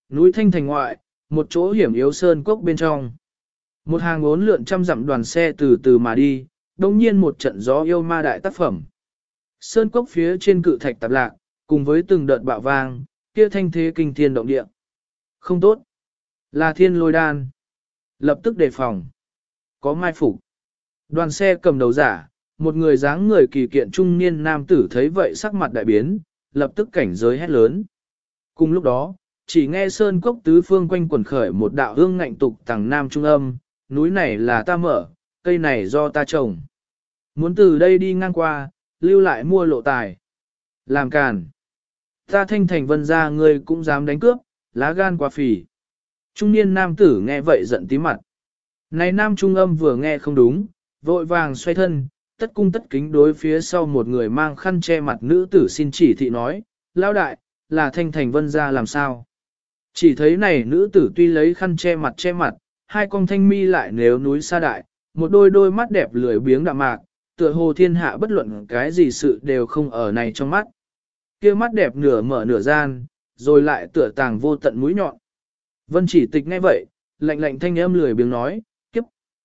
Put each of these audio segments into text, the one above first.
Núi Thanh Thành ngoại, một chỗ hiểm yếu sơn cốc bên trong. Một hàng uốn lượn trăm dặm đoàn xe từ từ mà đi, đồng nhiên một trận gió yêu ma đại tác phẩm. Sơn cốc phía trên cự thạch tạp lạc, cùng với từng đợt bạo vang, kia thanh thế kinh thiên động địa. Không tốt, là thiên lôi đan. Lập tức đề phòng. Có mai phục. Đoàn xe cầm đầu giả, một người dáng người kỳ kiện trung niên nam tử thấy vậy sắc mặt đại biến, lập tức cảnh giới hét lớn. Cùng lúc đó, chỉ nghe sơn cốc tứ phương quanh quẩn khởi một đạo hương ngạnh tục tàng nam trung âm, núi này là ta mở, cây này do ta trồng. Muốn từ đây đi ngang qua, lưu lại mua lộ tài. Làm càn. Ta Thanh Thành Vân gia ngươi cũng dám đánh cướp, lá gan quá phì. Trung niên nam tử nghe vậy giận tí mặt. Này nam trung âm vừa nghe không đúng, vội vàng xoay thân, tất cung tất kính đối phía sau một người mang khăn che mặt nữ tử xin chỉ thị nói, lao đại, là Thanh Thành Vân gia làm sao? Chỉ thấy này nữ tử tuy lấy khăn che mặt, hai con thanh mi lại nếu núi xa đại, một đôi mắt đẹp lười biếng đạm mạc, tựa hồ thiên hạ bất luận cái gì sự đều không ở này trong mắt. Kia mắt đẹp nửa mở nửa gian, rồi lại tựa tàng vô tận mũi nhọn. Vân Chỉ Tịch nghe vậy, lạnh lạnh thanh âm lười biếng nói, kiếp.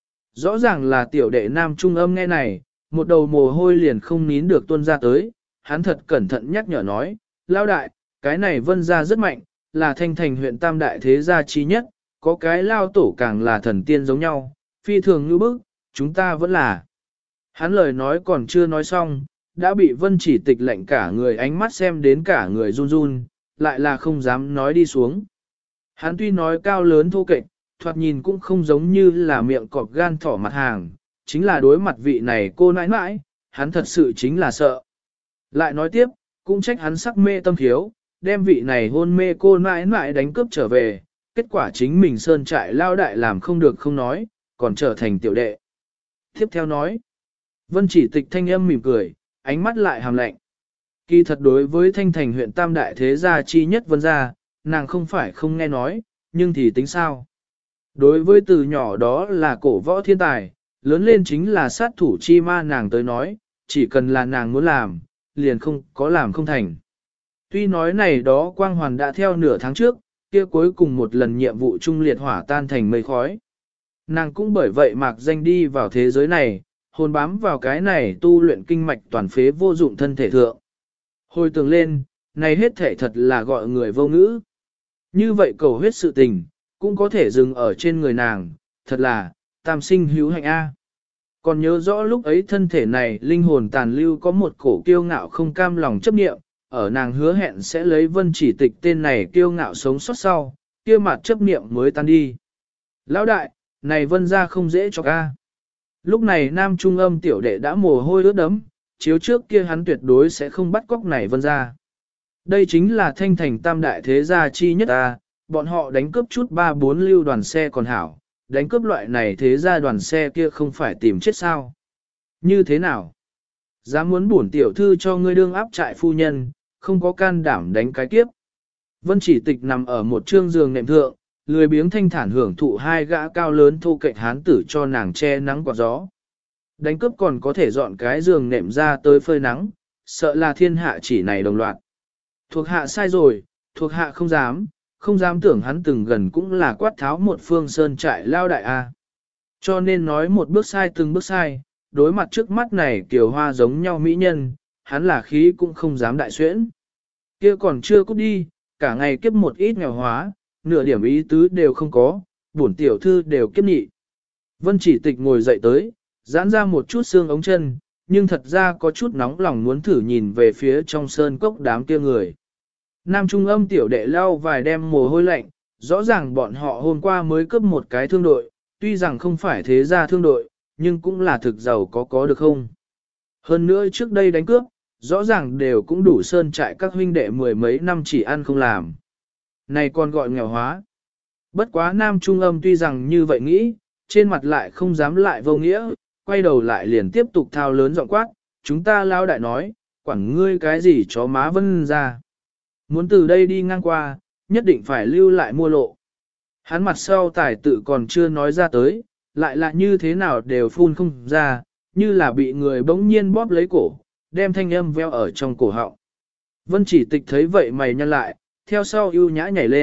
Rõ ràng là tiểu đệ nam trung âm nghe này, một đầu mồ hôi liền không nín được tuôn ra tới, hắn thật cẩn thận nhắc nhở nói, lao đại, cái này Vân gia rất mạnh, là Thanh Thành huyện tam đại thế gia chi nhất, có cái lao tổ càng là thần tiên giống nhau, phi thường như bức, chúng ta vẫn là. Hắn lời nói còn chưa nói xong, đã bị Vân Chỉ Tịch lệnh cả người ánh mắt xem đến cả người run run, lại là không dám nói đi xuống. Hắn tuy nói cao lớn thô kệch, thoạt nhìn cũng không giống như là miệng cọp gan thỏ mặt hàng, chính là đối mặt vị này cô nãi nãi, hắn thật sự chính là sợ. Lại nói tiếp, cũng trách hắn sắc mê tâm thiếu, đem vị này hôn mê cô nãi nãi đánh cướp trở về, kết quả chính mình sơn trại lao đại làm không được không nói, còn trở thành tiểu đệ. Tiếp theo nói, Vân Chỉ Tịch thanh âm mỉm cười, ánh mắt lại hàm lạnh. Kỳ thật đối với Thanh Thành huyện tam đại thế gia chi nhất Vân gia, nàng không phải không nghe nói, nhưng thì tính sao? Đối với từ nhỏ đó là cổ võ thiên tài, lớn lên chính là sát thủ chi ma nàng tới nói, chỉ cần là nàng muốn làm, liền không có làm không thành. Tuy nói này đó quang hoàn đã theo nửa tháng trước, kia cuối cùng một lần nhiệm vụ trung liệt hỏa tan thành mây khói. Nàng cũng bởi vậy mạc danh đi vào thế giới này, hồn bám vào cái này tu luyện kinh mạch toàn phế vô dụng thân thể thượng. Hồi tưởng lên, này hết thể thật là gọi người vô ngữ. Như vậy cầu huyết sự tình, cũng có thể dừng ở trên người nàng, thật là, tam sinh hữu hạnh A. Còn nhớ rõ lúc ấy thân thể này linh hồn tàn lưu có một cổ kiêu ngạo không cam lòng chấp niệm, ở nàng hứa hẹn sẽ lấy Vân Chỉ Tịch tên này kiêu ngạo sống sót sau, kia mặt chấp niệm mới tan đi. Lão đại, này Vân gia không dễ cho A. Lúc này nam trung âm tiểu đệ đã mồ hôi ướt đấm, chiếu trước kia hắn tuyệt đối sẽ không bắt cóc này Vân gia. Đây chính là Thanh Thành tam đại thế gia chi nhất A, bọn họ đánh cướp chút 3-4 lưu đoàn xe còn hảo, đánh cướp loại này thế gia đoàn xe kia không phải tìm chết sao. Như thế nào? Dám muốn bổn tiểu thư cho ngươi đương áp trại phu nhân, không có can đảm đánh cái kiếp. Vân Chỉ Tịch nằm ở một trương giường nệm thượng, lười biếng thanh thản hưởng thụ hai gã cao lớn thô kệch hán tử cho nàng che nắng quạt gió. Đánh cướp còn có thể dọn cái giường nệm ra tới phơi nắng, sợ là thiên hạ chỉ này đồng loạt. Thuộc hạ sai rồi, thuộc hạ không dám tưởng hắn từng gần cũng là quát tháo một phương sơn trại lao đại a. Cho nên nói một bước sai từng bước sai, đối mặt trước mắt này kiều hoa giống nhau mỹ nhân, hắn là khí cũng không dám đại xuyễn. Kia còn chưa cút đi, cả ngày kiếp một ít nghèo hóa, nửa điểm ý tứ đều không có, bổn tiểu thư đều kiếp nhị. Vân Chỉ Tịch ngồi dậy tới, giãn ra một chút xương ống chân, nhưng thật ra có chút nóng lòng muốn thử nhìn về phía trong sơn cốc đám kia người. Nam trung âm tiểu đệ lau vài đem mồ hôi lạnh, rõ ràng bọn họ hôm qua mới cướp một cái thương đội, tuy rằng không phải thế gia thương đội, nhưng cũng là thực giàu có được không. Hơn nữa trước đây đánh cướp, rõ ràng đều cũng đủ sơn trại các huynh đệ mười mấy năm chỉ ăn không làm. Này còn gọi nghèo hóa. Bất quá nam trung âm tuy rằng như vậy nghĩ, trên mặt lại không dám lại vô nghĩa, quay đầu lại liền tiếp tục thao lớn giọng quát, chúng ta lao đại nói, quản ngươi cái gì chó má Vân ra. Muốn từ đây đi ngang qua, nhất định phải lưu lại mua lộ. Hắn mặt sau tài tự còn chưa nói ra tới, lại là như thế nào đều phun không ra, như là bị người bỗng nhiên bóp lấy cổ, đem thanh âm veo ở trong cổ họng. Vân Chỉ Tịch thấy vậy mày nhăn lại, theo sau ưu nhã nhảy lên,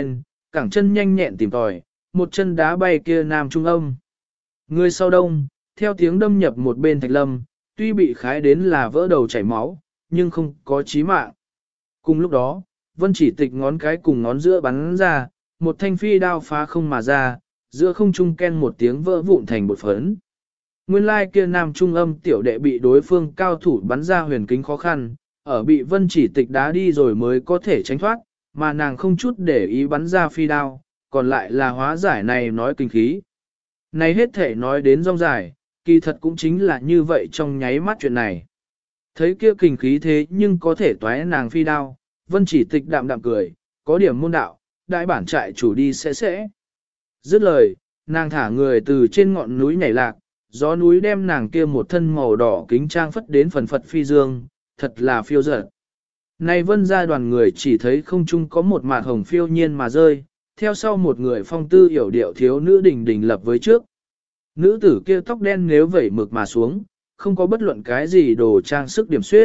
cẳng chân nhanh nhẹn tìm tòi, một chân đá bay kia nam trung âm. Người sau đông, theo tiếng đâm nhập một bên thạch lâm, tuy bị khái đến là vỡ đầu chảy máu, nhưng không có chí mạng. Cùng lúc đó, Vân Chỉ Tịch ngón cái cùng ngón giữa bắn ra, một thanh phi đao phá không mà ra, giữa không trung ken một tiếng vỡ vụn thành bột phấn. Nguyên lai kia nam trung âm tiểu đệ bị đối phương cao thủ bắn ra huyền kính khó khăn, ở bị Vân Chỉ Tịch đá đi rồi mới có thể tránh thoát, mà nàng không chút để ý bắn ra phi đao, còn lại là hóa giải này nói kinh khí. Này hết thể nói đến rong dài, kỳ thật cũng chính là như vậy trong nháy mắt chuyện này. Thấy kia kinh khí thế nhưng có thể toái nàng phi đao, Vân Chỉ Tịch đạm đạm cười, có điểm môn đạo, đại bản trại chủ đi sẽ. Dứt lời, nàng thả người từ trên ngọn núi nhảy lạc, gió núi đem nàng kia một thân màu đỏ kính trang phất đến phần phật phi dương, thật là phiêu dở. Này Vân ra đoàn người chỉ thấy không trung có một mạt hồng phiêu nhiên mà rơi, theo sau một người phong tư hiểu điệu thiếu nữ đình đình lập với trước. Nữ tử kia tóc đen nếu vẩy mực mà xuống, không có bất luận cái gì đồ trang sức điểm xuyết.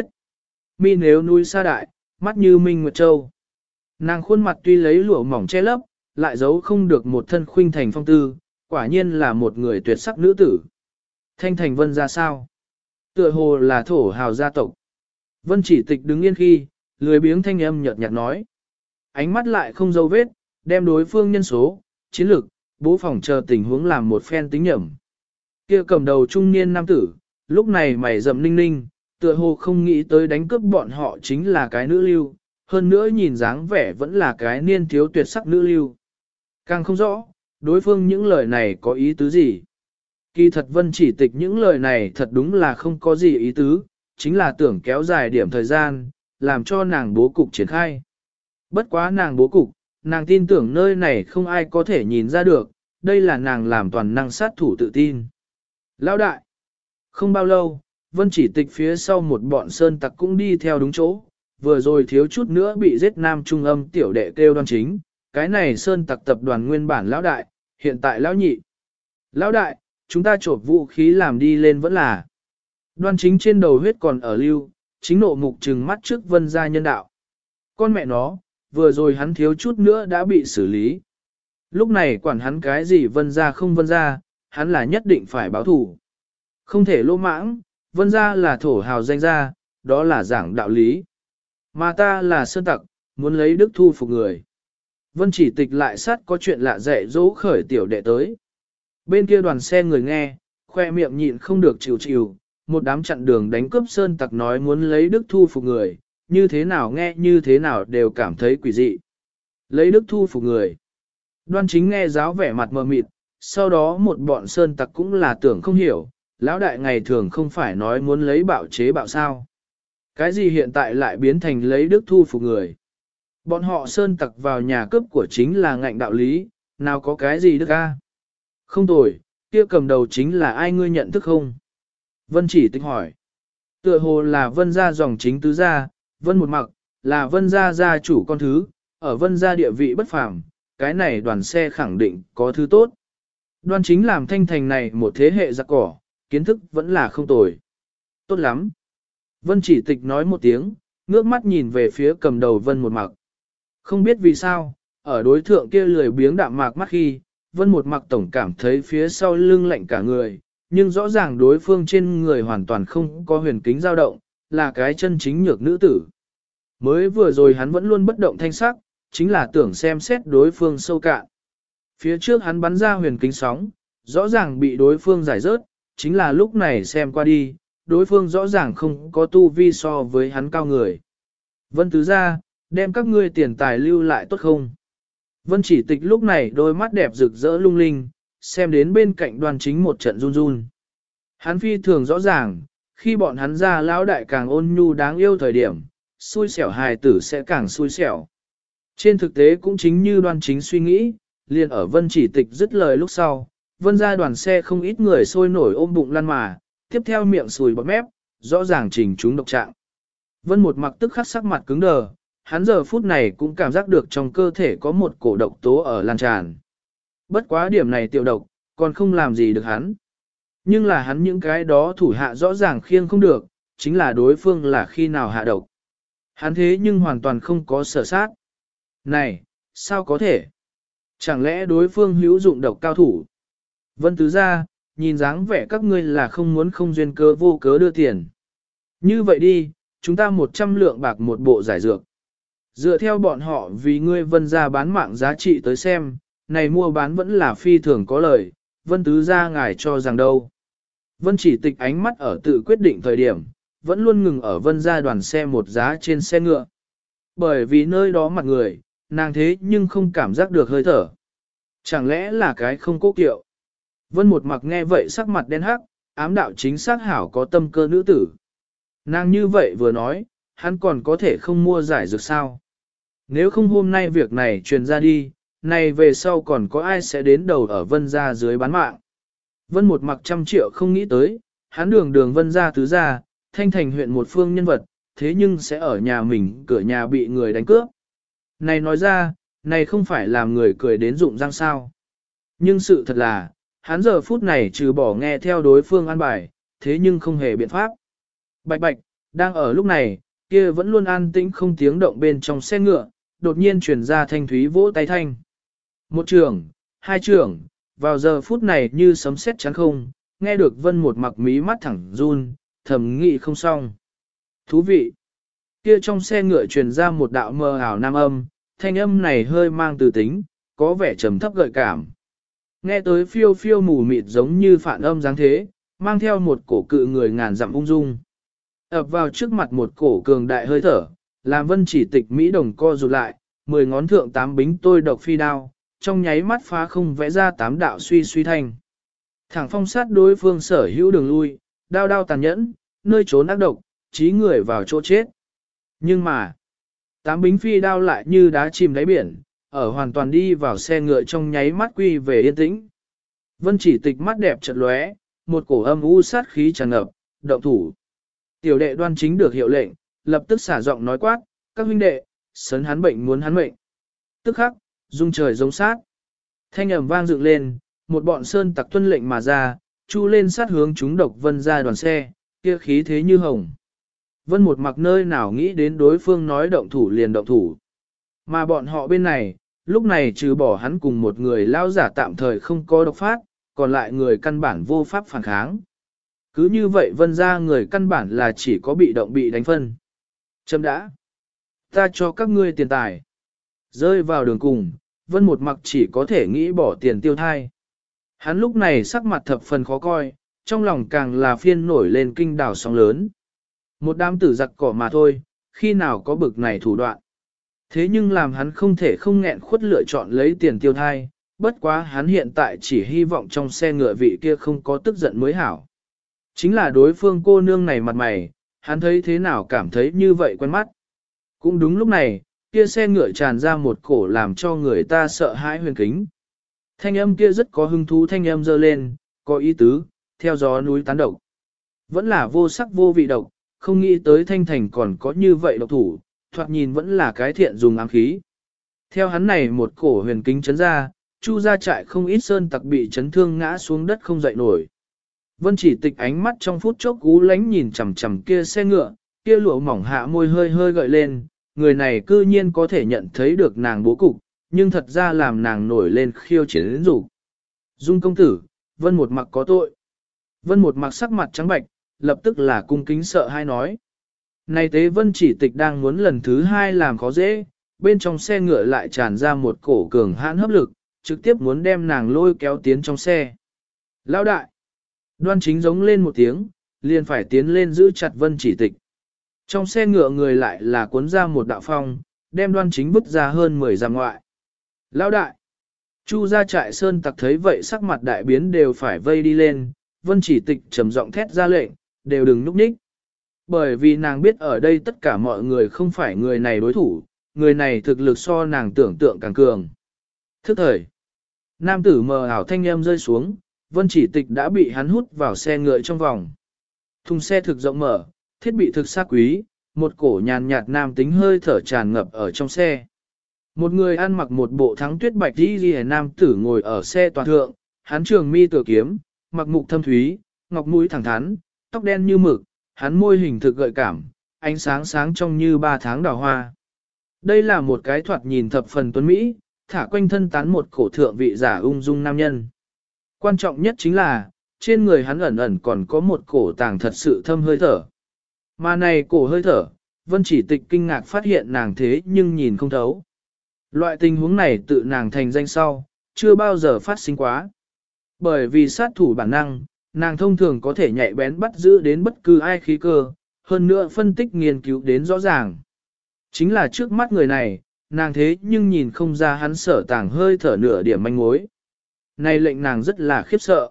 Mi nếu núi xa đại, mắt như minh nguyệt châu. Nàng khuôn mặt tuy lấy lụa mỏng che lấp, lại giấu không được một thân khuynh thành phong tư, quả nhiên là một người tuyệt sắc nữ tử. Thanh thành Vân ra sao? Tựa hồ là thổ hào gia tộc. Vân Chỉ Tịch đứng yên khi, lười biếng thanh âm nhợt nhạt nói. Ánh mắt lại không dấu vết, đem đối phương nhân số, chiến lược, bố phòng chờ tình huống làm một phen tính nhẩm. Kia cầm đầu trung niên nam tử, lúc này mày rậm ninh ninh, tựa hồ không nghĩ tới đánh cướp bọn họ chính là cái nữ lưu, hơn nữa nhìn dáng vẻ vẫn là cái niên thiếu tuyệt sắc nữ lưu. Càng không rõ, đối phương những lời này có ý tứ gì. Kỳ thật Vân Chỉ Tịch những lời này thật đúng là không có gì ý tứ, chính là tưởng kéo dài điểm thời gian, làm cho nàng bố cục triển khai. Bất quá nàng bố cục, nàng tin tưởng nơi này không ai có thể nhìn ra được, đây là nàng làm toàn năng sát thủ tự tin. Lão đại! Không bao lâu, Vân Chỉ Tịch phía sau một bọn sơn tặc cũng đi theo đúng chỗ, vừa rồi thiếu chút nữa bị giết nam trung âm tiểu đệ kêu Đoan Chính, cái này sơn tặc tập đoàn nguyên bản lão đại, hiện tại lão nhị. Lão đại, chúng ta trộm vũ khí làm đi lên vẫn là. Đoan Chính trên đầu huyết còn ở lưu, chính nộ mục trừng mắt trước Vân gia nhân đạo. Con mẹ nó, vừa rồi hắn thiếu chút nữa đã bị xử lý. Lúc này quản hắn cái gì Vân gia không Vân gia, hắn là nhất định phải báo thủ. Không thể lô mãng, Vân gia là thổ hào danh gia, đó là giảng đạo lý. Mà ta là sơn tặc, muốn lấy đức thu phục người. Vân Chỉ Tịch lại sát có chuyện lạ dạy dỗ khởi tiểu đệ tới. Bên kia đoàn xe người nghe, khoe miệng nhịn không được chịu chịu, một đám chặn đường đánh cướp sơn tặc nói muốn lấy đức thu phục người, như thế nào nghe như thế nào đều cảm thấy quỷ dị. Lấy đức thu phục người. Đoan Chính nghe giáo vẻ mặt mờ mịt, sau đó một bọn sơn tặc cũng là tưởng không hiểu, lão đại ngày thường không phải nói muốn lấy bạo chế bạo sao. Cái gì hiện tại lại biến thành lấy đức thu phục người. Bọn họ sơn tặc vào nhà cướp của chính là ngạnh đạo lý, nào có cái gì đức a? Không tồi, kia cầm đầu chính là ai ngươi nhận thức không? Vân Chỉ Tịch hỏi. Tựa hồ là Vân gia dòng chính tứ gia, Vân một mặc, là Vân gia gia chủ con thứ, ở Vân gia địa vị bất phàm, cái này đoàn xe khẳng định có thứ tốt. Đoan Chính làm Thanh Thành này một thế hệ giặc cỏ, kiến thức vẫn là không tồi. Tốt lắm. Vân Chỉ Tịch nói một tiếng, ngước mắt nhìn về phía cầm đầu Vân một mặc. Không biết vì sao, ở đối thượng kia lười biếng đạm mạc mắt khi, Vân một mặc tổng cảm thấy phía sau lưng lạnh cả người, nhưng rõ ràng đối phương trên người hoàn toàn không có huyền kính dao động, là cái chân chính nhược nữ tử. Mới vừa rồi hắn vẫn luôn bất động thanh sắc, chính là tưởng xem xét đối phương sâu cạn. Phía trước hắn bắn ra huyền kính sóng, rõ ràng bị đối phương giải rớt, chính là lúc này xem qua đi, đối phương rõ ràng không có tu vi so với hắn cao người. Vân tứ gia, đem các ngươi tiền tài lưu lại tốt không? Vân Chỉ Tịch lúc này đôi mắt đẹp rực rỡ lung linh, xem đến bên cạnh Đoan Chính một trận run run. Hắn phi thường rõ ràng, khi bọn hắn ra lão đại càng ôn nhu đáng yêu thời điểm, xui xẻo hài tử sẽ càng xui xẻo. Trên thực tế cũng chính như Đoan Chính suy nghĩ, liền ở Vân Chỉ Tịch dứt lời lúc sau, Vân ra đoàn xe không ít người sôi nổi ôm bụng lăn mà, tiếp theo miệng sùi bọt mép, rõ ràng trình chúng độc trạng. Vân một mặc tức khắc sắc mặt cứng đờ, hắn giờ phút này cũng cảm giác được trong cơ thể có một cổ độc tố ở lan tràn. Bất quá điểm này tiểu độc, còn không làm gì được hắn. Nhưng là hắn những cái đó thủ hạ rõ ràng khiêng không được, chính là đối phương là khi nào hạ độc. Hắn thế nhưng hoàn toàn không có sở sát. Này, sao có thể? Chẳng lẽ đối phương hữu dụng độc cao thủ? Vân tứ gia, nhìn dáng vẻ các ngươi là không muốn không duyên cớ vô cớ đưa tiền. Như vậy đi, chúng ta 100 lượng bạc một bộ giải dược. Dựa theo bọn họ vì ngươi Vân gia bán mạng giá trị tới xem, này mua bán vẫn là phi thường có lời, Vân tứ gia ngài cho rằng đâu. Vân chỉ tịch ánh mắt ở tự quyết định thời điểm, vẫn luôn ngừng ở Vân gia đoàn xe một giá trên xe ngựa. Bởi vì nơi đó mặt người, nàng thế nhưng không cảm giác được hơi thở. Chẳng lẽ là cái không cố kiệu? Vân một mặc nghe vậy sắc mặt đen hắc, ám đạo chính xác hảo có tâm cơ nữ tử. Nàng như vậy vừa nói, hắn còn có thể không mua giải dược sao? Nếu không hôm nay việc này truyền ra đi, này về sau còn có ai sẽ đến đầu ở Vân gia dưới bán mạng? Vân một mặc 100 triệu không nghĩ tới, hắn đường Vân gia tứ gia, thanh thành huyện một phương nhân vật, thế nhưng sẽ ở nhà mình cửa nhà bị người đánh cướp. Này nói ra, này không phải làm người cười đến rụng răng sao. Nhưng sự thật là, hắn giờ phút này trừ bỏ nghe theo đối phương an bài, thế nhưng không hề biện pháp. Bạch bạch, đang ở lúc này, kia vẫn luôn an tĩnh không tiếng động bên trong xe ngựa, đột nhiên truyền ra thanh thúy vỗ tay thanh. Một trưởng, hai trưởng, vào giờ phút này như sấm sét chắn không, nghe được Vân một mặc mí mắt thẳng run, thầm nghĩ không xong. Thú vị! Kia trong xe ngựa truyền ra một đạo mơ ảo nam âm, thanh âm này hơi mang từ tính, có vẻ trầm thấp gợi cảm. Nghe tới phiêu phiêu mù mịt giống như phản âm dáng thế, mang theo một cổ cự người ngàn dặm ung dung. Ập vào trước mặt một cổ cường đại hơi thở, làm Vân chỉ tịch Mỹ đồng co rụt lại, 10 ngón thượng 8 bính tôi độc phi đao, trong nháy mắt phá không vẽ ra 8 đạo suy suy thanh. Thẳng phong sát đối phương sở hữu đường lui, đao đao tàn nhẫn, nơi trốn ác độc, chí người vào chỗ chết. Nhưng mà, 8 bính phi đao lại như đá chìm đáy biển, ở hoàn toàn đi vào xe ngựa trong nháy mắt quy về yên tĩnh. Vân chỉ tịch mắt đẹp chợt lóe, một cổ âm u sát khí tràn ngập, động thủ. Tiểu đệ Đoan Chính được hiệu lệnh, lập tức xả giọng nói quát, các huynh đệ, sấn hắn bệnh muốn hắn mệnh. Tức khắc, rung trời giống sát. Thanh ầm vang dựng lên, một bọn sơn tặc tuân lệnh mà ra, chu lên sát hướng chúng độc Vân ra đoàn xe, kia khí thế như hồng. Vân một mặc nơi nào nghĩ đến đối phương nói động thủ liền động thủ. Mà bọn họ bên này, lúc này trừ bỏ hắn cùng một người lao giả tạm thời không có độc phát, còn lại người căn bản vô pháp phản kháng. Cứ như vậy Vân ra người căn bản là chỉ có bị động bị đánh phân. Chấm đã. Ta cho các ngươi tiền tài. Rơi vào đường cùng, Vân một mặc chỉ có thể nghĩ bỏ tiền tiêu thai. Hắn lúc này sắc mặt thập phần khó coi, trong lòng càng là phiên nổi lên kinh đảo sóng lớn. Một đám tử giặc cỏ mà thôi, khi nào có bực này thủ đoạn. Thế nhưng làm hắn không thể không nghẹn khuất lựa chọn lấy tiền tiêu thai, bất quá hắn hiện tại chỉ hy vọng trong xe ngựa vị kia không có tức giận mới hảo. Chính là đối phương cô nương này mặt mày, hắn thấy thế nào cảm thấy như vậy quen mắt. Cũng đúng lúc này, kia xe ngựa tràn ra một cổ làm cho người ta sợ hãi huyền kính. Thanh âm kia rất có hứng thú, thanh âm dơ lên, có ý tứ, theo gió núi tán độc. Vẫn là vô sắc vô vị độc, không nghĩ tới thanh thành còn có như vậy độc thủ, thoạt nhìn vẫn là cái thiện dùng ám khí. Theo hắn này một cổ huyền kính chấn ra, chu ra trại không ít sơn tặc bị chấn thương ngã xuống đất không dậy nổi. Vân chỉ tịch ánh mắt trong phút chốc cú lánh nhìn chằm chằm kia xe ngựa, kia lụa mỏng hạ môi hơi hơi gợi lên, người này cư nhiên có thể nhận thấy được nàng bố cục, nhưng thật ra làm nàng nổi lên khiêu chiến đến rủ. Dung công tử, Vân một mặc có tội. Vân một mặc sắc mặt trắng bạch, lập tức là cung kính sợ hai nói. Này tế Vân chỉ tịch đang muốn lần thứ hai làm khó dễ, bên trong xe ngựa lại tràn ra một cổ cường hãn hấp lực, trực tiếp muốn đem nàng lôi kéo tiến trong xe. Lão đại! Đoan Chính giống lên một tiếng, liền phải tiến lên giữ chặt Vân chỉ tịch. Trong xe ngựa người lại là cuốn ra một đạo phong, đem Đoan Chính bức ra hơn 10 dặm ngoại. Lão đại! Chu ra trại sơn tặc thấy vậy sắc mặt đại biến đều phải vây đi lên, Vân chỉ tịch trầm giọng thét ra lệnh, đều đừng núp ních. Bởi vì nàng biết ở đây tất cả mọi người không phải người này đối thủ, người này thực lực so nàng tưởng tượng càng cường. Thức thời, nam tử mờ ảo thanh âm rơi xuống, Vân chỉ tịch đã bị hắn hút vào xe ngựa trong vòng. Thùng xe thực rộng mở, thiết bị thực xa quý, một cổ nhàn nhạt nam tính hơi thở tràn ngập ở trong xe. Một người ăn mặc một bộ thắng tuyết bạch đi ghi nam tử ngồi ở xe toàn thượng, hắn trường mi tựa kiếm, mặc mục thâm thúy, ngọc mũi thẳng thắn, tóc đen như mực, hắn môi hình thực gợi cảm, ánh sáng sáng trong như 3 tháng đào hoa. Đây là một cái thoạt nhìn thập phần tuấn Mỹ, thả quanh thân tán một cổ thượng vị giả ung dung nam nhân. Quan trọng nhất chính là, trên người hắn ẩn ẩn còn có một cổ tàng thật sự thâm hơi thở. Mà này cổ hơi thở, Vân Chỉ Tịch kinh ngạc phát hiện nàng thế nhưng nhìn không thấu. Loại tình huống này tự nàng thành danh sau, chưa bao giờ phát sinh quá. Bởi vì sát thủ bản năng, nàng thông thường có thể nhạy bén bắt giữ đến bất cứ ai khí cơ, hơn nữa phân tích nghiên cứu đến rõ ràng. Chính là trước mắt người này, nàng thế nhưng nhìn không ra hắn sở tàng hơi thở nửa điểm manh mối. Này lệnh nàng rất là khiếp sợ.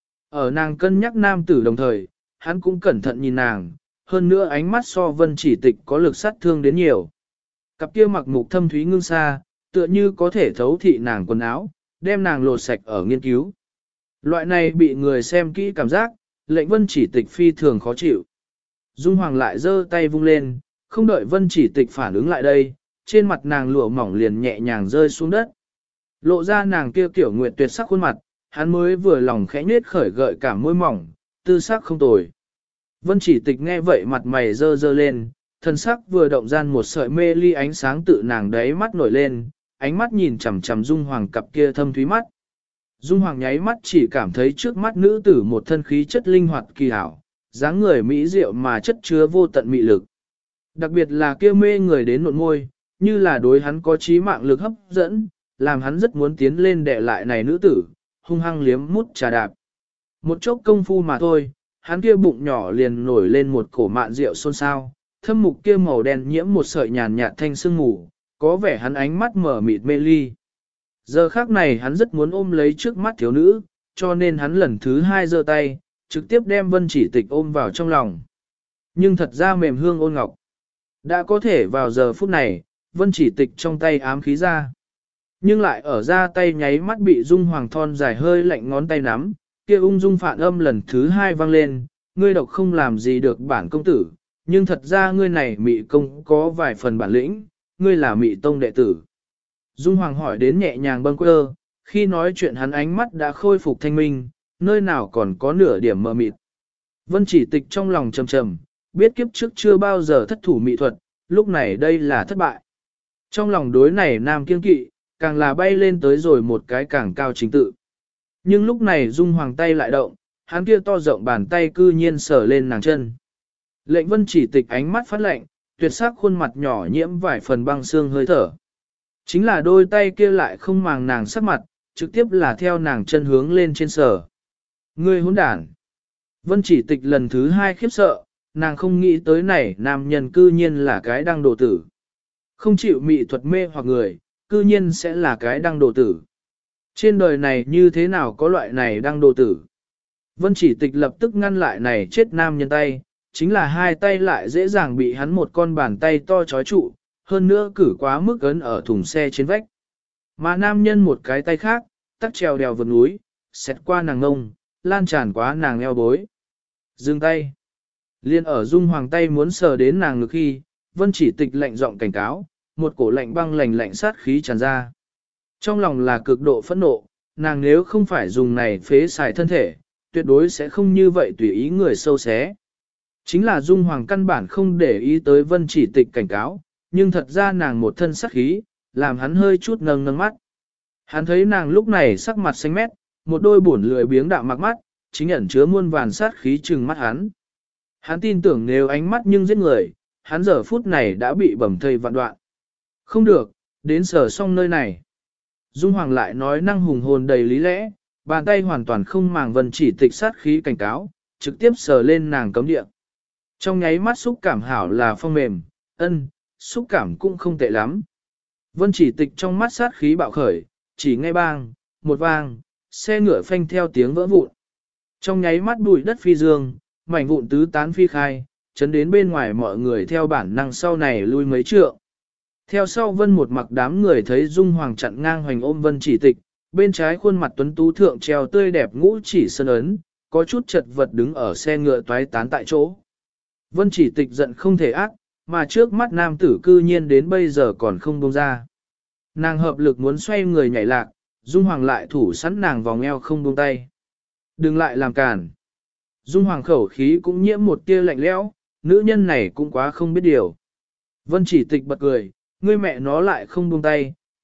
Ở nàng cân nhắc nam tử đồng thời, hắn cũng cẩn thận nhìn nàng, hơn nữa ánh mắt so Vân Chỉ Tịch có lực sát thương đến nhiều. Cặp kia mặc mục thâm thúy ngưng xa, tựa như có thể thấu thị nàng quần áo, đem nàng lột sạch ở nghiên cứu. Loại này bị người xem kỹ cảm giác, lệnh Vân Chỉ Tịch phi thường khó chịu. Dung Hoàng lại giơ tay vung lên, không đợi Vân Chỉ Tịch phản ứng lại đây, trên mặt nàng lụa mỏng liền nhẹ nhàng rơi xuống đất. Lộ ra nàng kia kiểu nguyệt tuyệt sắc khuôn mặt, hắn mới vừa lòng khẽ nết khởi gợi cả môi mỏng, tư sắc không tồi. Vân Chỉ Tịch nghe vậy mặt mày dơ dơ lên, thân sắc vừa động gian một sợi mê ly ánh sáng tự nàng đáy mắt nổi lên, ánh mắt nhìn chằm chằm Dung Hoàng cặp kia thâm thúy mắt. Dung Hoàng nháy mắt chỉ cảm thấy trước mắt nữ tử một thân khí chất linh hoạt kỳ hảo, dáng người mỹ diệu mà chất chứa vô tận mị lực. Đặc biệt là kia mê người đến nộn môi, như là đối hắn có trí mạng lực hấp dẫn, làm hắn rất muốn tiến lên đè lại này nữ tử, hung hăng liếm mút trà đạp. Một chốc công phu mà thôi, hắn kia bụng nhỏ liền nổi lên một cổ mạn rượu xôn xao, thâm mục kia màu đen nhiễm một sợi nhàn nhạt thanh sương mù, có vẻ hắn ánh mắt mở mịt mê ly. Giờ khác này hắn rất muốn ôm lấy trước mắt thiếu nữ, cho nên hắn lần thứ hai giơ tay, trực tiếp đem Vân Chỉ Tịch ôm vào trong lòng. Nhưng thật ra mềm hương ôn ngọc. Đã có thể vào giờ phút này, Vân Chỉ Tịch trong tay ám khí ra. Nhưng lại ở ra tay nháy mắt bị Dung Hoàng thon dài hơi lạnh ngón tay nắm, kia ung dung phản âm lần thứ hai vang lên, ngươi độc không làm gì được bản công tử, nhưng thật ra ngươi này mị công có vài phần bản lĩnh, ngươi là mị tông đệ tử. Dung Hoàng hỏi đến nhẹ nhàng bâng quơ, khi nói chuyện hắn ánh mắt đã khôi phục thanh minh, nơi nào còn có nửa điểm mờ mịt. Vân Chỉ Tịch trong lòng trầm trầm, biết kiếp trước chưa bao giờ thất thủ mỹ thuật, lúc này đây là thất bại. Trong lòng đối này nam kiên kỵ, càng là bay lên tới rồi một cái càng cao chính tự. Nhưng lúc này Dung Hoàng tay lại động, hắn kia to rộng bàn tay cư nhiên sờ lên nàng chân. Lệnh Vân Chỉ Tịch ánh mắt phát lạnh, tuyệt sắc khuôn mặt nhỏ nhiễm vài phần băng xương hơi thở. Chính là đôi tay kia lại không màng nàng sắc mặt, trực tiếp là theo nàng chân hướng lên trên sờ. Ngươi hỗn đản. Vân Chỉ Tịch lần thứ hai khiếp sợ, nàng không nghĩ tới này nam nhân cư nhiên là cái đăng đồ tử. Không chịu mị thuật mê hoặc người, cư nhiên sẽ là cái đăng đồ tử. Trên đời này như thế nào có loại này đăng đồ tử? Vân Chỉ Tịch lập tức ngăn lại này chết nam nhân tay, chính là hai tay lại dễ dàng bị hắn một con bàn tay to trói trụ, hơn nữa cử quá mức ấn ở thùng xe trên vách. Mà nam nhân một cái tay khác, tắc trèo đèo vượt núi, xẹt qua nàng ngông, lan tràn quá nàng eo bối. Dừng tay. Liên ở Dung Hoàng tay muốn sờ đến nàng ngực khi, Vân Chỉ Tịch lạnh giọng cảnh cáo, một cổ lạnh băng lạnh sát khí tràn ra. Trong lòng là cực độ phẫn nộ, nàng nếu không phải dùng này phế xài thân thể, tuyệt đối sẽ không như vậy tùy ý người sâu xé. Chính là Dung Hoàng căn bản không để ý tới Vân Chỉ Tịch cảnh cáo, nhưng thật ra nàng một thân sắc khí, làm hắn hơi chút nâng nâng mắt. Hắn thấy nàng lúc này sắc mặt xanh mét, một đôi buồn lười biếng đạm mặc mắt, chính ẩn chứa muôn vàn sát khí trừng mắt hắn. Hắn tin tưởng nếu ánh mắt nhưng giết người, hắn giờ phút này đã bị bầm thây vạn đoạn. Không được, đến sở xong nơi này. Dung Hoàng lại nói năng hùng hồn đầy lý lẽ, bàn tay hoàn toàn không màng Vân Chỉ Tịch sát khí cảnh cáo, trực tiếp sờ lên nàng cấm địa. Trong nháy mắt xúc cảm hảo là phong mềm, xúc cảm cũng không tệ lắm. Vân Chỉ Tịch trong mắt sát khí bạo khởi, chỉ nghe bang, một vang, xe ngựa phanh theo tiếng vỡ vụn. Trong nháy mắt bụi đất phi dương, mảnh vụn tứ tán phi khai, chấn đến bên ngoài mọi người theo bản năng sau này lui mấy trượng. Theo sau Vân một mặc đám người thấy Dung Hoàng chặn ngang hoành ôm Vân Chỉ Tịch, bên trái khuôn mặt tuấn tú thượng treo tươi đẹp ngũ chỉ sơn ấn, có chút chật vật đứng ở xe ngựa toái tán tại chỗ. Vân Chỉ Tịch giận không thể ác, mà trước mắt nam tử cư nhiên đến bây giờ còn không buông ra. Nàng hợp lực muốn xoay người nhảy lạc, Dung Hoàng lại thủ sẵn nàng vòng eo không buông tay. Đừng lại làm cản. Dung Hoàng khẩu khí cũng nhiễm một tia lạnh lẽo, nữ nhân này cũng quá không biết điều. Vân Chỉ Tịch bật cười, ngươi mẹ nó lại không buông tay,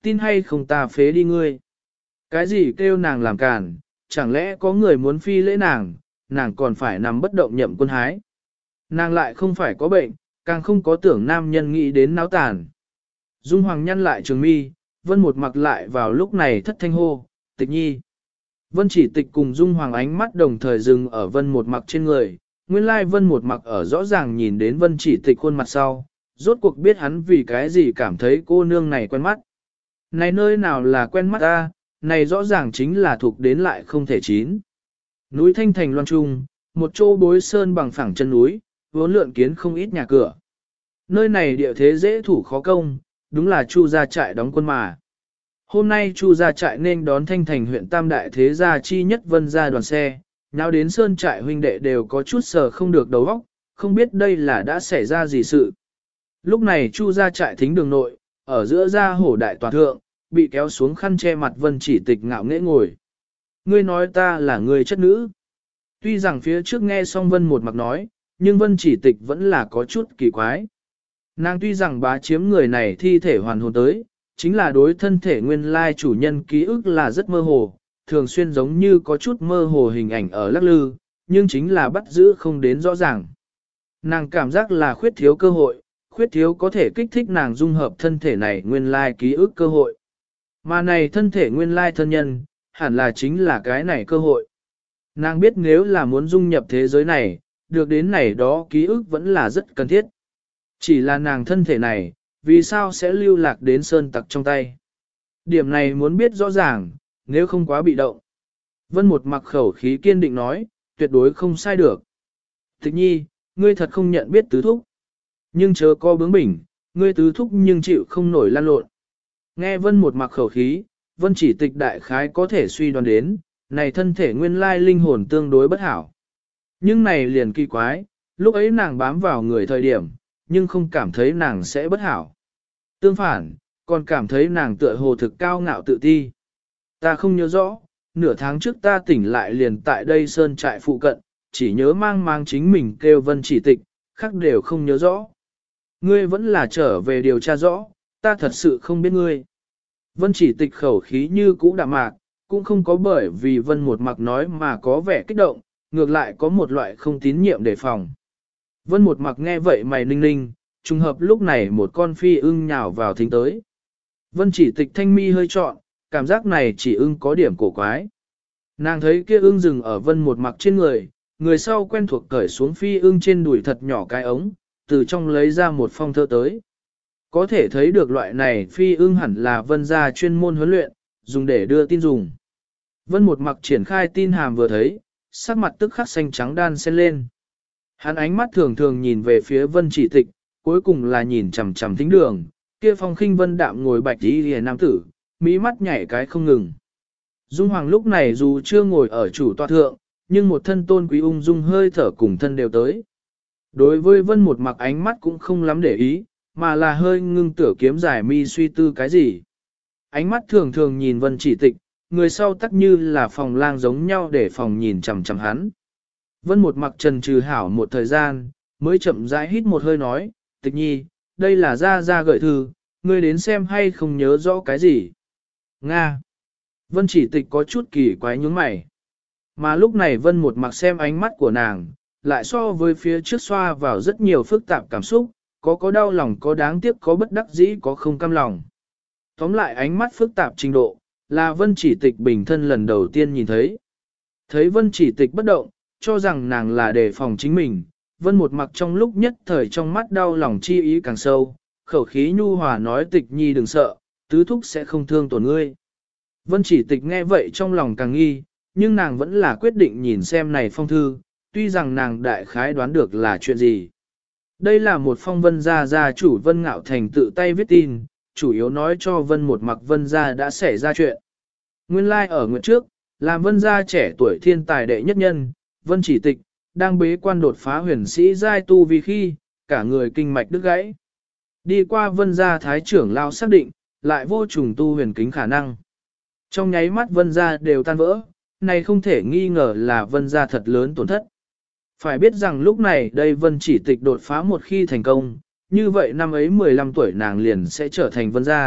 tin hay không ta phế đi ngươi. Cái gì kêu nàng làm càn, chẳng lẽ có người muốn phi lễ nàng, nàng còn phải nằm bất động nhậm quân hái. Nàng lại không phải có bệnh, càng không có tưởng nam nhân nghĩ đến náo tàn. Dung Hoàng nhăn lại trường mi, Vân một mặc lại vào lúc này thất thanh hô, Tịch Nhi. Vân Chỉ Tịch cùng Dung Hoàng ánh mắt đồng thời dừng ở Vân một mặc trên người, nguyên lai Vân một mặc ở rõ ràng nhìn đến Vân Chỉ Tịch khuôn mặt sau, rốt cuộc biết hắn vì cái gì cảm thấy cô nương này quen mắt. Này nơi nào là quen mắt ta, này rõ ràng chính là thuộc đến lại không thể chín. Núi Thanh Thành loan trung, một chỗ bối sơn bằng phẳng chân núi, vốn lượn kiến không ít nhà cửa. Nơi này địa thế dễ thủ khó công, đúng là Chu gia trại đóng quân mà. Hôm nay Chu gia trại nên đón Thanh Thành huyện Tam Đại thế gia chi nhất Vân gia đoàn xe, nào đến sơn trại huynh đệ đều có chút sờ không được đầu óc, không biết đây là đã xảy ra gì sự. Lúc này Chu gia trại thính đường nội, ở giữa gia hổ đại tòa thượng, bị kéo xuống khăn che mặt Vân Chỉ Tịch ngạo nghễ ngồi. Ngươi nói ta là người chất nữ. Tuy rằng phía trước nghe xong Vân một mặc nói, nhưng Vân Chỉ Tịch vẫn là có chút kỳ quái. Nàng tuy rằng bá chiếm người này thi thể hoàn hồn tới, chính là đối thân thể nguyên lai chủ nhân ký ức là rất mơ hồ, thường xuyên giống như có chút mơ hồ hình ảnh ở lắc lư, nhưng chính là bắt giữ không đến rõ ràng. Nàng cảm giác là khuyết thiếu cơ hội, khuyết thiếu có thể kích thích nàng dung hợp thân thể này nguyên lai ký ức cơ hội. Mà này thân thể nguyên lai thân nhân, hẳn là chính là cái này cơ hội. Nàng biết nếu là muốn dung nhập thế giới này, được đến này đó ký ức vẫn là rất cần thiết. Chỉ là nàng thân thể này, vì sao sẽ lưu lạc đến sơn tặc trong tay. Điểm này muốn biết rõ ràng, nếu không quá bị động. Vân một mặc khẩu khí kiên định nói, tuyệt đối không sai được. Tịch Nhi, ngươi thật không nhận biết tứ thúc. Nhưng chớ có bướng bỉnh, ngươi tứ thúc nhưng chịu không nổi lan lộn. Nghe Vân một mặc khẩu khí, Vân Chỉ Tịch đại khái có thể suy đoán đến, này thân thể nguyên lai linh hồn tương đối bất hảo. Nhưng này liền kỳ quái, lúc ấy nàng bám vào người thời điểm, nhưng không cảm thấy nàng sẽ bất hảo. Tương phản, còn cảm thấy nàng tựa hồ thực cao ngạo tự ti. Ta không nhớ rõ, nửa tháng trước ta tỉnh lại liền tại đây sơn trại phụ cận, chỉ nhớ mang chính mình kêu Vân Chỉ Tịch, khác đều không nhớ rõ. Ngươi vẫn là trở về điều tra rõ, ta thật sự không biết ngươi. Vân Chỉ Tịch khẩu khí như cũ đạm mạc, cũng không có bởi vì Vân một mặc nói mà có vẻ kích động, ngược lại có một loại không tín nhiệm đề phòng. Vân một mặc nghe vậy mày ninh ninh, trùng hợp lúc này một con phi ưng nhào vào thính tới. Vân Chỉ Tịch thanh mi hơi trọn, cảm giác này chỉ ưng có điểm cổ quái. Nàng thấy kia ưng dừng ở Vân một mặc trên người, người sau quen thuộc cởi xuống phi ưng trên đùi thật nhỏ cái ống, từ trong lấy ra một phong thơ tới. Có thể thấy được loại này phi ưng hẳn là Vân gia chuyên môn huấn luyện, dùng để đưa tin dùng. Vân một mặc triển khai tin hàm vừa thấy, sắc mặt tức khắc xanh trắng đan xen lên. Hắn ánh mắt thường thường nhìn về phía Vân Chỉ Tịch, cuối cùng là nhìn chằm chằm thính đường, kia phong khinh vân đạm ngồi bạch y liễu nam tử, mỹ mắt nhảy cái không ngừng. Dung Hoàng lúc này dù chưa ngồi ở chủ tọa thượng, nhưng một thân tôn quý ung dung hơi thở cùng thân đều tới. Đối với Vân một mặc ánh mắt cũng không lắm để ý, mà là hơi ngưng tửa kiếm giải mi suy tư cái gì. Ánh mắt thường thường nhìn Vân Chỉ Tịch, người sau tắc như là phòng lang giống nhau để phòng nhìn chằm chằm hắn. Vân một mặc trần trừ hảo một thời gian, mới chậm rãi hít một hơi nói, Tịch Nhi, đây là ra gợi thư, ngươi đến xem hay không nhớ rõ cái gì. Nga. Vân Chỉ Tịch có chút kỳ quái nhướng mày. Mà lúc này Vân một mặc xem ánh mắt của nàng, lại so với phía trước xoa vào rất nhiều phức tạp cảm xúc, có đau lòng, có đáng tiếc, có bất đắc dĩ, có không cam lòng. Tóm lại ánh mắt phức tạp trình độ, là Vân Chỉ Tịch bình thân lần đầu tiên nhìn thấy. Thấy Vân Chỉ Tịch bất động, cho rằng nàng là đề phòng chính mình, Vân một mặc trong lúc nhất thời trong mắt đau lòng chi ý càng sâu, khẩu khí nhu hòa nói Tịch Nhi đừng sợ, tứ thúc sẽ không thương tổn ngươi. Vân Chỉ Tịch nghe vậy trong lòng càng nghi, nhưng nàng vẫn là quyết định nhìn xem này phong thư, tuy rằng nàng đại khái đoán được là chuyện gì. Đây là một phong Vân gia chủ Vân Ngạo Thành tự tay viết tin, chủ yếu nói cho Vân một mặc Vân gia đã xảy ra chuyện. Nguyên lai ở nguyện trước, làm Vân gia trẻ tuổi thiên tài đệ nhất nhân, Vân Chỉ Tịch, đang bế quan đột phá huyền sĩ giai tu vì khi, cả người kinh mạch đứt gãy. Đi qua Vân gia thái trưởng lao xác định, lại vô trùng tu huyền kính khả năng. Trong nháy mắt Vân gia đều tan vỡ, này không thể nghi ngờ là Vân gia thật lớn tổn thất. Phải biết rằng lúc này đây Vân Chỉ Tịch đột phá một khi thành công, như vậy năm ấy 15 tuổi nàng liền sẽ trở thành Vân gia,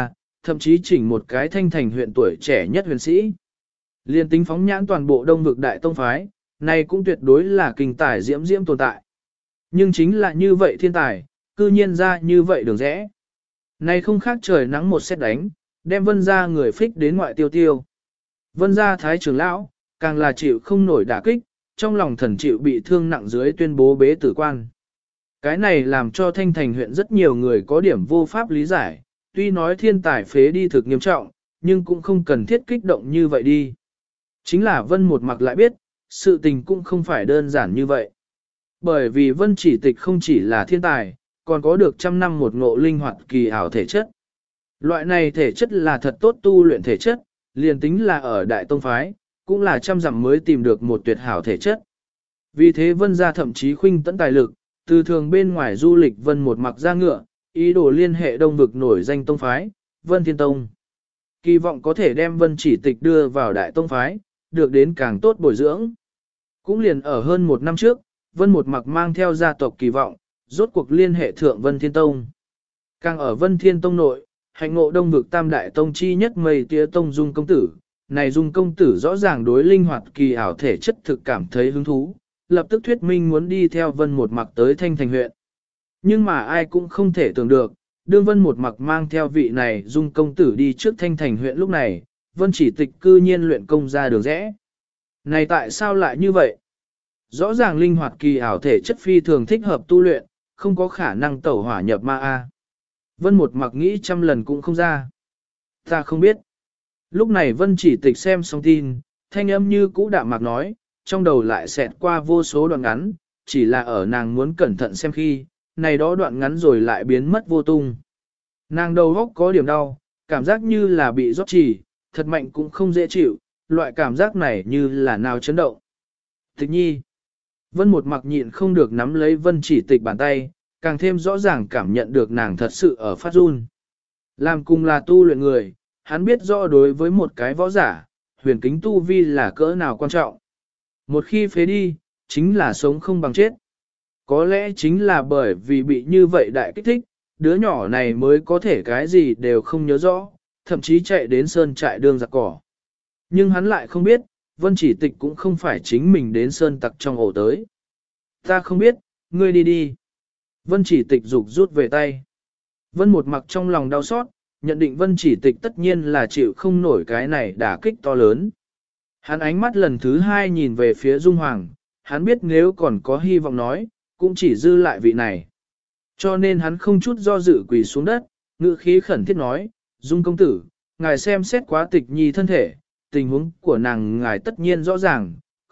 thậm chí chỉnh một cái thanh thành huyện tuổi trẻ nhất huyền sĩ. Liên tính phóng nhãn toàn bộ đông vực đại tông phái, này cũng tuyệt đối là kinh tài diễm diễm tồn tại. Nhưng chính là như vậy thiên tài, cư nhiên ra như vậy đường rẽ. Này không khác trời nắng một xét đánh, đem vân ra người phích đến ngoại tiêu tiêu. Vân ra thái trưởng lão, càng là chịu không nổi đả kích, trong lòng thần chịu bị thương nặng dưới tuyên bố bế tử quan. Cái này làm cho thanh thành huyện rất nhiều người có điểm vô pháp lý giải, tuy nói thiên tài phế đi thực nghiêm trọng, nhưng cũng không cần thiết kích động như vậy đi. Chính là Vân một mặc lại biết, sự tình cũng không phải đơn giản như vậy. Bởi vì Vân chỉ tịch không chỉ là thiên tài, còn có được trăm năm một ngộ linh hoạt kỳ ảo thể chất. Loại này thể chất là thật tốt tu luyện thể chất, liền tính là ở Đại Tông Phái, cũng là trăm dặm mới tìm được một tuyệt hảo thể chất. Vì thế Vân gia thậm chí khuynh tấn tài lực, từ thường bên ngoài du lịch Vân một mặc ra ngựa, ý đồ liên hệ đông vực nổi danh Tông Phái, Vân Thiên Tông. Kỳ vọng có thể đem Vân chỉ tịch đưa vào Đại Tông Phái, được đến càng tốt bồi dưỡng. Cũng liền ở hơn một năm trước, Vân một mặc mang theo gia tộc kỳ vọng, rốt cuộc liên hệ thượng Vân Thiên Tông. Càng ở Vân Thiên Tông nội, hạnh ngộ đông vực tam đại tông chi nhất mây tía tông Dung công tử. Này Dung công tử rõ ràng đối linh hoạt kỳ ảo thể chất thực cảm thấy hứng thú, lập tức thuyết minh muốn đi theo Vân một mặc tới Thanh Thành huyện. Nhưng mà ai cũng không thể tưởng được, đương Vân một mặc mang theo vị này Dung công tử đi trước Thanh Thành huyện lúc này, Vân chỉ tịch cư nhiên luyện công ra đường rẽ. Này tại sao lại như vậy? Rõ ràng linh hoạt kỳ ảo thể chất phi thường thích hợp tu luyện, không có khả năng tẩu hỏa nhập ma A. Vân một mặc nghĩ trăm lần cũng không ra. Ta không biết. Lúc này Vân chỉ tịch xem xong tin, thanh âm như cũ đạm mạc nói, trong đầu lại xẹt qua vô số đoạn ngắn, chỉ là ở nàng muốn cẩn thận xem khi, này đó đoạn ngắn rồi lại biến mất vô tung. Nàng đầu óc có điểm đau, cảm giác như là bị rót chỉ, thật mạnh cũng không dễ chịu, loại cảm giác này như là nào chấn động. Tịch nhi. Vân một mặc nhịn không được nắm lấy Vân chỉ tịch bàn tay, càng thêm rõ ràng cảm nhận được nàng thật sự ở phát run. Làm cùng là tu luyện người, hắn biết rõ đối với một cái võ giả, huyền kính tu vi là cỡ nào quan trọng. Một khi phế đi, chính là sống không bằng chết. Có lẽ chính là bởi vì bị như vậy đại kích thích, đứa nhỏ này mới có thể cái gì đều không nhớ rõ, thậm chí chạy đến sơn trại đường giặc cỏ. Nhưng hắn lại không biết, Vân chỉ tịch cũng không phải chính mình đến sơn tặc trong ổ tới. Ta không biết, ngươi đi đi. Vân chỉ tịch dục rút về tay. Vân một mặc trong lòng đau xót, nhận định Vân chỉ tịch tất nhiên là chịu không nổi cái này đả kích to lớn. Hắn ánh mắt lần thứ hai nhìn về phía Dung Hoàng, hắn biết nếu còn có hy vọng nói, cũng chỉ dư lại vị này. Cho nên hắn không chút do dự quỳ xuống đất, ngữ khí khẩn thiết nói, Dung công tử, ngài xem xét quá tịch nhi thân thể, tình huống của nàng ngài tất nhiên rõ ràng,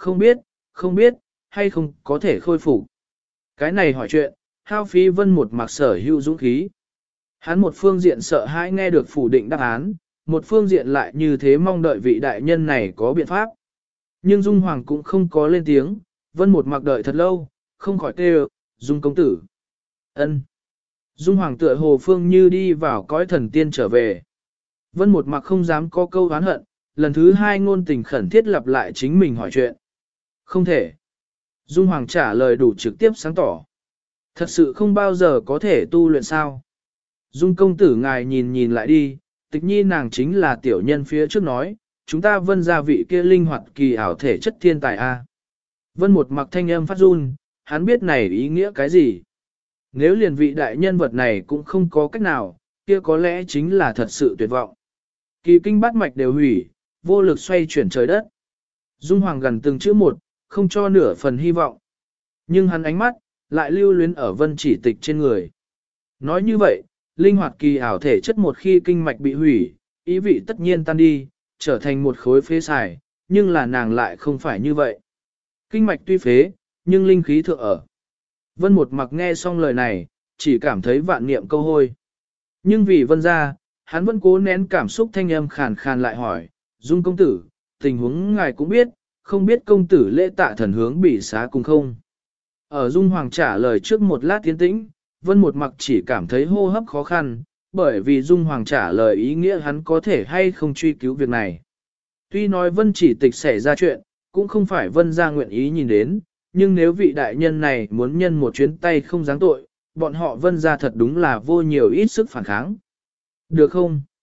không biết, hay không có thể khôi phục. Cái này hỏi chuyện, hao phí Vân một mặc sở hữu dũng khí. Hắn một phương diện sợ hãi nghe được phủ định đáp án, một phương diện lại như thế mong đợi vị đại nhân này có biện pháp. Nhưng Dung Hoàng cũng không có lên tiếng, Vân một mặc đợi thật lâu, không khỏi kêu, Dung công tử. Ân. Dung Hoàng tựa hồ phương như đi vào cõi thần tiên trở về. Vân một mặc không dám có câu oán hận, lần thứ hai ngôn tình khẩn thiết lặp lại chính mình hỏi chuyện. Không thể. Dung Hoàng trả lời đủ trực tiếp sáng tỏ. Thật sự không bao giờ có thể tu luyện sao. Dung công tử ngài nhìn lại đi, tịch nhi nàng chính là tiểu nhân phía trước nói, chúng ta Vân gia vị kia linh hoạt kỳ ảo thể chất thiên tài a. Vân một mặc thanh âm phát run, hắn biết này ý nghĩa cái gì. Nếu liền vị đại nhân vật này cũng không có cách nào, kia có lẽ chính là thật sự tuyệt vọng. Kỳ kinh bát mạch đều hủy, vô lực xoay chuyển trời đất. Dung Hoàng gần từng chữ một, không cho nửa phần hy vọng. Nhưng hắn ánh mắt, lại lưu luyến ở Vân chỉ tịch trên người. Nói như vậy, linh hoạt kỳ ảo thể chất một khi kinh mạch bị hủy, ý vị tất nhiên tan đi, trở thành một khối phế xài, nhưng là nàng lại không phải như vậy. Kinh mạch tuy phế, nhưng linh khí thượng ở. Vân một mặc nghe xong lời này, chỉ cảm thấy vạn niệm câu hôi. Nhưng vì Vân ra, hắn vẫn cố nén cảm xúc thanh âm khàn khàn lại hỏi, Dung công tử, tình huống ngài cũng biết, không biết công tử lễ tạ thần hướng bị xá cùng không. Ở Dung Hoàng trả lời trước một lát tiến tĩnh, Vân một mặc chỉ cảm thấy hô hấp khó khăn, bởi vì Dung Hoàng trả lời ý nghĩa hắn có thể hay không truy cứu việc này. Tuy nói Vân chỉ tịch xảy ra chuyện, cũng không phải Vân ra nguyện ý nhìn đến, nhưng nếu vị đại nhân này muốn nhân một chuyến tay không giáng tội, bọn họ Vân ra thật đúng là vô nhiều ít sức phản kháng. Được không?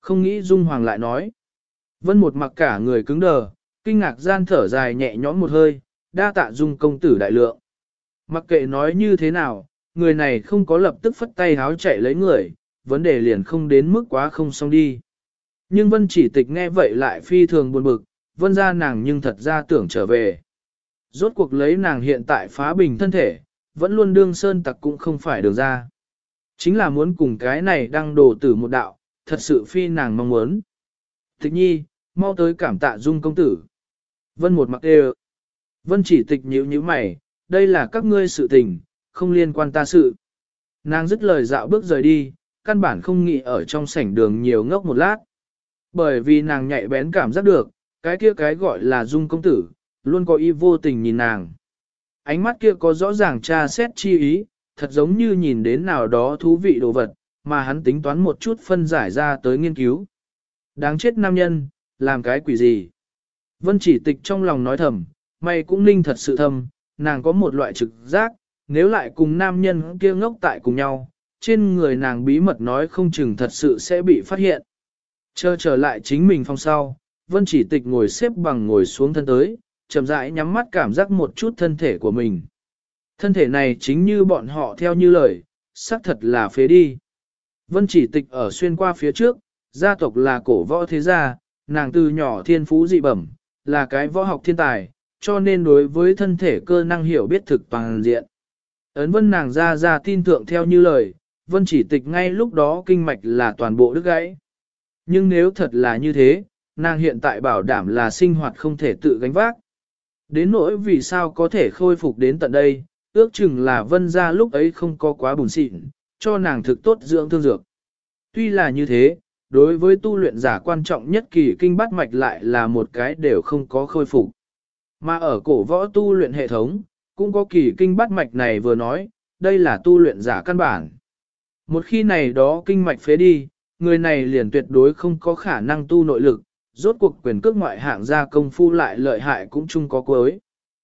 Không nghĩ Dung Hoàng lại nói. Vân một mặc cả người cứng đờ, kinh ngạc gian thở dài nhẹ nhõm một hơi, đa tạ Dung công tử đại lượng. Mặc kệ nói như thế nào, người này không có lập tức phất tay háo chạy lấy người, vấn đề liền không đến mức quá không xong đi. Nhưng Vân Chỉ Tịch nghe vậy lại phi thường buồn bực, Vân ra nàng nhưng thật ra tưởng trở về. Rốt cuộc lấy nàng hiện tại phá bình thân thể, vẫn luôn đương sơn tặc cũng không phải đường ra. Chính là muốn cùng cái này đăng đồ tử một đạo, thật sự phi nàng mong muốn. Tịch nhi, mau tới cảm tạ Dung công tử. Vân một mặc đều. Vân Chỉ Tịch nhíu nhíu mày, đây là các ngươi sự tình, không liên quan ta sự. Nàng dứt lời dạo bước rời đi, căn bản không nghĩ ở trong sảnh đường nhiều ngốc một lát. Bởi vì nàng nhạy bén cảm giác được, cái kia cái gọi là Dung công tử, luôn có ý vô tình nhìn nàng. Ánh mắt kia có rõ ràng tra xét chi ý, thật giống như nhìn đến nào đó thú vị đồ vật, mà hắn tính toán một chút phân giải ra tới nghiên cứu. Đáng chết nam nhân, làm cái quỷ gì? Vân Chỉ Tịch trong lòng nói thầm, mày cũng ninh thật sự thầm, nàng có một loại trực giác, nếu lại cùng nam nhân kia ngốc tại cùng nhau, trên người nàng bí mật nói không chừng thật sự sẽ bị phát hiện. Chờ trở lại chính mình phòng sau, Vân Chỉ Tịch ngồi xếp bằng ngồi xuống thân tới, chậm rãi nhắm mắt cảm giác một chút thân thể của mình. Thân thể này chính như bọn họ theo như lời, xác thật là phế đi. Vân Chỉ Tịch ở xuyên qua phía trước, gia tộc là cổ võ thế gia, nàng từ nhỏ thiên phú dị bẩm, là cái võ học thiên tài, cho nên đối với thân thể cơ năng hiểu biết thực toàn diện. Ấn Vân nàng ra tin tưởng theo như lời, Vân Chỉ Tịch ngay lúc đó kinh mạch là toàn bộ đứt gãy. Nhưng nếu thật là như thế, nàng hiện tại bảo đảm là sinh hoạt không thể tự gánh vác. Đến nỗi vì sao có thể khôi phục đến tận đây, ước chừng là Vân gia lúc ấy không có quá bùn xịn, cho nàng thực tốt dưỡng thương dược. Tuy là như thế, đối với tu luyện giả quan trọng nhất kỳ kinh bát mạch lại là một cái đều không có khôi phục. Mà ở cổ võ tu luyện hệ thống, cũng có kỳ kinh bát mạch này vừa nói, đây là tu luyện giả căn bản. Một khi này đó kinh mạch phế đi, người này liền tuyệt đối không có khả năng tu nội lực, rốt cuộc quyền cước ngoại hạng ra công phu lại lợi hại cũng chung có cuối.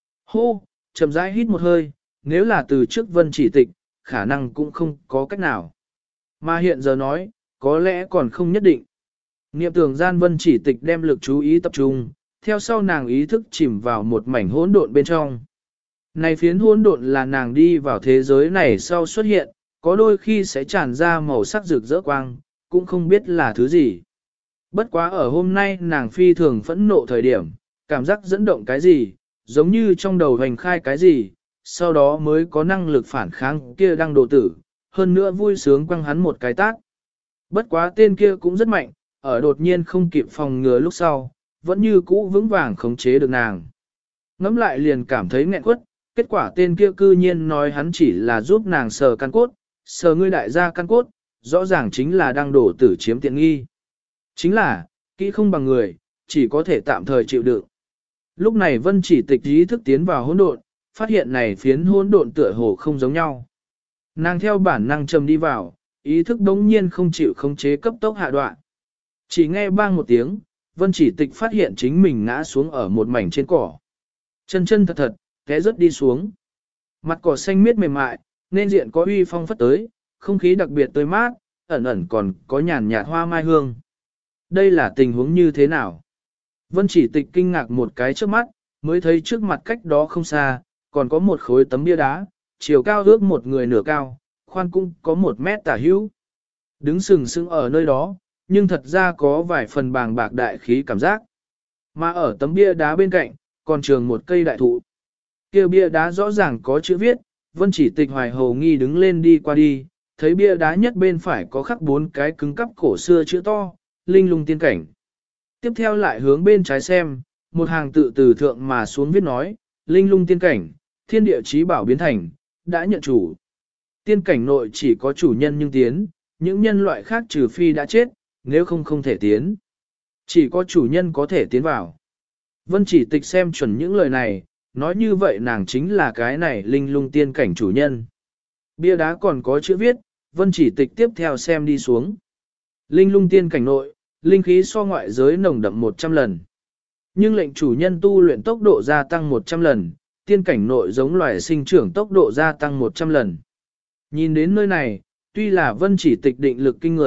Hô, chậm rãi hít một hơi, nếu là từ trước Vân Chỉ Tịch, khả năng cũng không có cách nào. Mà hiện giờ nói, có lẽ còn không nhất định. Niệm tưởng gian Vân Chỉ Tịch đem lực chú ý tập trung, theo sau nàng ý thức chìm vào một mảnh hỗn độn bên trong. Này phiến hỗn độn là nàng đi vào thế giới này sau xuất hiện, có đôi khi sẽ tràn ra màu sắc rực rỡ quang, cũng không biết là thứ gì. Bất quá ở hôm nay nàng phi thường phẫn nộ thời điểm, cảm giác dẫn động cái gì, giống như trong đầu hành khai cái gì, sau đó mới có năng lực phản kháng kia đang đồ tử, hơn nữa vui sướng quăng hắn một cái tát. Bất quá tên kia cũng rất mạnh, ở đột nhiên không kịp phòng ngừa lúc sau, vẫn như cũ vững vàng khống chế được nàng. Ngắm lại liền cảm thấy nghẹn quất, kết quả tên kia cư nhiên nói hắn chỉ là giúp nàng sờ căn cốt, sờ ngươi đại gia căn cốt, rõ ràng chính là đang đổ tử chiếm tiện nghi. Chính là, kỹ không bằng người, chỉ có thể tạm thời chịu đựng. Lúc này Vân Chỉ Tịch ý thức tiến vào hỗn độn, phát hiện này phiến hỗn độn tựa hồ không giống nhau. Nàng theo bản năng trầm đi vào, ý thức đống nhiên không chịu khống chế cấp tốc hạ đoạn. Chỉ nghe bang một tiếng, Vân Chỉ Tịch phát hiện chính mình ngã xuống ở một mảnh trên cỏ. Chân chân thật thật, té rớt đi xuống. Mặt cỏ xanh miết mềm mại, nên diện có uy phong phất tới, không khí đặc biệt tươi mát, ẩn ẩn còn có nhàn nhạt hoa mai hương. Đây là tình huống như thế nào? Vân Chỉ Tịch kinh ngạc một cái trước mắt, mới thấy trước mặt cách đó không xa, còn có một khối tấm bia đá, chiều cao ước một người nửa cao, khoan cũng có 1 mét tả hữu. Đứng sừng sững ở nơi đó, nhưng thật ra có vài phần bàng bạc đại khí cảm giác. Mà ở tấm bia đá bên cạnh, còn trường một cây đại thụ. Kia bia đá rõ ràng có chữ viết, Vân Chỉ Tịch hoài hồ nghi đứng lên đi qua đi, thấy bia đá nhất bên phải có khắc 4 cái cứng cắp cổ xưa chữ to, linh lung tiên cảnh. Tiếp theo lại hướng bên trái xem, một hàng tự từ thượng mà xuống viết nói, linh lung tiên cảnh, thiên địa chí bảo biến thành, đã nhận chủ. Tiên cảnh nội chỉ có chủ nhân nhưng tiến, những nhân loại khác trừ phi đã chết, nếu không không thể tiến. Chỉ có chủ nhân có thể tiến vào. Vân Chỉ Tịch xem chuẩn những lời này, nói như vậy nàng chính là cái này linh lung tiên cảnh chủ nhân. Bia đá còn có chữ viết, Vân Chỉ Tịch tiếp theo xem đi xuống. Linh lung tiên cảnh nội, linh khí so ngoại giới nồng đậm 100 lần. Nhưng lệnh chủ nhân tu luyện tốc độ gia tăng 100 lần, tiên cảnh nội giống loài sinh trưởng tốc độ gia tăng 100 lần. Nhìn đến nơi này, tuy là Vân Chỉ Tịch định lực kinh người,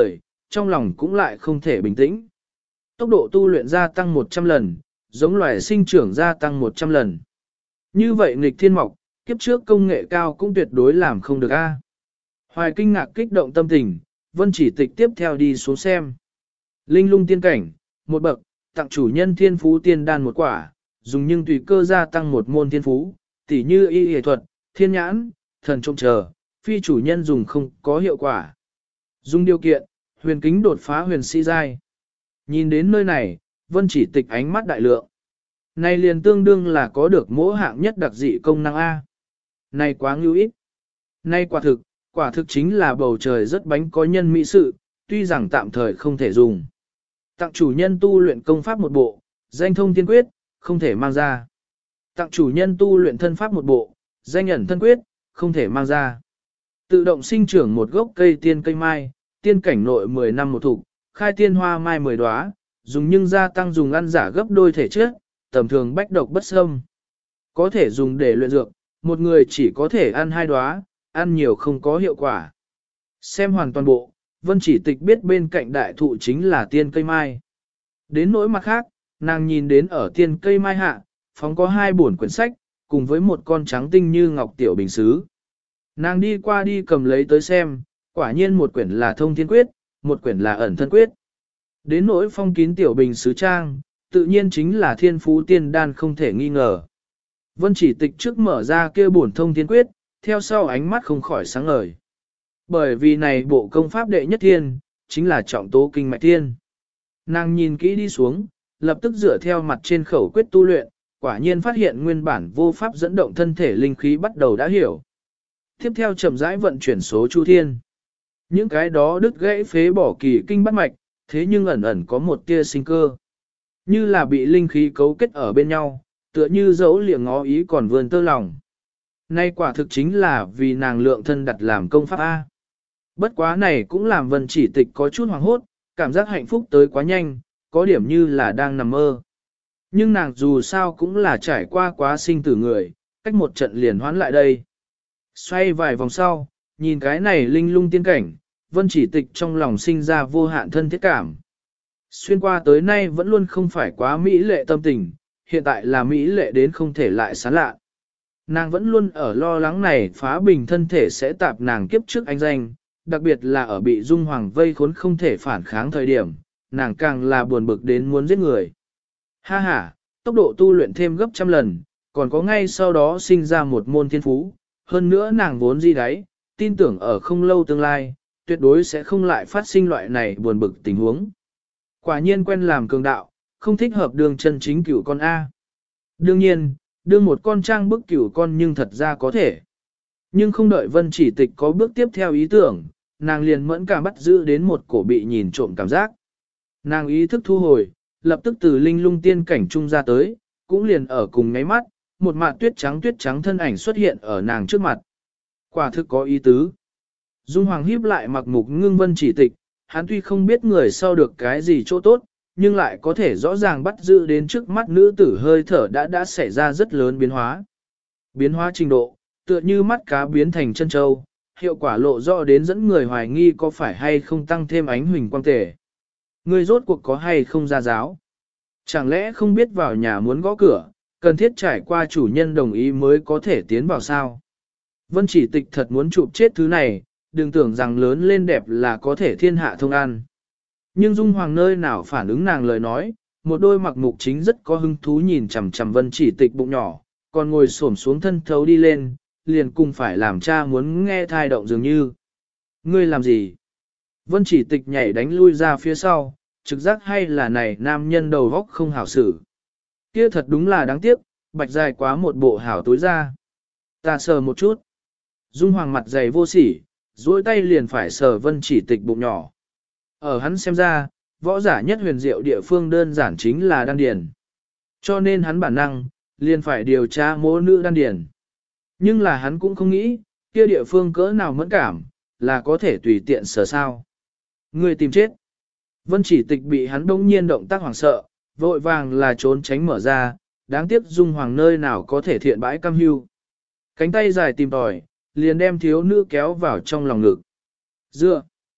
trong lòng cũng lại không thể bình tĩnh. Tốc độ tu luyện gia tăng 100 lần, giống loài sinh trưởng gia tăng 100 lần. Như vậy nghịch thiên mọc, kiếp trước công nghệ cao cũng tuyệt đối làm không được a. Hoài kinh ngạc kích động tâm tình, Vân Chỉ Tịch tiếp theo đi xuống xem. Linh lung tiên cảnh, một bậc, tặng chủ nhân thiên phú tiên đan một quả, dùng nhưng tùy cơ gia tăng một môn thiên phú, tỉ như y y thuật, thiên nhãn, thần trông chờ, phi chủ nhân dùng không có hiệu quả. Dùng điều kiện, huyền kính đột phá huyền sĩ giai. Nhìn đến nơi này, Vân Chỉ Tịch ánh mắt đại lượng. Này liền tương đương là có được mỗi hạng nhất đặc dị công năng A. Này quá ngưu ít. Này quả thực chính là bầu trời rất bánh có nhân mỹ sự, tuy rằng tạm thời không thể dùng. Tặng chủ nhân tu luyện công pháp một bộ, danh thông tiên quyết, không thể mang ra. Tặng chủ nhân tu luyện thân pháp một bộ, danh ẩn thân quyết, không thể mang ra. Tự động sinh trưởng một gốc cây tiên cây mai, tiên cảnh nội 10 năm một thục, khai tiên hoa mai 10 đóa, dùng nhưng gia tăng dùng ăn giả gấp đôi thể chất, tầm thường bách độc bất xâm. Có thể dùng để luyện dược, một người chỉ có thể ăn 2 đóa, ăn nhiều không có hiệu quả. Xem hoàn toàn bộ, Vân Chỉ Tịch biết bên cạnh đại thụ chính là tiên cây mai. Đến nỗi mặt khác, nàng nhìn đến ở tiên cây mai hạ, phóng có 2 bổn quyển sách, cùng với một con trắng tinh như ngọc tiểu bình sứ. Nàng đi qua đi cầm lấy tới xem, quả nhiên một quyển là thông thiên quyết, một quyển là ẩn thân quyết. Đến nỗi phong kín tiểu bình sứ trang, tự nhiên chính là thiên phú tiên đan không thể nghi ngờ. Vân Chỉ Tịch trước mở ra kia bổn thông thiên quyết, theo sau ánh mắt không khỏi sáng ngời. Bởi vì này bộ công pháp đệ nhất thiên, chính là trọng tố kinh mạch thiên. Nàng nhìn kỹ đi xuống, lập tức dựa theo mặt trên khẩu quyết tu luyện, quả nhiên phát hiện nguyên bản vô pháp dẫn động thân thể linh khí bắt đầu đã hiểu. Tiếp theo chậm rãi vận chuyển số chu thiên. Những cái đó đứt gãy phế bỏ kỳ kinh bắt mạch, thế nhưng ẩn ẩn có một tia sinh cơ. Như là bị linh khí cấu kết ở bên nhau, tựa như dấu liệng ngó ý còn vươn tơ lòng. Nay quả thực chính là vì nàng lượng thân đặt làm công pháp A. Bất quá này cũng làm Vân Chỉ Tịch có chút hoảng hốt, cảm giác hạnh phúc tới quá nhanh, có điểm như là đang nằm mơ. Nhưng nàng dù sao cũng là trải qua quá sinh tử người, cách một trận liền hoán lại đây. Xoay vài vòng sau, nhìn cái này linh lung tiên cảnh, Vân Chỉ Tịch trong lòng sinh ra vô hạn thân thiết cảm. Xuyên qua tới nay vẫn luôn không phải quá mỹ lệ tâm tình, hiện tại là mỹ lệ đến không thể lại xá lạ. Nàng vẫn luôn ở lo lắng này phá bình thân thể sẽ tạp nàng kiếp trước anh danh, đặc biệt là ở bị Dung Hoàng vây khốn không thể phản kháng thời điểm, nàng càng là buồn bực đến muốn giết người. Ha ha, tốc độ tu luyện thêm gấp trăm lần, còn có ngay sau đó sinh ra một môn thiên phú, hơn nữa nàng vốn di đáy, tin tưởng ở không lâu tương lai, tuyệt đối sẽ không lại phát sinh loại này buồn bực tình huống. Quả nhiên quen làm cường đạo, không thích hợp đường chân chính cửu con A. Đương nhiên, đương một con trang bức cửu con nhưng thật ra có thể. Nhưng không đợi Vân Chỉ Tịch có bước tiếp theo ý tưởng, nàng liền mẫn cảm bắt giữ đến một cổ bị nhìn trộm cảm giác. Nàng ý thức thu hồi, lập tức từ linh lung tiên cảnh trung ra tới, cũng liền ở cùng ngáy mắt, một mạt tuyết trắng thân ảnh xuất hiện ở nàng trước mặt. Quả thực có ý tứ. Dung Hoàng híp lại mặc mục ngưng Vân Chỉ Tịch, hắn tuy không biết người sau được cái gì chỗ tốt, nhưng lại có thể rõ ràng bắt giữ đến trước mắt nữ tử hơi thở đã xảy ra rất lớn biến hóa. Biến hóa trình độ, tựa như mắt cá biến thành chân châu, hiệu quả lộ rõ đến dẫn người hoài nghi có phải hay không tăng thêm ánh huỳnh quang tể. Người rốt cuộc có hay không ra giáo? Chẳng lẽ không biết vào nhà muốn gõ cửa, cần thiết trải qua chủ nhân đồng ý mới có thể tiến vào sao? Vân Chỉ Tịch thật muốn chụp chết thứ này, đừng tưởng rằng lớn lên đẹp là có thể thiên hạ thông an. Nhưng Dung Hoàng nơi nào phản ứng nàng lời nói, một đôi mặc mục chính rất có hứng thú nhìn chằm chằm Vân Chỉ Tịch bụng nhỏ, còn ngồi xổm xuống thân thấu đi lên, liền cùng phải làm cha muốn nghe thai động dường như. Ngươi làm gì? Vân Chỉ Tịch nhảy đánh lui ra phía sau, trực giác hay là này nam nhân đầu góc không hảo xử. Kia thật đúng là đáng tiếc, bạch dài quá một bộ hảo tối ra. Ta sờ một chút. Dung Hoàng mặt dày vô sỉ, duỗi tay liền phải sờ Vân Chỉ Tịch bụng nhỏ. Ở hắn xem ra, võ giả nhất huyền diệu địa phương đơn giản chính là đan điền. Cho nên hắn bản năng, liền phải điều tra mỗ nữ đan điền. Nhưng là hắn cũng không nghĩ, kia địa phương cỡ nào mẫn cảm, là có thể tùy tiện sờ sao. Người tìm chết. Vân Chỉ Tịch bị hắn đông nhiên động tác hoảng sợ, vội vàng là trốn tránh mở ra, đáng tiếc Dung Hoàng nơi nào có thể thiện bãi cam hưu. Cánh tay dài tìm tòi, liền đem thiếu nữ kéo vào trong lòng ngực. Dựa.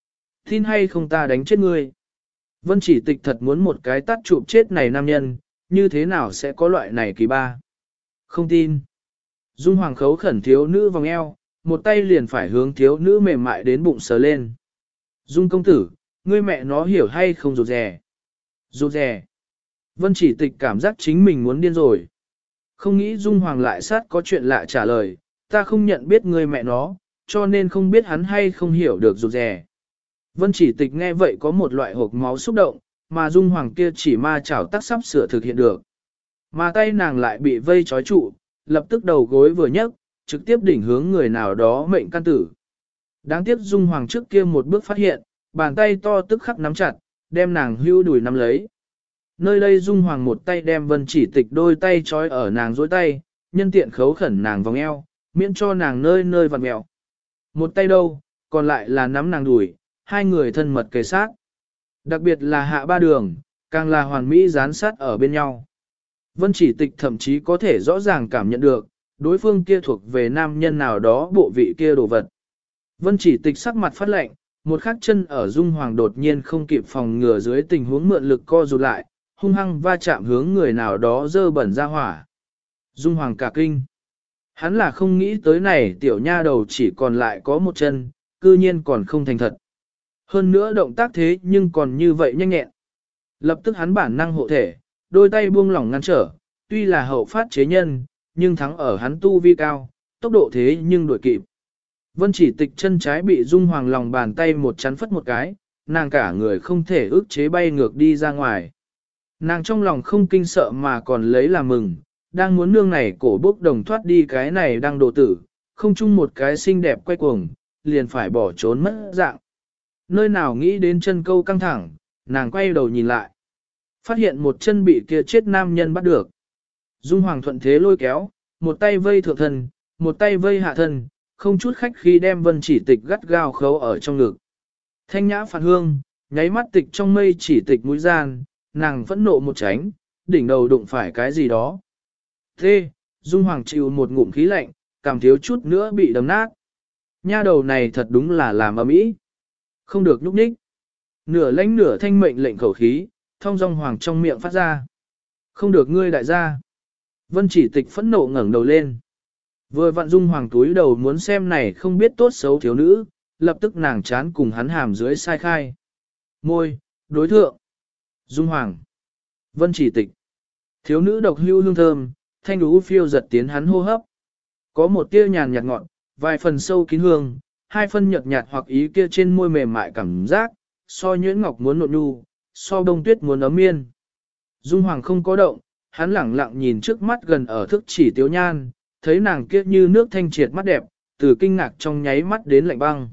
Tin hay không ta đánh chết ngươi. Vân Chỉ Tịch thật muốn một cái tát chụp chết này nam nhân, như thế nào sẽ có loại này kỳ ba. Không tin. Dung Hoàng khấu khẩn thiếu nữ vòng eo, một tay liền phải hướng thiếu nữ mềm mại đến bụng sờ lên. Dung công tử, ngươi mẹ nó hiểu hay không rụt rè. Rụt rè. Vân Chỉ Tịch cảm giác chính mình muốn điên rồi. Không nghĩ Dung Hoàng lại sát có chuyện lạ trả lời, ta không nhận biết ngươi mẹ nó, cho nên không biết hắn hay không hiểu được rụt rè. Vân Chỉ Tịch nghe vậy có một loại hộp máu xúc động, mà Dung Hoàng kia chỉ ma chảo tác sắp sửa thực hiện được. Mà tay nàng lại bị vây trói trụ, lập tức đầu gối vừa nhấc, trực tiếp đỉnh hướng người nào đó mệnh căn tử. Đáng tiếc Dung Hoàng trước kia một bước phát hiện, bàn tay to tức khắc nắm chặt, đem nàng hưu đuổi nắm lấy. Nơi đây Dung Hoàng một tay đem Vân Chỉ Tịch đôi tay trói ở nàng dối tay, nhân tiện khấu khẩn nàng vòng eo, miễn cho nàng nơi nơi vặn mẹo. Một tay đâu, còn lại là nắm nàng đuổi, hai người thân mật kề sát. Đặc biệt là hạ ba đường, càng là hoàn mỹ dán sát ở bên nhau. Vân Chỉ Tịch thậm chí có thể rõ ràng cảm nhận được, đối phương kia thuộc về nam nhân nào đó bộ vị kia đồ vật. Vân Chỉ Tịch sắc mặt phát lạnh, một khắc chân ở Dung Hoàng đột nhiên không kịp phòng ngừa dưới tình huống mượn lực co rụt lại, hung hăng va chạm hướng người nào đó dơ bẩn ra hỏa. Dung Hoàng cả kinh. Hắn là không nghĩ tới này tiểu nha đầu chỉ còn lại có một chân, cư nhiên còn không thành thật. Hơn nữa động tác thế nhưng còn như vậy nhanh nhẹn. Lập tức hắn bản năng hộ thể, đôi tay buông lỏng ngăn trở, tuy là hậu phát chế nhân, nhưng thắng ở hắn tu vi cao, tốc độ thế nhưng đuổi kịp. Vân Chỉ Tịch chân trái bị Dung Hoàng lòng bàn tay một chắn phất một cái, nàng cả người không thể ức chế bay ngược đi ra ngoài. Nàng trong lòng không kinh sợ mà còn lấy làm mừng, đang muốn nương này cổ bốc đồng thoát đi cái này đang đồ tử, không chung một cái xinh đẹp quay cuồng, liền phải bỏ trốn mất dạng. Nơi nào nghĩ đến chân câu căng thẳng, nàng quay đầu nhìn lại. Phát hiện một chân bị kia chết nam nhân bắt được. Dung Hoàng thuận thế lôi kéo, một tay vây thượng thân, một tay vây hạ thân, không chút khách khi đem Vân Chỉ Tịch gắt gao khấu ở trong ngực. Thanh nhã phản hương, nháy mắt tịch trong mây Chỉ Tịch mũi gian, nàng phẫn nộ một tránh, đỉnh đầu đụng phải cái gì đó. Thế, Dung Hoàng chịu một ngụm khí lạnh, cảm thiếu chút nữa bị đấm nát. Nha đầu này thật đúng là làm ầm ĩ. Không được nhúc nhích. Nửa lãnh nửa thanh mệnh lệnh khẩu khí, thông dong Hoàng trong miệng phát ra. Không được ngươi đại gia. Vân Chỉ Tịch phẫn nộ ngẩng đầu lên. Vừa vặn Dung Hoàng túi đầu muốn xem này không biết tốt xấu thiếu nữ, lập tức nàng chán cùng hắn hàm dưới sai khai. Môi, đối thượng. Dung Hoàng. Vân Chỉ Tịch. Thiếu nữ độc hưu hương thơm, thanh đú phiêu giật tiến hắn hô hấp. Có một tia nhàn nhạt ngọt, vài phần sâu kín hương, hai phân nhợt nhạt hoặc ý kia trên môi mềm mại cảm giác, so nhuyễn ngọc muốn nộn nhu, so đông tuyết muốn ấm miên. Dung Hoàng không có động, hắn lẳng lặng nhìn trước mắt gần ở thức chỉ tiếu nhan, thấy nàng kia như nước thanh triệt mắt đẹp, từ kinh ngạc trong nháy mắt đến lạnh băng.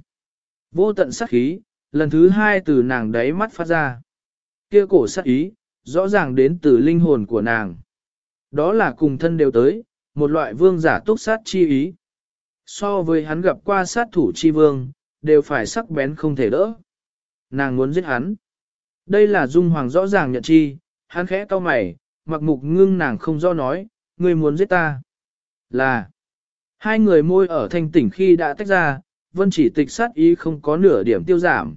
Vô tận sát khí, lần thứ hai từ nàng đáy mắt phát ra. Kia cổ sát ý, rõ ràng đến từ linh hồn của nàng. Đó là cùng thân đều tới, một loại vương giả túc sát chi ý. So với hắn gặp qua sát thủ chi vương, đều phải sắc bén không thể đỡ. Nàng muốn giết hắn. Đây là Dung Hoàng rõ ràng nhận chi, hắn khẽ cau mày, mặc mục ngưng nàng không do nói, ngươi muốn giết ta. Là, hai người môi ở thanh tỉnh khi đã tách ra, Vân Chỉ Tịch sát ý không có nửa điểm tiêu giảm.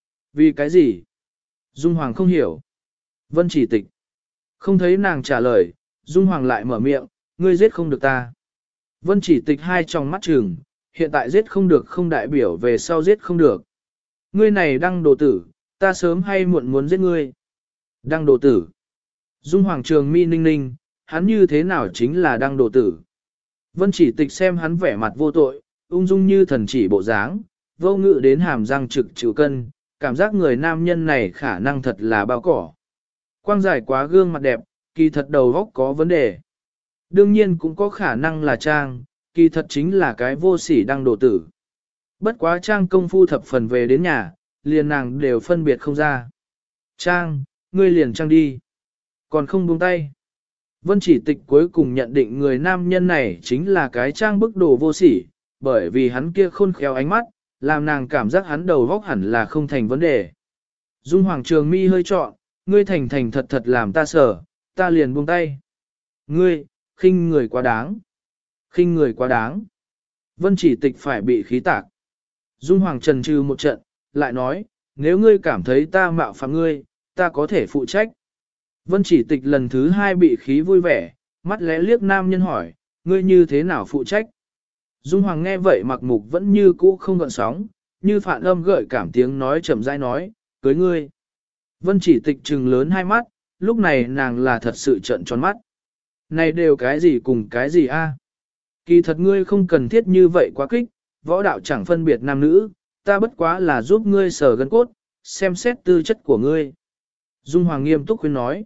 Vì cái gì? Dung Hoàng không hiểu. Vân Chỉ Tịch. Không thấy nàng trả lời, Dung Hoàng lại mở miệng, ngươi giết không được ta. Vân Chỉ Tịch hai tròng mắt trừng, hiện tại giết không được không đại biểu về sau giết không được. Ngươi này đăng đồ tử, ta sớm hay muộn muốn giết ngươi. Đăng đồ tử. Dung Hoàng trường mi ninh ninh, hắn như thế nào chính là đăng đồ tử. Vân Chỉ Tịch xem hắn vẻ mặt vô tội, ung dung như thần chỉ bộ dáng, vô ngự đến hàm răng trực chịu cân, cảm giác người nam nhân này khả năng thật là bao cỏ. Quang dài quá gương mặt đẹp, kỳ thật đầu góc có vấn đề. Đương nhiên cũng có khả năng là trang, kỳ thật chính là cái vô sỉ đăng đồ tử. Bất quá trang công phu thập phần về đến nhà, liền nàng đều phân biệt không ra. Trang, ngươi liền trang đi. Còn không buông tay. Vân Chỉ Tịch cuối cùng nhận định người nam nhân này chính là cái trang bức đồ vô sỉ, bởi vì hắn kia khôn khéo ánh mắt, làm nàng cảm giác hắn đầu góc hẳn là không thành vấn đề. Dung Hoàng trường mi hơi trọn, ngươi thành thành thật thật làm ta sợ, ta liền buông tay. Ngươi, khinh người quá đáng. Khinh người quá đáng. Vân Chỉ Tịch phải bị khí tạc. Dung Hoàng trần trừ một trận, lại nói, nếu ngươi cảm thấy ta mạo phạm ngươi, ta có thể phụ trách. Vân chỉ tịch lần thứ hai bị khí vui vẻ, mắt lẽ liếc nam nhân hỏi, ngươi như thế nào phụ trách? Dung Hoàng nghe vậy mặc mục vẫn như cũ không gợn sóng, như phản âm gợi cảm tiếng nói chậm rãi nói, cưới ngươi. Vân chỉ tịch trừng lớn hai mắt, lúc này nàng là thật sự trợn tròn mắt. Này đều cái gì cùng cái gì a? Kỳ thật ngươi không cần thiết như vậy quá kích, võ đạo chẳng phân biệt nam nữ, ta bất quá là giúp ngươi sờ gân cốt, xem xét tư chất của ngươi. Dung Hoàng nghiêm túc khuyên nói.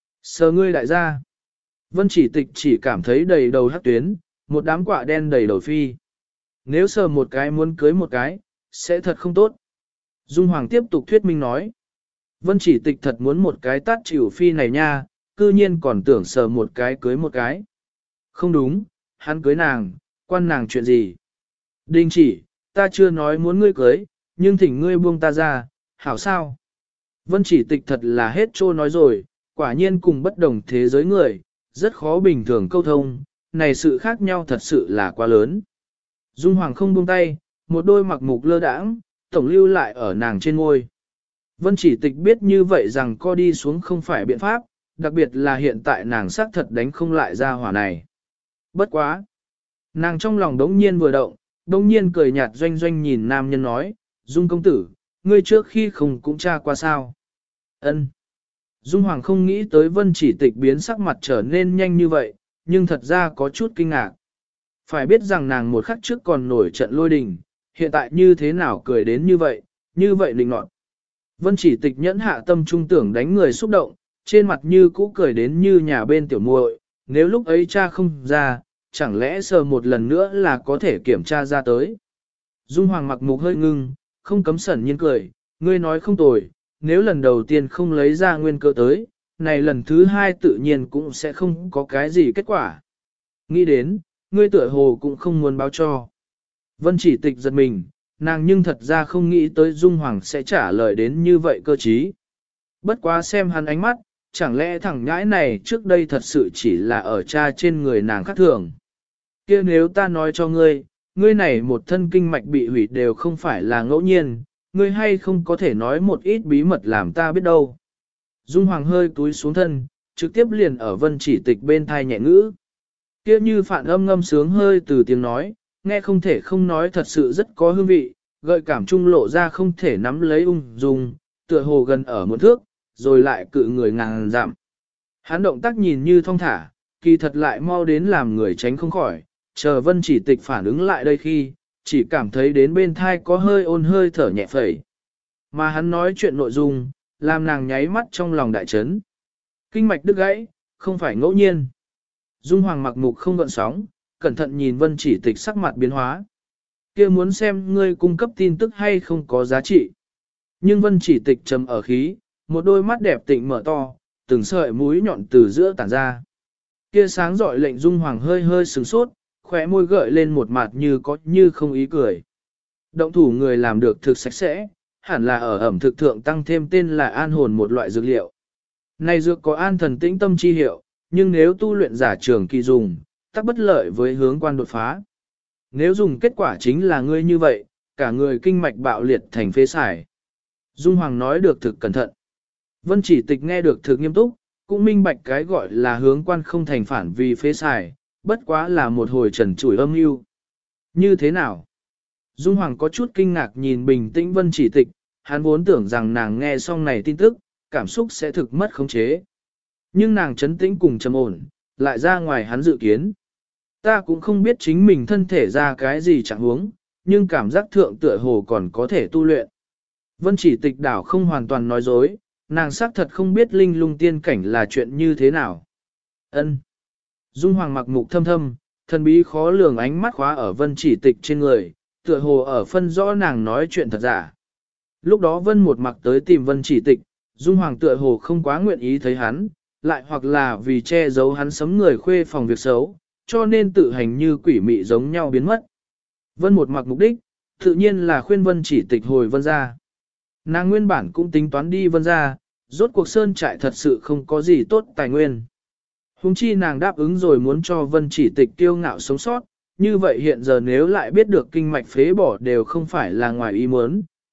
Sờ ngươi đại gia. Vân chỉ tịch chỉ cảm thấy đầy đầu hắc tuyến, một đám quạ đen đầy đầu phi. Nếu sờ một cái muốn cưới một cái, sẽ thật không tốt. Dung Hoàng tiếp tục thuyết minh nói. Vân chỉ tịch thật muốn một cái tát chịu phi này nha, cư nhiên còn tưởng sờ một cái cưới một cái. Không đúng, hắn cưới nàng, quan nàng chuyện gì? Đình chỉ, ta chưa nói muốn ngươi cưới, nhưng thỉnh ngươi buông ta ra, hảo sao? Vân chỉ tịch thật là hết trô nói rồi, quả nhiên cùng bất đồng thế giới người, rất khó bình thường câu thông, này sự khác nhau thật sự là quá lớn. Dung Hoàng không buông tay, một đôi mặc mục lơ đãng, tổng lưu lại ở nàng trên ngôi. Vân chỉ tịch biết như vậy rằng co đi xuống không phải biện pháp, đặc biệt là hiện tại nàng xác thật đánh không lại ra hỏa này. Bất quá. Nàng trong lòng đống nhiên vừa động, đống nhiên cười nhạt doanh doanh nhìn nam nhân nói, Dung công tử, ngươi trước khi không cũng tra qua sao. Ân. Dung Hoàng không nghĩ tới Vân chỉ tịch biến sắc mặt trở nên nhanh như vậy, nhưng thật ra có chút kinh ngạc. Phải biết rằng nàng một khắc trước còn nổi trận lôi đình, hiện tại như thế nào cười đến như vậy linh nọt. Vân chỉ tịch nhẫn hạ tâm trung tưởng đánh người xúc động, trên mặt như cũ cười đến như nhà bên tiểu muội, nếu lúc ấy cha không ra, chẳng lẽ sờ một lần nữa là có thể kiểm tra ra tới. Dung Hoàng mặc mục hơi ngưng, không cấm sẩn nhiên cười, ngươi nói không tồi, nếu lần đầu tiên không lấy ra nguyên cơ tới, này lần thứ hai tự nhiên cũng sẽ không có cái gì kết quả. Nghĩ đến, ngươi tựa hồ cũng không muốn báo cho. Vân chỉ tịch giật mình, nàng nhưng thật ra không nghĩ tới Dung Hoàng sẽ trả lời đến như vậy cơ trí. Bất quá xem hắn ánh mắt, chẳng lẽ thằng nhãi này trước đây thật sự chỉ là ở cha trên người nàng khác thường. Kia nếu ta nói cho ngươi, ngươi này một thân kinh mạch bị hủy đều không phải là ngẫu nhiên, ngươi hay không có thể nói một ít bí mật làm ta biết đâu. Dung Hoàng hơi túi xuống thân, trực tiếp liền ở Vân chỉ tịch bên thai nhẹ ngữ. Kia như phản âm ngâm sướng hơi từ tiếng nói, nghe không thể không nói thật sự rất có hương vị, gợi cảm trung lộ ra không thể nắm lấy ung dung, tựa hồ gần ở một thước, rồi lại cự người ngàn dặm. Hắn động tác nhìn như thong thả, kỳ thật lại mau đến làm người tránh không khỏi, chờ Vân chỉ tịch phản ứng lại đây khi, chỉ cảm thấy đến bên thai có hơi ôn hơi thở nhẹ phẩy. Mà hắn nói chuyện nội dung, làm nàng nháy mắt trong lòng đại chấn. Kinh mạch đứt gãy, không phải ngẫu nhiên. Dung Hoàng mặc mục không gợn sóng, cẩn thận nhìn Vân chỉ tịch sắc mặt biến hóa. Kia muốn xem ngươi cung cấp tin tức hay không có giá trị. Nhưng Vân chỉ tịch trầm ở khí, một đôi mắt đẹp tịnh mở to, từng sợi mũi nhọn từ giữa tản ra. Kia sáng rọi lệnh Dung Hoàng hơi hơi sửng sốt, khóe môi gợi lên một mặt như có như không ý cười. Động thủ người làm được thực sạch sẽ, hẳn là ở ẩm thực thượng tăng thêm tên là an hồn một loại dược liệu. Này dược có an thần tĩnh tâm chi hiệu, nhưng nếu tu luyện giả trường kỳ dùng, tắc bất lợi với hướng quan đột phá. Nếu dùng kết quả chính là ngươi như vậy, cả người kinh mạch bạo liệt thành phế xài. Dung Hoàng nói được thực cẩn thận. Vân chỉ tịch nghe được thực nghiêm túc, cũng minh bạch cái gọi là hướng quan không thành phản vì phế xài, bất quá là một hồi trần trụi âm mưu. Như thế nào? Dung Hoàng có chút kinh ngạc nhìn bình tĩnh Vân chỉ tịch, hắn vốn tưởng rằng nàng nghe xong này tin tức, cảm xúc sẽ thực mất khống chế. Nhưng nàng trấn tĩnh cùng trầm ổn, lại ra ngoài hắn dự kiến. Ta cũng không biết chính mình thân thể ra cái gì chẳng huống, nhưng cảm giác thượng tựa hồ còn có thể tu luyện. Vân chỉ tịch đảo không hoàn toàn nói dối, nàng xác thật không biết linh lung tiên cảnh là chuyện như thế nào. Ân. Dung Hoàng mặc mục thâm thâm, thần bí khó lường ánh mắt khóa ở Vân chỉ tịch trên người, tựa hồ ở phân rõ nàng nói chuyện thật giả. Lúc đó Vân một mặc tới tìm Vân chỉ tịch, Dung Hoàng tựa hồ không quá nguyện ý thấy hắn, lại hoặc là vì che giấu hắn sấm người khuê phòng việc xấu, cho nên tự hành như quỷ mị giống nhau biến mất. Vân một mặc mục đích, tự nhiên là khuyên Vân chỉ tịch hồi Vân ra. Nàng nguyên bản cũng tính toán đi Vân ra, rốt cuộc sơn trại thật sự không có gì tốt tài nguyên. Hùng chi nàng đáp ứng rồi muốn cho Vân chỉ tịch kiêu ngạo sống sót, như vậy hiện giờ nếu lại biết được kinh mạch phế bỏ đều không phải là ngoài ý muốn,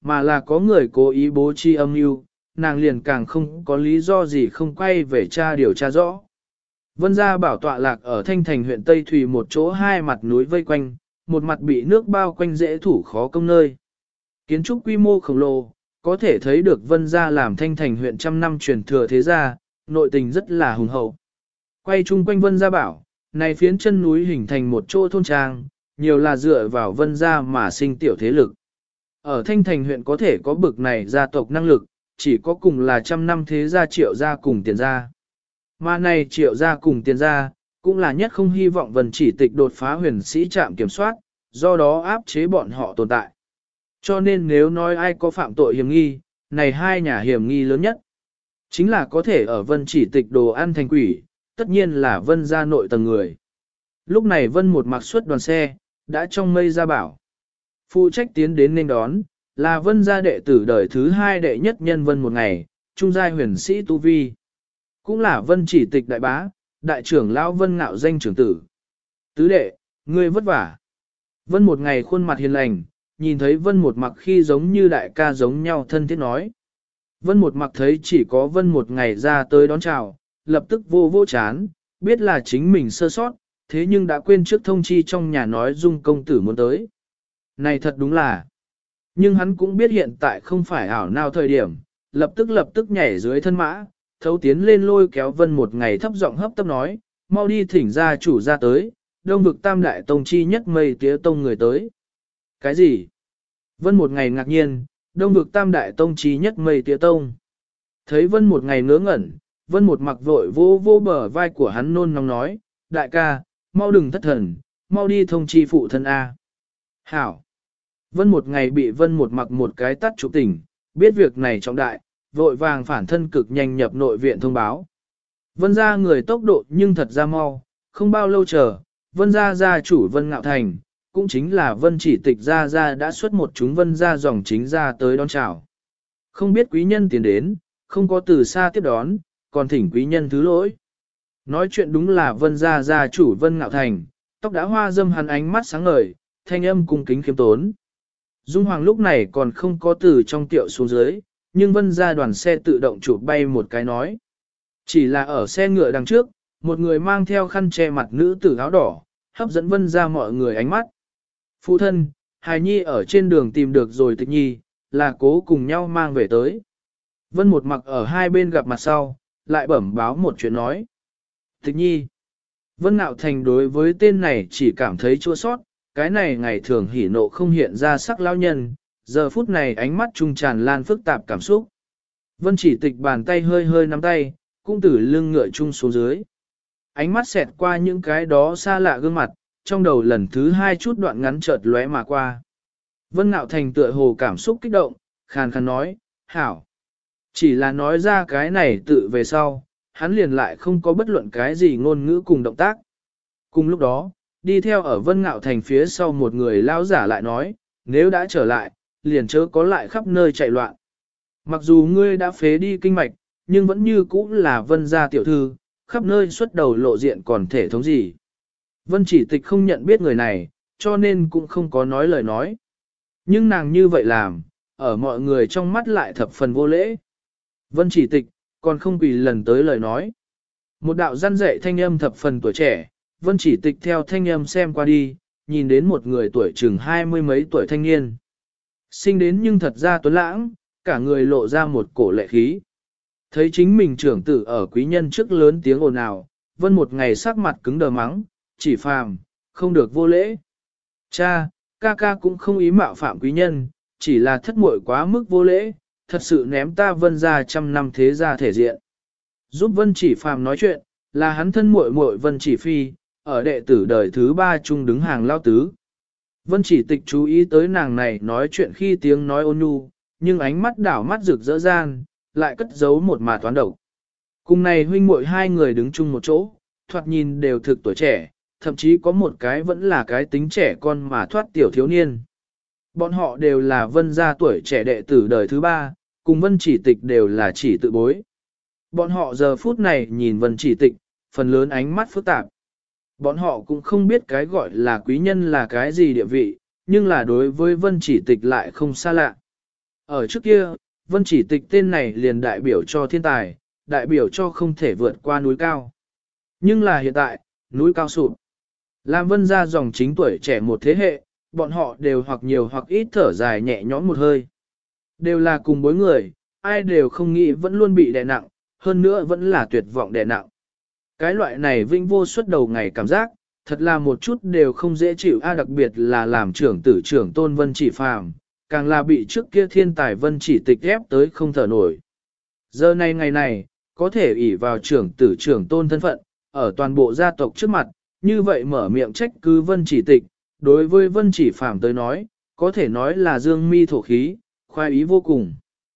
mà là có người cố ý bố trí âm mưu, nàng liền càng không có lý do gì không quay về điều tra rõ. Vân gia bảo tọa lạc ở Thanh Thành huyện Tây Thủy một chỗ hai mặt núi vây quanh, một mặt bị nước bao quanh dễ thủ khó công nơi. Kiến trúc quy mô khổng lồ, có thể thấy được Vân gia làm Thanh Thành huyện trăm năm truyền thừa thế gia, nội tình rất là hùng hậu. Quay chung quanh Vân gia bảo, này phiến chân núi hình thành một chỗ thôn trang, nhiều là dựa vào Vân gia mà sinh tiểu thế lực. Ở Thanh Thành huyện có thể có bực này gia tộc năng lực, chỉ có cùng là trăm năm thế gia Triệu gia cùng Tiền gia. Mà này Triệu gia cùng Tiền gia, cũng là nhất không hy vọng Vân Chỉ Tịch đột phá huyền sĩ trạm kiểm soát, do đó áp chế bọn họ tồn tại. Cho nên nếu nói ai có phạm tội hiểm nghi, này hai nhà hiểm nghi lớn nhất, chính là có thể ở Vân Chỉ Tịch đồ ăn thành quỷ, tất nhiên là Vân gia nội tầng người. Lúc này Vân một mặc xuất đoàn xe, đã trong mây ra bảo. Phụ trách tiến đến nên đón, là Vân gia đệ tử đời thứ hai đệ nhất nhân Vân một ngày, trung giai huyền sĩ Tu Vi. Cũng là Vân Chỉ Tịch đại bá, đại trưởng lão Vân Ngạo danh trưởng tử. Tứ đệ, ngươi vất vả. Vân một ngày khuôn mặt hiền lành, nhìn thấy Vân một mặc khi giống như đại ca giống nhau thân thiết nói. Vân một mặc thấy chỉ có Vân một ngày ra tới đón chào, lập tức vô vô chán, biết là chính mình sơ sót, thế nhưng đã quên trước thông chi trong nhà nói Dung công tử muốn tới. Này thật đúng là, nhưng hắn cũng biết hiện tại không phải ảo nào thời điểm, lập tức nhảy dưới thân mã, thấu tiến lên lôi kéo Vân một ngày thấp giọng hấp tấp nói, mau đi thỉnh gia chủ ra tới, đông vực tam đại tông chi nhất mây tía tông người tới. Cái gì? Vân một ngày ngạc nhiên, đông vực tam đại tông chi nhất mây tía tông. Thấy Vân một ngày ngớ ngẩn, Vân một mặc vội vô vô bờ vai của hắn nôn nóng nói, đại ca, mau đừng thất thần, mau đi thông chi phụ thân A. Hảo. Vân một ngày bị Vân một mặc một cái tắt trụ tỉnh, biết việc này trọng đại, vội vàng phản thân cực nhanh nhập nội viện thông báo. Vân gia người tốc độ nhưng thật ra mau, không bao lâu chờ, Vân gia gia chủ Vân Ngạo Thành, cũng chính là Vân Chỉ Tịch gia đã xuất một chúng Vân gia dòng chính ra tới đón chào. Không biết quý nhân tiến đến, không có từ xa tiếp đón, còn thỉnh quý nhân thứ lỗi. Nói chuyện đúng là Vân gia gia chủ Vân Ngạo Thành, tóc đã hoa dâm hắn ánh mắt sáng ngời, thanh âm cung kính khiêm tốn. Dung Hoàng lúc này còn không có từ trong tiệu xuống dưới, nhưng Vân gia đoàn xe tự động chụp bay một cái nói. Chỉ là ở xe ngựa đằng trước, một người mang theo khăn che mặt nữ tử áo đỏ, hấp dẫn Vân gia mọi người ánh mắt. Phụ thân, Hài Nhi ở trên đường tìm được rồi Tịch Nhi, là cố cùng nhau mang về tới. Vân một mặc ở hai bên gặp mặt sau, lại bẩm báo một chuyện nói. Tịch Nhi. Vân Nạo Thành đối với tên này chỉ cảm thấy chua sót, cái này ngày thường hỉ nộ không hiện ra sắc lão nhân, giờ phút này ánh mắt trung tràn lan phức tạp cảm xúc. Vân Chỉ Tịch bàn tay hơi hơi nắm tay, cũng từ lưng ngựa chung xuống dưới. Ánh mắt xẹt qua những cái đó xa lạ gương mặt, trong đầu lần thứ hai chút đoạn ngắn chợt lóe mà qua. Vân Nạo Thành tựa hồ cảm xúc kích động, khàn khàn nói, hảo. Chỉ là nói ra cái này tự về sau, hắn liền lại không có bất luận cái gì ngôn ngữ cùng động tác. Cùng lúc đó, đi theo ở Vân Ngạo Thành phía sau một người lão giả lại nói, nếu đã trở lại, liền chớ có lại khắp nơi chạy loạn. Mặc dù ngươi đã phế đi kinh mạch, nhưng vẫn như cũ là Vân gia tiểu thư, khắp nơi xuất đầu lộ diện còn thể thống gì. Vân Chỉ Tịch không nhận biết người này, cho nên cũng không có nói lời nói. Nhưng nàng như vậy làm, ở mọi người trong mắt lại thập phần vô lễ. Vân Chỉ Tịch, còn không quỳ lần tới lời nói. Một đạo răn dạy thanh âm thập phần tuổi trẻ, Vân Chỉ Tịch theo thanh âm xem qua đi, nhìn đến một người tuổi chừng 20 mấy tuổi thanh niên. Sinh đến nhưng thật ra tuấn lãng, cả người lộ ra một cổ lệ khí. Thấy chính mình trưởng tử ở quý nhân trước lớn tiếng ồn ào, Vân một ngày sắc mặt cứng đờ mắng, chỉ phàm, không được vô lễ. Cha, ca ca cũng không ý mạo phạm quý nhân, chỉ là thất muội quá mức vô lễ, thật sự ném ta Vân gia trăm năm thế gia thể diện. Giúp Vân Chỉ Phàm nói chuyện, là hắn thân muội muội Vân Chỉ Phi, ở đệ tử đời thứ ba chung đứng hàng lao tứ. Vân Chỉ Tịch chú ý tới nàng này nói chuyện khi tiếng nói ôn nhu, nhưng ánh mắt đảo mắt rực rỡ gian, lại cất giấu một mà toán độc. Cùng này huynh muội hai người đứng chung một chỗ, thoạt nhìn đều thực tuổi trẻ, thậm chí có một cái vẫn là cái tính trẻ con mà thoát tiểu thiếu niên. Bọn họ đều là Vân gia tuổi trẻ đệ tử đời thứ ba, cùng Vân Chỉ Tịch đều là chỉ tự bối. Bọn họ giờ phút này nhìn Vân Chỉ Tịch, phần lớn ánh mắt phức tạp. Bọn họ cũng không biết cái gọi là quý nhân là cái gì địa vị, nhưng là đối với Vân Chỉ Tịch lại không xa lạ. Ở trước kia, Vân Chỉ Tịch tên này liền đại biểu cho thiên tài, đại biểu cho không thể vượt qua núi cao. Nhưng là hiện tại, núi cao sụp. Làm Vân gia dòng chính tuổi trẻ một thế hệ, bọn họ đều hoặc nhiều hoặc ít thở dài nhẹ nhõm một hơi. Đều là cùng bối người, ai đều không nghĩ vẫn luôn bị đè nặng, hơn nữa vẫn là tuyệt vọng đè nặng. Cái loại này vinh vô suốt đầu ngày cảm giác, thật là một chút đều không dễ chịu đặc biệt là làm trưởng tử trưởng tôn Vân Chỉ Phàm, càng là bị trước kia thiên tài Vân Chỉ Tịch ép tới không thở nổi. Giờ này ngày này, có thể ỷ vào trưởng tử trưởng tôn thân phận, ở toàn bộ gia tộc trước mặt, như vậy mở miệng trách cứ Vân Chỉ Tịch, đối với Vân Chỉ Phàm tới nói, có thể nói là dương mi thổ khí, khoái ý vô cùng.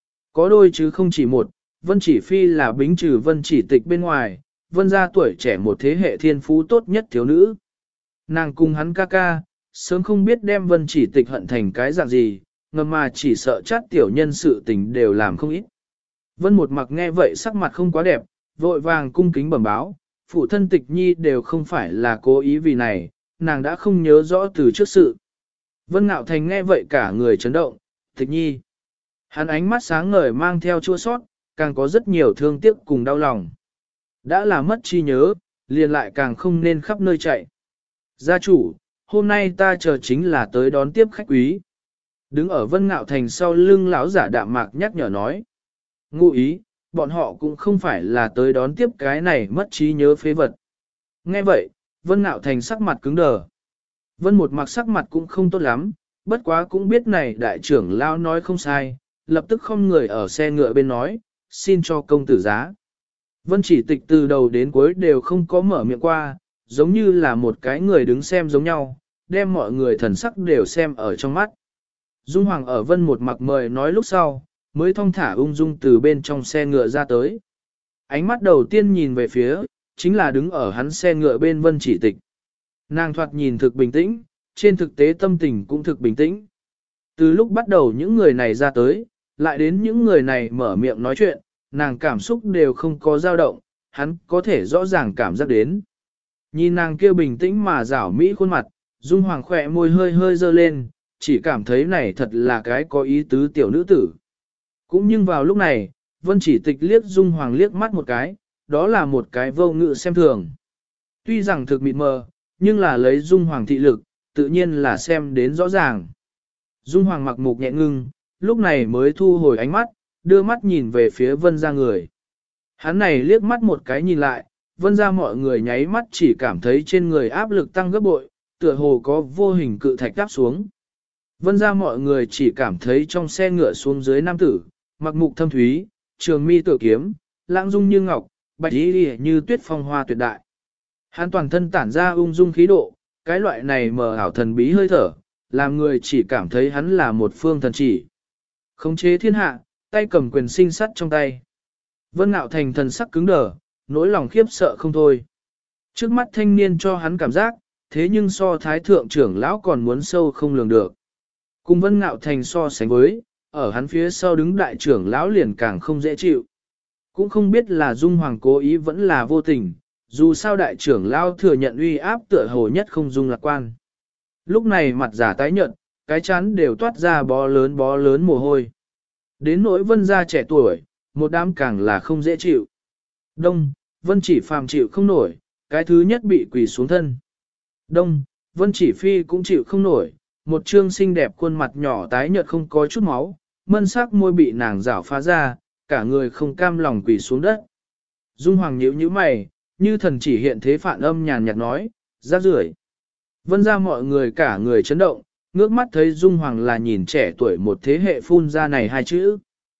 Có đôi chứ không chỉ một, Vân Chỉ Phi là bính trừ Vân Chỉ Tịch bên ngoài, Vân gia tuổi trẻ một thế hệ thiên phú tốt nhất thiếu nữ. Nàng cùng hắn ca ca, sớm không biết đem Vân Chỉ Tịch hận thành cái dạng gì, ngầm mà chỉ sợ chát tiểu nhân sự tình đều làm không ít. Vân một mặc nghe vậy sắc mặt không quá đẹp, vội vàng cung kính bẩm báo, phụ thân Tịch Nhi đều không phải là cố ý vì này, nàng đã không nhớ rõ từ trước sự. Vân Ngạo Thành nghe vậy cả người chấn động, Tịch Nhi. Hắn ánh mắt sáng ngời mang theo chua sót, càng có rất nhiều thương tiếc cùng đau lòng. Đã là mất trí nhớ, liền lại càng không nên khắp nơi chạy. Gia chủ, hôm nay ta chờ chính là tới đón tiếp khách quý. Đứng ở Vân Ngạo Thành sau lưng lão giả đạm mạc nhắc nhở nói. Ngụ ý, bọn họ cũng không phải là tới đón tiếp cái này mất trí nhớ phế vật. Nghe vậy, Vân Ngạo Thành sắc mặt cứng đờ. Vân một mặc sắc mặt cũng không tốt lắm, bất quá cũng biết này đại trưởng lão nói không sai, lập tức không người ở xe ngựa bên nói, xin cho công tử giá. Vân Chỉ Tịch từ đầu đến cuối đều không có mở miệng qua, giống như là một cái người đứng xem giống nhau, đem mọi người thần sắc đều xem ở trong mắt. Dung Hoàng ở Vân một mặc mời nói lúc sau, mới thong thả ung dung từ bên trong xe ngựa ra tới. Ánh mắt đầu tiên nhìn về phía, chính là đứng ở hắn xe ngựa bên Vân Chỉ Tịch. Nàng thoạt nhìn thực bình tĩnh, trên thực tế tâm tình cũng thực bình tĩnh. Từ lúc bắt đầu những người này ra tới, lại đến những người này mở miệng nói chuyện, nàng cảm xúc đều không có dao động, hắn có thể rõ ràng cảm giác đến. Nhìn nàng kia bình tĩnh mà rảo mỹ khuôn mặt, Dung Hoàng khỏe môi hơi hơi dơ lên, chỉ cảm thấy này thật là cái có ý tứ tiểu nữ tử. Cũng nhưng vào lúc này, Vân Chỉ Tịch liếc Dung Hoàng liếc mắt một cái, đó là một cái vô ngự xem thường. Tuy rằng thực mịt mờ, nhưng là lấy Dung Hoàng thị lực, tự nhiên là xem đến rõ ràng. Dung Hoàng mặc mục nhẹ ngưng, lúc này mới thu hồi ánh mắt, đưa mắt nhìn về phía Vân gia người. Hắn này liếc mắt một cái nhìn lại, Vân gia mọi người nháy mắt chỉ cảm thấy trên người áp lực tăng gấp bội, tựa hồ có vô hình cự thạch đáp xuống. Vân gia mọi người chỉ cảm thấy trong xe ngựa xuống dưới nam tử, mặc mục thâm thúy, trường mi tựa kiếm, lãng dung như ngọc, bạch y như tuyết phong hoa tuyệt đại. Hắn toàn thân tản ra ung dung khí độ, cái loại này mờ ảo thần bí hơi thở, làm người chỉ cảm thấy hắn là một phương thần chỉ. Khống chế thiên hạ, tay cầm quyền sinh sắt trong tay. Vân Ngạo Thành thần sắc cứng đờ, nỗi lòng khiếp sợ không thôi. Trước mắt thanh niên cho hắn cảm giác, thế nhưng so thái thượng trưởng lão còn muốn sâu không lường được. Cùng Vân Ngạo Thành so sánh với, ở hắn phía sau đứng đại trưởng lão liền càng không dễ chịu. Cũng không biết là Dung Hoàng cố ý vẫn là vô tình, dù sao đại trưởng lão thừa nhận uy áp tựa hồ nhất không dung lạc quan. Lúc này mặt giả tái nhợt, cái chán đều toát ra bó lớn mồ hôi. Đến nỗi Vân gia trẻ tuổi, một đám càng là không dễ chịu. Đông, Vân Chỉ Phàm chịu không nổi, cái thứ nhất bị quỳ xuống thân. Đông, Vân Chỉ Phi cũng chịu không nổi, một trương xinh đẹp khuôn mặt nhỏ tái nhợt không có chút máu, mân sắc môi bị nàng rảo phá ra, cả người không cam lòng quỳ xuống đất. Dung Hoàng nhíu nhíu mày, như thần chỉ hiện thế phản âm nhàn nhạt nói, rác rưởi. Vân ra mọi người cả người chấn động, ngước mắt thấy Dung Hoàng là nhìn trẻ tuổi một thế hệ phun ra này hai chữ.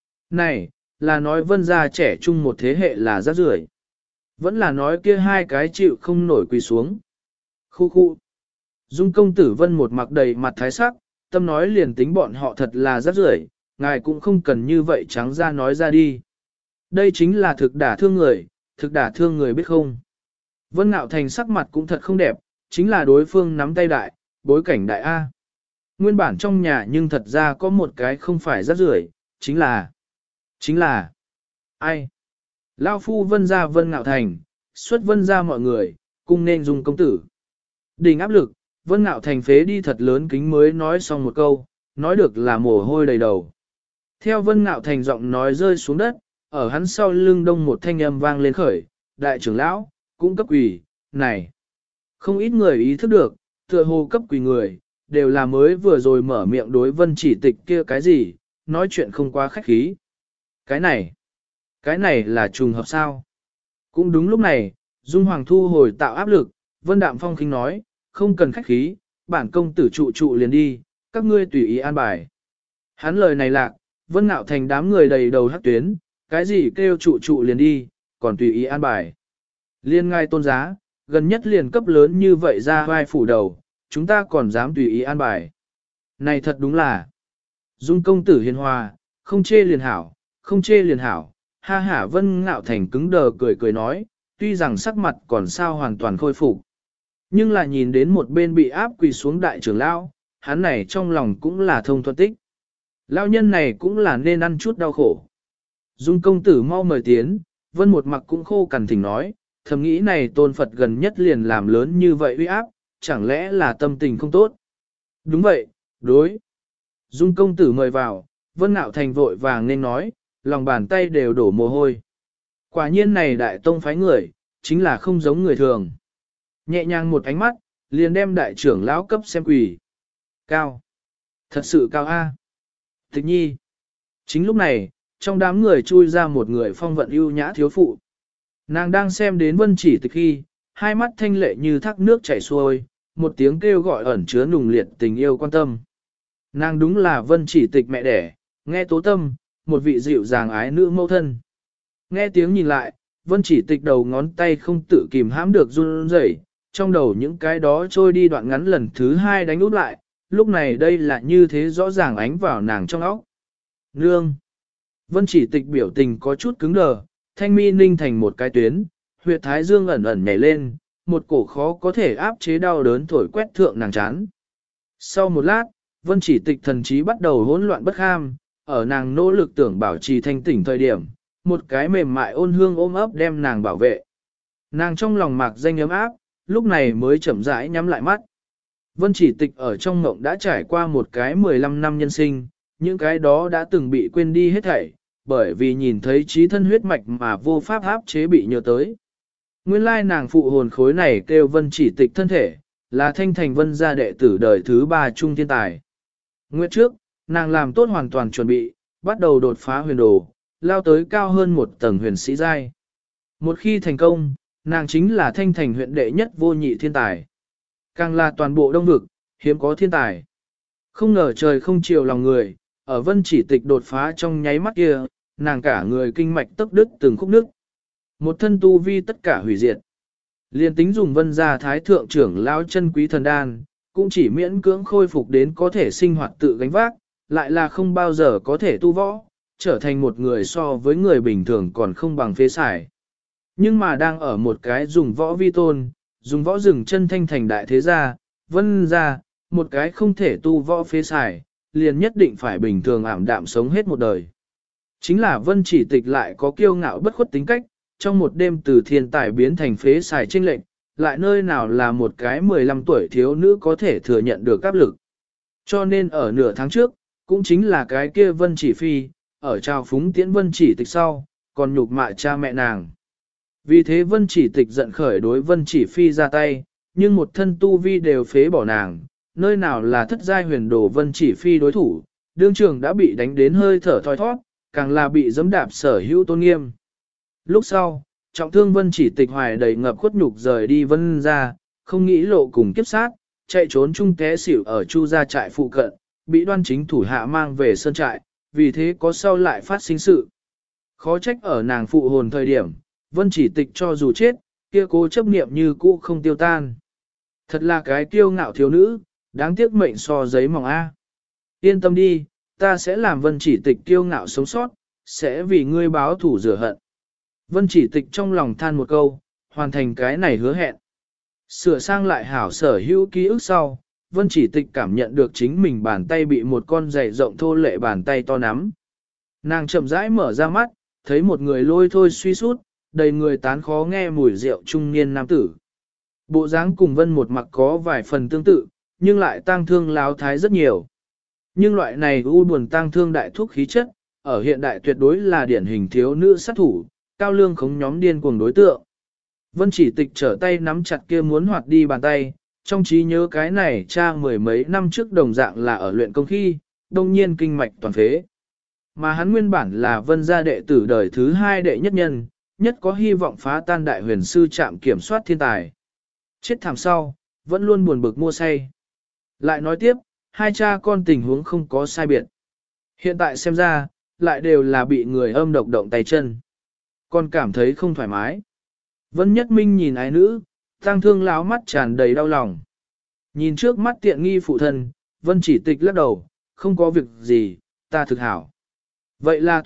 Này, là nói Vân ra trẻ trung một thế hệ là rác rưởi, vẫn là nói kia hai cái chịu không nổi quỳ xuống. Khu khu. Dung công tử Vân một mặc đầy mặt thái sắc, tâm nói liền tính bọn họ thật là rác rưởi, ngài cũng không cần như vậy trắng ra nói ra đi. Đây chính là thực đả thương người biết không. Vân Ngạo Thành sắc mặt cũng thật không đẹp, chính là đối phương nắm tay đại, bối cảnh đại A. Nguyên bản trong nhà nhưng thật ra có một cái không phải rác rưởi, chính là ai? Lao phu Vân ra Vân Ngạo Thành, xuất Vân ra mọi người, cung nên Dung công tử. Đình áp lực, Vân Ngạo Thành phế đi thật lớn kính mới nói xong một câu, nói được là mồ hôi đầy đầu. Theo Vân Ngạo Thành giọng nói rơi xuống đất, ở hắn sau lưng đông một thanh âm vang lên khởi, đại trưởng lão, cũng cấp quỷ, này. Không ít người ý thức được, tựa hồ cấp quỷ người, đều là mới vừa rồi mở miệng đối Vân Chỉ Tịch kia cái gì, nói chuyện không quá khách khí. Cái này là trùng hợp sao? Cũng đúng lúc này, Dung Hoàng thu hồi tạo áp lực, Vân Đạm Phong khinh nói, không cần khách khí, bản công tử trụ liền đi, các ngươi tùy ý an bài. Hắn lời này lạc, Vân Ngạo Thành đám người đầy đầu hắc tuyến, cái gì kêu trụ liền đi, còn tùy ý an bài. Liên ngai tôn giá, gần nhất liền cấp lớn như vậy ra vai phủ đầu, chúng ta còn dám tùy ý an bài. Này thật đúng là, Dung công tử hiền hòa, không chê liền hảo, không chê liền hảo, ha hả Vân Ngạo Thành cứng đờ cười nói, tuy rằng sắc mặt còn sao hoàn toàn khôi phục. Nhưng là nhìn đến một bên bị áp quỳ xuống đại trưởng lão, hắn này trong lòng cũng là thông thuận tích. Lão nhân này cũng là nên ăn chút đau khổ. Dung công tử mau mời tiến, Vân một mặc cũng khô cằn thỉnh nói, thầm nghĩ này tôn Phật gần nhất liền làm lớn như vậy uy áp, chẳng lẽ là tâm tình không tốt. Đúng vậy, đối. Dung công tử mời vào, Vân Ngạo Thành vội vàng nên nói, lòng bàn tay đều đổ mồ hôi. Quả nhiên này đại tông phái người, chính là không giống người thường. Nhẹ nhàng một ánh mắt, liền đem đại trưởng lão cấp xem quỷ. Cao. Thật sự cao a. Tịch nhi. Chính lúc này, trong đám người chui ra một người phong vận ưu nhã thiếu phụ. Nàng đang xem đến Vân Chỉ Tịch khi, hai mắt thanh lệ như thác nước chảy xuôi, một tiếng kêu gọi ẩn chứa nùng liệt tình yêu quan tâm. Nàng đúng là Vân Chỉ Tịch mẹ đẻ, nghe tố tâm, một vị dịu dàng ái nữ mẫu thân. Nghe tiếng nhìn lại, Vân Chỉ Tịch đầu ngón tay không tự kìm hãm được run rẩy, trong đầu những cái đó trôi đi đoạn ngắn lần thứ hai đánh út lại, lúc này đây là như thế rõ ràng ánh vào nàng trong óc. Nương! Vân Chỉ Tịch biểu tình có chút cứng đờ, thanh mi ninh thành một cái tuyến, huyệt thái dương ẩn ẩn nhảy lên, một cổ khó có thể áp chế đau đớn thổi quét thượng nàng chán. Sau một lát, Vân Chỉ Tịch thần trí bắt đầu hỗn loạn bất kham, ở nàng nỗ lực tưởng bảo trì thanh tỉnh thời điểm, một cái mềm mại ôn hương ôm ấp đem nàng bảo vệ. Nàng trong lòng mạc danh ấm áp, lúc này mới chậm rãi nhắm lại mắt. Vân Chỉ Tịch ở trong mộng đã trải qua một cái 15 năm nhân sinh, những cái đó đã từng bị quên đi hết thảy, bởi vì nhìn thấy trí thân huyết mạch mà vô pháp áp chế bị nhớ tới. Nguyên lai nàng phụ hồn khối này kêu Vân Chỉ Tịch thân thể, là thanh thành Vân gia đệ tử đời thứ 3 trung thiên tài. Nguyệt trước, nàng làm tốt hoàn toàn chuẩn bị, bắt đầu đột phá huyền đồ, lao tới cao hơn một tầng huyền sĩ giai. Một khi thành công, nàng chính là thanh thành huyện đệ nhất vô nhị thiên tài. Càng là toàn bộ đông vực, hiếm có thiên tài. Không ngờ trời không chiều lòng người, ở Vân Chỉ Tịch đột phá trong nháy mắt kia, nàng cả người kinh mạch tức đứt từng khúc nước. Một thân tu vi tất cả hủy diệt. Liên tính dùng Vân gia thái thượng trưởng lao chân quý thần đan, cũng chỉ miễn cưỡng khôi phục đến có thể sinh hoạt tự gánh vác, lại là không bao giờ có thể tu võ, trở thành một người so với người bình thường còn không bằng phế sải. Nhưng mà đang ở một cái dùng võ vi tôn, dùng võ rừng chân thanh thành đại thế gia, Vân gia, một cái không thể tu võ phế sải, liền nhất định phải bình thường ảm đạm sống hết một đời. Chính là Vân Chỉ Tịch lại có kiêu ngạo bất khuất tính cách, trong một đêm từ thiên tài biến thành phế sải chênh lệnh, lại nơi nào là một cái 15 tuổi thiếu nữ có thể thừa nhận được áp lực. Cho nên ở nửa tháng trước, cũng chính là cái kia Vân Chỉ Phi, ở trao phúng tiễn Vân Chỉ Tịch sau, còn nhục mạ cha mẹ nàng. Vì thế Vân Chỉ Tịch giận khởi đối Vân Chỉ Phi ra tay, nhưng một thân tu vi đều phế bỏ nàng, nơi nào là thất giai huyền đồ Vân Chỉ Phi đối thủ, đương trường đã bị đánh đến hơi thở thoi thoát, càng là bị giẫm đạp sở hữu tôn nghiêm. Lúc sau, trọng thương Vân Chỉ Tịch hoài đầy ngập khuất nhục rời đi Vân ra, không nghĩ lộ cùng kiếp sát, chạy trốn chung té xỉu ở Chu gia trại phụ cận, bị Đoan Chính thủ hạ mang về sơn trại, vì thế có sau lại phát sinh sự. Khó trách ở nàng phụ hồn thời điểm, Vân Chỉ Tịch cho dù chết, kia cố chấp niệm như cũ không tiêu tan. Thật là cái kiêu ngạo thiếu nữ, đáng tiếc mệnh so giấy mỏng A. Yên tâm đi, ta sẽ làm Vân Chỉ Tịch kiêu ngạo sống sót, sẽ vì ngươi báo thủ rửa hận. Vân Chỉ Tịch trong lòng than một câu, hoàn thành cái này hứa hẹn. Sửa sang lại hảo sở hữu ký ức sau, Vân Chỉ Tịch cảm nhận được chính mình bàn tay bị một con giày rộng thô lệ bàn tay to nắm. Nàng chậm rãi mở ra mắt, thấy một người lôi thôi suy sút, đầy người tán khó nghe mùi rượu trung niên nam tử. Bộ dáng cùng Vân một mặc có vài phần tương tự, nhưng lại tang thương láo thái rất nhiều. Nhưng loại này u buồn tang thương đại thuốc khí chất, ở hiện đại tuyệt đối là điển hình thiếu nữ sát thủ, cao lương khống nhóm điên cuồng đối tượng. Vân Chỉ Tịch trở tay nắm chặt kia muốn hoạt đi bàn tay, trong trí nhớ cái này cha mười mấy năm trước đồng dạng là ở luyện công khi, đông nhiên kinh mạch toàn phế. Mà hắn nguyên bản là Vân gia đệ tử đời thứ hai đệ nhất nhân, nhất có hy vọng phá tan đại huyền sư trạm kiểm soát thiên tài. Chết thảm sau, vẫn luôn buồn bực mua say. Lại nói tiếp, hai cha con tình huống không có sai biệt. Hiện tại xem ra, lại đều là bị người âm độc động tay chân. Còn cảm thấy không thoải mái. Vân Nhất Minh nhìn ái nữ, tăng thương láo mắt tràn đầy đau lòng. Nhìn trước mắt tiện nghi phụ thân, Vân Chỉ Tịch lắc đầu, không có việc gì, ta thực hảo. Vậy là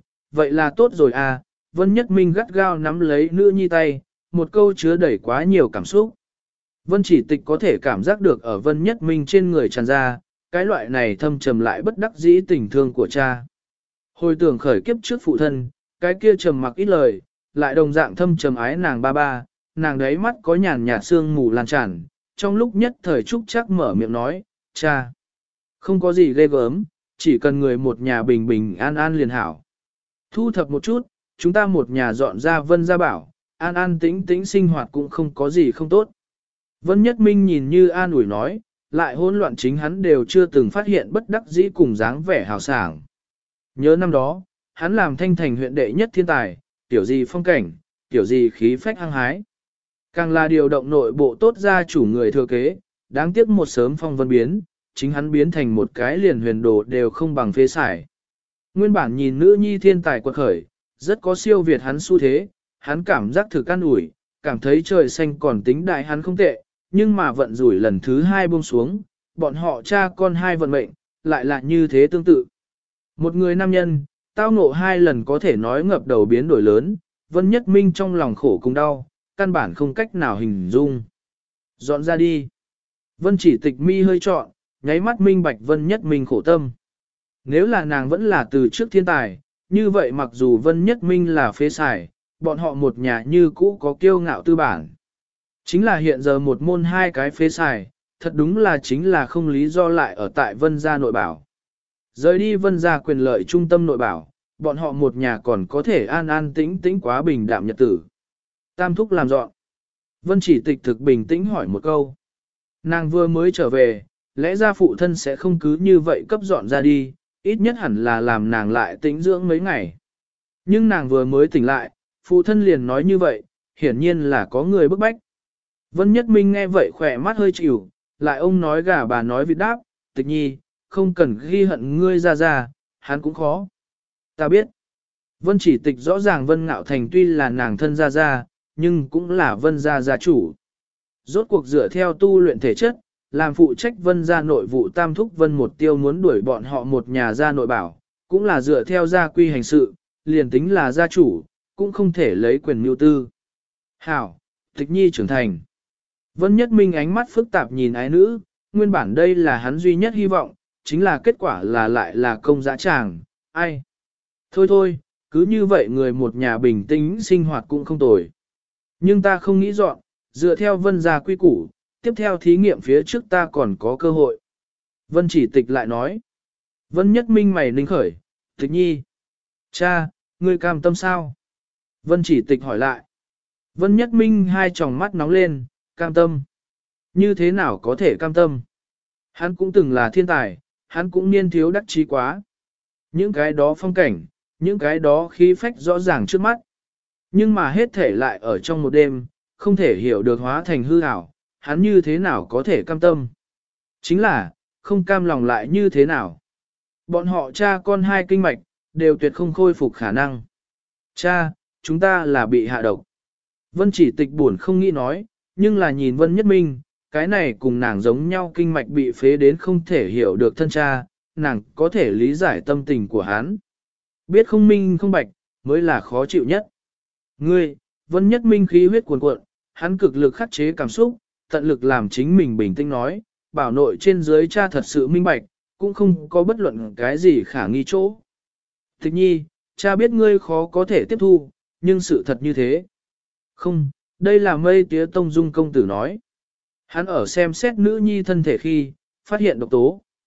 tốt rồi à, Vân Nhất Minh gắt gao nắm lấy nữ nhi tay, một câu chứa đầy quá nhiều cảm xúc. Vân Chỉ Tịch có thể cảm giác được ở Vân Nhất Minh trên người tràn ra, cái loại này thâm trầm lại bất đắc dĩ tình thương của cha. Hồi tưởng khởi kiếp trước phụ thân, cái kia trầm mặc ít lời, lại đồng dạng thâm trầm ái nàng ba ba, nàng đấy mắt có nhàn nhạt sương mù lan tràn, trong lúc nhất thời Trúc chắc mở miệng nói, cha, không có gì ghê gớm, chỉ cần người một nhà bình bình an an liền hảo. Thu thập một chút, chúng ta một nhà dọn ra Vân gia bảo, an an tĩnh tĩnh sinh hoạt cũng không có gì không tốt. Vân Nhất Minh nhìn như an ủi nói, lại hỗn loạn chính hắn đều chưa từng phát hiện bất đắc dĩ cùng dáng vẻ hào sảng. Nhớ năm đó, hắn làm Thanh Thành huyện đệ nhất thiên tài, tiểu gì phong cảnh, tiểu gì khí phách hăng hái. Càng là điều động nội bộ tốt ra chủ người thừa kế, đáng tiếc một sớm phong vân biến, chính hắn biến thành một cái liền huyền đồ đều không bằng phế sải. Nguyên bản nhìn nữ nhi thiên tài quật khởi, rất có siêu việt hắn xu thế, hắn cảm giác thực an ủi, cảm thấy trời xanh còn tính đại hắn không tệ, nhưng mà vận rủi lần thứ hai buông xuống, bọn họ cha con hai vận mệnh, lại là như thế tương tự. Một người nam nhân, tao ngộ hai lần có thể nói ngập đầu biến đổi lớn, Vân Nhất Minh trong lòng khổ cùng đau, căn bản không cách nào hình dung. Dọn ra đi. Vân Chỉ Tịch mi hơi trọn, nháy mắt minh bạch Vân Nhất Minh khổ tâm. Nếu là nàng vẫn là từ trước thiên tài, như vậy mặc dù Vân Nhất Minh là phế xài, bọn họ một nhà như cũ có kiêu ngạo tư bản. Chính là hiện giờ một môn hai cái phế xài, thật đúng là chính là không lý do lại ở tại Vân gia nội bảo. Rời đi Vân gia quyền lợi trung tâm nội bảo, bọn họ một nhà còn có thể an an tĩnh tĩnh quá bình đạm nhật tử. Tam thúc làm dọn. Vân Chỉ Tịch thực bình tĩnh hỏi một câu. Nàng vừa mới trở về, lẽ ra phụ thân sẽ không cứ như vậy cấp dọn ra đi, ít nhất hẳn là làm nàng lại tĩnh dưỡng mấy ngày. Nhưng nàng vừa mới tỉnh lại, phụ thân liền nói như vậy, hiển nhiên là có người bức bách. Vân Nhất Minh nghe vậy khỏe mắt hơi chịu, lại ông nói gà bà nói vịt đáp, Tịch nhi, không cần ghi hận ngươi ra, hắn cũng khó. Ta biết. Vân Chỉ Tịch rõ ràng Vân Ngạo Thành tuy là nàng thân ra, nhưng cũng là Vân gia chủ. Rốt cuộc dựa theo tu luyện thể chất, làm phụ trách Vân gia nội vụ tam thúc Vân một tiêu muốn đuổi bọn họ một nhà ra nội bảo, cũng là dựa theo gia quy hành sự, liền tính là gia chủ, cũng không thể lấy quyền mưu tư. Hảo, Tịch nhi trưởng thành. Vân Nhất Minh ánh mắt phức tạp nhìn ái nữ, nguyên bản đây là hắn duy nhất hy vọng, chính là kết quả là lại là công dã tràng, ai. Thôi, cứ như vậy người một nhà bình tĩnh sinh hoạt cũng không tồi. Nhưng ta không nghĩ dọn, dựa theo Vân gia quy củ, tiếp theo thí nghiệm phía trước ta còn có cơ hội. Vân Chỉ Tịch lại nói. Vân Nhất Minh mày ninh khởi, Tịch nhi. Cha, ngươi cam tâm sao? Vân Chỉ Tịch hỏi lại. Vân Nhất Minh hai tròng mắt nóng lên, cam tâm. Như thế nào có thể cam tâm? Hắn cũng từng là thiên tài, hắn cũng niên thiếu đắc chí quá. Những cái đó phong cảnh, những cái đó khí phách rõ ràng trước mắt. Nhưng mà hết thể lại ở trong một đêm, không thể hiểu được hóa thành hư ảo, hắn như thế nào có thể cam tâm. Chính là, không cam lòng lại như thế nào. Bọn họ cha con hai kinh mạch, đều tuyệt không khôi phục khả năng. Cha, chúng ta là bị hạ độc. Vân Chỉ Tịch buồn không nghĩ nói, nhưng là nhìn Vân Nhất Minh, cái này cùng nàng giống nhau kinh mạch bị phế đến không thể hiểu được thân cha, nàng có thể lý giải tâm tình của hắn. Biết không minh không bạch, mới là khó chịu nhất. Ngươi, Vân Nhất Minh khí huyết cuồn cuộn, hắn cực lực khắc chế cảm xúc, tận lực làm chính mình bình tĩnh nói, bảo nội trên dưới cha thật sự minh bạch, cũng không có bất luận cái gì khả nghi chỗ. Tịch nhi, cha biết ngươi khó có thể tiếp thu, nhưng sự thật như thế. Không, đây là Mây Tía Tông Dung công tử nói. Hắn ở xem xét nữ nhi thân thể khi, phát hiện độc tố.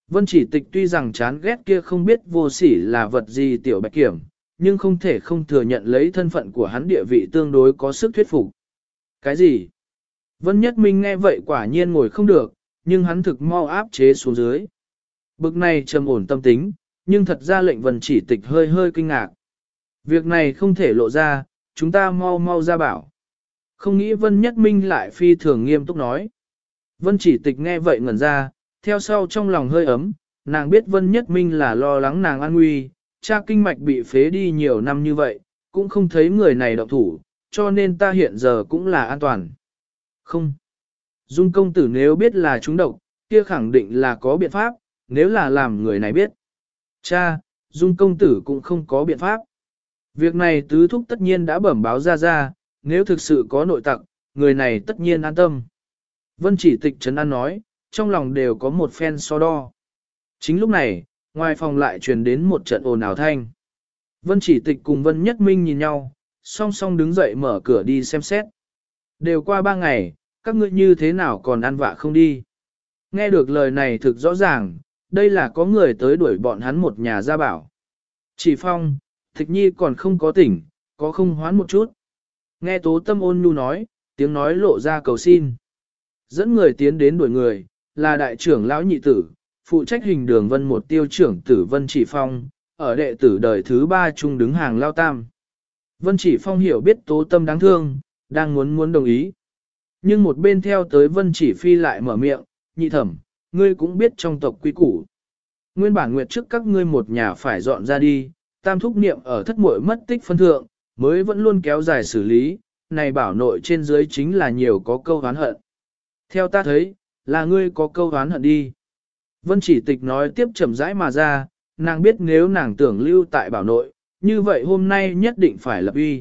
Vân Chỉ Tịch tuy rằng chán ghét kia không biết vô sỉ là vật gì tiểu bạch kiểm, nhưng không thể không thừa nhận lấy thân phận của hắn địa vị tương đối có sức thuyết phục. Cái gì? Vân Nhất Minh nghe vậy quả nhiên ngồi không được, nhưng hắn thực mau áp chế xuống dưới. Bực này trầm ổn tâm tính, nhưng thật ra lệnh Vân Chỉ Tịch hơi hơi kinh ngạc. Việc này không thể lộ ra, chúng ta mau mau ra bảo. Không nghĩ Vân Nhất Minh lại phi thường nghiêm túc nói. Vân Chỉ Tịch nghe vậy ngẩn ra, theo sau trong lòng hơi ấm, nàng biết Vân Nhất Minh là lo lắng nàng an nguy, cha kinh mạch bị phế đi nhiều năm như vậy, cũng không thấy người này động thủ, cho nên ta hiện giờ cũng là an toàn. Không. Dung công tử nếu biết là chúng độc, kia khẳng định là có biện pháp, nếu là làm người này biết. Cha, Dung công tử cũng không có biện pháp. Việc này tứ thúc tất nhiên đã bẩm báo ra, nếu thực sự có nội tặc, người này tất nhiên an tâm. Vân Chỉ Tịch trấn an nói, trong lòng đều có một phen so đo. Chính lúc này, ngoài phòng lại truyền đến một trận ồn ào thanh. Vân Chỉ Tịch cùng Vân Nhất Minh nhìn nhau, song song đứng dậy mở cửa đi xem xét. Đều qua 3 ngày, các ngươi như thế nào còn ăn vạ không đi. Nghe được lời này thực rõ ràng, đây là có người tới đuổi bọn hắn một nhà ra bảo. Chỉ Phong, Tịch Nhi còn không có tỉnh, có không hoán một chút. Nghe Tố Tâm ôn nhu nói, tiếng nói lộ ra cầu xin. Dẫn người tiến đến đuổi người, là đại trưởng lão nhị tử, phụ trách hình đường Vân một tiêu trưởng tử Vân Chỉ Phong, ở đệ tử đời thứ 3 chung đứng hàng lao tam. Vân Chỉ Phong hiểu biết Tố Tâm đáng thương, đang muốn đồng ý. Nhưng một bên theo tới Vân Chỉ Phi lại mở miệng, nhị thẩm, ngươi cũng biết trong tộc quy củ. Nguyên bản nguyệt trước các ngươi một nhà phải dọn ra đi, tam thúc niệm ở thất muội mất tích phân thượng, mới vẫn luôn kéo dài xử lý, này bảo nội trên dưới chính là nhiều có câu oán hận. Theo ta thấy, là ngươi có câu oán hận đi. Vân Chỉ Tịch nói tiếp chậm rãi mà ra, nàng biết nếu nàng tưởng lưu tại bảo nội, như vậy hôm nay nhất định phải lập uy.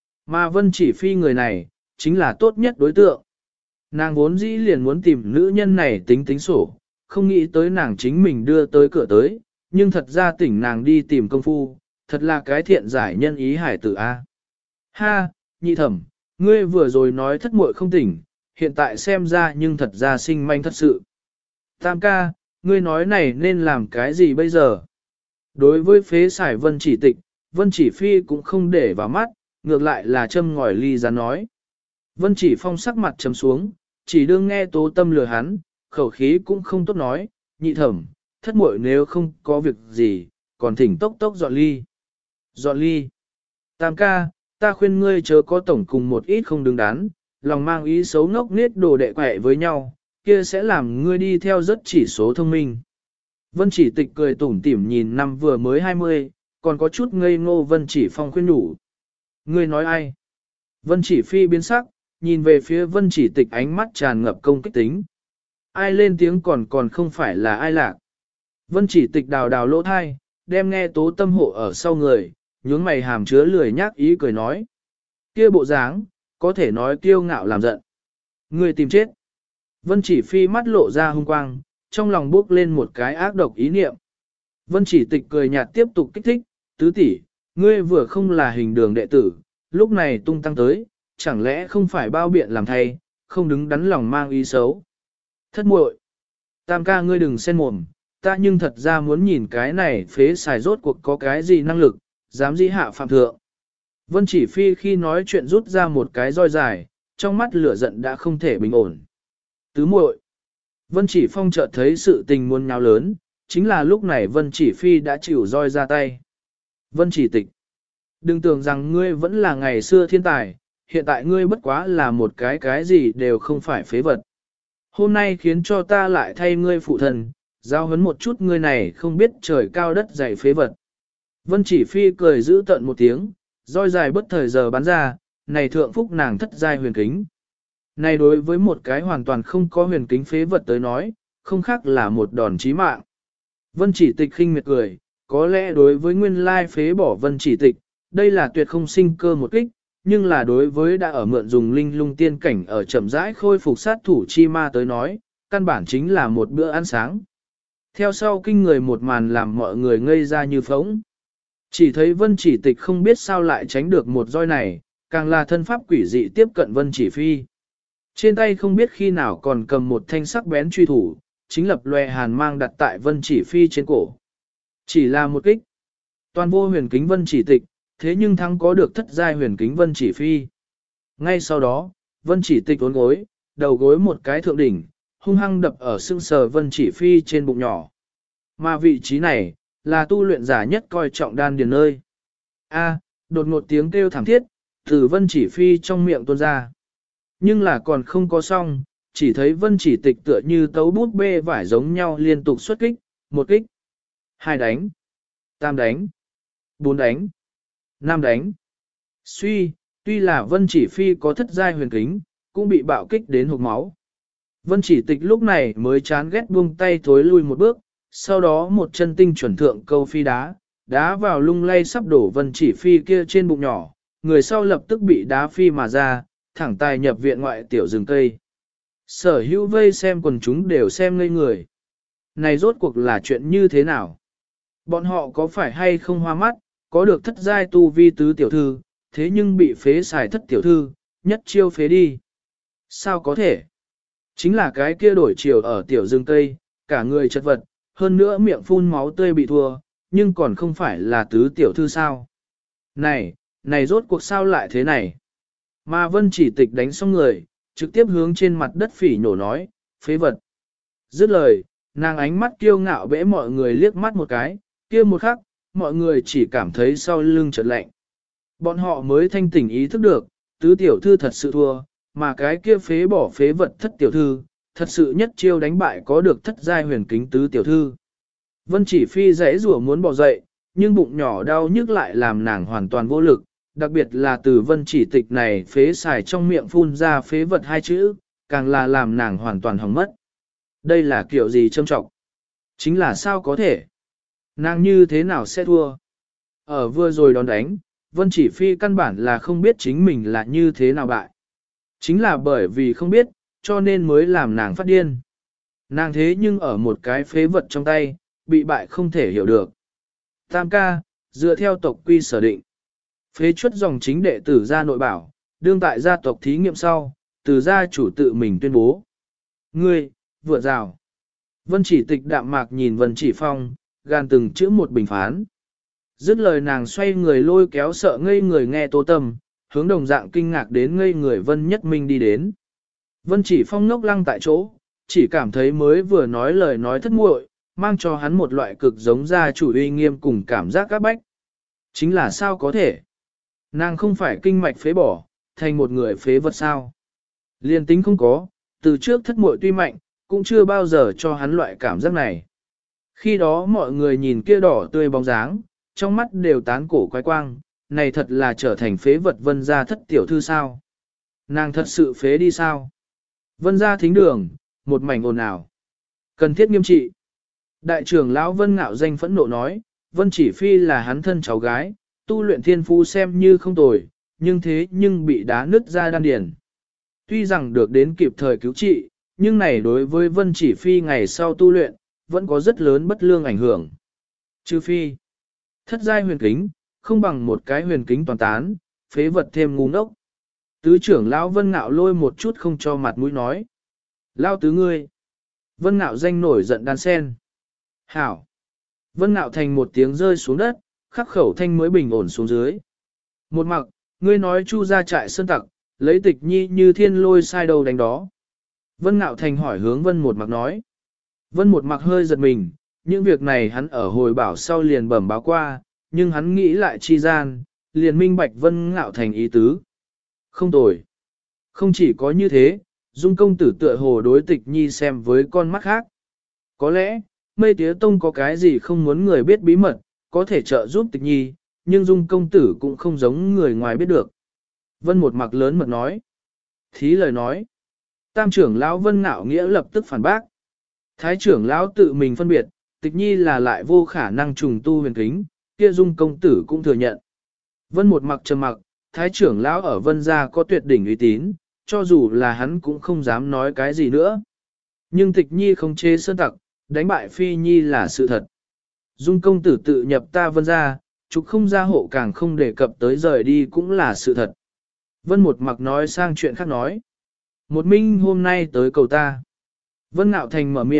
Mà Vân Chỉ Phi người này, chính là tốt nhất đối tượng. Nàng vốn dĩ liền muốn tìm nữ nhân này tính sổ, không nghĩ tới nàng chính mình đưa tới cửa tới, nhưng thật ra tỉnh nàng đi tìm công phu, thật là cái thiện giải nhân ý hải tử A. Ha, nhị thẩm, ngươi vừa rồi nói thất muội không tỉnh, hiện tại xem ra nhưng thật ra sinh manh thật sự. Tam ca, ngươi nói này nên làm cái gì bây giờ? Đối với phế xài Vân Chỉ Tịch, Vân Chỉ Phi cũng không để vào mắt, ngược lại là châm ngòi ly ra nói. Vân Chỉ Phong sắc mặt trầm xuống, chỉ đương nghe Tố Tâm lừa hắn, khẩu khí cũng không tốt nói, nhị thẩm, thất muội nếu không có việc gì, còn thỉnh tốc tốc dọn ly. Dọn ly. Tam ca, ta khuyên ngươi chớ có tổng cùng một ít không đứng đắn, lòng mang ý xấu ngốc niết đồ đệ quẻ với nhau, kia sẽ làm ngươi đi theo rất chỉ số thông minh. Vân Chỉ Tịch cười tủm tỉm nhìn năm vừa mới 20, còn có chút ngây ngô Vân Chỉ Phong khuyên nhủ. Ngươi nói ai? Vân Chỉ Phi biến sắc, nhìn về phía Vân Chỉ Tịch ánh mắt tràn ngập công kích tính. Ai lên tiếng còn không phải là ai lạc. Vân Chỉ Tịch đào đào lỗ thai, đem nghe Tố Tâm hộ ở sau người, nhướng mày hàm chứa lười nhác ý cười nói. Kia bộ dáng, có thể nói kiêu ngạo làm giận. Ngươi tìm chết. Vân Chỉ Phi mắt lộ ra hung quang, trong lòng bước lên một cái ác độc ý niệm. Vân Chỉ Tịch cười nhạt tiếp tục kích thích, tứ tỷ, ngươi vừa không là hình đường đệ tử, lúc này tung tăng tới, chẳng lẽ không phải bao biện làm thay, không đứng đắn lòng mang ý xấu. Thất muội, Tam ca ngươi đừng xen mồm, ta nhưng thật ra muốn nhìn cái này phế xài rốt cuộc có cái gì năng lực, dám dĩ hạ phạm thượng. Vân Chỉ Phi khi nói chuyện rút ra một cái roi dài, trong mắt lửa giận đã không thể bình ổn. Tứ muội, Vân Chỉ Phong chợt thấy sự tình muôn nháo lớn, chính là lúc này Vân Chỉ Phi đã chịu roi ra tay. Vân Chỉ Tịch, đừng tưởng rằng ngươi vẫn là ngày xưa thiên tài, hiện tại ngươi bất quá là một cái gì đều không phải phế vật. Hôm nay khiến cho ta lại thay ngươi phụ thần, giao huấn một chút ngươi này không biết trời cao đất dày phế vật. Vân Chỉ Phi cười giữ tận một tiếng, roi dài bất thời giờ bắn ra, này thượng phúc nàng thất giai huyền kính. Này đối với một cái hoàn toàn không có huyền kính phế vật tới nói, không khác là một đòn chí mạng. Vân Chỉ Tịch khinh miệt cười, có lẽ đối với nguyên lai phế bỏ Vân Chỉ Tịch, đây là tuyệt không sinh cơ một kích, nhưng là đối với đã ở mượn dùng linh lung tiên cảnh ở chậm rãi khôi phục sát thủ chi ma tới nói, căn bản chính là một bữa ăn sáng. Theo sau kinh người một màn làm mọi người ngây ra như phóng. Chỉ thấy Vân Chỉ Tịch không biết sao lại tránh được một roi này, càng là thân pháp quỷ dị tiếp cận Vân Chỉ Phi. Trên tay không biết khi nào còn cầm một thanh sắc bén truy thủ, chính lập loè hàn mang đặt tại Vân Chỉ Phi trên cổ. Chỉ là một kích. Toàn vô huyền kính Vân Chỉ Tịch, thế nhưng thắng có được thất giai huyền kính Vân Chỉ Phi. Ngay sau đó, Vân Chỉ Tịch uốn gối, đầu gối một cái thượng đỉnh, hung hăng đập ở xương sờ Vân Chỉ Phi trên bụng nhỏ. Mà vị trí này, là tu luyện giả nhất coi trọng đan điền nơi. A, đột ngột tiếng kêu thảm thiết, từ Vân Chỉ Phi trong miệng tuôn ra. Nhưng là còn không có xong, chỉ thấy Vân Chỉ Tịch tựa như tấu bút bê vải giống nhau liên tục xuất kích, một kích, hai đánh, tam đánh, bốn đánh, năm đánh. Tuy là Vân Chỉ Phi có thất giai huyền kính, cũng bị bạo kích đến hộc máu. Vân Chỉ Tịch lúc này mới chán ghét buông tay thối lui một bước, sau đó một chân tinh chuẩn thượng câu phi đá vào lung lay sắp đổ Vân Chỉ Phi kia trên bụng nhỏ, người sau lập tức bị đá phi mà ra, thẳng tài nhập viện ngoại tiểu rừng cây. Sở hữu vây xem quần chúng đều xem ngây người. Này rốt cuộc là chuyện như thế nào? Bọn họ có phải hay không hoa mắt, có được thất giai tu vi tứ tiểu thư, thế nhưng bị phế xài thất tiểu thư, nhất chiêu phế đi. Sao có thể? Chính là cái kia đổi chiều ở tiểu rừng cây, cả người chật vật, hơn nữa miệng phun máu tươi bị thua, nhưng còn không phải là tứ tiểu thư sao? Này rốt cuộc sao lại thế này? Mà Vân Chỉ Tịch đánh xong người, trực tiếp hướng trên mặt đất phỉ nhổ nói, phế vật. Dứt lời, nàng ánh mắt kiêu ngạo bẽ mọi người liếc mắt một cái, kia một khắc, mọi người chỉ cảm thấy sau lưng chợt lạnh. Bọn họ mới thanh tỉnh ý thức được, tứ tiểu thư thật sự thua, mà cái kia phế bỏ phế vật thất tiểu thư, thật sự nhất chiêu đánh bại có được thất giai huyền kính tứ tiểu thư. Vân Chỉ Phi rẽ rủa muốn bỏ dậy, nhưng bụng nhỏ đau nhức lại làm nàng hoàn toàn vô lực, đặc biệt là từ Vân Chỉ Tịch này phế xài trong miệng phun ra phế vật hai chữ, càng là làm nàng hoàn toàn hỏng mất. Đây là kiểu gì trâm trọng? Chính là sao có thể? Nàng như thế nào sẽ thua? Ở vừa rồi đón đánh, Vân Chỉ Phi căn bản là không biết chính mình là như thế nào bại. Chính là bởi vì không biết, cho nên mới làm nàng phát điên. Nàng thế nhưng ở một cái phế vật trong tay, bị bại không thể hiểu được. Tam ca, dựa theo tộc quy sở định. Phế chuất dòng chính đệ tử gia nội bảo, đương tại gia tộc thí nghiệm sau, từ gia chủ tự mình tuyên bố. Ngươi, vượt rào. Vân Chỉ Tịch đạm mạc nhìn Vân Chỉ Phong, gan từng chữ một bình phán. Dứt lời nàng xoay người lôi kéo sợ ngây người nghe Tô Tâm, hướng đồng dạng kinh ngạc đến ngây người Vân Nhất Minh đi đến. Vân Chỉ Phong ngốc lăng tại chỗ, chỉ cảm thấy mới vừa nói lời nói thất muội, mang cho hắn một loại cực giống gia chủ uy nghiêm cùng cảm giác các bách. Chính là sao có thể? Nàng không phải kinh mạch phế bỏ, thành một người phế vật sao? Liên tính không có, từ trước thất muội tuy mạnh, cũng chưa bao giờ cho hắn loại cảm giác này. Khi đó mọi người nhìn kia đỏ tươi bóng dáng, trong mắt đều tán cổ quái quang, này thật là trở thành phế vật Vân gia thất tiểu thư sao? Nàng thật sự phế đi sao? Vân gia thính đường, một mảnh ồn ào. Cần thiết nghiêm trị. Đại trưởng lão Vân Ngạo Danh phẫn nộ nói, Vân Chỉ Phi là hắn thân cháu gái, tu luyện thiên phú xem như không tồi, nhưng bị đá nứt ra đan điền. Tuy rằng được đến kịp thời cứu trị, nhưng này đối với Vân Chỉ Phi ngày sau tu luyện, vẫn có rất lớn bất lương ảnh hưởng. Trừ phi, thất giai huyền kính, không bằng một cái huyền kính toàn tán, phế vật thêm ngu ngốc. Tứ trưởng lão Vân Ngạo lôi một chút không cho mặt mũi nói. Lao tứ ngươi. Vân Ngạo Danh nổi giận đan sen. Hảo. Vân Ngạo thành một tiếng rơi xuống đất, khắc khẩu thanh mới bình ổn xuống dưới. Một mặc, ngươi nói Chu ra trại sơn tặc, lấy Tịch Nhi như thiên lôi sai đầu đánh đó. Vân Ngạo thành hỏi hướng Vân một mặc nói. Vân một mặc hơi giật mình, những việc này hắn ở hồi bảo sau liền bẩm báo qua, nhưng hắn nghĩ lại chi gian, liền minh bạch Vân Ngạo thành ý tứ. Không tồi. Không chỉ có như thế, Dung công tử tựa hồ đối Tịch Nhi xem với con mắt khác. Có lẽ, Mây Tía Tông có cái gì không muốn người biết bí mật, có thể trợ giúp Tịch Nhi, nhưng Dung công tử cũng không giống người ngoài biết được. Vân một mặc lớn mật nói. Thí lời nói. Tam trưởng lão Vân Ngạo Nghĩa lập tức phản bác. Thái trưởng lão tự mình phân biệt, Tịch Nhi là lại vô khả năng trùng tu huyền kính, kia Dung công tử cũng thừa nhận. Vân một mặc trầm mặc, Thái trưởng lão ở Vân gia có tuyệt đỉnh uy tín, cho dù là hắn cũng không dám nói cái gì nữa. Nhưng Tịch Nhi không chế sơn tặc, đánh bại Phi Nhi là sự thật. Dung công tử tự nhập ta Vân gia, trục không gia hộ càng không đề cập tới rời đi cũng là sự thật. Vân một mặc nói sang chuyện khác nói. Một minh hôm nay tới cầu ta. Vân Ngạo Thành mở miệng,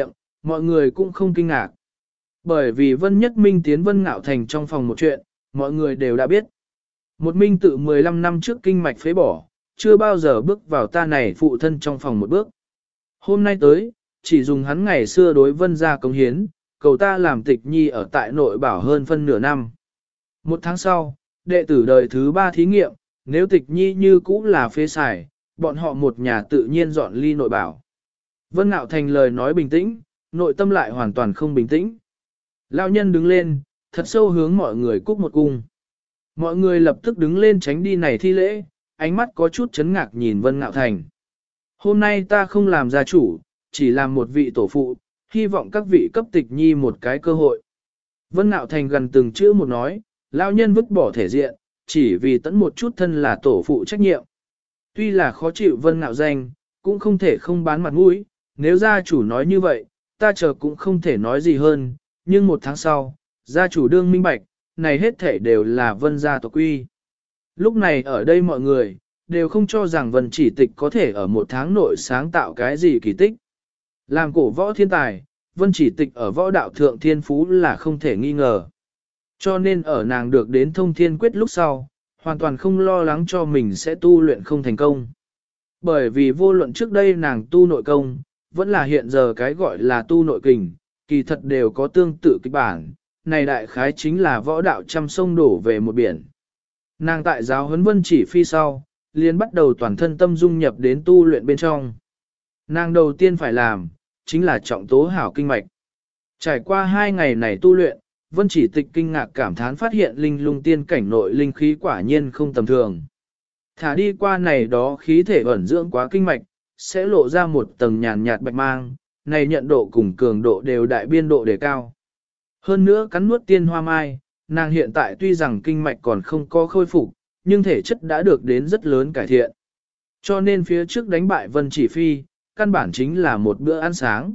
mọi người cũng không kinh ngạc. Bởi vì Vân Nhất Minh tiến Vân Ngạo Thành trong phòng một chuyện, mọi người đều đã biết. Một minh tự 15 năm trước kinh mạch phế bỏ, chưa bao giờ bước vào ta này phụ thân trong phòng một bước. Hôm nay tới, chỉ dùng hắn ngày xưa đối Vân gia cống hiến, cầu ta làm tịch nhi ở tại nội bảo hơn phân nửa năm. Một tháng sau, đệ tử đời thứ 3 thí nghiệm, nếu tịch nhi như cũ là phế xài, bọn họ một nhà tự nhiên dọn ly nội bảo. Vân Ngạo Thành lời nói bình tĩnh, nội tâm lại hoàn toàn không bình tĩnh. Lão nhân đứng lên, thật sâu hướng mọi người cúc một cung. Mọi người lập tức đứng lên tránh đi này thi lễ, ánh mắt có chút chấn ngạc nhìn Vân Ngạo Thành. Hôm nay ta không làm gia chủ, chỉ làm một vị tổ phụ, hy vọng các vị cấp tịch nhi một cái cơ hội. Vân Ngạo Thành gần từng chữ một nói, lão nhân vứt bỏ thể diện, chỉ vì tẫn một chút thân là tổ phụ trách nhiệm. Tuy là khó chịu Vân Ngạo danh, cũng không thể không bán mặt mũi, nếu gia chủ nói như vậy, ta chờ cũng không thể nói gì hơn, nhưng một tháng sau, gia chủ đương minh bạch, này hết thể đều là Vân gia tộc quy. Lúc này ở đây mọi người, đều không cho rằng Vân Chỉ Tịch có thể ở một tháng nội sáng tạo cái gì kỳ tích. Làm cổ võ thiên tài, Vân Chỉ Tịch ở võ đạo thượng thiên phú là không thể nghi ngờ. Cho nên ở nàng được đến thông thiên quyết lúc sau, hoàn toàn không lo lắng cho mình sẽ tu luyện không thành công. Bởi vì vô luận trước đây nàng tu nội công, vẫn là hiện giờ cái gọi là tu nội kình, kỳ thật đều có tương tự kịch bản, này đại khái chính là võ đạo trăm sông đổ về một biển. Nàng tại giáo huấn Vân Chỉ Phi sau, liền bắt đầu toàn thân tâm dung nhập đến tu luyện bên trong. Nàng đầu tiên phải làm, chính là trọng tố hảo kinh mạch. Trải qua 2 ngày này tu luyện, Vân Chỉ Tịch kinh ngạc cảm thán phát hiện linh lung tiên cảnh nội linh khí quả nhiên không tầm thường. Thả đi qua này đó khí thể ẩn dưỡng quá kinh mạch, sẽ lộ ra một tầng nhàn nhạt bạch mang, này nhận độ cùng cường độ đều đại biên độ đề cao. Hơn nữa cắn nuốt tiên hoa mai, nàng hiện tại tuy rằng kinh mạch còn không có khôi phục, nhưng thể chất đã được đến rất lớn cải thiện. Cho nên phía trước đánh bại Vân Chỉ Phi, căn bản chính là một bữa ăn sáng.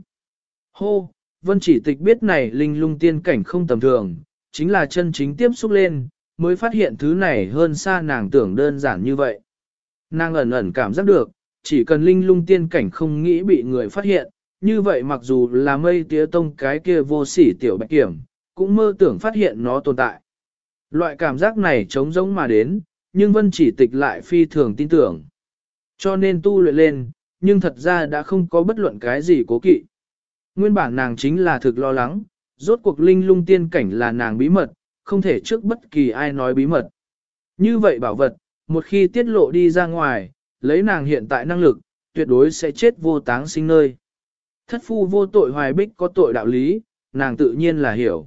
Hô, Vân Chỉ Tịch biết này linh lung tiên cảnh không tầm thường, chính là chân chính tiếp xúc lên, mới phát hiện thứ này hơn xa nàng tưởng đơn giản như vậy. Nàng ẩn ẩn cảm giác được, chỉ cần linh lung tiên cảnh không nghĩ bị người phát hiện, như vậy mặc dù là mây tía tông cái kia vô sỉ tiểu bạch kiểm, cũng mơ tưởng phát hiện nó tồn tại. Loại cảm giác này trống rỗng mà đến, nhưng Vân Chỉ Tịch lại phi thường tin tưởng. Cho nên tu luyện lên, nhưng thật ra đã không có bất luận cái gì cố kỵ. Nguyên bản nàng chính là thực lo lắng, rốt cuộc linh lung tiên cảnh là nàng bí mật, không thể trước bất kỳ ai nói bí mật. Như vậy bảo vật, một khi tiết lộ đi ra ngoài, lấy nàng hiện tại năng lực, tuyệt đối sẽ chết vô táng sinh nơi. Thất phu vô tội hoài bích có tội đạo lý, nàng tự nhiên là hiểu.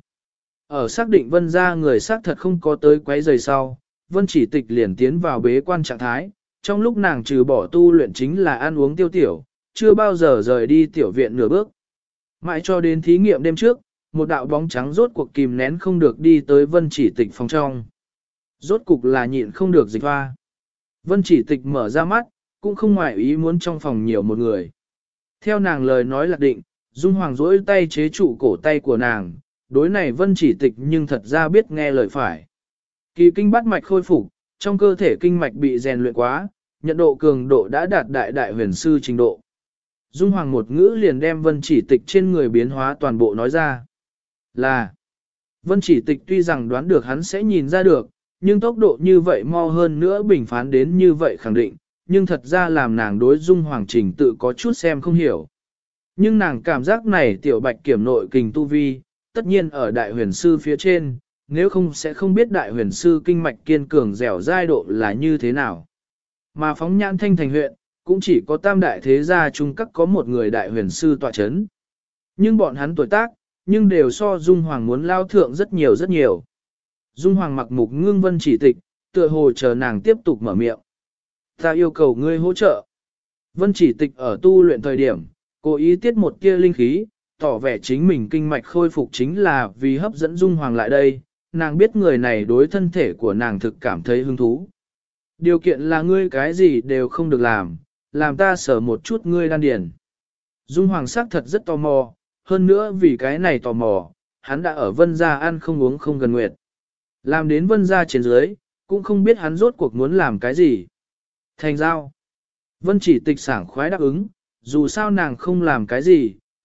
Ở xác định Vân gia người xác thật không có tới quấy rầy sau, Vân Chỉ Tịch liền tiến vào bế quan trạng thái, trong lúc nàng trừ bỏ tu luyện chính là ăn uống tiêu tiểu, chưa bao giờ rời đi tiểu viện nửa bước. Mãi cho đến thí nghiệm đêm trước, một đạo bóng trắng rốt cuộc kìm nén không được đi tới Vân Chỉ Tịch phòng trong. Rốt cục là nhịn không được dịch hoa. Vân Chỉ Tịch mở ra mắt, cũng không ngoại ý muốn trong phòng nhiều một người. Theo nàng lời nói lạc định, Dung Hoàng duỗi tay chế trụ cổ tay của nàng, đối này Vân Chỉ Tịch nhưng thật ra biết nghe lời phải. Kỳ kinh bát mạch khôi phục, trong cơ thể kinh mạch bị rèn luyện quá, nhận độ cường độ đã đạt đại huyền sư trình độ. Dung Hoàng một ngữ liền đem Vân Chỉ Tịch trên người biến hóa toàn bộ nói ra. Là, Vân Chỉ Tịch tuy rằng đoán được hắn sẽ nhìn ra được, nhưng tốc độ như vậy mau hơn nữa bình phán đến như vậy khẳng định, nhưng thật ra làm nàng đối Dung Hoàng trình tự có chút xem không hiểu. Nhưng nàng cảm giác này tiểu bạch kiểm nội kình tu vi, tất nhiên ở đại huyền sư phía trên, nếu không sẽ không biết đại huyền sư kinh mạch kiên cường dẻo dai độ là như thế nào. Mà phóng nhãn Thanh Thành huyện, cũng chỉ có tam đại thế gia chung các có một người đại huyền sư tọa chấn. Nhưng bọn hắn tuổi tác, nhưng đều so Dung Hoàng muốn lao thượng rất nhiều rất nhiều. Dung Hoàng mặc mục ngưng Vân Chỉ Tịch, tựa hồ chờ nàng tiếp tục mở miệng. Ta yêu cầu ngươi hỗ trợ. Vân Chỉ Tịch ở tu luyện thời điểm, cố ý tiết một tia linh khí, tỏ vẻ chính mình kinh mạch khôi phục chính là vì hấp dẫn Dung Hoàng lại đây, nàng biết người này đối thân thể của nàng thực cảm thấy hứng thú. Điều kiện là ngươi cái gì đều không được làm ta sở một chút ngươi đan điền. Dung Hoàng sắc thật rất tò mò, hơn nữa vì cái này tò mò, hắn đã ở Vân gia ăn không uống không gần nguyệt. Làm đến Vân gia trên dưới, cũng không biết hắn rốt cuộc muốn làm cái gì. Thành giao. Vân Chỉ Tịch sảng khoái đáp ứng, dù sao nàng không làm cái gì,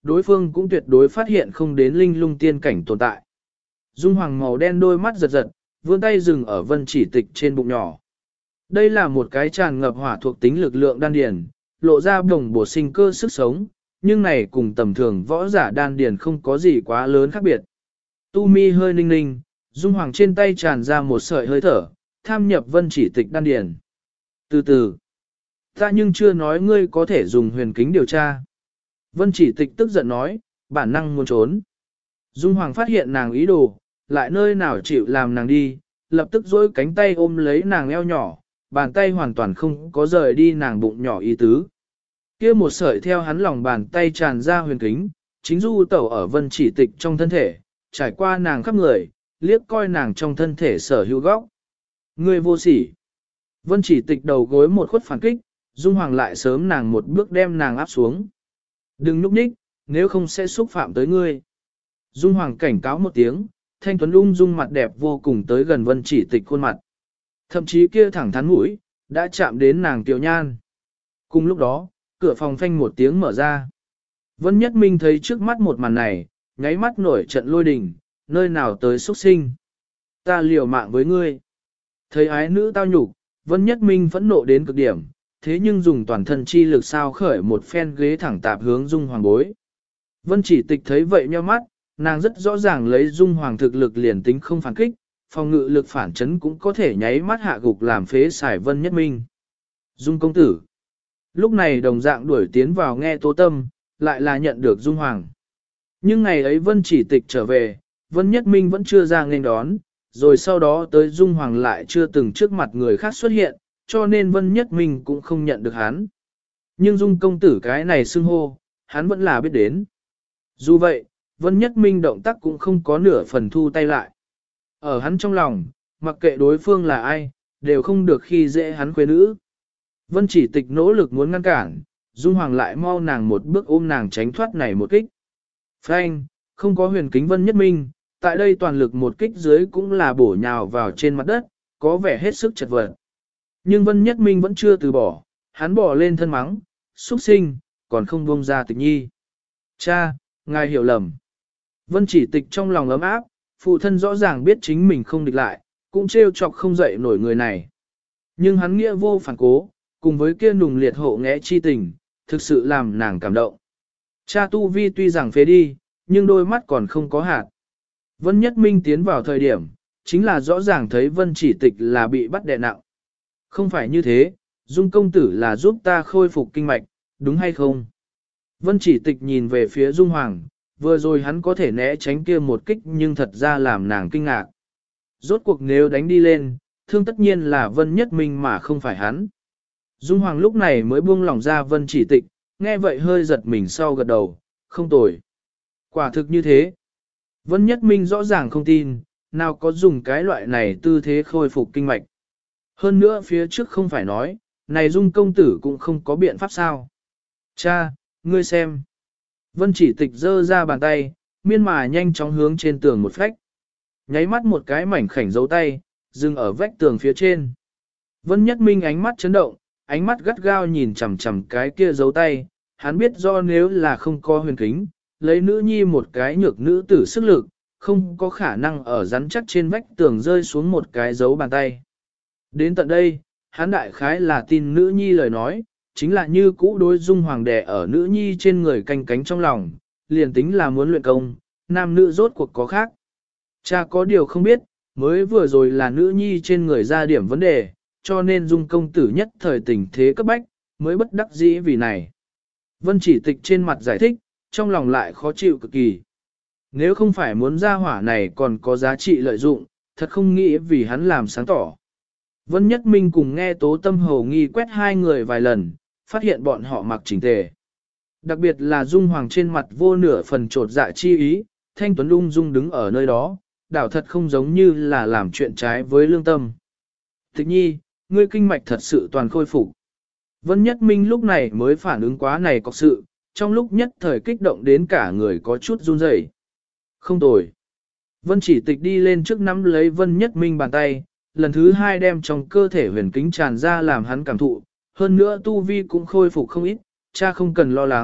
đối phương cũng tuyệt đối phát hiện không đến linh lung tiên cảnh tồn tại. Dung Hoàng màu đen đôi mắt giật giật, vươn tay dừng ở Vân Chỉ Tịch trên bụng nhỏ. Đây là một cái tràn ngập hỏa thuộc tính lực lượng đan điền, lộ ra đồng bổ sinh cơ sức sống, nhưng này cùng tầm thường võ giả đan điền không có gì quá lớn khác biệt. Tu mi hơi ninh ninh, Dung Hoàng trên tay tràn ra một sợi hơi thở, tham nhập Vân Chỉ Tịch đan điền. Từ từ, ta nhưng chưa nói ngươi có thể dùng huyền kính điều tra. Vân Chỉ Tịch tức giận nói, bản năng muốn trốn. Dung Hoàng phát hiện nàng ý đồ, lại nơi nào chịu làm nàng đi, lập tức dỗi cánh tay ôm lấy nàng eo nhỏ, bàn tay hoàn toàn không có rời đi nàng bụng nhỏ ý tứ. Kia một sợi theo hắn lòng bàn tay tràn ra huyền kính, chính du tẩu ở Vân Chỉ Tịch trong thân thể, trải qua nàng khắp người, liếc coi nàng trong thân thể sở hữu góc. Ngươi vô sỉ. Vân Chỉ Tịch đầu gối một khuất phản kích, Dung Hoàng lại sớm nàng một bước đem nàng áp xuống. Đừng núp nhích, nếu không sẽ xúc phạm tới ngươi. Dung Hoàng cảnh cáo một tiếng, thanh tuấn ung dung mặt đẹp vô cùng tới gần Vân Chỉ Tịch khuôn mặt. Thậm chí kia thẳng thắn mũi, đã chạm đến nàng tiểu nhan. Cùng lúc đó, cửa phòng phanh một tiếng mở ra. Vân Nhất Minh thấy trước mắt một màn này, nháy mắt nổi trận lôi đình, nơi nào tới xuất sinh. Ta liều mạng với ngươi. Thấy ái nữ tao nhục, Vân Nhất Minh phẫn nộ đến cực điểm, thế nhưng dùng toàn thân chi lực sao khởi một phen ghế thẳng tạp hướng Dung Hoàng bối. Vân Chỉ Tịch thấy vậy nheo mắt, nàng rất rõ ràng lấy Dung Hoàng thực lực liền tính không phản kích, phòng ngự lực phản chấn cũng có thể nháy mắt hạ gục làm phế xài Vân Nhất Minh. Dung công tử. Lúc này đồng dạng đuổi tiến vào nghe Tố Tâm, lại là nhận được Dung Hoàng. Nhưng ngày ấy Vân Chỉ Tịch trở về, Vân Nhất Minh vẫn chưa ra nghênh đón, rồi sau đó tới Dung Hoàng lại chưa từng trước mặt người khác xuất hiện, cho nên Vân Nhất Minh cũng không nhận được hắn. Nhưng Dung công tử cái này xưng hô, hắn vẫn là biết đến. Dù vậy, Vân Nhất Minh động tác cũng không có nửa phần thu tay lại. Ở hắn trong lòng, mặc kệ đối phương là ai, đều không được khi dễ hắn khuê nữ. Vân Chỉ Tịch nỗ lực muốn ngăn cản, Dung Hoàng lại mau nàng một bước ôm nàng tránh thoát này một kích. Phanh, không có huyền kính Vân Nhất Minh, tại đây toàn lực một kích dưới cũng là bổ nhào vào trên mặt đất, có vẻ hết sức chật vật. Nhưng Vân Nhất Minh vẫn chưa từ bỏ, hắn bỏ lên thân mắng, xuất sinh, còn không buông ra Tịch nhi. Cha, ngài hiểu lầm. Vân Chỉ Tịch trong lòng ấm áp, phụ thân rõ ràng biết chính mình không địch lại, cũng trêu chọc không dậy nổi người này. Nhưng hắn nghĩa vô phản cố, cùng với kia nùng liệt hộ nghẽ chi tình, thực sự làm nàng cảm động. Cha tu vi tuy rằng phế đi, nhưng đôi mắt còn không có hạt. Vân Nhất Minh tiến vào thời điểm, chính là rõ ràng thấy Vân Chỉ Tịch là bị bắt đè nặng. Không phải như thế, Dung công tử là giúp ta khôi phục kinh mạch, đúng hay không? Vân Chỉ Tịch nhìn về phía Dung Hoàng, vừa rồi hắn có thể né tránh kia một kích nhưng thật ra làm nàng kinh ngạc. Rốt cuộc nếu đánh đi lên, thương tất nhiên là Vân Nhất Minh mà không phải hắn. Dung Hoàng lúc này mới buông lỏng ra Vân Chỉ Tịch, nghe vậy hơi giật mình sau gật đầu, không tồi. Quả thực như thế. Vân Nhất Minh rõ ràng không tin, nào có dùng cái loại này tư thế khôi phục kinh mạch. Hơn nữa phía trước không phải nói, này Dung công tử cũng không có biện pháp sao. Cha, ngươi xem. Vân Chỉ Tịch giơ ra bàn tay, miên mà nhanh chóng hướng trên tường một phách. Nháy mắt một cái mảnh khảnh dấu tay, dừng ở vách tường phía trên. Vân Nhất Minh ánh mắt chấn động, ánh mắt gắt gao nhìn chằm chằm cái kia dấu tay, hắn biết do nếu là không có huyền kính, lấy nữ nhi một cái nhược nữ tử sức lực, không có khả năng ở rắn chắc trên vách tường rơi xuống một cái dấu bàn tay. Đến tận đây, hắn đại khái là tin nữ nhi lời nói, chính là như cũ đối Dung Hoàng đè ở nữ nhi trên người canh cánh trong lòng, liền tính là muốn luyện công, nam nữ rốt cuộc có khác. Cha có điều không biết, mới vừa rồi là nữ nhi trên người ra điểm vấn đề, cho nên Dung công tử nhất thời tình thế cấp bách, mới bất đắc dĩ vì này. Vân Chỉ Tịch trên mặt giải thích, trong lòng lại khó chịu cực kỳ. Nếu không phải muốn ra hỏa này còn có giá trị lợi dụng, thật không nghĩ vì hắn làm sáng tỏ. Vân Nhất Minh cùng nghe Tố Tâm hầu nghi quét hai người vài lần, phát hiện bọn họ mặc chỉnh tề. Đặc biệt là Dung Hoàng trên mặt vô nửa phần trột dạ chi ý, thanh tuấn ung dung đứng ở nơi đó, đảo thật không giống như là làm chuyện trái với lương tâm. Tịch nhi, ngươi kinh mạch thật sự toàn khôi phục. Vân Nhất Minh lúc này mới phản ứng quá này có sự, trong lúc nhất thời kích động đến cả người có chút run rẩy. Không tồi. Vân Chỉ Tịch đi lên trước nắm lấy Vân Nhất Minh bàn tay, lần thứ hai đem trong cơ thể huyền kính tràn ra làm hắn cảm thụ, hơn nữa tu vi cũng khôi phục không ít, cha không cần lo lắng,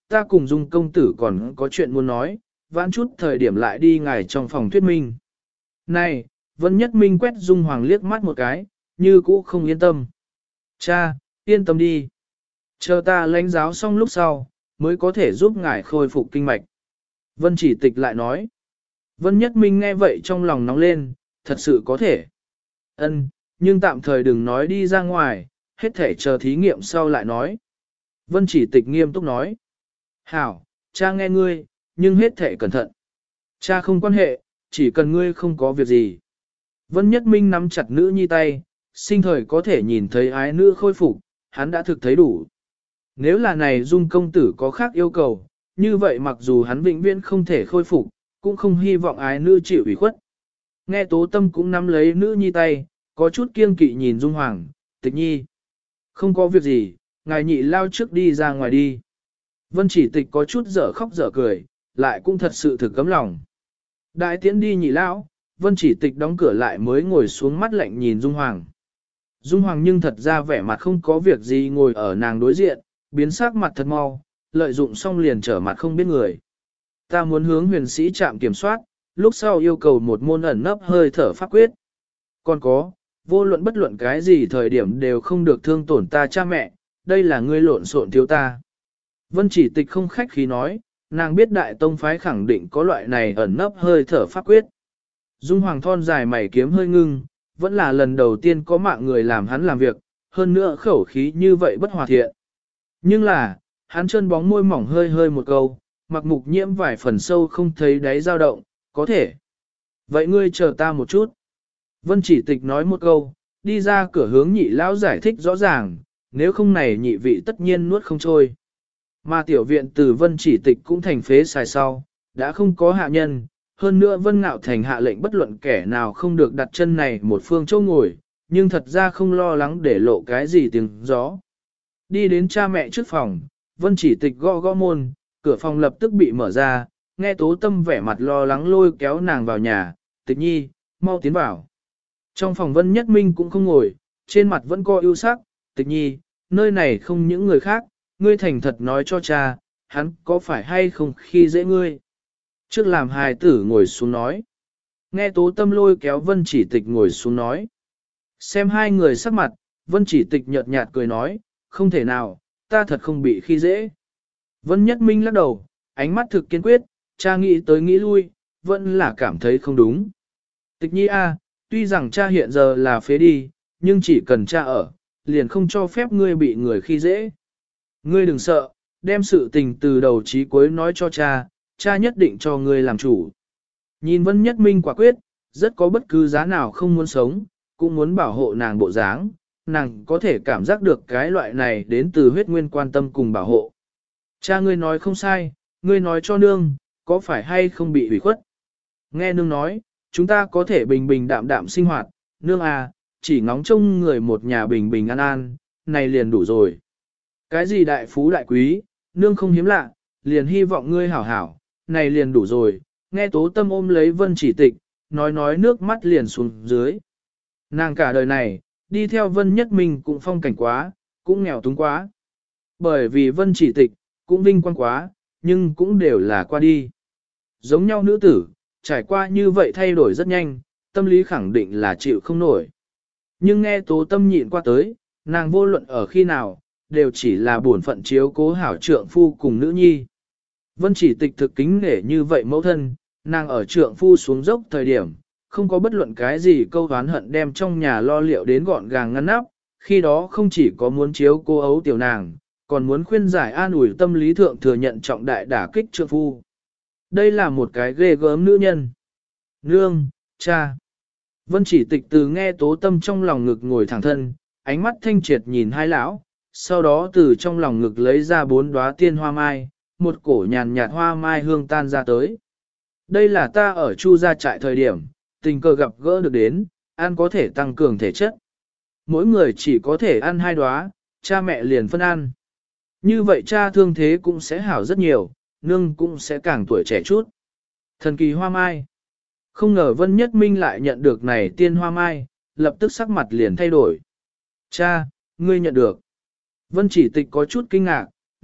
ta cùng Dung công tử còn có chuyện muốn nói, vãn chút thời điểm lại đi ngài trong phòng thuyết minh. Này, Vân Nhất Minh quét Dung Hoàng liếc mắt một cái, như cũ không yên tâm. Cha, yên tâm đi. Chờ ta lãnh giáo xong lúc sau, mới có thể giúp ngài khôi phục kinh mạch. Vân Chỉ Tịch lại nói. Vân Nhất Minh nghe vậy trong lòng nóng lên, thật sự có thể. Ân, nhưng tạm thời đừng nói đi ra ngoài, hết thể chờ thí nghiệm sau lại nói. Vân Chỉ Tịch nghiêm túc nói. Hảo, cha nghe ngươi, nhưng hết thể cẩn thận. Cha không quan hệ, chỉ cần ngươi không có việc gì. Vân Nhất Minh nắm chặt nữ nhi tay, sinh thời có thể nhìn thấy ái nữ khôi phục, hắn đã thực thấy đủ. Nếu là này Dung công tử có khác yêu cầu, như vậy mặc dù hắn vĩnh viễn không thể khôi phục, cũng không hy vọng ái nữ chịu ủy khuất. Nghe Tố Tâm cũng nắm lấy nữ nhi tay, có chút kiêng kỵ nhìn Dung Hoàng, Tịch nhi. Không có việc gì, ngài nhị lao trước đi ra ngoài đi. Vân Chỉ Tịch có chút dở khóc dở cười, lại cũng thật sự thực cấm lòng. Đại tiễn đi nhị lão, Vân Chỉ Tịch đóng cửa lại mới ngồi xuống mắt lạnh nhìn Dung Hoàng. Dung Hoàng nhưng thật ra vẻ mặt không có việc gì ngồi ở nàng đối diện, biến sắc mặt thật mau, lợi dụng xong liền trở mặt không biết người. Ta muốn hướng huyền sĩ trạm kiểm soát, lúc sau yêu cầu một môn ẩn nấp hơi thở pháp quyết. Còn có, vô luận bất luận cái gì thời điểm đều không được thương tổn ta cha mẹ, đây là ngươi lộn xộn thiếu ta. Vân Chỉ Tịch không khách khí nói, nàng biết đại tông phái khẳng định có loại này ẩn nấp hơi thở pháp quyết. Dung Hoàng thon dài mày kiếm hơi ngưng, vẫn là lần đầu tiên có mạng người làm hắn làm việc, hơn nữa khẩu khí như vậy bất hòa thiện. Nhưng là, hắn chân bóng môi mỏng hơi hơi một câu, mặc mục nhiễm vài phần sâu không thấy đáy dao động, có thể. Vậy ngươi chờ ta một chút. Vân Chỉ Tịch nói một câu, đi ra cửa hướng nhị lão giải thích rõ ràng, nếu không này nhị vị tất nhiên nuốt không trôi. Mà tiểu viện từ Vân Chỉ Tịch cũng thành phế xài sau, đã không có hạ nhân, hơn nữa Vân Ngạo Thành hạ lệnh bất luận kẻ nào không được đặt chân này một phương châu ngồi, nhưng thật ra không lo lắng để lộ cái gì tiếng gió. Đi đến cha mẹ trước phòng, Vân Chỉ Tịch gõ gõ môn, cửa phòng lập tức bị mở ra, nghe Tố Tâm vẻ mặt lo lắng lôi kéo nàng vào nhà, Tịch nhi, mau tiến vào. Trong phòng Vân Nhất Minh cũng không ngồi, trên mặt vẫn có ưu sắc, Tịch nhi, nơi này không những người khác, ngươi thành thật nói cho cha, hắn có phải hay không khi dễ ngươi. Trước làm hài tử ngồi xuống nói. Nghe Tố Tâm lôi kéo Vân Chỉ Tịch ngồi xuống nói. Xem hai người sắc mặt, Vân Chỉ Tịch nhợt nhạt cười nói, không thể nào, ta thật không bị khi dễ. Vân Nhất Minh lắc đầu, ánh mắt thực kiên quyết, cha nghĩ tới nghĩ lui, vẫn là cảm thấy không đúng. Tịch nhi a, tuy rằng cha hiện giờ là phế đi, nhưng chỉ cần cha ở, liền không cho phép ngươi bị người khi dễ. Ngươi đừng sợ, đem sự tình từ đầu chí cuối nói cho cha, cha nhất định cho ngươi làm chủ. Nhìn Vân Nhất Minh quả quyết, rất có bất cứ giá nào không muốn sống, cũng muốn bảo hộ nàng bộ dáng, nàng có thể cảm giác được cái loại này đến từ huyết nguyên quan tâm cùng bảo hộ. Cha ngươi nói không sai, ngươi nói cho nương, có phải hay không bị hủy khuất? Nghe nương nói, chúng ta có thể bình bình đạm đạm sinh hoạt, nương à, chỉ ngóng trông người một nhà bình bình an an, này liền đủ rồi. Cái gì đại phú đại quý, nương không hiếm lạ, liền hy vọng ngươi hảo hảo, này liền đủ rồi. Nghe Tố Tâm ôm lấy Vân Chỉ Tịch, nói nước mắt liền xuống dưới. Nàng cả đời này, đi theo Vân Nhất Minh cũng phong cảnh quá, cũng nghèo túng quá. Bởi vì Vân Chỉ Tịch, cũng vinh quang quá, nhưng cũng đều là qua đi. Giống nhau nữ tử, trải qua như vậy thay đổi rất nhanh, tâm lý khẳng định là chịu không nổi. Nhưng nghe Tố Tâm nhịn qua tới, nàng vô luận ở khi nào, đều chỉ là bổn phận chiếu cố hảo trượng phu cùng nữ nhi. Vân Chỉ Tịch thực kính nể như vậy mẫu thân, nàng ở trượng phu xuống dốc thời điểm, không có bất luận cái gì câu oán hận đem trong nhà lo liệu đến gọn gàng ngăn nắp, khi đó không chỉ có muốn chiếu cô ấu tiểu nàng, còn muốn khuyên giải an ủi tâm lý thượng thừa nhận trọng đại đả kích trượng phu. Đây là một cái ghê gớm nữ nhân. Nương, cha. Vân Chỉ Tịch từ nghe Tố Tâm trong lòng ngực ngồi thẳng thân, ánh mắt thanh triệt nhìn hai lão, sau đó từ trong lòng ngực lấy ra 4 đóa tiên hoa mai, một cổ nhàn nhạt hoa mai hương tan ra tới. Đây là ta ở Chu gia trại thời điểm, tình cờ gặp gỡ được đến, ăn có thể tăng cường thể chất. Mỗi người chỉ có thể ăn 2 đóa, cha mẹ liền phân ăn. Như vậy cha thương thế cũng sẽ hảo rất nhiều, nương cũng sẽ càng tuổi trẻ chút. Thần kỳ hoa mai. Không ngờ Vân Nhất Minh lại nhận được này tiên hoa mai, lập tức sắc mặt liền thay đổi. Cha, ngươi nhận được. Vân Chỉ Tịch có chút kinh ngạc,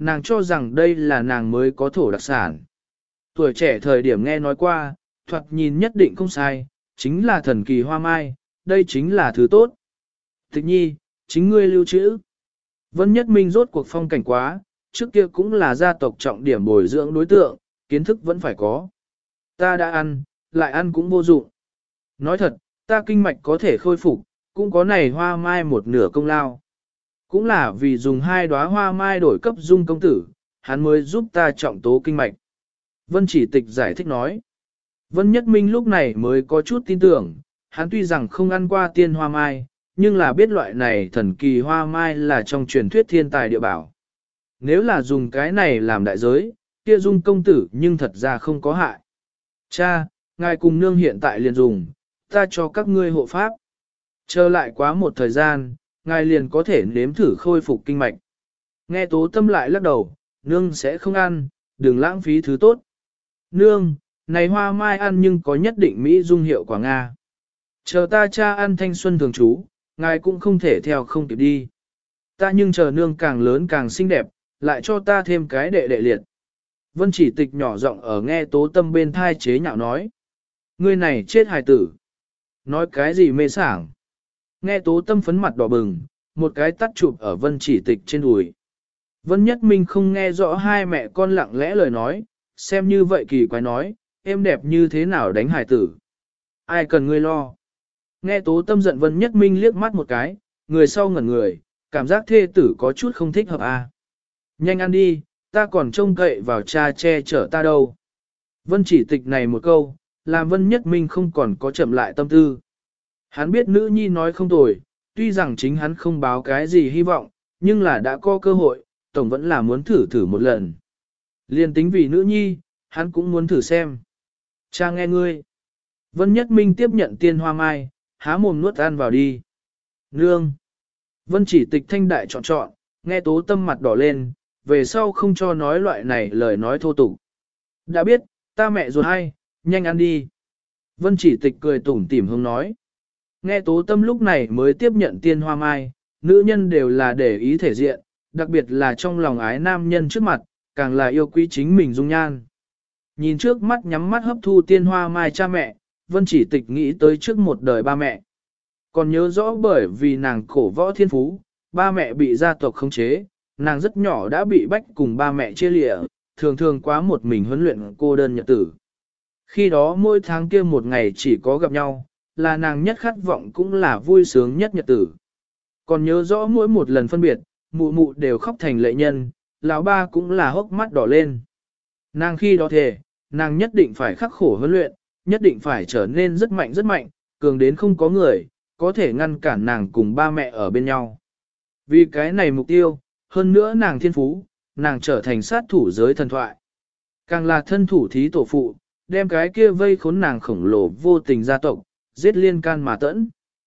nàng cho rằng đây là nàng mới có thổ đặc sản. Tuổi trẻ thời điểm nghe nói qua, thoạt nhìn nhất định không sai, chính là thần kỳ hoa mai, đây chính là thứ tốt. Tịch nhi, chính ngươi lưu trữ. Vân Nhất Minh rốt cuộc phong cảnh quá, trước kia cũng là gia tộc trọng điểm bồi dưỡng đối tượng, kiến thức vẫn phải có. Ta đã ăn, lại ăn cũng vô dụng. Nói thật, ta kinh mạch có thể khôi phục, cũng có này hoa mai một nửa công lao. Cũng là vì dùng 2 đóa hoa mai đổi cấp Dung công tử, hắn mới giúp ta trọng tố kinh mạch. Vân Chỉ Tịch giải thích nói. Vân Nhất Minh lúc này mới có chút tin tưởng, hắn tuy rằng không ăn qua tiên hoa mai, nhưng là biết loại này thần kỳ hoa mai là trong truyền thuyết thiên tài địa bảo. Nếu là dùng cái này làm đại giới, kia Dung công tử nhưng thật ra không có hại. Cha, ngài cùng nương hiện tại liền dùng, ta cho các ngươi hộ pháp. Chờ lại quá một thời gian, ngài liền có thể nếm thử khôi phục kinh mạch. Nghe Tố Tâm lại lắc đầu, nương sẽ không ăn, đừng lãng phí thứ tốt. Nương, này hoa mai ăn nhưng có nhất định Mỹ dung hiệu quả Nga. Chờ ta cha ăn thanh xuân thường trú, ngài cũng không thể theo không kịp đi. Ta nhưng chờ nương càng lớn càng xinh đẹp, lại cho ta thêm cái đệ đệ liệt. Vân Chỉ Tịch nhỏ giọng ở nghe Tố Tâm bên thai chế nhạo nói. Ngươi này chết hài tử. Nói cái gì mê sảng. Nghe Tố Tâm phấn mặt đỏ bừng, một cái tắt chụp ở Vân Chỉ Tịch trên đùi. Vân Nhất Minh không nghe rõ hai mẹ con lặng lẽ lời nói, xem như vậy kỳ quái nói, em đẹp như thế nào đánh hài tử. Ai cần ngươi lo. Nghe Tố Tâm giận Vân Nhất Minh liếc mắt một cái, người sau ngẩn người, cảm giác thê tử có chút không thích hợp à. Nhanh ăn đi, ta còn trông cậy vào cha che chở ta đâu. Vân Chỉ Tịch này một câu, làm Vân Nhất Minh không còn có chậm lại tâm tư. Hắn biết nữ nhi nói không tồi, tuy rằng chính hắn không báo cái gì hy vọng, nhưng là đã có cơ hội, tổng vẫn là muốn thử thử một lần. Liên tính vì nữ nhi, hắn cũng muốn thử xem. Cha nghe ngươi. Vân Nhất Minh tiếp nhận tiên hoa mai, há mồm nuốt ăn vào đi. Nương. Vân Chỉ Tịch thanh đại chọn, nghe Tố Tâm mặt đỏ lên, về sau không cho nói loại này lời nói thô tục. Đã biết, ta mẹ ruột hay, nhanh ăn đi. Vân Chỉ Tịch cười tủm tỉm hướng nói. Nghe Tố Tâm lúc này mới tiếp nhận tiên hoa mai, nữ nhân đều là để ý thể diện, đặc biệt là trong lòng ái nam nhân trước mặt, càng là yêu quý chính mình dung nhan. Nhìn trước mắt nhắm mắt hấp thu tiên hoa mai cha mẹ, Vân Chỉ Tịch nghĩ tới trước một đời ba mẹ. Còn nhớ rõ bởi vì nàng cổ võ thiên phú, ba mẹ bị gia tộc khống chế, nàng rất nhỏ đã bị bách cùng ba mẹ chia lịa, thường thường quá một mình huấn luyện cô đơn nhật tử. Khi đó mỗi tháng kia một ngày chỉ có gặp nhau, là nàng nhất khát vọng cũng là vui sướng nhất nhật tử. Còn nhớ rõ mỗi một lần phân biệt, mụ mụ đều khóc thành lệ nhân, lão ba cũng là hốc mắt đỏ lên. Nàng khi đó thề, nàng nhất định phải khắc khổ huấn luyện, nhất định phải trở nên rất mạnh, cường đến không có người, có thể ngăn cản nàng cùng ba mẹ ở bên nhau. Vì cái này mục tiêu, hơn nữa nàng thiên phú, nàng trở thành sát thủ giới thần thoại. Càng là thân thủ thí tổ phụ, đem cái kia vây khốn nàng khổng lồ vô tình gia tộc, giết liên can mà tẫn.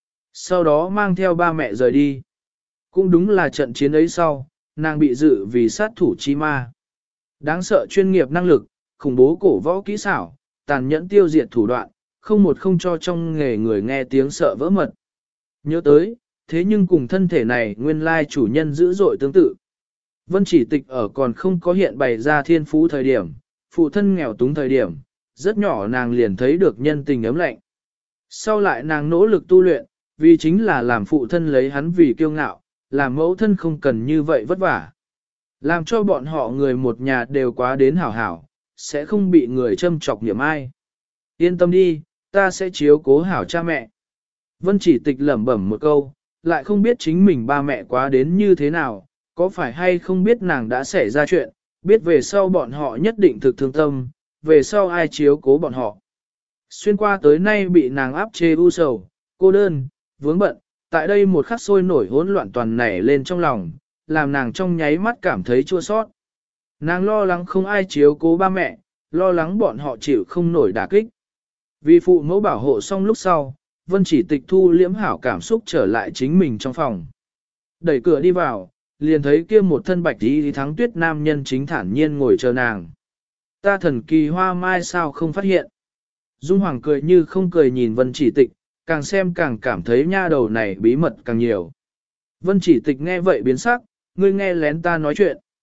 Sau đó mang theo ba mẹ rời đi. Cũng đúng là trận chiến ấy sau, nàng bị dự vì sát thủ chi ma. Đáng sợ chuyên nghiệp năng lực, khủng bố cổ võ kỹ xảo, tàn nhẫn tiêu diệt thủ đoạn, không một không cho trong nghề người nghe tiếng sợ vỡ mật. Nhớ tới, thế nhưng cùng thân thể này nguyên lai chủ nhân dữ dội tương tự. Vân Chỉ Tịch ở còn không có hiện bày ra thiên phú thời điểm, phụ thân nghèo túng thời điểm, rất nhỏ nàng liền thấy được nhân tình ấm lạnh. Sau lại nàng nỗ lực tu luyện, vì chính là làm phụ thân lấy hắn vì kiêu ngạo, làm mẫu thân không cần như vậy vất vả. Làm cho bọn họ người một nhà đều quá đến hảo hảo, sẽ không bị người châm chọc niệm ai. Yên tâm đi, ta sẽ chiếu cố hảo cha mẹ. Vân Chỉ Tịch lẩm bẩm một câu, lại không biết chính mình ba mẹ quá đến như thế nào, có phải hay không biết nàng đã xảy ra chuyện, biết về sau bọn họ nhất định thực thương tâm, về sau ai chiếu cố bọn họ. Xuyên qua tới nay bị nàng áp chế u sầu, cô đơn, vướng bận, tại đây một khắc sôi nổi hỗn loạn toàn nảy lên trong lòng, làm nàng trong nháy mắt cảm thấy chua sót. Nàng lo lắng không ai chiếu cố ba mẹ, lo lắng bọn họ chịu không nổi đả kích. Vì phụ mẫu bảo hộ xong lúc sau, Vân Chỉ Tịch thu liễm hảo cảm xúc trở lại chính mình trong phòng. Đẩy cửa đi vào, liền thấy kia một thân bạch đi thắng tuyết nam nhân chính thản nhiên ngồi chờ nàng. Ta thần kỳ hoa mai sao không phát hiện. Dung Hoàng cười như không cười nhìn Vân Chỉ Tịch, càng xem càng cảm thấy nha đầu này bí mật càng nhiều. Vân Chỉ Tịch nghe vậy biến sắc, ngươi nghe lén ta nói chuyện.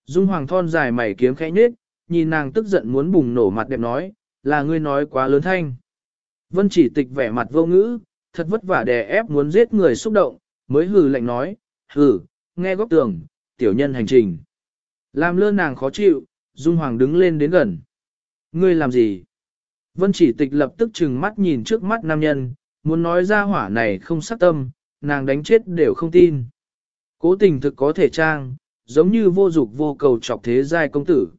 Dung Hoàng thon dài mày kiếm khẽ nhếch, nhìn nàng tức giận muốn bùng nổ mặt đẹp nói, là ngươi nói quá lớn thanh. Vân Chỉ Tịch vẻ mặt vô ngữ, thật vất vả đè ép muốn giết người xúc động, mới hừ lạnh nói, hừ, nghe góc tường, tiểu nhân hành trình. Làm lơ nàng khó chịu, Dung Hoàng đứng lên đến gần. Ngươi làm gì? Vân Chỉ Tịch lập tức trừng mắt nhìn trước mắt nam nhân, muốn nói ra hỏa này không sắc tâm, nàng đánh chết đều không tin. Cố tình thực có thể trang, giống như vô dục vô cầu chọc thế giai công tử.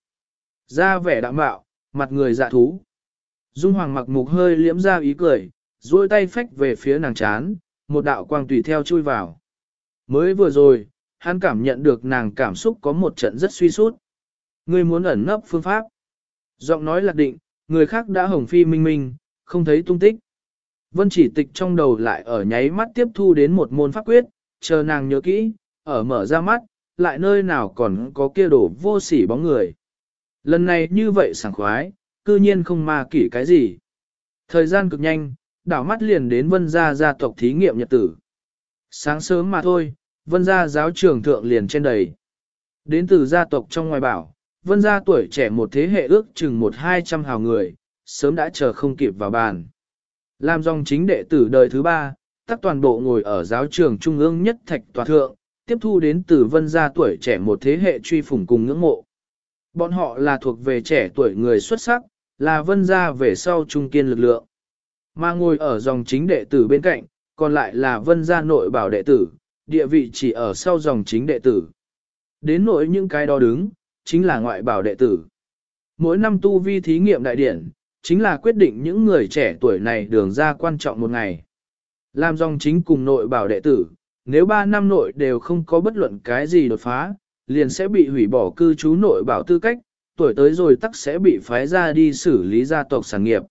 Ra vẻ đạm bạo, mặt người dạ thú. Dung Hoàng mặc mục hơi liễm ra ý cười, duỗi tay phách về phía nàng chán, một đạo quang tùy theo chui vào. Mới vừa rồi, hắn cảm nhận được nàng cảm xúc có một trận rất suy sút. Ngươi muốn ẩn nấp phương pháp. Giọng nói lạc định, người khác đã hồng phi minh minh, không thấy tung tích. Vân Chỉ Tịch trong đầu lại ở nháy mắt tiếp thu đến một môn pháp quyết, chờ nàng nhớ kỹ, ở mở ra mắt, lại nơi nào còn có kia đổ vô sỉ bóng người. Lần này như vậy sảng khoái, cư nhiên không ma kỷ cái gì. Thời gian cực nhanh, đảo mắt liền đến Vân gia tộc thí nghiệm nhật tử. Sáng sớm mà thôi, Vân gia giáo trường thượng liền trên đầy. Đến từ gia tộc trong ngoài bảo, Vân gia tuổi trẻ một thế hệ ước chừng 100-200 hào người, sớm đã chờ không kịp vào bàn. Làm dòng chính đệ tử đời thứ ba, tất toàn bộ ngồi ở giáo trường trung ương nhất thạch tòa thượng, tiếp thu đến từ Vân gia tuổi trẻ một thế hệ truy phủng cùng ngưỡng mộ. Bọn họ là thuộc về trẻ tuổi người xuất sắc, là Vân gia về sau trung kiên lực lượng. Mà ngồi ở dòng chính đệ tử bên cạnh, còn lại là Vân gia nội bảo đệ tử, địa vị chỉ ở sau dòng chính đệ tử. Đến nỗi những cái đó đứng, chính là ngoại bảo đệ tử. Mỗi năm tu vi thí nghiệm đại điển, chính là quyết định những người trẻ tuổi này đường ra quan trọng một ngày. Làm dòng chính cùng nội bảo đệ tử, nếu 3 năm nội đều không có bất luận cái gì đột phá, liền sẽ bị hủy bỏ cư trú nội bảo tư cách, tuổi tới rồi tắc sẽ bị phái ra đi xử lý gia tộc sản nghiệp.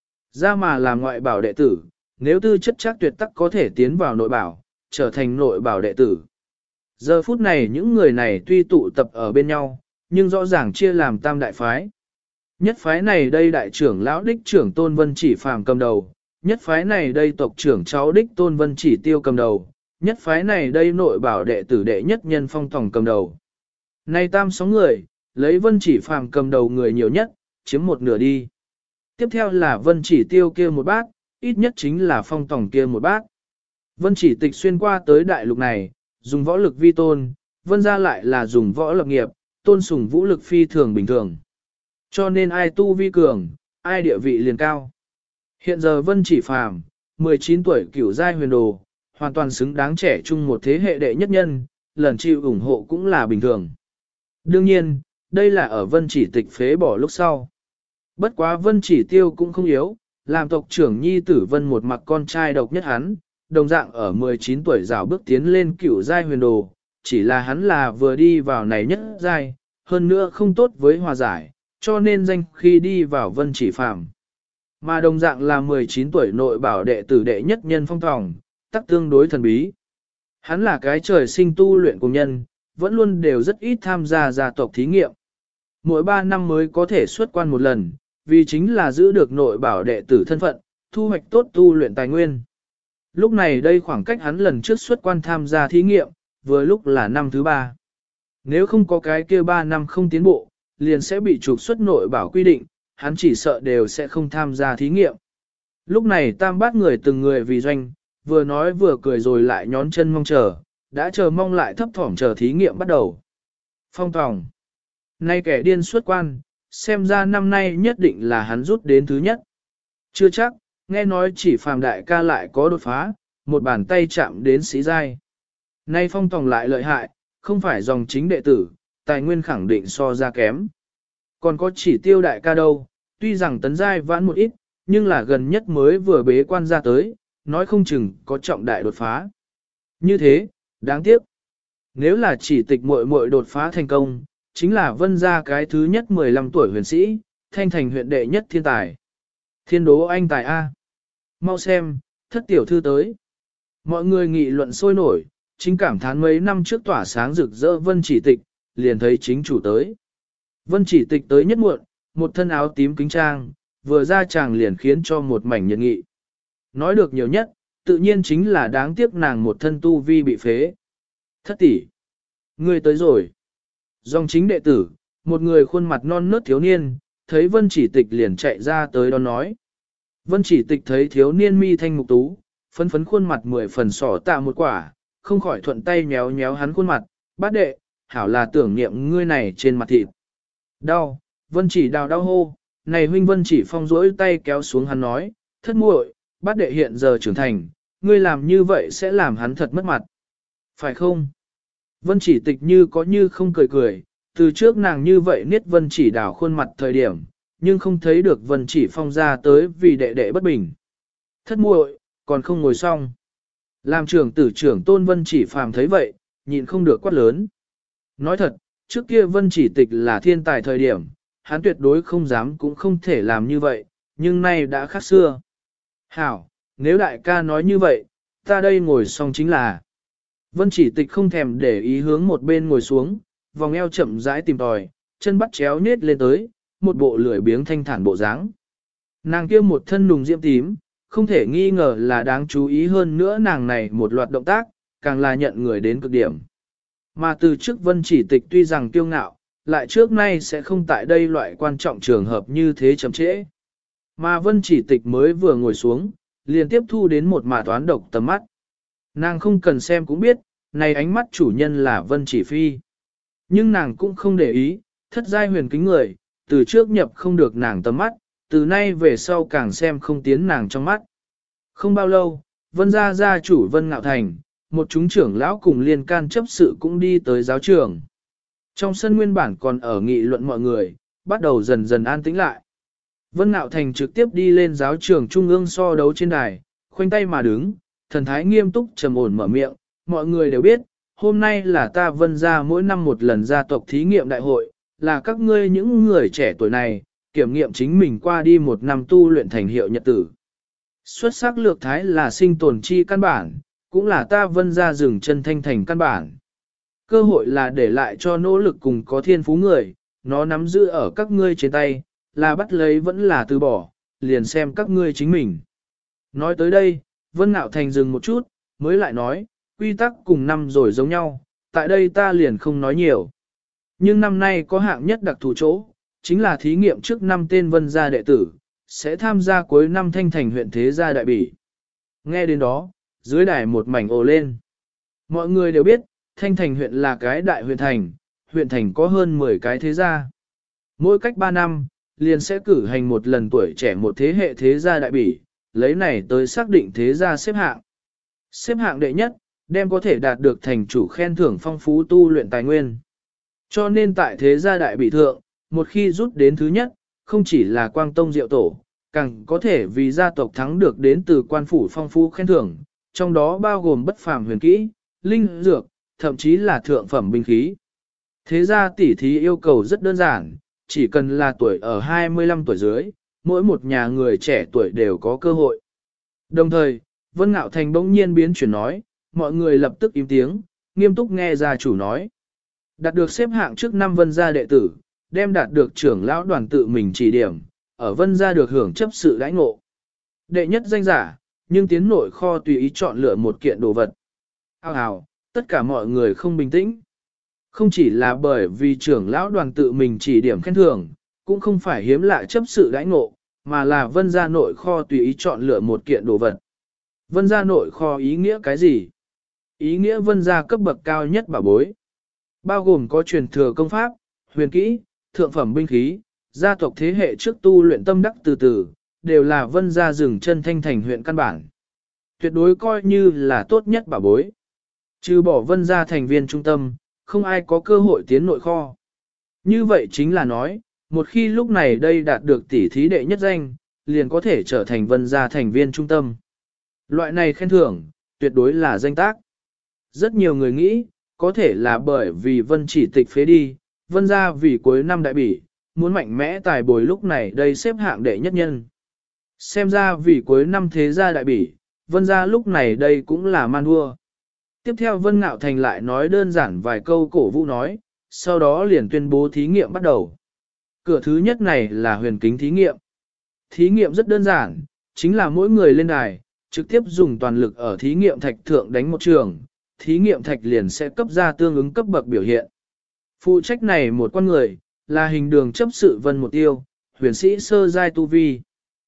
Ra mà làm ngoại bảo đệ tử, nếu tư chất chắc tuyệt tắc có thể tiến vào nội bảo, trở thành nội bảo đệ tử. Giờ phút này những người này tuy tụ tập ở bên nhau, nhưng rõ ràng chia làm tam đại phái. Nhất phái này đây đại trưởng lão đích trưởng Tôn Vân Chỉ phàm cầm đầu, nhất phái này đây tộc trưởng cháu đích Tôn Vân Chỉ tiêu cầm đầu, nhất phái này đây nội bảo đệ tử đệ nhất nhân Phong Tòng cầm đầu. Này tam 6 người, lấy Vân Chỉ phàm cầm đầu người nhiều nhất, chiếm một nửa đi. Tiếp theo là Vân Chỉ tiêu kia một bát, ít nhất chính là Phong Tòng kia một bát. Vân Chỉ Tịch xuyên qua tới đại lục này, dùng võ lực vi tôn, Vân gia lại là dùng võ lập nghiệp, tôn sùng vũ lực phi thường bình thường. Cho nên ai tu vi cường, ai địa vị liền cao. Hiện giờ Vân Chỉ phàm, 19 tuổi cửu giai huyền đồ, hoàn toàn xứng đáng trẻ chung một thế hệ đệ nhất nhân, lần chịu ủng hộ cũng là bình thường. Đương nhiên, đây là ở Vân Chỉ Tịch phế bỏ lúc sau. Bất quá Vân Chỉ tiêu cũng không yếu, làm tộc trưởng nhi tử Vân một mặc con trai độc nhất hắn, đồng dạng ở 19 tuổi rào bước tiến lên cửu giai huyền đồ, chỉ là hắn là vừa đi vào này nhất giai, hơn nữa không tốt với hòa giải, cho nên danh khi đi vào Vân Chỉ phàm. Mà đồng dạng là 19 tuổi nội bảo đệ tử đệ nhất nhân Phong Tòng, tắc tương đối thần bí. Hắn là cái trời sinh tu luyện cùng nhân, vẫn luôn đều rất ít tham gia gia tộc thí nghiệm. Mỗi 3 năm mới có thể xuất quan một lần, vì chính là giữ được nội bảo đệ tử thân phận, thu hoạch tốt tu luyện tài nguyên. Lúc này đây khoảng cách hắn lần trước xuất quan tham gia thí nghiệm, vừa lúc là năm thứ 3. Nếu không có cái kia 3 năm không tiến bộ, liền sẽ bị trục xuất nội bảo quy định, hắn chỉ sợ đều sẽ không tham gia thí nghiệm. Lúc này tam bát người từng người vì doanh, vừa nói vừa cười rồi lại nhón chân mong chờ, đã chờ mong lại thấp thỏm chờ thí nghiệm bắt đầu. Phong Tòng. Nay kẻ điên xuất quan, xem ra năm nay nhất định là hắn rút đến thứ nhất. Chưa chắc, nghe nói chỉ phàm đại ca lại có đột phá, một bàn tay chạm đến sĩ giai. Nay Phong Tòng lại lợi hại, không phải dòng chính đệ tử, tài nguyên khẳng định so ra kém. Còn có chỉ tiêu đại ca đâu, tuy rằng tấn giai vãn một ít, nhưng là gần nhất mới vừa bế quan ra tới, nói không chừng có trọng đại đột phá. Như thế, đáng tiếc. Nếu là chỉ tịch muội muội đột phá thành công, chính là Vân gia cái thứ nhất 15 tuổi huyền sĩ, thanh thành huyện đệ nhất thiên tài. Thiên đố anh tài A. Mau xem, thất tiểu thư tới. Mọi người nghị luận sôi nổi, chính cảm thán mấy năm trước tỏa sáng rực rỡ Vân Chỉ Tịch, liền thấy chính chủ tới. Vân Chỉ Tịch tới nhất muộn, một thân áo tím kính trang, vừa ra chàng liền khiến cho một mảnh nhiệt nghị. Nói được nhiều nhất, tự nhiên chính là đáng tiếc nàng một thân tu vi bị phế. Thất tỷ, ngươi tới rồi. Dòng chính đệ tử, một người khuôn mặt non nớt thiếu niên, thấy Vân Chỉ Tịch liền chạy ra tới đón nói. Vân Chỉ Tịch thấy thiếu niên mi thanh mục tú, phấn phấn khuôn mặt 10 phần sỏ tạ một quả, không khỏi thuận tay nhéo nhéo hắn khuôn mặt, bát đệ, hảo là tưởng niệm ngươi này trên mặt thịt. Đau, Vân Chỉ đào đau hô, này huynh Vân Chỉ Phong rỗi tay kéo xuống hắn nói, thất muội, bát đệ hiện giờ trưởng thành, ngươi làm như vậy sẽ làm hắn thật mất mặt. Phải không? Vân Chỉ Tịch như có như không cười cười, từ trước nàng như vậy niết Vân Chỉ đào khuôn mặt thời điểm, nhưng không thấy được Vân Chỉ Phong ra tới vì đệ đệ bất bình. Thất muội, còn không ngồi xong. Làm trưởng tử trưởng tôn Vân Chỉ Phàm thấy vậy, nhịn không được quát lớn. Nói thật, trước kia Vân Chỉ Tịch là thiên tài thời điểm, hắn tuyệt đối không dám cũng không thể làm như vậy, nhưng nay đã khác xưa. Hảo, nếu đại ca nói như vậy, ta đây ngồi xong chính là. Vân Chỉ Tịch không thèm để ý hướng một bên ngồi xuống, vòng eo chậm rãi tìm tòi, chân bắt chéo nết lên tới, một bộ lười biếng thanh thản bộ dáng. Nàng kia một thân nùng diễm tím, không thể nghi ngờ là đáng chú ý hơn nữa nàng này một loạt động tác, càng là nhận người đến cực điểm. Mà từ trước Vân Chỉ Tịch tuy rằng kiêu ngạo, lại trước nay sẽ không tại đây loại quan trọng trường hợp như thế chậm trễ. Mà Vân Chỉ Tịch mới vừa ngồi xuống, liền tiếp thu đến một mả toán độc tầm mắt. Nàng không cần xem cũng biết, này ánh mắt chủ nhân là Vân Chỉ Phi. Nhưng nàng cũng không để ý, thất giai huyền kính người, từ trước nhập không được nàng tầm mắt, từ nay về sau càng xem không tiến nàng trong mắt. Không bao lâu, Vân gia gia chủ Vân Ngạo Thành, một chúng trưởng lão cùng liên can chấp sự cũng đi tới giáo trường. Trong sân nguyên bản còn ở nghị luận mọi người, bắt đầu dần dần an tĩnh lại. Vân Ngạo Thành trực tiếp đi lên giáo trường trung ương so đấu trên đài, khoanh tay mà đứng, thần thái nghiêm túc trầm ổn mở miệng, mọi người đều biết, hôm nay là ta Vân gia mỗi năm một lần gia tộc thí nghiệm đại hội, là các ngươi những người trẻ tuổi này, kiểm nghiệm chính mình qua đi một năm tu luyện thành hiệu nhật tử. Xuất sắc lược thái là sinh tồn chi căn bản, cũng là ta Vân gia dừng chân thanh thành căn bản. Cơ hội là để lại cho nỗ lực cùng có thiên phú người, nó nắm giữ ở các ngươi trên tay, là bắt lấy vẫn là từ bỏ, liền xem các ngươi chính mình. Nói tới đây, Vân Ngạo Thành dừng một chút, mới lại nói, quy tắc cùng năm rồi giống nhau, tại đây ta liền không nói nhiều. Nhưng năm nay có hạng nhất đặc thù chỗ, chính là thí nghiệm trước năm tên Vân gia đệ tử, sẽ tham gia cuối năm thanh thành huyện thế gia đại bỉ. Nghe đến đó, dưới đài một mảnh ồ lên. Mọi người đều biết, thanh thành huyện là cái đại huyện thành có hơn 10 cái thế gia. Mỗi cách 3 năm, liền sẽ cử hành một lần tuổi trẻ một thế hệ thế gia đại bỉ, lấy này tới xác định thế gia xếp hạng. Xếp hạng đệ nhất, đem có thể đạt được thành chủ khen thưởng phong phú tu luyện tài nguyên. Cho nên tại thế gia đại bỉ thượng, một khi rút đến thứ nhất, không chỉ là quang tông diệu tổ, càng có thể vì gia tộc thắng được đến từ quan phủ phong phú khen thưởng, trong đó bao gồm bất phàm huyền kỹ, linh dược, thậm chí là thượng phẩm binh khí. Thế gia tỷ thí yêu cầu rất đơn giản, chỉ cần là tuổi ở 25 tuổi dưới, mỗi một nhà người trẻ tuổi đều có cơ hội. Đồng thời, Vân Ngạo Thành bỗng nhiên biến chuyển nói, mọi người lập tức im tiếng, nghiêm túc nghe gia chủ nói. Đạt được xếp hạng trước năm Vân gia đệ tử, đem đạt được trưởng lão đoàn tự mình chỉ điểm, ở Vân gia được hưởng chấp sự đãi ngộ. Đệ nhất danh giả, nhưng tiến nội kho tùy ý chọn lựa một kiện đồ vật. Hào, tất cả mọi người không bình tĩnh. Không chỉ là bởi vì trưởng lão đoàn tự mình chỉ điểm khen thưởng, cũng không phải hiếm lạ chấp sự đãi ngộ, mà là Vân gia nội kho tùy ý chọn lựa một kiện đồ vật. Vân gia nội kho ý nghĩa cái gì? Ý nghĩa Vân gia cấp bậc cao nhất bảo bối. Bao gồm có truyền thừa công pháp, huyền kỹ, thượng phẩm binh khí, gia tộc thế hệ trước tu luyện tâm đắc từ từ, đều là Vân gia dừng chân thanh thành huyện căn bản. Tuyệt đối coi như là tốt nhất bảo bối. Trừ bỏ Vân gia thành viên trung tâm, không ai có cơ hội tiến nội kho. Như vậy chính là nói, một khi lúc này đây đạt được tỷ thí đệ nhất danh, liền có thể trở thành Vân gia thành viên trung tâm. Loại này khen thưởng, tuyệt đối là danh tác. Rất nhiều người nghĩ, có thể là bởi vì Vân Chỉ Tịch phế đi, Vân gia vì cuối năm đại bỉ, muốn mạnh mẽ tài bồi lúc này đây xếp hạng đệ nhất nhân. Xem ra vì cuối năm thế gia đại bỉ, Vân gia lúc này đây cũng là man vua. Tiếp theo Vân Ngạo Thành lại nói đơn giản vài câu cổ vũ nói, sau đó liền tuyên bố thí nghiệm bắt đầu. Cửa thứ nhất này là huyền kính thí nghiệm. Thí nghiệm rất đơn giản, chính là mỗi người lên đài, trực tiếp dùng toàn lực ở thí nghiệm thạch thượng đánh một trường, thí nghiệm thạch liền sẽ cấp ra tương ứng cấp bậc biểu hiện. Phụ trách này một con người, là hình đường chấp sự Vân Một Tiêu, huyền sĩ sơ giai tu vi.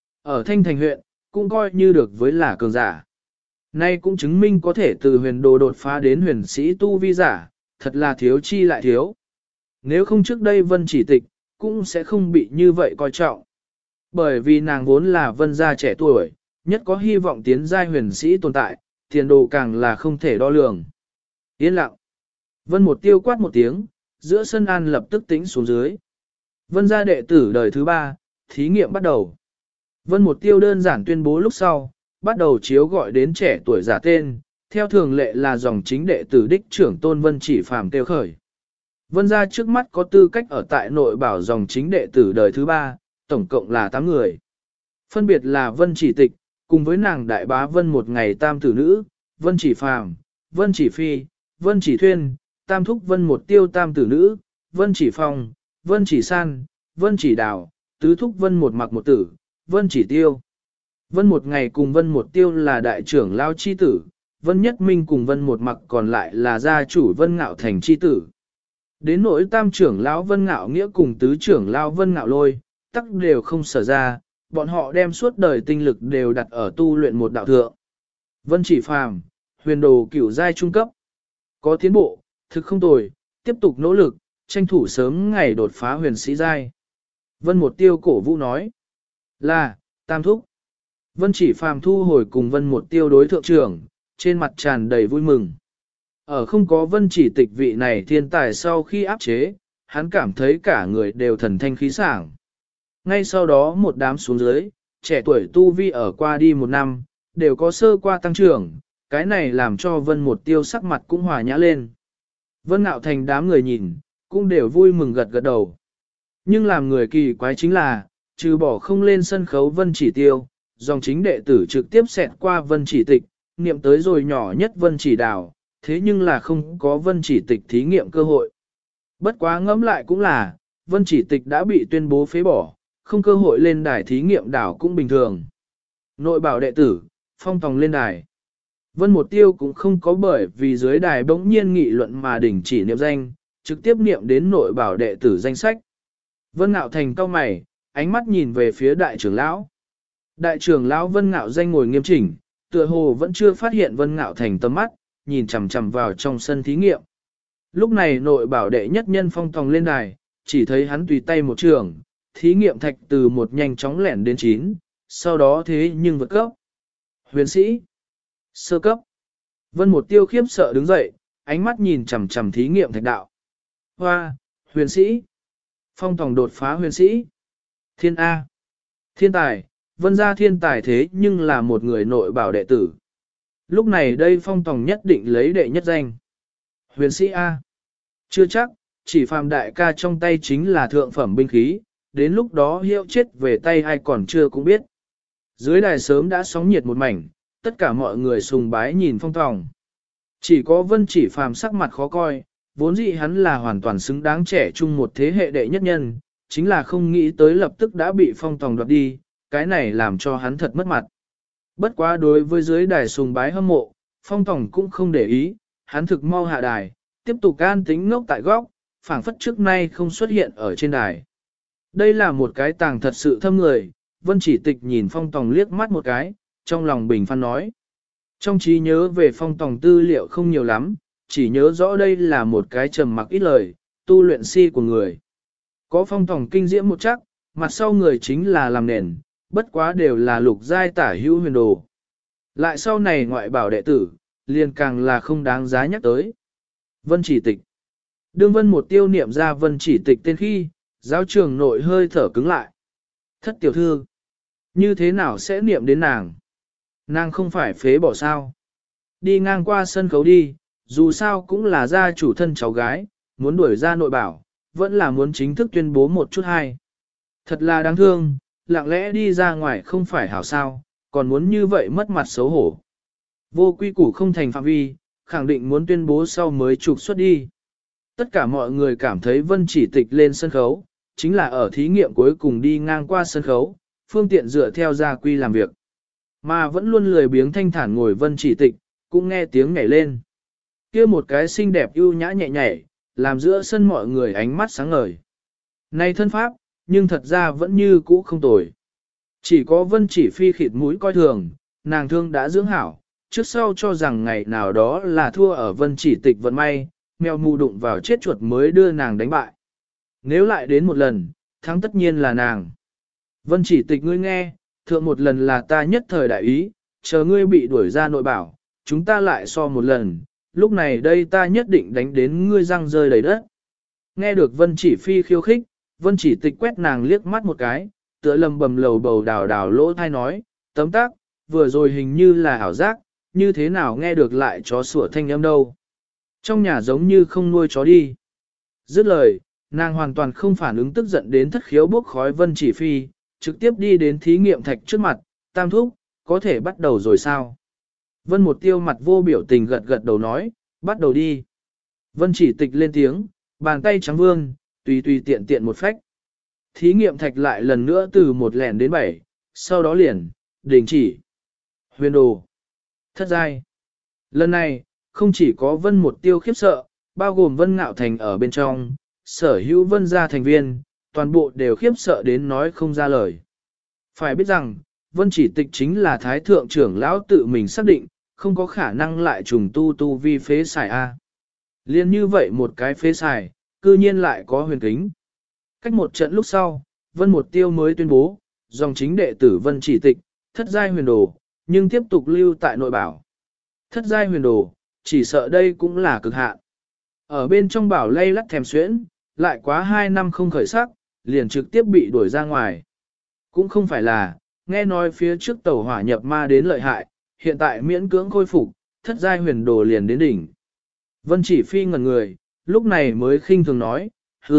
Ở Thanh Thành huyện, cũng coi như được với là cường giả. Nay cũng chứng minh có thể từ huyền đồ đột phá đến huyền sĩ tu vi giả, thật là thiếu chi lại thiếu. Nếu không trước đây Vân Chỉ Tịch, cũng sẽ không bị như vậy coi trọng. Bởi vì nàng vốn là Vân gia trẻ tuổi, nhất có hy vọng tiến giai huyền sĩ tồn tại, tiền đồ càng là không thể đo lường. Yên lặng. Vân Một Tiêu quát một tiếng, giữa sân an lập tức tĩnh xuống dưới. Vân gia đệ tử đời thứ 3, thí nghiệm bắt đầu. Vân Một Tiêu đơn giản tuyên bố lúc sau, bắt đầu chiếu gọi đến trẻ tuổi giả tên, theo thường lệ là dòng chính đệ tử đích trưởng tôn Vân Chỉ Phàm tiêu khởi. Vân gia trước mắt có tư cách ở tại nội bảo dòng chính đệ tử đời thứ 3, tổng cộng là 8 người. Phân biệt là Vân Chỉ Tịch, cùng với nàng đại bá Vân một ngày tam tử nữ, Vân Chỉ Phàm, Vân Chỉ Phi, Vân Chỉ Thuyên, tam thúc Vân Một Tiêu tam tử nữ, Vân Chỉ Phong, Vân Chỉ San, Vân Chỉ Đào, tứ thúc Vân Một Mặc một tử, Vân Chỉ Tiêu. Vân Một ngày cùng Vân Một Tiêu là đại trưởng lao chi tử, Vân Nhất Minh cùng Vân Một Mặc còn lại là gia chủ Vân Ngạo Thành chi tử. Đến nỗi tam trưởng lão Vân Ngạo Nghĩa cùng tứ trưởng lão Vân Ngạo Lôi, tắc đều không sở ra, bọn họ đem suốt đời tinh lực đều đặt ở tu luyện một đạo thượng. Vân Chỉ Phàm, huyền đồ cửu giai trung cấp. Có tiến bộ, thực không tồi, tiếp tục nỗ lực, tranh thủ sớm ngày đột phá huyền sĩ giai. Vân Một Tiêu cổ vũ nói, là, tam thúc. Vân Chỉ Phàm thu hồi cùng Vân Một Tiêu đối thượng trưởng, trên mặt tràn đầy vui mừng. Ở không có Vân Chỉ Tịch vị này thiên tài sau khi áp chế, hắn cảm thấy cả người đều thần thanh khí sảng. Ngay sau đó một đám xuống dưới, trẻ tuổi tu vi ở qua đi một năm, đều có sơ qua tăng trưởng, cái này làm cho Vân Một Tiêu sắc mặt cũng hòa nhã lên. Vân Ngạo Thành đám người nhìn, cũng đều vui mừng gật gật đầu. Nhưng làm người kỳ quái chính là, trừ bỏ không lên sân khấu Vân Chỉ Tiêu, dòng chính đệ tử trực tiếp xẹt qua Vân Chỉ Tịch, niệm tới rồi nhỏ nhất Vân Chỉ Đào, thế nhưng là không có Vân Chỉ Tịch thí nghiệm cơ hội. Bất quá ngẫm lại cũng là, Vân Chỉ Tịch đã bị tuyên bố phế bỏ, không cơ hội lên đài thí nghiệm đảo cũng bình thường. Nội bảo đệ tử, phong tòng lên đài. Vân Một Tiêu cũng không có bởi vì dưới đài bỗng nhiên nghị luận mà đình chỉ niệm danh, trực tiếp niệm đến nội bảo đệ tử danh sách. Vân Ngạo Thành cau mày, ánh mắt nhìn về phía đại trưởng lão. Đại trưởng lão Vân Ngạo Danh ngồi nghiêm chỉnh, tựa hồ vẫn chưa phát hiện Vân Ngạo Thành tầm mắt, nhìn chằm chằm vào trong sân thí nghiệm. Lúc này nội bảo đệ nhất nhân phong tòng lên đài, chỉ thấy hắn tùy tay một trường, thí nghiệm thạch từ một nhanh chóng lẻn đến 9, sau đó thế nhưng vượt cấp. Huyền sĩ, sơ cấp. Vân Một Tiêu khiếp sợ đứng dậy, ánh mắt nhìn chằm chằm thí nghiệm thạch đạo. Hoa, huyền sĩ. Phong tòng đột phá huyền sĩ. Thiên A. Thiên tài, Vân gia thiên tài thế nhưng là một người nội bảo đệ tử. Lúc này đây phong tòng nhất định lấy đệ nhất danh. Huyền sĩ A. Chưa chắc, chỉ phàm đại ca trong tay chính là thượng phẩm binh khí, đến lúc đó hiệu chết về tay ai còn chưa cũng biết. Dưới đài sớm đã sóng nhiệt một mảnh, tất cả mọi người sùng bái nhìn phong tòng. Chỉ có Vân Chỉ Phàm sắc mặt khó coi, vốn dĩ hắn là hoàn toàn xứng đáng trẻ chung một thế hệ đệ nhất nhân, chính là không nghĩ tới lập tức đã bị phong tòng đoạt đi, cái này làm cho hắn thật mất mặt. Bất quá đối với dưới đài sùng bái hâm mộ, phong tòng cũng không để ý, hắn thực mau hạ đài, tiếp tục an tính ngốc tại góc, phảng phất trước nay không xuất hiện ở trên đài. Đây là một cái tàng thật sự thâm người, Vân Chỉ Tịch nhìn phong tòng liếc mắt một cái, trong lòng bình phan nói. Trong trí nhớ về phong tòng tư liệu không nhiều lắm, chỉ nhớ rõ đây là một cái trầm mặc ít lời, tu luyện si của người. Có phong tòng kinh diễm một chắc, mặt sau người chính là làm nền, bất quá đều là lục giai tả hữu huyền đồ. Lại sau này ngoại bảo đệ tử, liền càng là không đáng giá nhắc tới. Vân Chỉ Tịch. Đương Vân Một Tiêu niệm ra Vân Chỉ Tịch tên khi, giáo trường nội hơi thở cứng lại. Thất tiểu thư, như thế nào sẽ niệm đến nàng? Nàng không phải phế bỏ sao? Đi ngang qua sân khấu đi, dù sao cũng là gia chủ thân cháu gái, muốn đuổi ra nội bảo, vẫn là muốn chính thức tuyên bố một chút hay. Thật là đáng thương, lặng lẽ đi ra ngoài không phải hảo sao, còn muốn như vậy mất mặt xấu hổ. Vô quy củ không thành phạm vi, khẳng định muốn tuyên bố sau mới trục xuất đi. Tất cả mọi người cảm thấy Vân Chỉ Tịch lên sân khấu, chính là ở thí nghiệm cuối cùng đi ngang qua sân khấu, phương tiện dựa theo gia quy làm việc. Mà vẫn luôn lười biếng thanh thản ngồi Vân Chỉ Tịch, cũng nghe tiếng nhảy lên. Kia một cái xinh đẹp ưu nhã nhẹ nhảy, làm giữa sân mọi người ánh mắt sáng ngời. Này thân pháp, nhưng thật ra vẫn như cũ không tồi. Chỉ có Vân Chỉ Phi khịt mũi coi thường, nàng thương đã dưỡng hảo, trước sau cho rằng ngày nào đó là thua ở Vân Chỉ Tịch vận may, mèo mù đụng vào chết chuột mới đưa nàng đánh bại. Nếu lại đến một lần, thắng tất nhiên là nàng. Vân Chỉ Tịch ngươi nghe, thượng một lần là ta nhất thời đại ý, chờ ngươi bị đuổi ra nội bảo, chúng ta lại so một lần, lúc này đây ta nhất định đánh đến ngươi răng rơi đầy đất. Nghe được Vân Chỉ Phi khiêu khích, Vân Chỉ Tịch quét nàng liếc mắt một cái, tựa lầm bầm lầu bầu đào đào lỗ thai nói, tấm tác, vừa rồi hình như là ảo giác, như thế nào nghe được lại chó sủa thanh âm đâu. Trong nhà giống như không nuôi chó đi. Dứt lời, nàng hoàn toàn không phản ứng tức giận đến thất khiếu bốc khói Vân Chỉ Phi, trực tiếp đi đến thí nghiệm thạch trước mặt, tam thúc, có thể bắt đầu rồi sao? Vân Một Tiêu mặt vô biểu tình gật gật đầu nói, bắt đầu đi. Vân Chỉ Tịch lên tiếng, bàn tay trắng vương, tùy tùy tiện tiện một phách. Thí nghiệm thạch lại lần nữa từ 1 lẻn đến 7, sau đó liền, đình chỉ. Huyền đồ. Thất giai. Lần này, không chỉ có Vân Một Tiêu khiếp sợ, bao gồm Vân Ngạo Thành ở bên trong, sở hữu Vân gia thành viên, toàn bộ đều khiếp sợ đến nói không ra lời. Phải biết rằng, Vân Chỉ Tịch chính là Thái Thượng trưởng lão tự mình xác định, không có khả năng lại trùng tu vi phế xài A. Liên như vậy một cái phế xài, cư nhiên lại có huyền kính. Cách một trận lúc sau, Vân Một Tiêu mới tuyên bố, dòng chính đệ tử Vân Chỉ Tịch, thất giai huyền đồ, nhưng tiếp tục lưu tại nội bảo. Thất giai huyền đồ, chỉ sợ đây cũng là cực hạn. Ở bên trong bảo lay lắt thèm xuyễn, lại quá 2 năm không khởi sắc, liền trực tiếp bị đuổi ra ngoài. Cũng không phải là, nghe nói phía trước tàu hỏa nhập ma đến lợi hại, hiện tại miễn cưỡng khôi phục, thất giai huyền đồ liền đến đỉnh. Vân Chỉ Phi ngẩn người, lúc này mới khinh thường nói,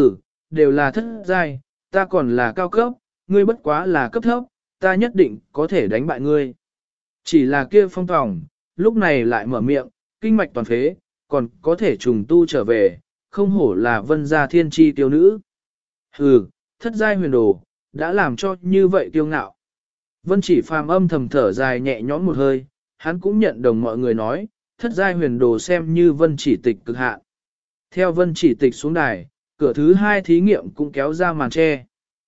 đều là thất giai, ta còn là cao cấp, ngươi bất quá là cấp thấp, ta nhất định có thể đánh bại ngươi. Chỉ là kia phong tòng, lúc này lại mở miệng, kinh mạch toàn phế, còn có thể trùng tu trở về, không hổ là Vân gia thiên tri tiêu nữ. Thất giai huyền đồ, đã làm cho như vậy tiêu ngạo. Vân Chỉ Phàm âm thầm thở dài nhẹ nhõm một hơi, hắn cũng nhận đồng mọi người nói, thất giai huyền đồ xem như Vân Chỉ Tịch cực hạn. Theo Vân Chỉ Tịch xuống đài, cửa thứ 2 thí nghiệm cũng kéo ra màn che.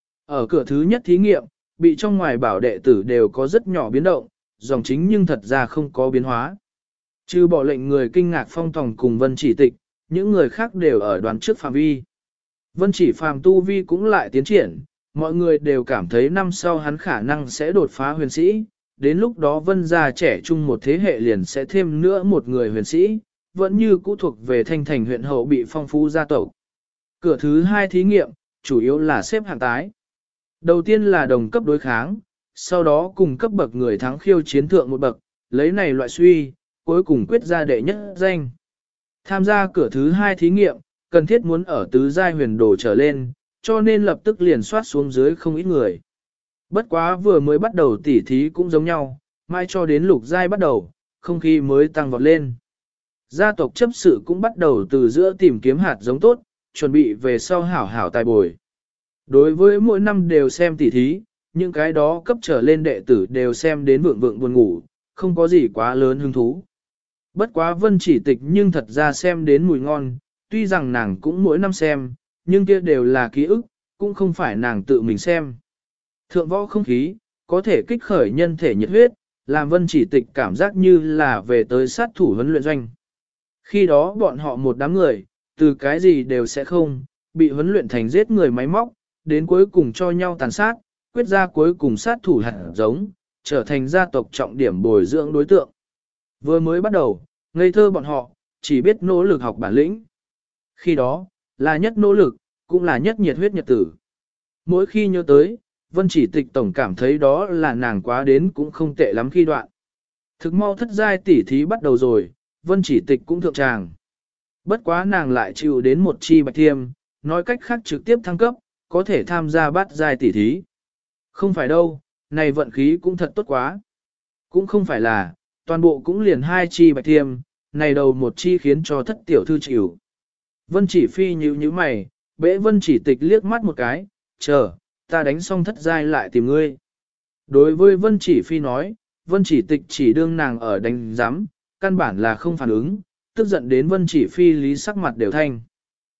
Ở cửa thứ nhất thí nghiệm, bị trong ngoài bảo đệ tử đều có rất nhỏ biến động, dòng chính nhưng thật ra không có biến hóa. Trừ bỏ lệnh người kinh ngạc Phong Tòng cùng Vân Chỉ Tịch, những người khác đều ở đoán trước phạm vi. Vân Chỉ Phàm tu vi cũng lại tiến triển, mọi người đều cảm thấy năm sau hắn khả năng sẽ đột phá huyền sĩ, đến lúc đó Vân gia trẻ trung một thế hệ liền sẽ thêm nữa một người huyền sĩ, vẫn như cũ thuộc về Thanh Thành huyện hậu bị phong phú gia tộc. Cửa thứ 2 thí nghiệm, chủ yếu là xếp hạng tái. Đầu tiên là đồng cấp đối kháng, sau đó cùng cấp bậc người thắng khiêu chiến thượng một bậc, lấy này loại suy, cuối cùng quyết ra đệ nhất danh. Tham gia cửa thứ 2 thí nghiệm, cần thiết muốn ở tứ giai huyền đồ trở lên, cho nên lập tức liền soát xuống dưới không ít người. Bất quá vừa mới bắt đầu tỉ thí cũng giống nhau, mai cho đến lục giai bắt đầu, không khí mới tăng vọt lên. Gia tộc chấp sự cũng bắt đầu từ giữa tìm kiếm hạt giống tốt, chuẩn bị về sau hảo hảo tài bồi. Đối với mỗi năm đều xem tỉ thí, những cái đó cấp trở lên đệ tử đều xem đến vượng vượng buồn ngủ, không có gì quá lớn hứng thú. Bất quá Vân Chỉ Tịch nhưng thật ra xem đến mùi ngon, tuy rằng nàng cũng mỗi năm xem, nhưng kia đều là ký ức, cũng không phải nàng tự mình xem. Thượng võ không khí, có thể kích khởi nhân thể nhiệt huyết, làm Vân Chỉ Tịch cảm giác như là về tới sát thủ huấn luyện doanh. Khi đó bọn họ một đám người, từ cái gì đều sẽ không, bị huấn luyện thành giết người máy móc, đến cuối cùng cho nhau tàn sát, quyết ra cuối cùng sát thủ hạt giống, trở thành gia tộc trọng điểm bồi dưỡng đối tượng. Vừa mới bắt đầu, ngây thơ bọn họ, chỉ biết nỗ lực học bản lĩnh. Khi đó, là nhất nỗ lực, cũng là nhất nhiệt huyết nhật tử. Mỗi khi nhớ tới, Vân Chỉ Tịch tổng cảm thấy đó là nàng quá đến cũng không tệ lắm khi đoạn. Thực mau thất giai tỉ thí bắt đầu rồi, Vân Chỉ Tịch cũng thượng tràng. Bất quá nàng lại chịu đến một chi bạch thiêm, nói cách khác trực tiếp thăng cấp, có thể tham gia bát giai tỉ thí. Không phải đâu, này vận khí cũng thật tốt quá. Cũng không phải là, toàn bộ cũng liền 2 chi bạch thiêm, này đầu một chi khiến cho thất tiểu thư chịu. Vân Chỉ Phi nhíu mày, bẽ Vân Chỉ Tịch liếc mắt một cái, chờ, ta đánh xong thất giai lại tìm ngươi. Đối với Vân Chỉ Phi nói, Vân Chỉ Tịch chỉ đương nàng ở đánh giám, căn bản là không phản ứng, tức giận đến Vân Chỉ Phi lý sắc mặt đều thanh.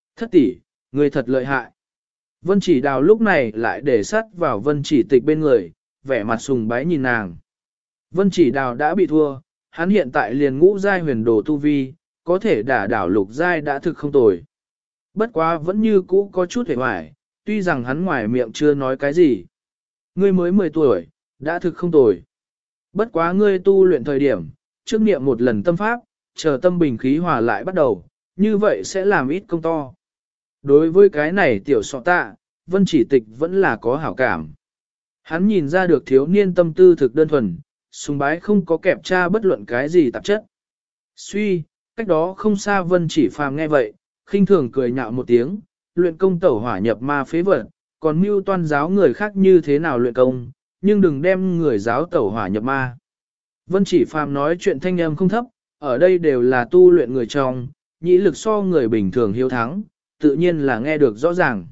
Thất tỷ, người thật lợi hại. Vân Chỉ Đào lúc này lại để sát vào Vân Chỉ Tịch bên người, vẻ mặt sùng bái nhìn nàng. Vân Chỉ Đào đã bị thua, hắn hiện tại liền ngũ giai huyền đồ tu vi, có thể đả đảo lục giai đã thực không tồi. Bất quá vẫn như cũ có chút hề hoài, tuy rằng hắn ngoài miệng chưa nói cái gì. Ngươi mới 10 tuổi, đã thực không tồi. Bất quá ngươi tu luyện thời điểm, trước niệm một lần tâm pháp, chờ tâm bình khí hòa lại bắt đầu, như vậy sẽ làm ít công to. Đối với cái này tiểu sọ tạ, Vân Chỉ Tịch vẫn là có hảo cảm. Hắn nhìn ra được thiếu niên tâm tư thực đơn thuần, sùng bái không có kẹp tra bất luận cái gì tạp chất. Suy, cách đó không xa Vân Chỉ Phàm nghe vậy, khinh thường cười nhạo một tiếng, luyện công tẩu hỏa nhập ma phế vật, còn mưu toan giáo người khác như thế nào luyện công, nhưng đừng đem người giáo tẩu hỏa nhập ma. Vân Chỉ Phàm nói chuyện thanh âm không thấp, ở đây đều là tu luyện người trong, nhĩ lực so người bình thường hiếu thắng, tự nhiên là nghe được rõ ràng.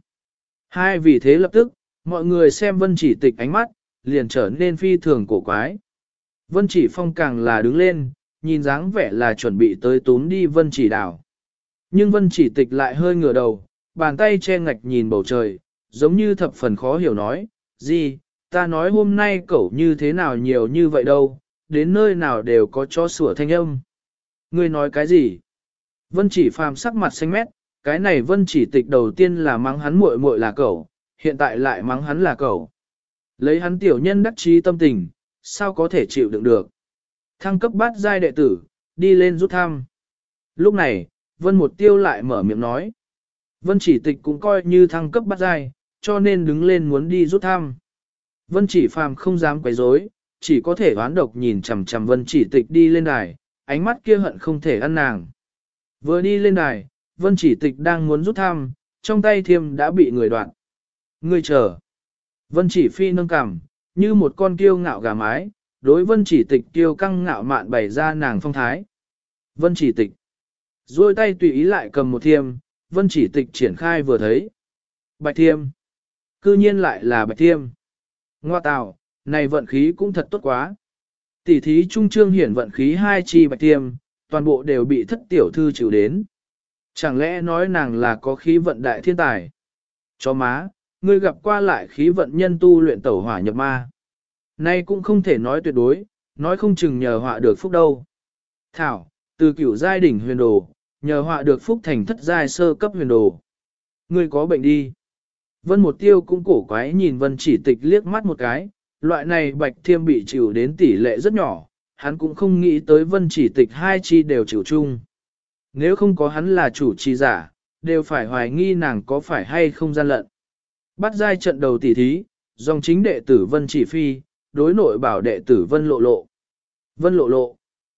Hai vì thế lập tức, mọi người xem Vân Chỉ Tịch ánh mắt, liền trở nên phi thường cổ quái. Vân Chỉ Phong càng là đứng lên, nhìn dáng vẻ là chuẩn bị tới túm đi Vân Chỉ Đào. Nhưng Vân Chỉ Tịch lại hơi ngửa đầu, bàn tay che ngạch nhìn bầu trời, giống như thập phần khó hiểu nói, gì, ta nói hôm nay cậu như thế nào nhiều như vậy đâu, đến nơi nào đều có chó sủa thanh âm. Ngươi nói cái gì? Vân Chỉ Phàm sắc mặt xanh mét, cái này Vân Chỉ Tịch đầu tiên là mắng hắn muội muội là cậu, hiện tại lại mắng hắn là cậu. Lấy hắn tiểu nhân đắc chí tâm tình, sao có thể chịu đựng được. Thăng cấp bát giai đệ tử, đi lên rút thăm. Lúc này, Vân Một Tiêu lại mở miệng nói. Vân Chỉ Tịch cũng coi như thăng cấp bát giai, cho nên đứng lên muốn đi rút thăm. Vân Chỉ Phàm không dám quấy rối, chỉ có thể oán độc nhìn chằm chằm Vân Chỉ Tịch đi lên đài, ánh mắt kia hận không thể ăn nàng. Vừa đi lên đài, Vân Chỉ Tịch đang muốn rút thăm, trong tay thiêm đã bị người đoạn. Ngươi chờ. Vân Chỉ Phi nâng cằm, như một con kiêu ngạo gà mái, đối Vân Chỉ Tịch kiêu căng ngạo mạn bày ra nàng phong thái. Vân Chỉ Tịch. Rồi tay tùy ý lại cầm một thiêm, Vân Chỉ Tịch triển khai vừa thấy. Bạch thiêm. Cư nhiên lại là bạch thiêm. Ngoa tào, này vận khí cũng thật tốt quá. Tỷ thí trung trương hiển vận khí hai chi bạch thiêm, toàn bộ đều bị thất tiểu thư chịu đến. Chẳng lẽ nói nàng là có khí vận đại thiên tài? Chó má, ngươi gặp qua lại khí vận nhân tu luyện tẩu hỏa nhập ma. Nay cũng không thể nói tuyệt đối, nói không chừng nhờ họa được phúc đâu. Thảo, từ cửu giai đỉnh huyền đồ, nhờ họa được phúc thành thất giai sơ cấp huyền đồ. Ngươi có bệnh đi. Vân Một Tiêu cũng cổ quái nhìn Vân Chỉ Tịch liếc mắt một cái, loại này bạch thiêm bị chịu đến tỷ lệ rất nhỏ, hắn cũng không nghĩ tới Vân Chỉ Tịch hai chi đều chịu chung. Nếu không có hắn là chủ trì giả, đều phải hoài nghi nàng có phải hay không gian lận. Bắt giai trận đầu tỷ thí, dòng chính đệ tử Vân Chỉ Phi, đối nội bảo đệ tử Vân Lộ Lộ. Vân Lộ Lộ.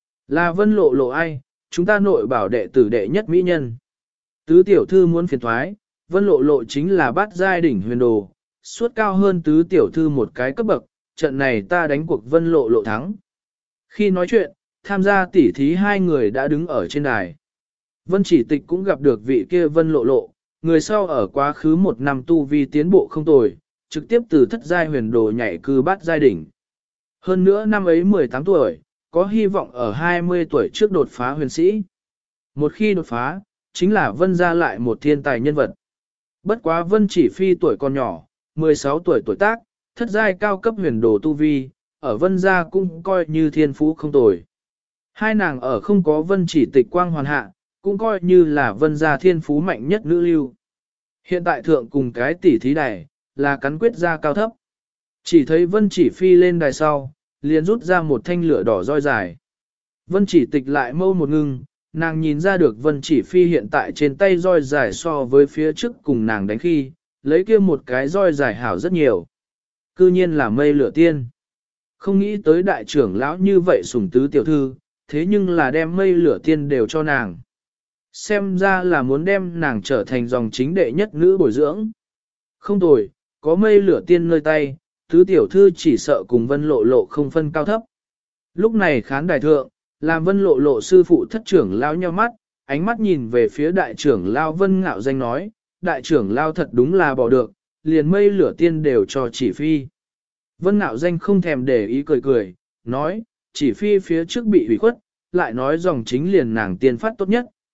Là Vân Lộ Lộ ai? Chúng ta nội bảo đệ tử đệ nhất mỹ nhân. Tứ tiểu thư muốn phiền thoái, Vân Lộ Lộ chính là bát giai đỉnh huyền đồ, suốt cao hơn tứ tiểu thư một cái cấp bậc, trận này ta đánh cuộc Vân Lộ Lộ thắng. Khi nói chuyện, tham gia tỷ thí hai người đã đứng ở trên đài. Vân Chỉ Tịch cũng gặp được vị kia Vân Lộ Lộ, người sau ở quá khứ một năm tu vi tiến bộ không tồi, trực tiếp từ thất giai huyền đồ nhảy cư bát giai đỉnh. Hơn nữa năm ấy 18 tuổi, có hy vọng ở 20 tuổi trước đột phá huyền sĩ. Một khi đột phá, chính là Vân gia lại một thiên tài nhân vật. Bất quá Vân Chỉ Phi tuổi còn nhỏ, 16 tuổi tuổi tác, thất giai cao cấp huyền đồ tu vi, ở Vân gia cũng coi như thiên phú không tồi. Hai nàng ở không có Vân Chỉ Tịch quang hoàn hạ, cũng coi như là Vân gia thiên phú mạnh nhất nữ lưu. Hiện tại thượng cùng cái tỷ thí đài, là cắn quyết ra cao thấp. Chỉ thấy Vân Chỉ Phi lên đài sau, liền rút ra một thanh lửa đỏ roi dài. Vân Chỉ Tịch lại mâu một ngưng, nàng nhìn ra được Vân Chỉ Phi hiện tại trên tay roi dài so với phía trước cùng nàng đánh khi, lấy kia một cái roi dài hảo rất nhiều. Cư nhiên là mây lửa tiên. Không nghĩ tới đại trưởng lão như vậy sủng tứ tiểu thư, thế nhưng là đem mây lửa tiên đều cho nàng. Xem ra là muốn đem nàng trở thành dòng chính đệ nhất nữ bồi dưỡng. Không tồi, có mây lửa tiên nơi tay, tứ tiểu thư chỉ sợ cùng Vân Lộ Lộ không phân cao thấp. Lúc này khán đài thượng, làm Vân Lộ Lộ sư phụ thất trưởng lao nheo mắt, ánh mắt nhìn về phía đại trưởng lao Vân Ngạo Danh nói, đại trưởng lao thật đúng là bỏ được, liền mây lửa tiên đều cho Chỉ Phi. Vân Ngạo Danh không thèm để ý cười cười, nói, Chỉ Phi phía trước bị hủy khuất, lại nói dòng chính liền nàng tiên phát tốt nhất,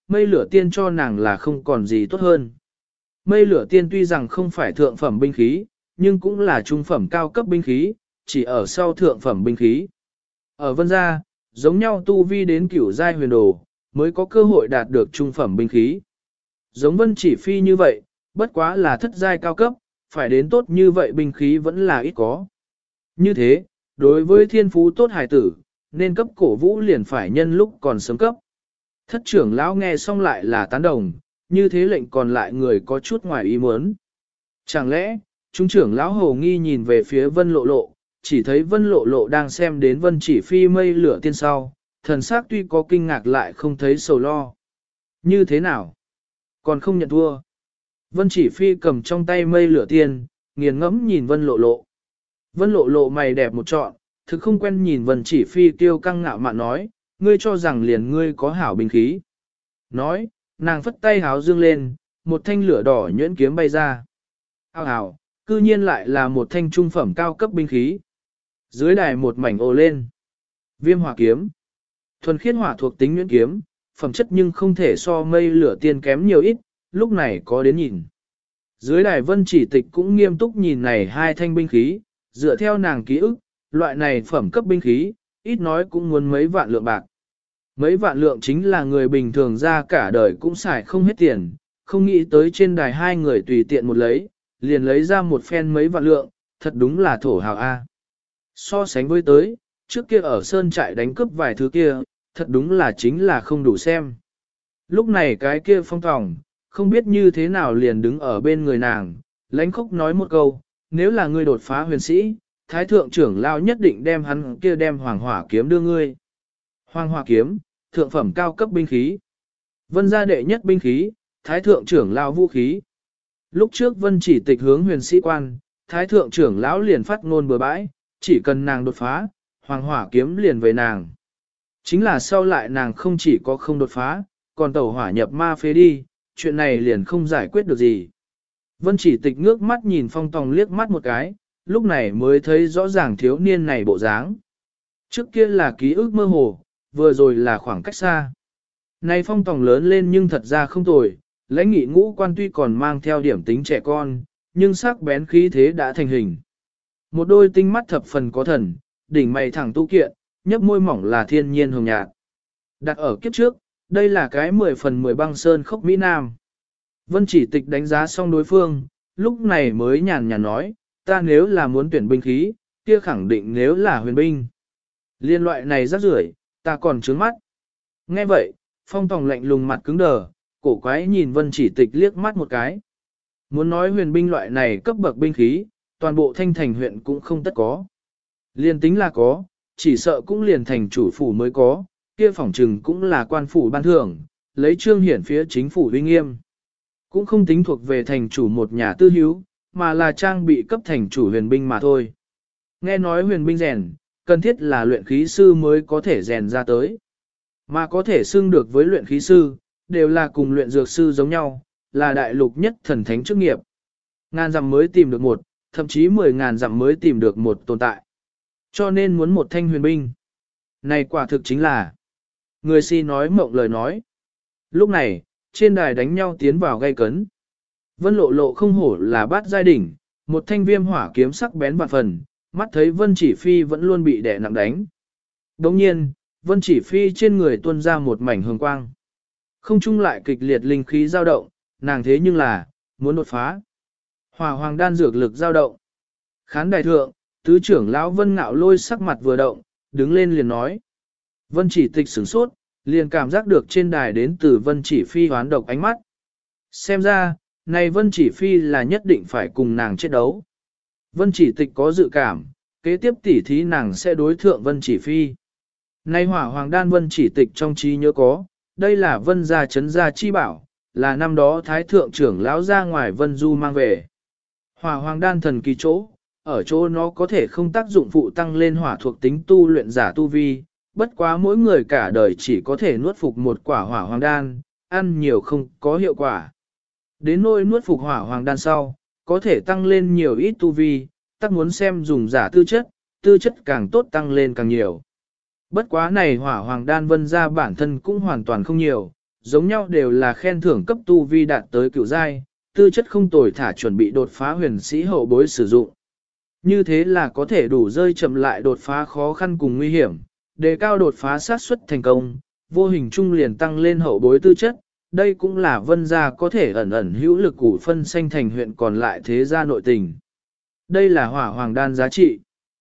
mây lửa tiên cho nàng là không còn gì tốt hơn. Mây lửa tiên tuy rằng không phải thượng phẩm binh khí, nhưng cũng là trung phẩm cao cấp binh khí, chỉ ở sau thượng phẩm binh khí. Ở vân gia, giống nhau tu vi đến cửu giai huyền đồ, mới có cơ hội đạt được trung phẩm binh khí. Giống vân chỉ phi như vậy, bất quá là thất giai cao cấp, phải đến tốt như vậy binh khí vẫn là ít có. Như thế, đối với thiên phú tốt hài tử, nên cấp cổ vũ liền phải nhân lúc còn sớm cấp. Thất trưởng lão nghe xong lại là tán đồng, như thế lệnh còn lại người có chút ngoài ý muốn. Chẳng lẽ, trung trưởng lão hồ nghi nhìn về phía vân lộ lộ, chỉ thấy vân lộ lộ đang xem đến vân chỉ phi mây lửa tiên sau, thần sắc tuy có kinh ngạc lại không thấy sầu lo. Như thế nào? Còn không nhận thua. Vân chỉ phi cầm trong tay mây lửa tiên, nghiền ngẫm nhìn vân lộ lộ. Vân lộ lộ mày đẹp một trọn, thực không quen nhìn vân chỉ phi tiêu căng ngạo mạn nói, ngươi cho rằng liền ngươi có hảo binh khí. Nói, nàng phất tay háo dương lên, một thanh lửa đỏ nhuyễn kiếm bay ra. Hào hào, cư nhiên lại là một thanh trung phẩm cao cấp binh khí. Dưới đài một mảnh ồ lên. Viêm hỏa kiếm. Thuần khiết hỏa thuộc tính nhuyễn kiếm, phẩm chất nhưng không thể so mây lửa tiên kém nhiều ít, lúc này có đến nhìn. Dưới đài vân chỉ tịch cũng nghiêm túc nhìn này hai thanh binh khí, dựa theo nàng ký ức, loại này phẩm cấp binh khí, ít nói cũng muốn mấy vạn lượng bạc. Mấy vạn lượng chính là người bình thường ra cả đời cũng xài không hết tiền, không nghĩ tới trên đài hai người tùy tiện một lấy, liền lấy ra một phen mấy vạn lượng, thật đúng là thổ hào A. So sánh với tới, trước kia ở sơn trại đánh cướp vài thứ kia, thật đúng là chính là không đủ xem. Lúc này cái kia phong tòng, không biết như thế nào liền đứng ở bên người nàng, lãnh khốc nói một câu, nếu là ngươi đột phá huyền sĩ, thái thượng trưởng lao nhất định đem hắn kia đem hoàng hỏa kiếm đưa ngươi. Hoàng hỏa kiếm, thượng phẩm cao cấp binh khí. Vân gia đệ nhất binh khí, thái thượng trưởng lao vũ khí. Lúc trước vân chỉ tịch hướng huyền sĩ quan, thái thượng trưởng lão liền phát ngôn bừa bãi, chỉ cần nàng đột phá, hoàng hỏa kiếm liền về nàng. Chính là sau lại nàng không chỉ có không đột phá, còn tẩu hỏa nhập ma phế đi, chuyện này liền không giải quyết được gì. Vân chỉ tịch ngước mắt nhìn phong tòng liếc mắt một cái, lúc này mới thấy rõ ràng thiếu niên này bộ dáng. Trước kia là ký ức mơ hồ, vừa rồi là khoảng cách xa. Nay phong tòng lớn lên nhưng thật ra không tồi, lãnh nghị ngũ quan tuy còn mang theo điểm tính trẻ con, nhưng sắc bén khí thế đã thành hình. Một đôi tinh mắt thập phần có thần, đỉnh mày thẳng tu kiện, nhấp môi mỏng là thiên nhiên hồng nhạt. Đặt ở kiếp trước, đây là cái 10 phần 10 băng sơn khốc Mỹ Nam. Vân chỉ tịch đánh giá xong đối phương, lúc này mới nhàn nhạt nói, ta nếu là muốn tuyển binh khí, kia khẳng định nếu là huyền binh. Liên loại này rắc rưởi, ta còn trướng mắt. Nghe vậy, phong tòng lạnh lùng mặt cứng đờ, cổ quái nhìn vân chỉ tịch liếc mắt một cái. Muốn nói huyền binh loại này cấp bậc binh khí, toàn bộ thanh thành huyện cũng không tất có. Liên tính là có, chỉ sợ cũng liền thành chủ phủ mới có, kia phỏng trừng cũng là quan phủ ban thưởng, lấy trương hiển phía chính phủ uy nghiêm. Cũng không tính thuộc về thành chủ một nhà tư hữu, mà là trang bị cấp thành chủ huyền binh mà thôi. Nghe nói huyền binh rèn, cần thiết là luyện khí sư mới có thể rèn ra tới. Mà có thể xưng được với luyện khí sư, đều là cùng luyện dược sư giống nhau, là đại lục nhất thần thánh chức nghiệp. Ngàn dặm mới tìm được một, thậm chí 10.000 dặm mới tìm được một tồn tại. Cho nên muốn một thanh huyền binh. Này quả thực chính là người si nói mộng lời nói. Lúc này, trên đài đánh nhau tiến vào gay cấn. Vân lộ lộ không hổ là bát giai đỉnh, một thanh viêm hỏa kiếm sắc bén vạn phần, mắt thấy Vân chỉ phi vẫn luôn bị đè nặng đánh. Đồng nhiên, Vân chỉ phi trên người tuôn ra một mảnh hường quang. Không chung lại kịch liệt linh khí dao động, nàng thế nhưng là, muốn đột phá. Hỏa hoàng đan dược lực dao động. Khán đài thượng, tứ trưởng lão Vân Ngạo Lôi sắc mặt vừa động, đứng lên liền nói. Vân chỉ tịch sửng sốt, liền cảm giác được trên đài đến từ Vân chỉ phi hoán độc ánh mắt. Xem ra, này Vân chỉ phi là nhất định phải cùng nàng chết đấu. Vân chỉ tịch có dự cảm, kế tiếp tỉ thí nàng sẽ đối thượng Vân chỉ phi. Này hỏa hoàng đan Vân chỉ tịch trong trí nhớ có, đây là Vân gia chấn gia chi bảo, là năm đó thái thượng trưởng lão ra ngoài Vân Du mang về. Hỏa hoàng đan thần kỳ chỗ, ở chỗ nó có thể không tác dụng phụ tăng lên hỏa thuộc tính tu luyện giả tu vi, bất quá mỗi người cả đời chỉ có thể nuốt phục một quả hỏa hoàng đan, ăn nhiều không có hiệu quả. Đến nỗi nuốt phục hỏa hoàng đan sau, có thể tăng lên nhiều ít tu vi, tắc muốn xem dùng giả tư chất càng tốt tăng lên càng nhiều. Bất quá này hỏa hoàng đan Vân gia bản thân cũng hoàn toàn không nhiều, giống nhau đều là khen thưởng cấp tu vi đạt tới cửu giai, tư chất không tồi thả chuẩn bị đột phá huyền sĩ hậu bối sử dụng. Như thế là có thể đủ rơi chậm lại đột phá khó khăn cùng nguy hiểm, đề cao đột phá xác suất thành công, vô hình trung liền tăng lên hậu bối tư chất. Đây cũng là Vân gia có thể ẩn ẩn hữu lực củ phân xanh thành huyện còn lại thế gia nội tình. Đây là hỏa hoàng đan giá trị.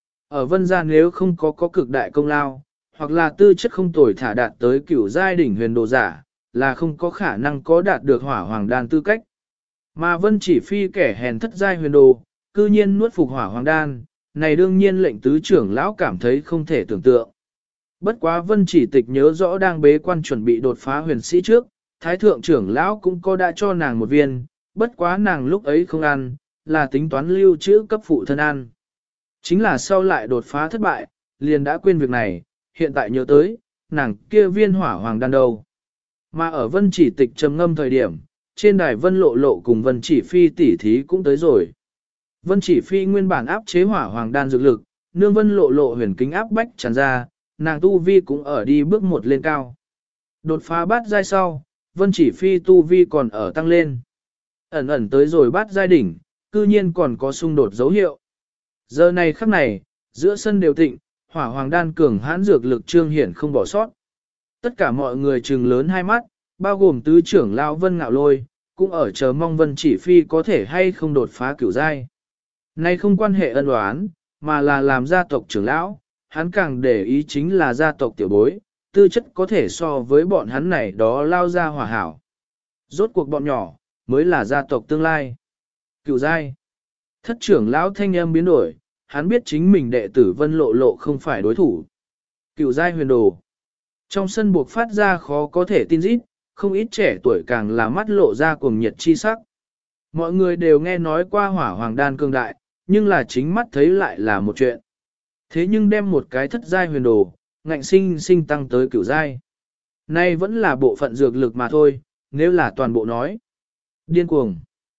Ở Vân gia nếu không có cực đại công lao, hoặc là tư chất không tồi thả đạt tới cửu giai đỉnh huyền đồ giả, là không có khả năng có đạt được hỏa hoàng đan tư cách. Mà Vân Chỉ Phi kẻ hèn thất giai huyền đồ, cư nhiên nuốt phục hỏa hoàng đan, này đương nhiên lệnh tứ trưởng lão cảm thấy không thể tưởng tượng. Bất quá Vân Chỉ Tịch nhớ rõ đang bế quan chuẩn bị đột phá huyền sĩ trước, Thái thượng trưởng lão cũng có đã cho nàng một viên, bất quá nàng lúc ấy không ăn, là tính toán lưu trữ cấp phụ thân ăn. Chính là sau lại đột phá thất bại, liền đã quên việc này, hiện tại nhớ tới, nàng kia viên hỏa hoàng đan đâu. Mà ở Vân Chỉ Tịch trầm ngâm thời điểm, trên đài Vân Lộ Lộ cùng Vân Chỉ Phi tỷ thí cũng tới rồi. Vân Chỉ Phi nguyên bản áp chế hỏa hoàng đan dược lực, nương Vân Lộ Lộ huyền kính áp bách tràn ra, nàng tu vi cũng ở đi bước một lên cao. Đột phá bát giai sau, Vân Chỉ Phi tu vi còn ở tăng lên. Ẩn ẩn tới rồi bát giai đỉnh, cư nhiên còn có xung đột dấu hiệu. Giờ này khắc này, giữa sân đều tịnh, hỏa hoàng đan cường hãn dược lực trương hiển không bỏ sót. Tất cả mọi người trừng lớn hai mắt, bao gồm tứ trưởng lão Vân Ngạo Lôi, cũng ở chờ mong Vân Chỉ Phi có thể hay không đột phá cửu giai. Nay không quan hệ ân oán, mà là làm gia tộc trưởng lão, hắn càng để ý chính là gia tộc tiểu bối, tư chất có thể so với bọn hắn này đó lao ra hòa hảo. Rốt cuộc bọn nhỏ, mới là gia tộc tương lai. Cửu giai. Thất trưởng lão thanh âm biến đổi, hắn biết chính mình đệ tử Vân Lộ Lộ không phải đối thủ. Cửu giai huyền đồ. Trong sân buộc phát ra khó có thể tin rít, không ít trẻ tuổi càng là mắt lộ ra cuồng nhiệt chi sắc. Mọi người đều nghe nói qua hỏa hoàng đan cường đại, nhưng là chính mắt thấy lại là một chuyện. Thế nhưng đem một cái thất giai huyền đồ, ngạnh sinh sinh tăng tới cửu giai. Nay vẫn là bộ phận dược lực mà thôi, nếu là toàn bộ nói. Điên cuồng.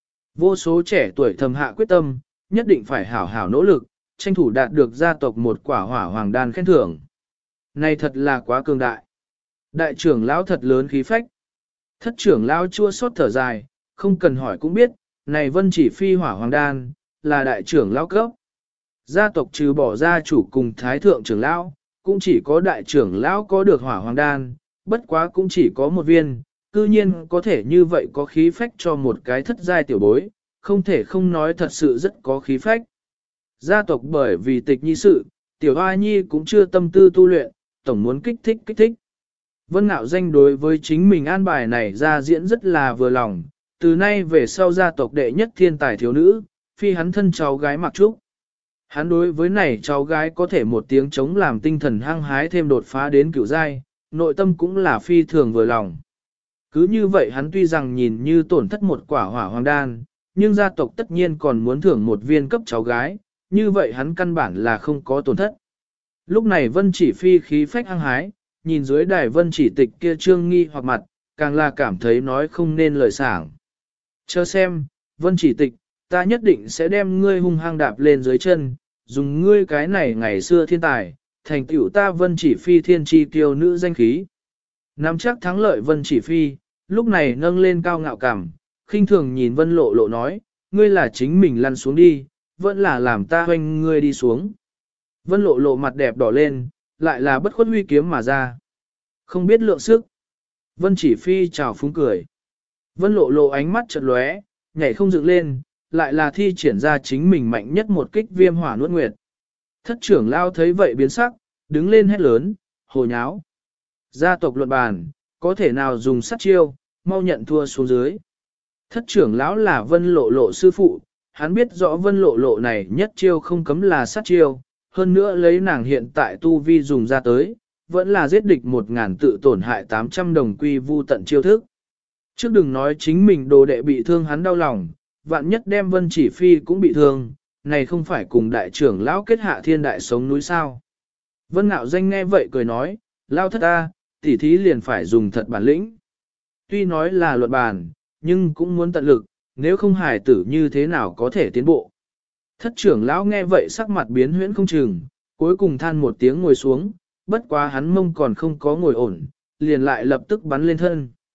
Vô số trẻ tuổi thầm hạ quyết tâm, nhất định phải hảo hảo nỗ lực, tranh thủ đạt được gia tộc một quả hỏa hoàng đan khen thưởng. Này thật là quá cường đại. Đại trưởng lão thật lớn khí phách. Thất trưởng lão chua xót thở dài, không cần hỏi cũng biết, này Vân Chỉ Phi hỏa hoàng đan, là đại trưởng lão cấp. Gia tộc trừ bỏ gia chủ cùng thái thượng trưởng lão, cũng chỉ có đại trưởng lão có được hỏa hoàng đan, bất quá cũng chỉ có một viên, cư nhiên có thể như vậy có khí phách cho một cái thất giai tiểu bối, không thể không nói thật sự rất có khí phách. Gia tộc bởi vì tịch nhi sự, tiểu hoa nhi cũng chưa tâm tư tu luyện, tổng muốn kích thích. Vân Ngạo Danh đối với chính mình an bài này ra diễn rất là vừa lòng, từ nay về sau gia tộc đệ nhất thiên tài thiếu nữ, phi hắn thân cháu gái Mạc Trúc. Hắn đối với này cháu gái có thể một tiếng chống làm tinh thần hăng hái thêm đột phá đến cửu giai, nội tâm cũng là phi thường vừa lòng. Cứ như vậy hắn tuy rằng nhìn như tổn thất một quả hỏa hoàng đan, nhưng gia tộc tất nhiên còn muốn thưởng một viên cấp cháu gái, như vậy hắn căn bản là không có tổn thất. Lúc này Vân Chỉ Phi khí phách hăng hái, nhìn dưới đài Vân Chỉ Tịch kia trương nghi hoặc mặt, càng là cảm thấy nói không nên lời sảng. Chờ xem, Vân Chỉ Tịch, ta nhất định sẽ đem ngươi hung hăng đạp lên dưới chân, dùng ngươi cái này ngày xưa thiên tài, thành tựu ta Vân Chỉ Phi thiên tri kiêu nữ danh khí. Nắm chắc thắng lợi Vân Chỉ Phi, lúc này nâng lên cao ngạo cảm, khinh thường nhìn Vân Lộ Lộ nói, ngươi là chính mình lăn xuống đi, vẫn là làm ta hoanh ngươi đi xuống. Vân Lộ Lộ mặt đẹp đỏ lên, lại là bất khuất huy kiếm mà ra. Không biết lượng sức. Vân Chỉ Phi chào phúng cười. Vân Lộ Lộ ánh mắt chợt lóe, nhảy không dựng lên, lại là thi triển ra chính mình mạnh nhất một kích viêm hỏa nuốt nguyệt. Thất trưởng lao thấy vậy biến sắc, đứng lên hét lớn, hồ nháo. Gia tộc luận bàn, có thể nào dùng sát chiêu, mau nhận thua xuống dưới. Thất trưởng lão là Vân Lộ Lộ sư phụ, hắn biết rõ Vân Lộ Lộ này nhất chiêu không cấm là sát chiêu, hơn nữa lấy nàng hiện tại tu vi dùng ra tới, vẫn là giết địch 1000 tự tổn hại 800 đồng quy vu tận chiêu thức. Trước đừng nói chính mình đồ đệ bị thương hắn đau lòng, vạn nhất đem Vân Chỉ Phi cũng bị thương, này không phải cùng đại trưởng lão kết hạ thiên đại sống núi sao. Vân Ngạo Danh nghe vậy cười nói, lao thất ta, tỉ thí liền phải dùng thật bản lĩnh. Tuy nói là luận bàn, nhưng cũng muốn tận lực, nếu không hài tử như thế nào có thể tiến bộ. Thất trưởng lão nghe vậy sắc mặt biến huyễn không chừng, cuối cùng than một tiếng ngồi xuống, bất quá hắn mông còn không có ngồi ổn, liền lại lập tức bắn lên thân.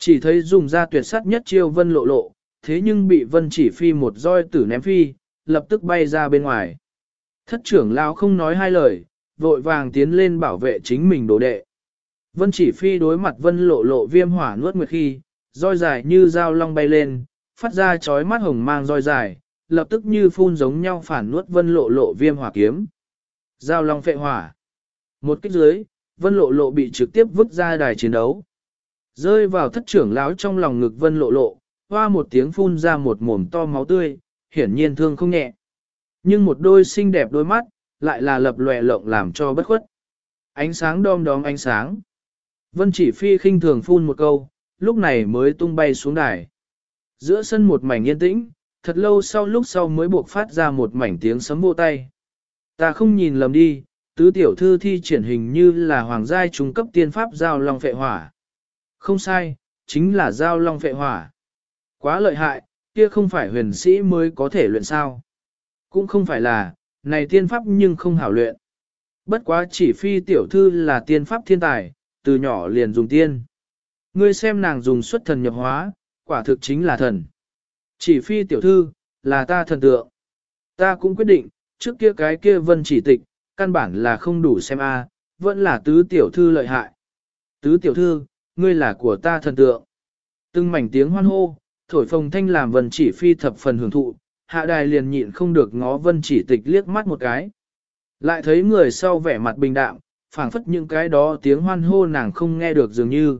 Chỉ thấy dùng ra tuyệt sát nhất chiêu vân lộ lộ, thế nhưng bị vân chỉ phi một roi tử ném phi, lập tức bay ra bên ngoài. Thất trưởng lão không nói hai lời, vội vàng tiến lên bảo vệ chính mình đồ đệ. Vân chỉ phi đối mặt vân lộ lộ viêm hỏa nuốt nguyệt khi, roi dài như dao long bay lên, phát ra chói mắt hồng mang roi dài, lập tức như phun giống nhau phản nuốt vân lộ lộ viêm hỏa kiếm. Dao long phệ hỏa. Một kích dưới, vân lộ lộ bị trực tiếp vứt ra đài chiến đấu. Rơi vào thất trưởng lão trong lòng ngực vân lộ lộ, hoa một tiếng phun ra một mồm to máu tươi, hiển nhiên thương không nhẹ. Nhưng một đôi xinh đẹp đôi mắt, lại là lập lòe lộng làm cho bất khuất. Ánh sáng đom đóm ánh sáng. Vân chỉ phi khinh thường phun một câu, lúc này mới tung bay xuống đài. Giữa sân một mảnh yên tĩnh, thật lâu sau lúc sau mới buộc phát ra một mảnh tiếng sấm vỗ tay. Ta không nhìn lầm đi, tứ tiểu thư thi triển hình như là hoàng giai trung cấp tiên pháp giao long phệ hỏa. Không sai, chính là giao long phệ hỏa. Quá lợi hại, kia không phải huyền sĩ mới có thể luyện sao. Cũng không phải là, này tiên pháp nhưng không hảo luyện. Bất quá chỉ phi tiểu thư là tiên pháp thiên tài, từ nhỏ liền dùng tiên. Ngươi xem nàng dùng xuất thần nhập hóa, quả thực chính là thần. Chỉ phi tiểu thư, là ta thần tượng. Ta cũng quyết định, trước kia cái kia vân chỉ tịch, căn bản là không đủ xem a, vẫn là tứ tiểu thư lợi hại. Tứ tiểu thư, ngươi là của ta thần tượng. Từng mảnh tiếng hoan hô, thổi phồng thanh làm vân chỉ phi thập phần hưởng thụ, hạ đài liền nhịn không được ngó vân chỉ tịch liếc mắt một cái. Lại thấy người sau vẻ mặt bình đạm, phảng phất những cái đó tiếng hoan hô nàng không nghe được dường như.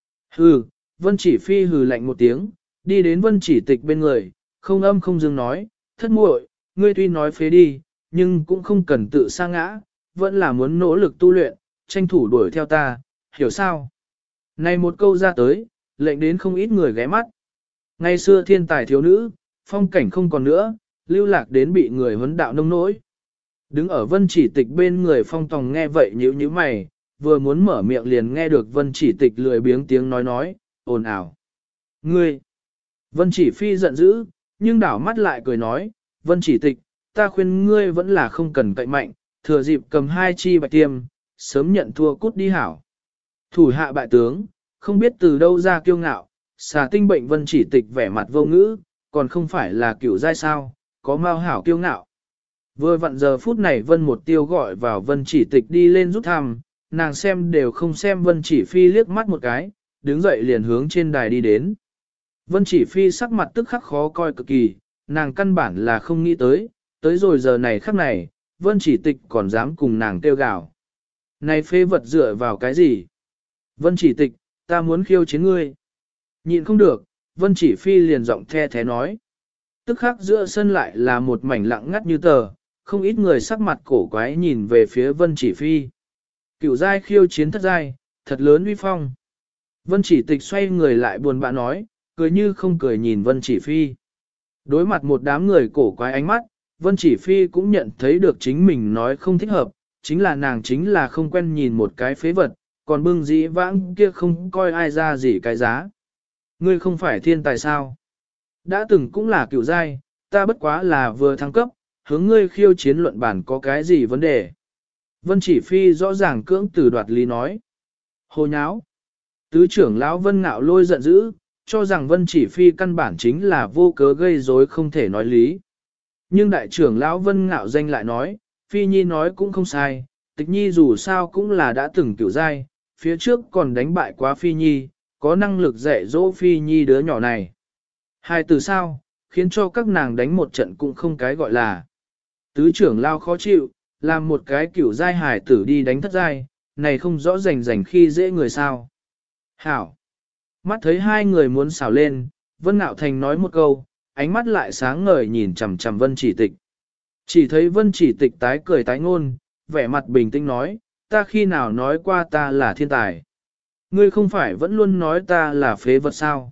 Hừ, vân chỉ phi hừ lạnh một tiếng, đi đến vân chỉ tịch bên người, không âm không dừng nói, thất muội, ngươi tuy nói phế đi, nhưng cũng không cần tự sa ngã, vẫn là muốn nỗ lực tu luyện, tranh thủ đuổi theo ta, hiểu sao? Này một câu ra tới, lệnh đến không ít người ghé mắt. Ngày xưa thiên tài thiếu nữ, phong cảnh không còn nữa, lưu lạc đến bị người huấn đạo nông nỗi. Đứng ở vân chỉ tịch bên người phong tòng nghe vậy nhíu nhíu mày, vừa muốn mở miệng liền nghe được vân chỉ tịch lười biếng tiếng nói, ồn ào. Ngươi! Vân chỉ phi giận dữ, nhưng đảo mắt lại cười nói, vân chỉ tịch, ta khuyên ngươi vẫn là không cần cậy mạnh, thừa dịp cầm hai chi bạch tiêm, sớm nhận thua cút đi hảo. Thủ hạ bại tướng, không biết từ đâu ra kiêu ngạo, xà tinh bệnh vân chỉ tịch vẻ mặt vô ngữ, còn không phải là cửu giai sao, có mau hảo kiêu ngạo. Vừa vặn giờ phút này vân một tiêu gọi vào vân chỉ tịch đi lên rút thăm, nàng xem đều không xem vân chỉ phi liếc mắt một cái, đứng dậy liền hướng trên đài đi đến. Vân chỉ phi sắc mặt tức khắc khó coi cực kỳ, nàng căn bản là không nghĩ tới rồi giờ này khắc này, vân chỉ tịch còn dám cùng nàng kêu gào. Này phê vật dựa vào cái gì? Vân chỉ tịch, ta muốn khiêu chiến ngươi. Nhịn không được, vân chỉ phi liền giọng the thế nói. Tức khắc giữa sân lại là một mảnh lặng ngắt như tờ, không ít người sắc mặt cổ quái nhìn về phía vân chỉ phi. Cửu giai khiêu chiến thất giai, thật lớn uy phong. Vân chỉ tịch xoay người lại buồn bã nói, cười như không cười nhìn vân chỉ phi. Đối mặt một đám người cổ quái ánh mắt, vân chỉ phi cũng nhận thấy được chính mình nói không thích hợp, chính là nàng chính là không quen nhìn một cái phế vật, còn bưng dĩ vãng kia không coi ai ra gì cái giá. Ngươi không phải thiên tài sao? Đã từng cũng là cựu giai, ta bất quá là vừa thăng cấp, hướng ngươi khiêu chiến luận bản có cái gì vấn đề. Vân chỉ phi rõ ràng cưỡng từ đoạt lý nói. Hồ nháo. Tứ trưởng lão Vân Ngạo Lôi giận dữ, cho rằng Vân chỉ phi căn bản chính là vô cớ gây rối không thể nói lý. Nhưng đại trưởng lão Vân Ngạo danh lại nói, phi nhi nói cũng không sai, tịch nhi dù sao cũng là đã từng cựu giai, phía trước còn đánh bại quá phi nhi, có năng lực dạy dỗ phi nhi đứa nhỏ này. Hai từ sao, khiến cho các nàng đánh một trận cũng không cái gọi là. Tứ trưởng lao khó chịu, làm một cái cửu giai hải tử đi đánh thất giai, này không rõ rành khi dễ người sao. Hảo! Mắt thấy hai người muốn xảo lên, Vân Ngạo Thành nói một câu, ánh mắt lại sáng ngời nhìn chằm chằm Vân chỉ tịch. Chỉ thấy Vân chỉ tịch tái cười tái ngôn, vẻ mặt bình tĩnh nói, ta khi nào nói qua ta là thiên tài. Ngươi không phải vẫn luôn nói ta là phế vật sao?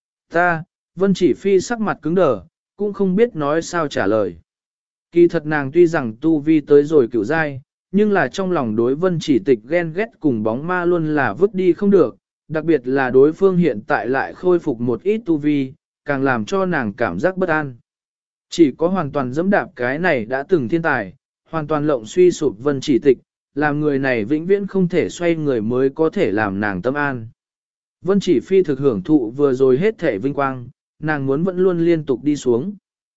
Ta, Vân chỉ phi sắc mặt cứng đờ, cũng không biết nói sao trả lời. Kỳ thật nàng tuy rằng tu vi tới rồi cửu giai, nhưng là trong lòng đối Vân chỉ tịch ghen ghét cùng bóng ma luôn là vứt đi không được, đặc biệt là đối phương hiện tại lại khôi phục một ít tu vi, càng làm cho nàng cảm giác bất an. Chỉ có hoàn toàn dẫm đạp cái này đã từng thiên tài, hoàn toàn lộng suy sụp Vân chỉ tịch, làm người này vĩnh viễn không thể xoay người mới có thể làm nàng tâm an. Vân Chỉ Phi thực hưởng thụ vừa rồi hết thể vinh quang, nàng muốn vẫn luôn liên tục đi xuống.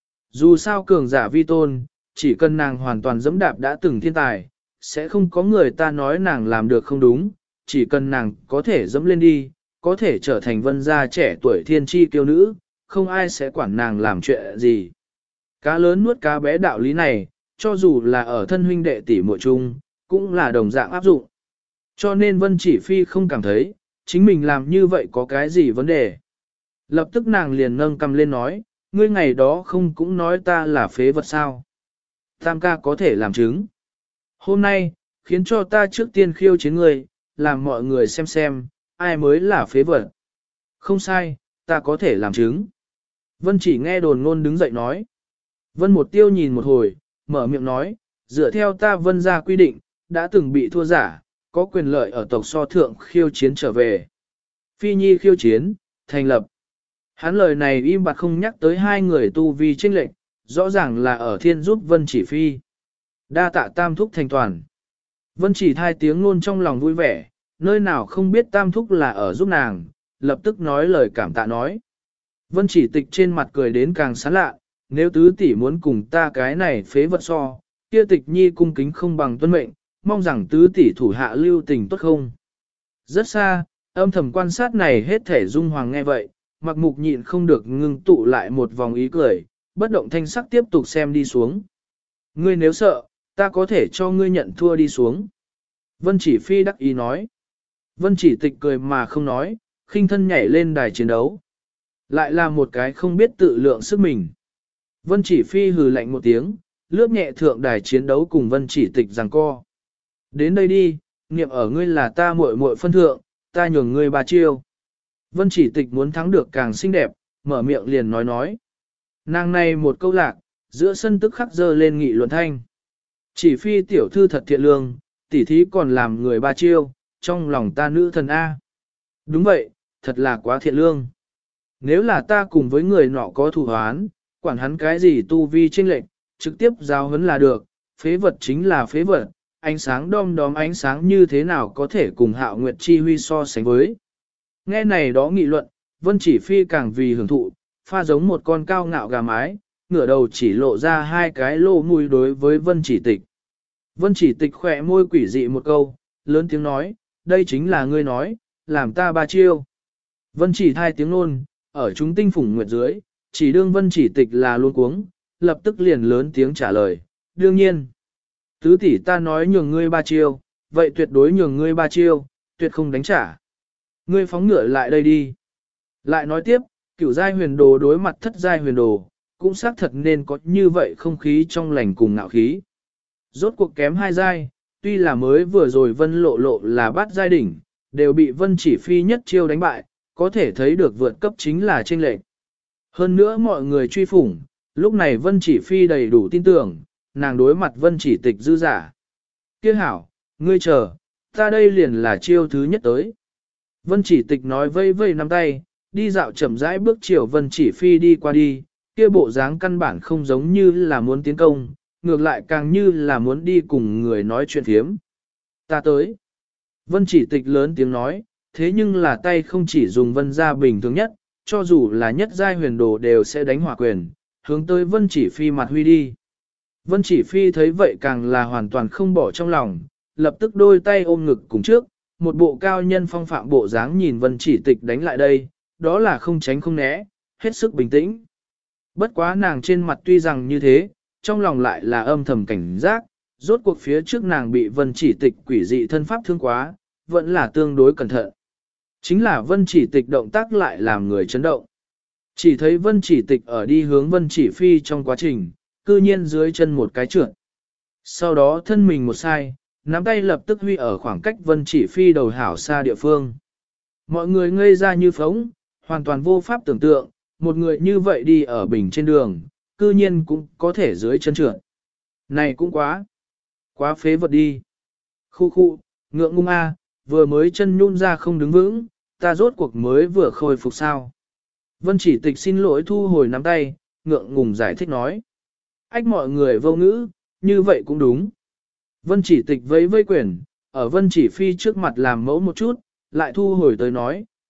Dù sao cường giả vi tôn, chỉ cần nàng hoàn toàn dẫm đạp đã từng thiên tài, sẽ không có người ta nói nàng làm được không đúng, chỉ cần nàng có thể dẫm lên đi, có thể trở thành vân gia trẻ tuổi thiên chi kiêu nữ, không ai sẽ quản nàng làm chuyện gì. Cá lớn nuốt cá bé đạo lý này, cho dù là ở thân huynh đệ tỷ muội chung, cũng là đồng dạng áp dụng. Cho nên Vân Chỉ Phi không cảm thấy, chính mình làm như vậy có cái gì vấn đề. Lập tức nàng liền nâng cầm lên nói, ngươi ngày đó không cũng nói ta là phế vật sao. Tam ca có thể làm chứng. Hôm nay, khiến cho ta trước tiên khiêu chiến ngươi, làm mọi người xem, ai mới là phế vật. Không sai, ta có thể làm chứng. Vân Chỉ nghe đồn ngôn đứng dậy nói. Vân Một Tiêu nhìn một hồi, mở miệng nói, dựa theo ta Vân gia quy định, đã từng bị thua giả, có quyền lợi ở tộc so thượng khiêu chiến trở về. Phi Nhi khiêu chiến, thành lập. Hắn lời này im bặt không nhắc tới hai người tu vi chênh lệch, rõ ràng là ở thiên giúp Vân Chỉ Phi. Đa tạ tam thúc thành toàn. Vân Chỉ thai tiếng luôn trong lòng vui vẻ, nơi nào không biết tam thúc là ở giúp nàng, lập tức nói lời cảm tạ nói. Vân Chỉ tịch trên mặt cười đến càng sán lạ, nếu tứ tỷ muốn cùng ta cái này phế vật so, kia tịch nhi cung kính không bằng tuân mệnh, mong rằng tứ tỷ thủ hạ lưu tình tốt không. Rất xa, âm thầm quan sát này hết thể dung hoàng nghe vậy, mặc mục nhịn không được ngưng tụ lại một vòng ý cười, bất động thanh sắc tiếp tục xem đi xuống. Ngươi nếu sợ, ta có thể cho ngươi nhận thua đi xuống. Vân Chỉ Phi đắc ý nói. Vân Chỉ tịch cười mà không nói, khinh thân nhảy lên đài chiến đấu. Lại là một cái không biết tự lượng sức mình. Vân Chỉ Phi hừ lạnh một tiếng, lướt nhẹ thượng đài chiến đấu cùng Vân Chỉ tịch giằng co. Đến đây đi, niệm ở ngươi là ta muội muội phân thượng, ta nhường ngươi 3 chiêu. Vân Chỉ tịch muốn thắng được càng xinh đẹp, mở miệng liền nói. Nàng này một câu lạc, giữa sân tức khắc dơ lên nghị luận thanh. Chỉ Phi tiểu thư thật thiện lương, tỉ thí còn làm người 3 chiêu, trong lòng ta nữ thần A. Đúng vậy, thật là quá thiện lương. Nếu là ta cùng với người nọ có thù hoán, quản hắn cái gì tu vi chênh lệch, trực tiếp giáo huấn là được, phế vật chính là phế vật, ánh sáng đom đóm ánh sáng như thế nào có thể cùng Hạo Nguyệt Chi Huy so sánh với. Nghe này đó nghị luận, Vân Chỉ Phi càng vì hưởng thụ, pha giống một con cao ngạo gà mái, ngửa đầu chỉ lộ ra hai cái lô mùi đối với Vân Chỉ tịch. Vân Chỉ tịch khỏe môi quỷ dị một câu, lớn tiếng nói, đây chính là ngươi nói, làm ta 3 chiêu. Vân Chỉ thai tiếng nôn, ở chúng tinh phủng nguyệt dưới, chỉ đương Vân Chỉ tịch là luôn cuống, lập tức liền lớn tiếng trả lời, đương nhiên. Tứ tỷ ta nói nhường ngươi 3 chiêu, vậy tuyệt đối nhường ngươi 3 chiêu, tuyệt không đánh trả. Ngươi phóng ngựa lại đây đi. Lại nói tiếp, cửu giai huyền đồ đối mặt thất giai huyền đồ, cũng xác thật nên có như vậy không khí trong lành cùng ngạo khí. Rốt cuộc kém 2 giai, tuy là mới vừa rồi Vân Lộ Lộ là bát giai đỉnh, đều bị Vân Chỉ Phi nhất chiêu đánh bại, có thể thấy được vượt cấp chính là chênh lệch. Hơn nữa mọi người truy phủng, lúc này Vân Chỉ Phi đầy đủ tin tưởng, nàng đối mặt Vân Chỉ tịch dư giả. Kia hảo, ngươi chờ, ta đây liền là chiêu thứ nhất tới. Vân Chỉ tịch nói vây vây nắm tay, đi dạo chậm rãi bước chiều Vân Chỉ Phi đi qua đi, kia bộ dáng căn bản không giống như là muốn tiến công, ngược lại càng như là muốn đi cùng người nói chuyện thiếm. Ta tới. Vân Chỉ tịch lớn tiếng nói, thế nhưng là tay không chỉ dùng Vân gia bình thường nhất, cho dù là nhất giai huyền đồ đều sẽ đánh hỏa quyền, hướng tới Vân Chỉ Phi mặt huy đi. Vân Chỉ Phi thấy vậy càng là hoàn toàn không bỏ trong lòng, lập tức đôi tay ôm ngực cùng trước, một bộ cao nhân phong phạm bộ dáng nhìn Vân Chỉ tịch đánh lại đây, đó là không tránh không né, hết sức bình tĩnh. Bất quá nàng trên mặt tuy rằng như thế, trong lòng lại là âm thầm cảnh giác, rốt cuộc phía trước nàng bị Vân Chỉ tịch quỷ dị thân pháp thương quá, vẫn là tương đối cẩn thận. Chính là Vân Chỉ tịch động tác lại làm người chấn động. Chỉ thấy Vân Chỉ tịch ở đi hướng Vân Chỉ Phi trong quá trình, cư nhiên dưới chân một cái trượt. Sau đó thân mình một sai, nắm tay lập tức huy ở khoảng cách Vân Chỉ Phi đầu hảo xa địa phương. Mọi người ngây ra như phóng, hoàn toàn vô pháp tưởng tượng, một người như vậy đi ở bình trên đường, cư nhiên cũng có thể dưới chân trượt. Này cũng quá phế vật đi. Khu, ngượng ngung a, vừa mới chân nhún ra không đứng vững, ta rốt cuộc mới vừa khôi phục sao. Vân Chỉ tịch xin lỗi thu hồi nắm tay, ngượng ngùng giải thích nói. Ách mọi người vô ngữ, như vậy cũng đúng. Vân Chỉ tịch vẫy vây quyền, ở Vân Chỉ Phi trước mặt làm mẫu một chút, lại thu hồi tới nói,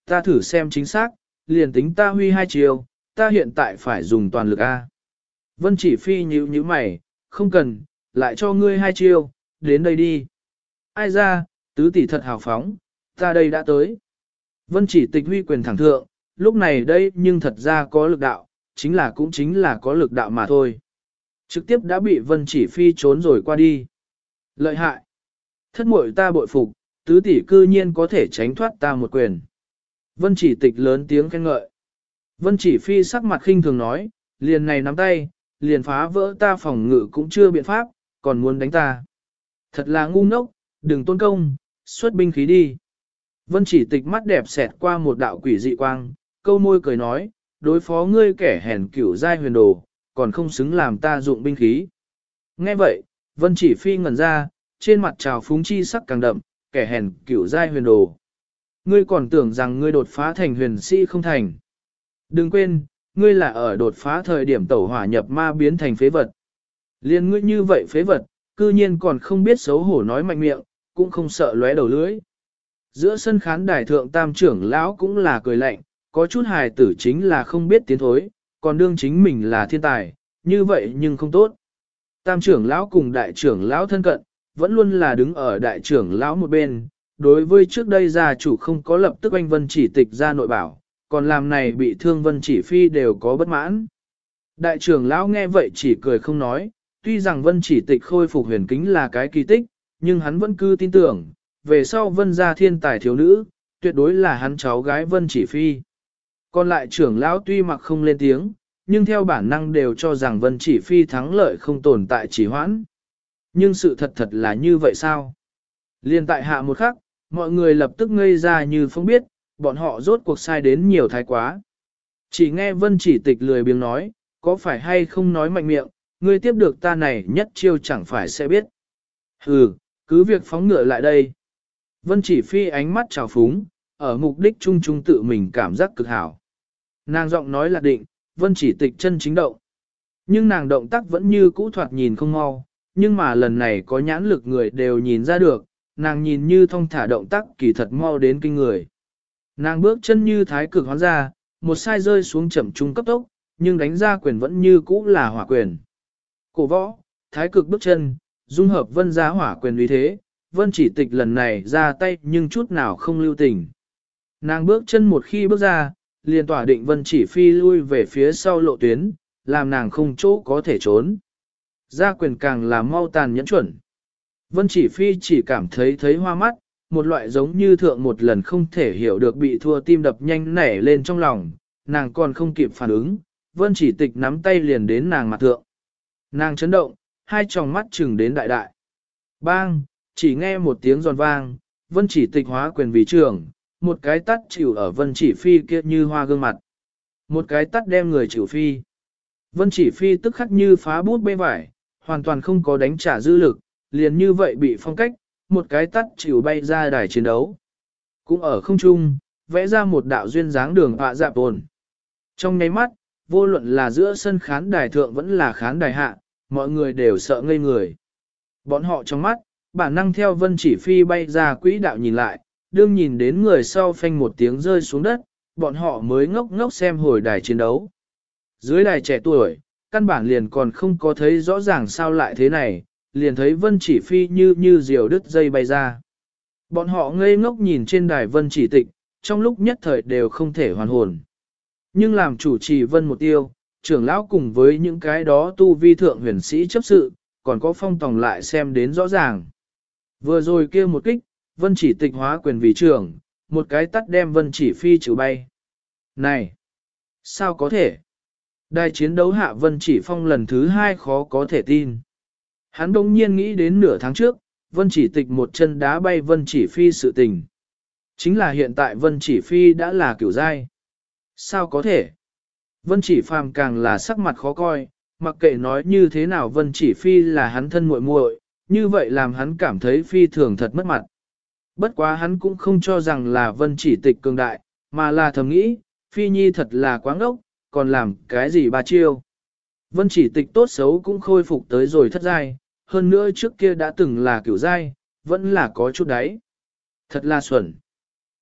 ta thử xem chính xác, liền tính ta huy 2 chiều, ta hiện tại phải dùng toàn lực A. Vân Chỉ Phi nhíu mày, không cần, lại cho ngươi 2 chiêu, đến đây đi. Ai ra, tứ tỷ thật hào phóng, ta đây đã tới. Vân Chỉ Tịch huy quyền thẳng thượng, lúc này đây nhưng thật ra có lực đạo, cũng chính là có lực đạo mà thôi. Trực tiếp đã bị Vân Chỉ Phi trốn rồi qua đi. Lợi hại. Thất muội ta bội phục, tứ tỷ cư nhiên có thể tránh thoát ta một quyền. Vân Chỉ Tịch lớn tiếng khen ngợi. Vân Chỉ Phi sắc mặt khinh thường nói, liền này nắm tay, liền phá vỡ ta phòng ngự cũng chưa biện pháp, còn muốn đánh ta. Thật là ngu ngốc, đừng tôn công, xuất binh khí đi. Vân Chỉ Tịch mắt đẹp xẹt qua một đạo quỷ dị quang, câu môi cười nói, đối phó ngươi kẻ hèn cửu giai huyền đồ, còn không xứng làm ta dụng binh khí. Nghe vậy, Vân Chỉ Phi ngẩn ra, trên mặt trào phúng chi sắc càng đậm, kẻ hèn cửu giai huyền đồ. Ngươi còn tưởng rằng ngươi đột phá thành huyền sĩ không thành. Đừng quên, ngươi là ở đột phá thời điểm tẩu hỏa nhập ma biến thành phế vật. Liên ngươi như vậy phế vật, cư nhiên còn không biết xấu hổ nói mạnh miệng, cũng không sợ lóe đầu lưỡi. Giữa sân khán đài thượng tam trưởng lão cũng là cười lạnh, có chút hài tử chính là không biết tiến thối, còn đương chính mình là thiên tài, như vậy nhưng không tốt. Tam trưởng lão cùng đại trưởng lão thân cận, vẫn luôn là đứng ở đại trưởng lão một bên, đối với trước đây gia chủ không có lập tức anh Vân Chỉ Tịch ra nội bảo, còn làm này bị thương Vân Chỉ Phi đều có bất mãn. Đại trưởng lão nghe vậy chỉ cười không nói, tuy rằng Vân Chỉ Tịch khôi phục huyền kính là cái kỳ tích, nhưng hắn vẫn cứ tin tưởng, về sau Vân gia thiên tài thiếu nữ, tuyệt đối là hắn cháu gái Vân Chỉ Phi. Còn lại trưởng lão tuy mặc không lên tiếng, nhưng theo bản năng đều cho rằng Vân Chỉ Phi thắng lợi không tồn tại chỉ hoãn. Nhưng sự thật là như vậy sao? Liên tại hạ một khắc, mọi người lập tức ngây ra như không biết, bọn họ rốt cuộc sai đến nhiều thái quá. Chỉ nghe Vân Chỉ Tịch lười biếng nói, có phải hay không nói mạnh miệng, ngươi tiếp được ta này nhất chiêu chẳng phải sẽ biết. Hừ, cứ việc phóng ngựa lại đây. Vân Chỉ Phi ánh mắt trào phúng, ở mục đích chung chung tự mình cảm giác cực hảo. Nàng giọng nói là định, Vân Chỉ Tịch chân chính động. Nhưng nàng động tác vẫn như cũ thoạt nhìn không mau, nhưng mà lần này có nhãn lực người đều nhìn ra được, nàng nhìn như thong thả động tác kỳ thật mau đến kinh người. Nàng bước chân như thái cực hoán ra, một sai rơi xuống chậm trung cấp tốc, nhưng đánh ra quyền vẫn như cũ là hỏa quyền. Cổ võ, thái cực bước chân, dung hợp Vân gia hỏa quyền uy thế, Vân Chỉ Tịch lần này ra tay nhưng chút nào không lưu tình. Nàng bước chân một khi bước ra, liền tỏa định Vân Chỉ Phi lui về phía sau lộ tuyến, làm nàng không chỗ có thể trốn. Ra quyền càng là mau tàn nhẫn chuẩn. Vân Chỉ Phi chỉ cảm thấy hoa mắt, một loại giống như thượng một lần không thể hiểu được bị thua tim đập nhanh nảy lên trong lòng, nàng còn không kịp phản ứng, Vân Chỉ Tịch nắm tay liền đến nàng mặt thượng. Nàng chấn động, hai tròng mắt chừng đến đại đại. Bang, chỉ nghe một tiếng giòn vang, Vân Chỉ Tịch hóa quyền vì trường, một cái tắt chịu ở Vân Chỉ Phi kia như hoa gương mặt. Một cái tắt đem người chịu phi. Vân Chỉ Phi tức khắc như phá bút bê vải, hoàn toàn không có đánh trả dư lực, liền như vậy bị phong cách, một cái tắt chịu bay ra đài chiến đấu. Cũng ở không trung, vẽ ra một đạo duyên dáng đường họa dạp tồn. Trong nháy mắt, vô luận là giữa sân khán đài thượng vẫn là khán đài hạ, mọi người đều sợ ngây người. Bọn họ trong mắt, bản năng theo Vân Chỉ Phi bay ra quỹ đạo nhìn lại, đương nhìn đến người sau phanh một tiếng rơi xuống đất, bọn họ mới ngốc ngốc xem hồi đài chiến đấu. Dưới đài trẻ tuổi, căn bản liền còn không có thấy rõ ràng sao lại thế này, liền thấy Vân Chỉ Phi như diều đứt dây bay ra. Bọn họ ngây ngốc nhìn trên đài Vân Chỉ Tịch, trong lúc nhất thời đều không thể hoàn hồn. Nhưng làm chủ trì Vân một tiêu, trưởng lão cùng với những cái đó tu vi thượng huyền sĩ chấp sự, còn có Phong Tòng lại xem đến rõ ràng. Vừa rồi kia một kích, Vân Chỉ Tịch hóa quyền vì trưởng, một cái tắt đem Vân Chỉ Phi chịu bay. Này! Sao có thể? Đài chiến đấu hạ Vân Chỉ Phong lần thứ 2 khó có thể tin. Hắn đông nhiên nghĩ đến nửa tháng trước, Vân Chỉ Tịch một chân đá bay Vân Chỉ Phi sự tình. Chính là hiện tại Vân Chỉ Phi đã là cửu giai. Sao có thể? Vân Chỉ Phàm càng là sắc mặt khó coi, mặc kệ nói như thế nào Vân Chỉ Phi là hắn thân muội muội, như vậy làm hắn cảm thấy phi thường thật mất mặt. Bất quá hắn cũng không cho rằng là Vân Chỉ Tịch cường đại, mà là thầm nghĩ, Phi Nhi thật là quá ngốc, còn làm cái gì ba chiêu. Vân Chỉ Tịch tốt xấu cũng khôi phục tới rồi thất giai, hơn nữa trước kia đã từng là cửu giai, vẫn là có chút đấy. Thật là xuẩn.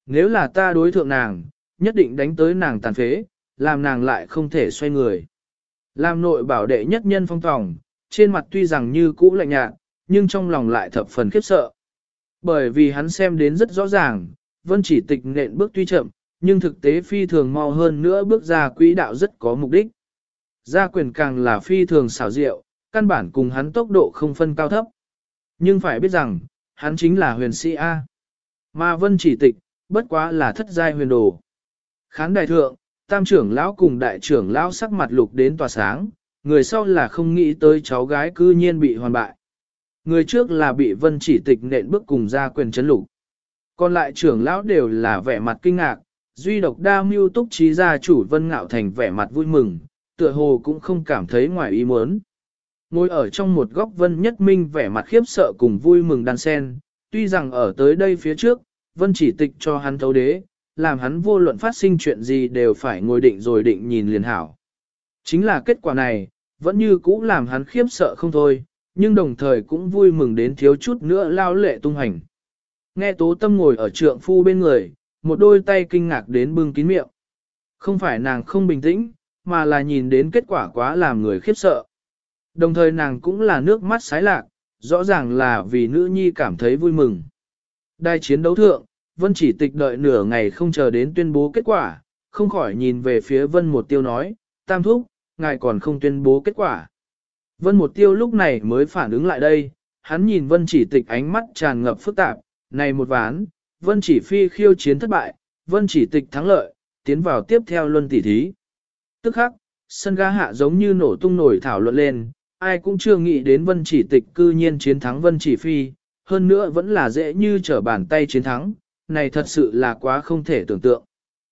Nếu là ta đối thượng nàng, nhất định đánh tới nàng tàn phế, làm nàng lại không thể xoay người. Làm nội bảo đệ nhất nhân phong tòng, trên mặt tuy rằng như cũ lạnh nhạt, nhưng trong lòng lại thập phần khiếp sợ. Bởi vì hắn xem đến rất rõ ràng, Vân Chỉ Tịch nện bước tuy chậm, nhưng thực tế phi thường mau hơn nữa bước ra quỹ đạo rất có mục đích. Gia quyền càng là phi thường xảo diệu, căn bản cùng hắn tốc độ không phân cao thấp. Nhưng phải biết rằng, hắn chính là huyền sĩ A. Mà Vân Chỉ Tịch, bất quá là thất giai huyền đồ. Khán đại thượng, tam trưởng lão cùng đại trưởng lão sắc mặt lục đến tỏa sáng, người sau là không nghĩ tới cháu gái cư nhiên bị hoàn bại. Người trước là bị Vân Chỉ Tịch nện bước cùng ra quyền chấn lục. Còn lại trưởng lão đều là vẻ mặt kinh ngạc, duy độc đa mưu túc trí gia chủ Vân Ngạo Thành vẻ mặt vui mừng, tựa hồ cũng không cảm thấy ngoài ý muốn. Ngồi ở trong một góc Vân Nhất Minh vẻ mặt khiếp sợ cùng vui mừng đan sen, tuy rằng ở tới đây phía trước, Vân Chỉ Tịch cho hắn thấu đế, làm hắn vô luận phát sinh chuyện gì đều phải ngồi định rồi định nhìn liền hảo. Chính là kết quả này, vẫn như cũ làm hắn khiếp sợ không thôi, nhưng đồng thời cũng vui mừng đến thiếu chút nữa lao lệ tung hành. Nghe Tố Tâm ngồi ở trượng phu bên người, một đôi tay kinh ngạc đến bưng kín miệng. Không phải nàng không bình tĩnh, mà là nhìn đến kết quả quá làm người khiếp sợ. Đồng thời nàng cũng là nước mắt sái lạc, rõ ràng là vì nữ nhi cảm thấy vui mừng. Đài chiến đấu thượng, Vân Chỉ Tịch đợi nửa ngày không chờ đến tuyên bố kết quả, không khỏi nhìn về phía Vân Một Tiêu nói, Tam Thúc, ngài còn không tuyên bố kết quả. Vân Một Tiêu lúc này mới phản ứng lại đây, hắn nhìn Vân Chỉ Tịch ánh mắt tràn ngập phức tạp, này một ván, Vân Chỉ Phi khiêu chiến thất bại, Vân Chỉ Tịch thắng lợi, tiến vào tiếp theo luân tỷ thí. Tức khắc, sân ga hạ giống như nổ tung nổi thảo luận lên, ai cũng chưa nghĩ đến Vân Chỉ Tịch cư nhiên chiến thắng Vân Chỉ Phi, hơn nữa vẫn là dễ như trở bàn tay chiến thắng, này thật sự là quá không thể tưởng tượng.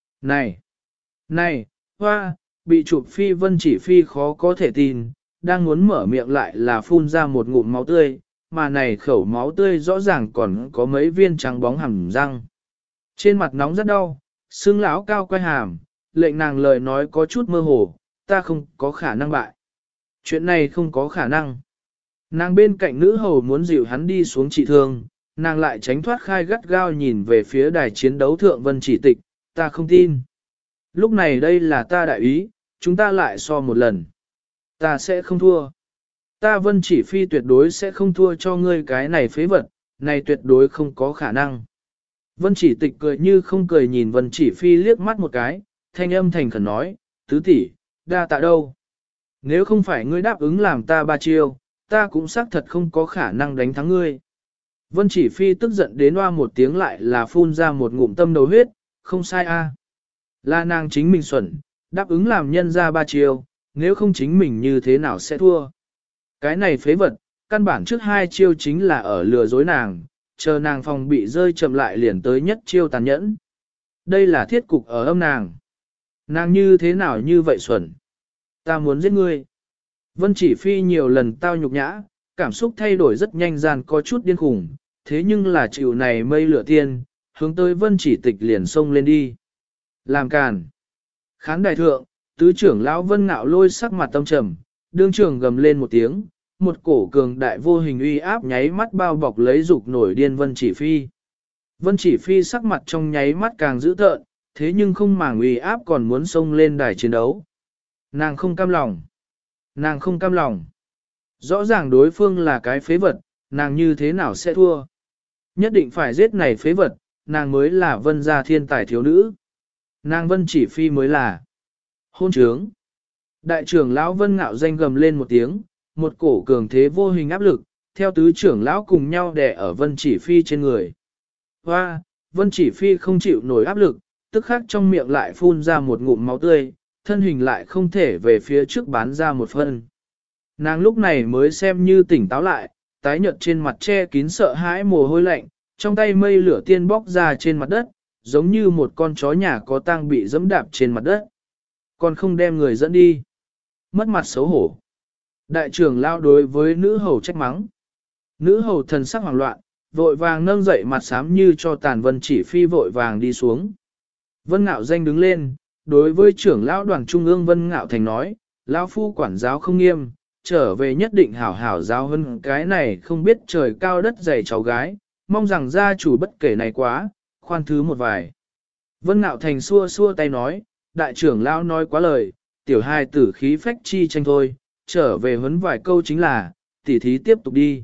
Này, hoa, bị chụp phi Vân Chỉ Phi khó có thể tin, đang muốn mở miệng lại là phun ra một ngụm máu tươi, mà này khẩu máu tươi rõ ràng còn có mấy viên trắng bóng hàm răng. Trên mặt nóng rất đau, xương lão cao quay hàm, lệnh nàng lời nói có chút mơ hồ, ta không có khả năng bại. Chuyện này không có khả năng. Nàng bên cạnh nữ hầu muốn dịu hắn đi xuống trị thương, nàng lại tránh thoát khai gắt gao nhìn về phía đài chiến đấu thượng Vân Chỉ Tịch, ta không tin. Lúc này đây là ta đại ý, chúng ta lại so một lần. Ta sẽ không thua. Ta Vân Chỉ Phi tuyệt đối sẽ không thua cho ngươi cái này phế vật, này tuyệt đối không có khả năng. Vân Chỉ Tịch cười như không cười nhìn Vân Chỉ Phi liếc mắt một cái, thanh âm thành khẩn nói, tứ tỷ, đa tạ đâu. Nếu không phải ngươi đáp ứng làm ta ba chiêu, ta cũng xác thật không có khả năng đánh thắng ngươi. Vân Chỉ Phi tức giận đến hoa một tiếng lại là phun ra một ngụm tâm đầu huyết, không sai a, là nàng chính mình xuẩn, đáp ứng làm nhân ra ba chiêu, nếu không chính mình như thế nào sẽ thua. Cái này phế vật, căn bản trước hai chiêu chính là ở lừa dối nàng, chờ nàng phòng bị rơi chậm lại liền tới nhất chiêu tàn nhẫn. Đây là thiết cục ở âm nàng. Nàng như thế nào như vậy xuẩn? Ta muốn giết ngươi. Vân Chỉ Phi nhiều lần tao nhục nhã, cảm xúc thay đổi rất nhanh gian có chút điên khủng, thế nhưng là chịu này mây lửa tiên, hướng tới Vân Chỉ Tịch liền xông lên đi. Làm càn. Khán đài thượng, tứ trưởng lão Vân Ngạo Lôi sắc mặt tâm trầm, đương trưởng gầm lên một tiếng, một cổ cường đại vô hình uy áp nháy mắt bao bọc lấy dục nổi điên Vân Chỉ Phi. Vân Chỉ Phi sắc mặt trong nháy mắt càng dữ tợn, thế nhưng không màng uy áp còn muốn xông lên đài chiến đấu. Nàng không cam lòng. Nàng không cam lòng. Rõ ràng đối phương là cái phế vật, nàng như thế nào sẽ thua? Nhất định phải giết này phế vật, nàng mới là Vân gia thiên tài thiếu nữ. Nàng Vân Chỉ Phi mới là hôn trướng. Đại trưởng lão Vân Ngạo danh gầm lên một tiếng, một cổ cường thế vô hình áp lực, theo tứ trưởng lão cùng nhau đè ở Vân Chỉ Phi trên người. Hoa, Vân Chỉ Phi không chịu nổi áp lực, tức khắc trong miệng lại phun ra một ngụm máu tươi, thân hình lại không thể về phía trước bán ra một phân. Nàng lúc này mới xem như tỉnh táo lại, tái nhợt trên mặt che kín sợ hãi mồ hôi lạnh, trong tay mây lửa tiên bóc ra trên mặt đất, giống như một con chó nhà có tang bị dẫm đạp trên mặt đất. Còn không đem người dẫn đi. Mất mặt xấu hổ. Đại trưởng lao đối với nữ hầu trách mắng. Nữ hầu thần sắc hoảng loạn, vội vàng nâng dậy mặt xám như cho tàn Vân Chỉ Phi vội vàng đi xuống. Vân Ngạo danh đứng lên, đối với trưởng lão đoàn trung ương Vân Ngạo Thành nói, lão phu quản giáo không nghiêm, trở về nhất định hảo hảo giáo hơn cái này không biết trời cao đất dày cháu gái, mong rằng gia chủ bất kể này quá, khoan thứ một vài. Vân Nạo Thành xua xua tay nói, đại trưởng lão nói quá lời, tiểu hai tử khí phách chi tranh thôi, trở về huấn vài câu chính là, tỉ thí tiếp tục đi.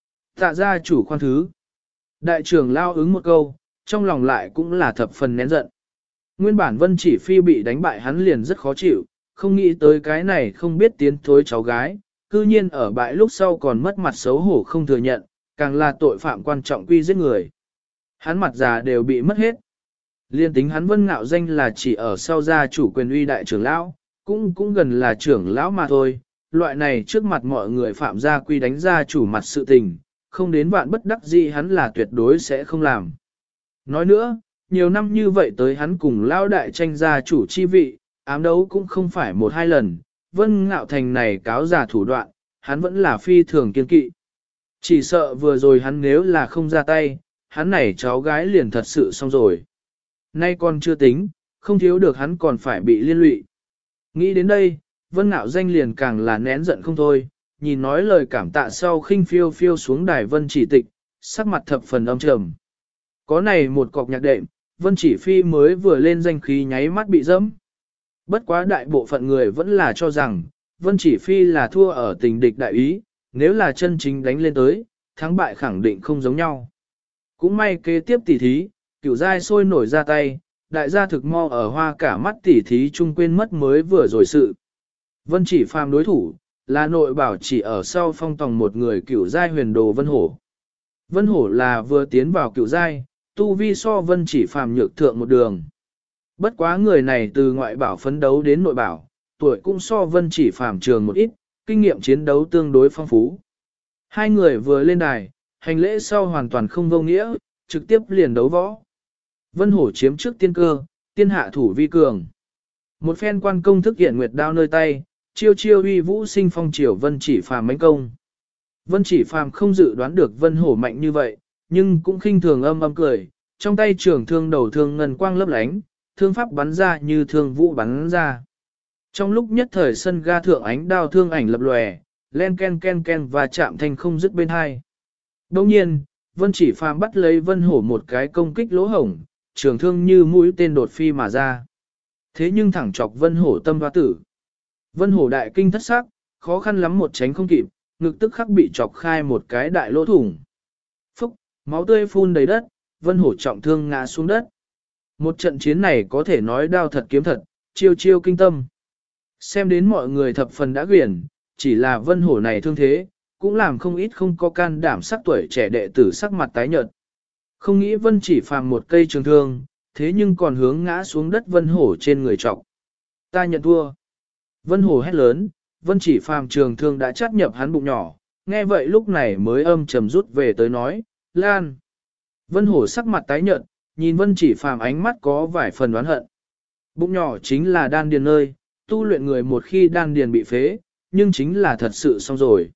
Tạ gia chủ khoan thứ. Đại trưởng lão ứng một câu, trong lòng lại cũng là thập phần nén giận. Nguyên bản Vân Chỉ Phi bị đánh bại hắn liền rất khó chịu, không nghĩ tới cái này không biết tiến thối cháu gái, cư nhiên ở bại lúc sau còn mất mặt xấu hổ không thừa nhận, càng là tội phạm quan trọng quy giết người. Hắn mặt già đều bị mất hết. Liên tính hắn Vân Ngạo danh là chỉ ở sau gia chủ quyền uy đại trưởng lão, cũng gần là trưởng lão mà thôi, loại này trước mặt mọi người phạm gia quy đánh gia chủ mặt sự tình, không đến vạn bất đắc dĩ hắn là tuyệt đối sẽ không làm. Nói nữa, nhiều năm như vậy tới hắn cùng lão đại tranh gia chủ chi vị, ám đấu cũng không phải một hai lần, Vân Ngạo Thành này cáo giả thủ đoạn, hắn vẫn là phi thường kiên kỵ. Chỉ sợ vừa rồi hắn nếu là không ra tay, hắn này cháu gái liền thật sự xong rồi. Nay còn chưa tính, không thiếu được hắn còn phải bị liên lụy. Nghĩ đến đây, Vân Ngạo danh liền càng là nén giận không thôi, nhìn nói lời cảm tạ sau khinh phiêu phiêu xuống đài Vân Chỉ Tịch, sắc mặt thập phần âm trầm. Có này một cọc nhạc đệm, Vân Chỉ Phi mới vừa lên danh khí nháy mắt bị dẫm. Bất quá đại bộ phận người vẫn là cho rằng, Vân Chỉ Phi là thua ở tình địch đại ý, nếu là chân chính đánh lên tới, thắng bại khẳng định không giống nhau. Cũng may kế tiếp tỉ thí, Cửu giai sôi nổi ra tay, đại gia thực mo ở hoa cả mắt tỉ thí chung quên mất mới vừa rồi sự. Vân Chỉ Phàm đối thủ, là nội bảo chỉ ở sau phong tòng một người Cửu giai huyền đồ Vân Hổ. Vân Hổ là vừa tiến vào Cửu giai, tu vi so Vân Chỉ Phàm nhược thượng một đường. Bất quá người này từ ngoại bảo phấn đấu đến nội bảo, tuổi cũng so Vân Chỉ Phàm trường một ít, kinh nghiệm chiến đấu tương đối phong phú. Hai người vừa lên đài, hành lễ sau hoàn toàn không vô nghĩa, trực tiếp liền đấu võ. Vân Hổ chiếm trước tiên cơ, tiên hạ thủ vi cường. Một phen quan công thức hiện nguyệt đao nơi tay, chiêu chiêu uy vũ sinh phong triều Vân Chỉ Phàm mãnh công. Vân Chỉ Phàm không dự đoán được Vân Hổ mạnh như vậy, nhưng cũng khinh thường âm âm cười, trong tay trường thương đầu thương ngân quang lấp lánh, thương pháp bắn ra như thương vũ bắn ra. Trong lúc nhất thời sân ga thượng ánh đao thương ảnh lập lòe, len ken ken ken và chạm thanh không dứt bên hai. Đồng nhiên, Vân Chỉ Phàm bắt lấy Vân Hổ một cái công kích lỗ hổng, trường thương như mũi tên đột phi mà ra. Thế nhưng thẳng chọc Vân Hổ tâm hoa tử. Vân Hổ đại kinh thất sắc, khó khăn lắm một tránh không kịp, ngực tức khắc bị chọc khai một cái đại lỗ thủng. Phúc, máu tươi phun đầy đất, Vân Hổ trọng thương ngã xuống đất. Một trận chiến này có thể nói đao thật kiếm thật, chiêu chiêu kinh tâm. Xem đến mọi người thập phần đã quyển, chỉ là Vân Hổ này thương thế, cũng làm không ít không có can đảm sắc tuổi trẻ đệ tử sắc mặt tái nhợt. Không nghĩ Vân Chỉ Phàm một cây trường thương, thế nhưng còn hướng ngã xuống đất Vân Hổ trên người trọc. Ta nhận thua. Vân Hổ hét lớn, Vân Chỉ Phàm trường thương đã chát nhập hắn bụng nhỏ, nghe vậy lúc này mới âm trầm rút về tới nói, Lan. Vân Hổ sắc mặt tái nhợt, nhìn Vân Chỉ Phàm ánh mắt có vài phần oán hận. Bụng nhỏ chính là đan điền nơi, tu luyện người một khi đan điền bị phế, nhưng chính là thật sự xong rồi.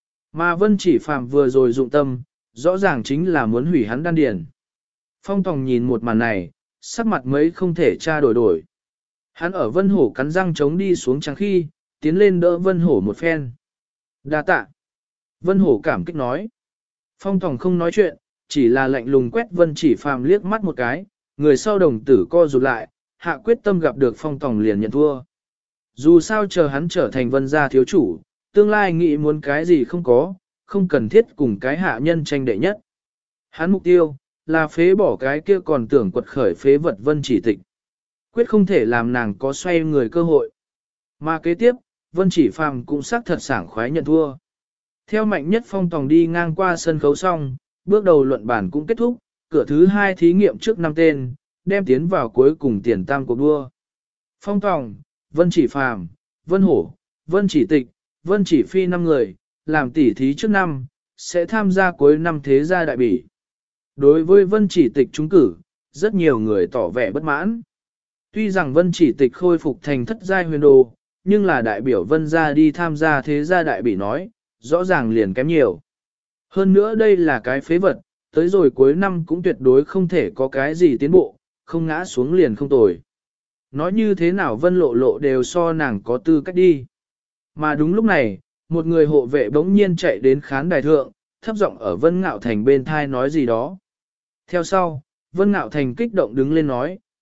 Mà Vân Chỉ Phàm vừa rồi dụng tâm, rõ ràng chính là muốn hủy hắn đan điền. Phong Tòng nhìn một màn này, sắc mặt mấy không thể tra đổi. Hắn ở Vân Hổ cắn răng chống đi xuống trắng khi, tiến lên đỡ Vân Hổ một phen. Đa tạ. Vân Hổ cảm kích nói. Phong Tòng không nói chuyện, chỉ là lạnh lùng quét Vân Chỉ Phàm liếc mắt một cái, người sau đồng tử co rụt lại, hạ quyết tâm gặp được Phong Tòng liền nhận thua. Dù sao chờ hắn trở thành Vân gia thiếu chủ, tương lai nghĩ muốn cái gì không có, không cần thiết cùng cái hạ nhân tranh đệ nhất. Hắn mục tiêu, là phế bỏ cái kia còn tưởng quật khởi phế vật Vân Chỉ Tịch. Quyết không thể làm nàng có xoay người cơ hội. Mà kế tiếp, Vân Chỉ Phàm cũng xác thật sảng khoái nhận thua. Theo Mạnh Nhất Phong Tòng đi ngang qua sân khấu xong, bước đầu luận bản cũng kết thúc, cửa thứ 2 thí nghiệm trước 5 tên, đem tiến vào cuối cùng tiền tam cuộc đua. Phong Tòng, Vân Chỉ Phàm, Vân Hổ, Vân Chỉ Tịch, Vân Chỉ Phi 5 người, làm tỉ thí trước năm, sẽ tham gia cuối năm thế gia đại bỉ. Đối với Vân Chỉ Tịch trúng cử, rất nhiều người tỏ vẻ bất mãn. Tuy rằng Vân Chỉ Tịch khôi phục thành thất giai huyền đồ, nhưng là đại biểu Vân gia đi tham gia thế gia đại bỉ nói, rõ ràng liền kém nhiều. Hơn nữa đây là cái phế vật, tới rồi cuối năm cũng tuyệt đối không thể có cái gì tiến bộ, không ngã xuống liền không tồi. Nói như thế nào Vân Lộ Lộ đều so nàng có tư cách đi. Mà đúng lúc này, một người hộ vệ bỗng nhiên chạy đến khán đài thượng, thấp giọng ở Vân Ngạo Thành bên thai nói gì đó. Theo sau, Vân Ngạo Thành kích động đứng lên nói,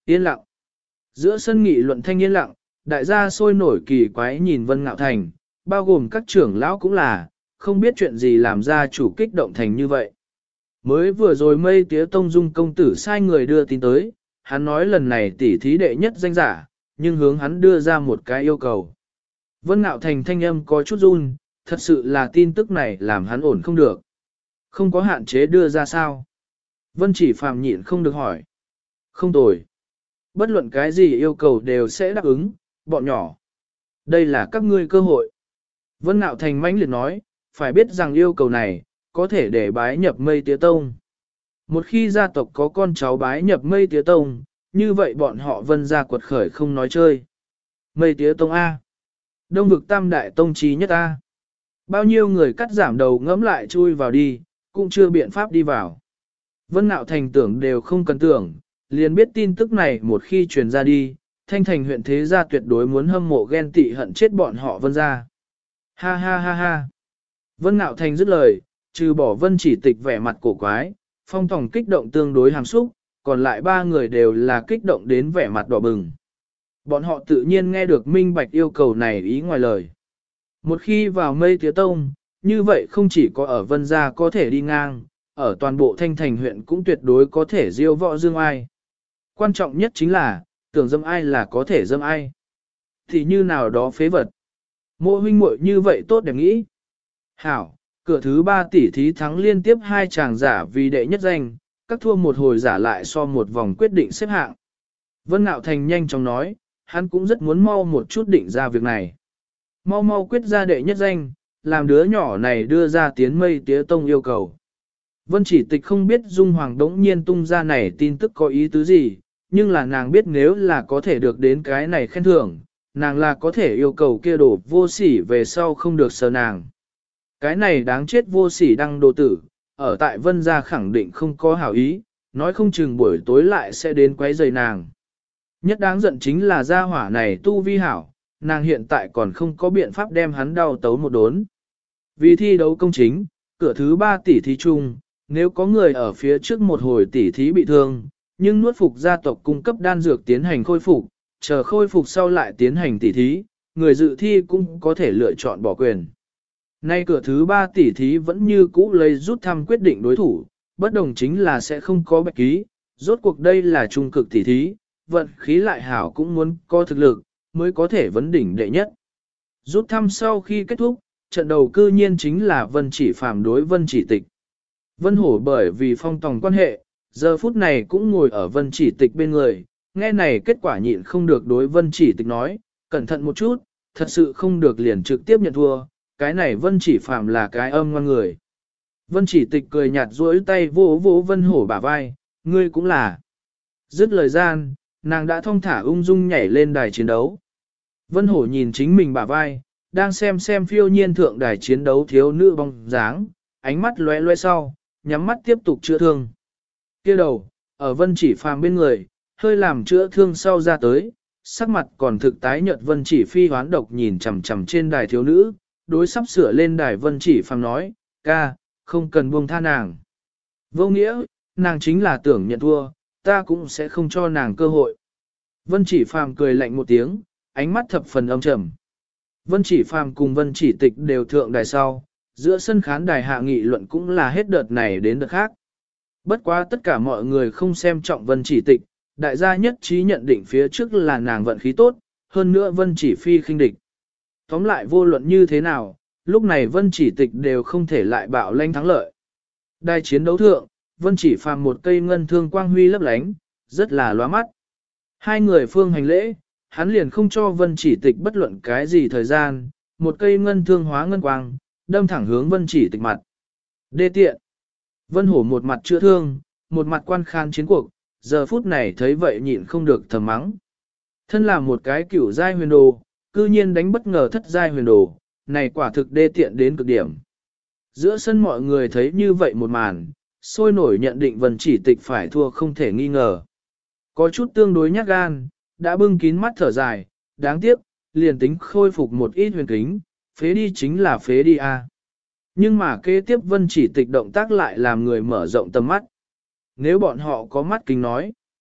Yên lặng. Giữa sân nghị luận thanh yên lặng, đại gia sôi nổi kỳ quái nhìn Vân Ngạo Thành, bao gồm các trưởng lão cũng là, không biết chuyện gì làm ra chủ kích động thành như vậy. Mới vừa rồi Mây Tía Tông Dung công tử sai người đưa tin tới, hắn nói lần này tỷ thí đệ nhất danh giả, nhưng hướng hắn đưa ra một cái yêu cầu. Vân Ngạo Thành thanh âm có chút run, thật sự là tin tức này làm hắn ổn không được. Không có hạn chế đưa ra sao? Vân Chỉ Phàm nhịn không được hỏi. Không tồi. Bất luận cái gì yêu cầu đều sẽ đáp ứng, bọn nhỏ. Đây là các ngươi cơ hội. Vân Ngạo Thành mãnh liệt nói, phải biết rằng yêu cầu này, có thể để bái nhập Mây Tía Tông. Một khi gia tộc có con cháu bái nhập Mây Tía Tông, như vậy bọn họ Vân gia quật khởi không nói chơi. Mây Tía Tông A. Đông vực tam đại tông trí nhất A. Bao nhiêu người cắt giảm đầu ngẫm lại chui vào đi, cũng chưa biện pháp đi vào. Vân Nạo Thành tưởng đều không cần tưởng, liền biết tin tức này một khi truyền ra đi, Thanh Thành huyện thế gia tuyệt đối muốn hâm mộ ghen tị hận chết bọn họ Vân gia. Ha ha ha ha. Vân Nạo Thành dứt lời, trừ bỏ Vân Chỉ Tịch vẻ mặt cổ quái, Phong Tòng kích động tương đối hàm xúc, còn lại ba người đều là kích động đến vẻ mặt đỏ bừng. Bọn họ tự nhiên nghe được minh bạch yêu cầu này ý ngoài lời. Một khi vào Mây Tía Tông, như vậy không chỉ có ở Vân gia có thể đi ngang, ở toàn bộ Thanh Thành huyện cũng tuyệt đối có thể diêu võ dương ai. Quan trọng nhất chính là, tưởng dâm ai là có thể dâm ai. Thì như nào đó phế vật. Mộ huynh muội như vậy tốt đẹp nghĩ. Hảo, cửa thứ 3 tỷ thí thắng liên tiếp 2 chàng giả vì đệ nhất danh, các thua một hồi giả lại so một vòng quyết định xếp hạng. Vân Nạo Thành nhanh chóng nói, hắn cũng rất muốn mau một chút định ra việc này. Mau mau quyết ra đệ nhất danh, làm đứa nhỏ này đưa ra tiến Mây Tía Tông yêu cầu. Vân Chỉ Tịch không biết Dung Hoàng đống nhiên tung ra này tin tức có ý tứ gì, nhưng là nàng biết nếu là có thể được đến cái này khen thưởng, nàng là có thể yêu cầu kia đổ vô sỉ về sau không được sờ nàng. Cái này đáng chết vô sỉ đăng đồ tử, ở tại Vân gia khẳng định không có hảo ý, nói không chừng buổi tối lại sẽ đến quấy rầy nàng. Nhất đáng giận chính là gia hỏa này tu vi hảo, nàng hiện tại còn không có biện pháp đem hắn đau tấu một đốn. Vì thi đấu công chính, cửa thứ 3 tỷ thí chung, nếu có người ở phía trước một hồi tỷ thí bị thương, nhưng nuốt phục gia tộc cung cấp đan dược tiến hành khôi phục, chờ khôi phục sau lại tiến hành tỷ thí, người dự thi cũng có thể lựa chọn bỏ quyền. Nay cửa thứ 3 tỷ thí vẫn như cũ lấy rút thăm quyết định đối thủ, bất đồng chính là sẽ không có bạch ký, rốt cuộc đây là trung cực tỷ thí, vận khí lại hảo cũng muốn có thực lực, mới có thể vấn đỉnh đệ nhất. Rút thăm sau khi kết thúc, trận đầu cư nhiên chính là Vân Chỉ Phàm đối Vân Chỉ Tịch. Vân Hổ bởi vì Phong Tòng quan hệ, giờ phút này cũng ngồi ở Vân Chỉ Tịch bên người, nghe này kết quả nhịn không được đối Vân Chỉ Tịch nói, cẩn thận một chút, thật sự không được liền trực tiếp nhận thua, cái này Vân Chỉ Phàm là cái âm ngoan người. Vân Chỉ Tịch cười nhạt duỗi tay vỗ vỗ Vân Hổ bả vai, ngươi cũng là. Dứt lời gian, nàng đã thong thả ung dung nhảy lên đài chiến đấu. Vân Hổ nhìn chính mình bả vai, đang xem phiêu nhiên thượng đài chiến đấu thiếu nữ bóng dáng, ánh mắt lóe lóe sau, nhắm mắt tiếp tục chữa thương. Kia đầu, ở Vân Chỉ Phàm bên người, hơi làm chữa thương sau ra tới, sắc mặt còn thực tái nhợt Vân Chỉ Phi hoán độc nhìn chằm chằm trên đài thiếu nữ, đối sắp sửa lên đài Vân Chỉ Phàm nói, ca, không cần buông tha nàng. Vô nghĩa, nàng chính là tưởng nhận thua, ta cũng sẽ không cho nàng cơ hội. Vân Chỉ Phàm cười lạnh một tiếng, ánh mắt thập phần âm trầm. Vân Chỉ Phàm cùng Vân Chỉ Tịch đều thượng đài sau, giữa sân khán đài hạ nghị luận cũng là hết đợt này đến đợt khác. Bất quá tất cả mọi người không xem trọng Vân Chỉ Tịch, đại gia nhất trí nhận định phía trước là nàng vận khí tốt, hơn nữa Vân Chỉ Phi khinh địch. Tóm lại vô luận như thế nào, lúc này Vân Chỉ Tịch đều không thể lại bạo lanh thắng lợi. Đài chiến đấu thượng, Vân Chỉ Phàm một cây ngân thương quang huy lấp lánh, rất là lóa mắt. Hai người phương hành lễ, hắn liền không cho Vân Chỉ Tịch bất luận cái gì thời gian, một cây ngân thương hóa ngân quang, đâm thẳng hướng Vân Chỉ Tịch mặt. Đê tiện. Vân Hổ một mặt chữa thương, một mặt quan khan chiến cuộc, giờ phút này thấy vậy nhịn không được thầm mắng. Thân là một cái cửu giai huyền đồ, cư nhiên đánh bất ngờ thất giai huyền đồ, này quả thực đê tiện đến cực điểm. Giữa sân mọi người thấy như vậy một màn, sôi nổi nhận định Vân Chỉ Tịch phải thua không thể nghi ngờ. Có chút tương đối nhát gan, đã bưng kín mắt thở dài, đáng tiếc, liền tính khôi phục một ít huyền kính, phế đi chính là phế đi a. Nhưng mà kế tiếp Vân Chỉ Tịch động tác lại làm người mở rộng tầm mắt. Nếu bọn họ có mắt kính nói,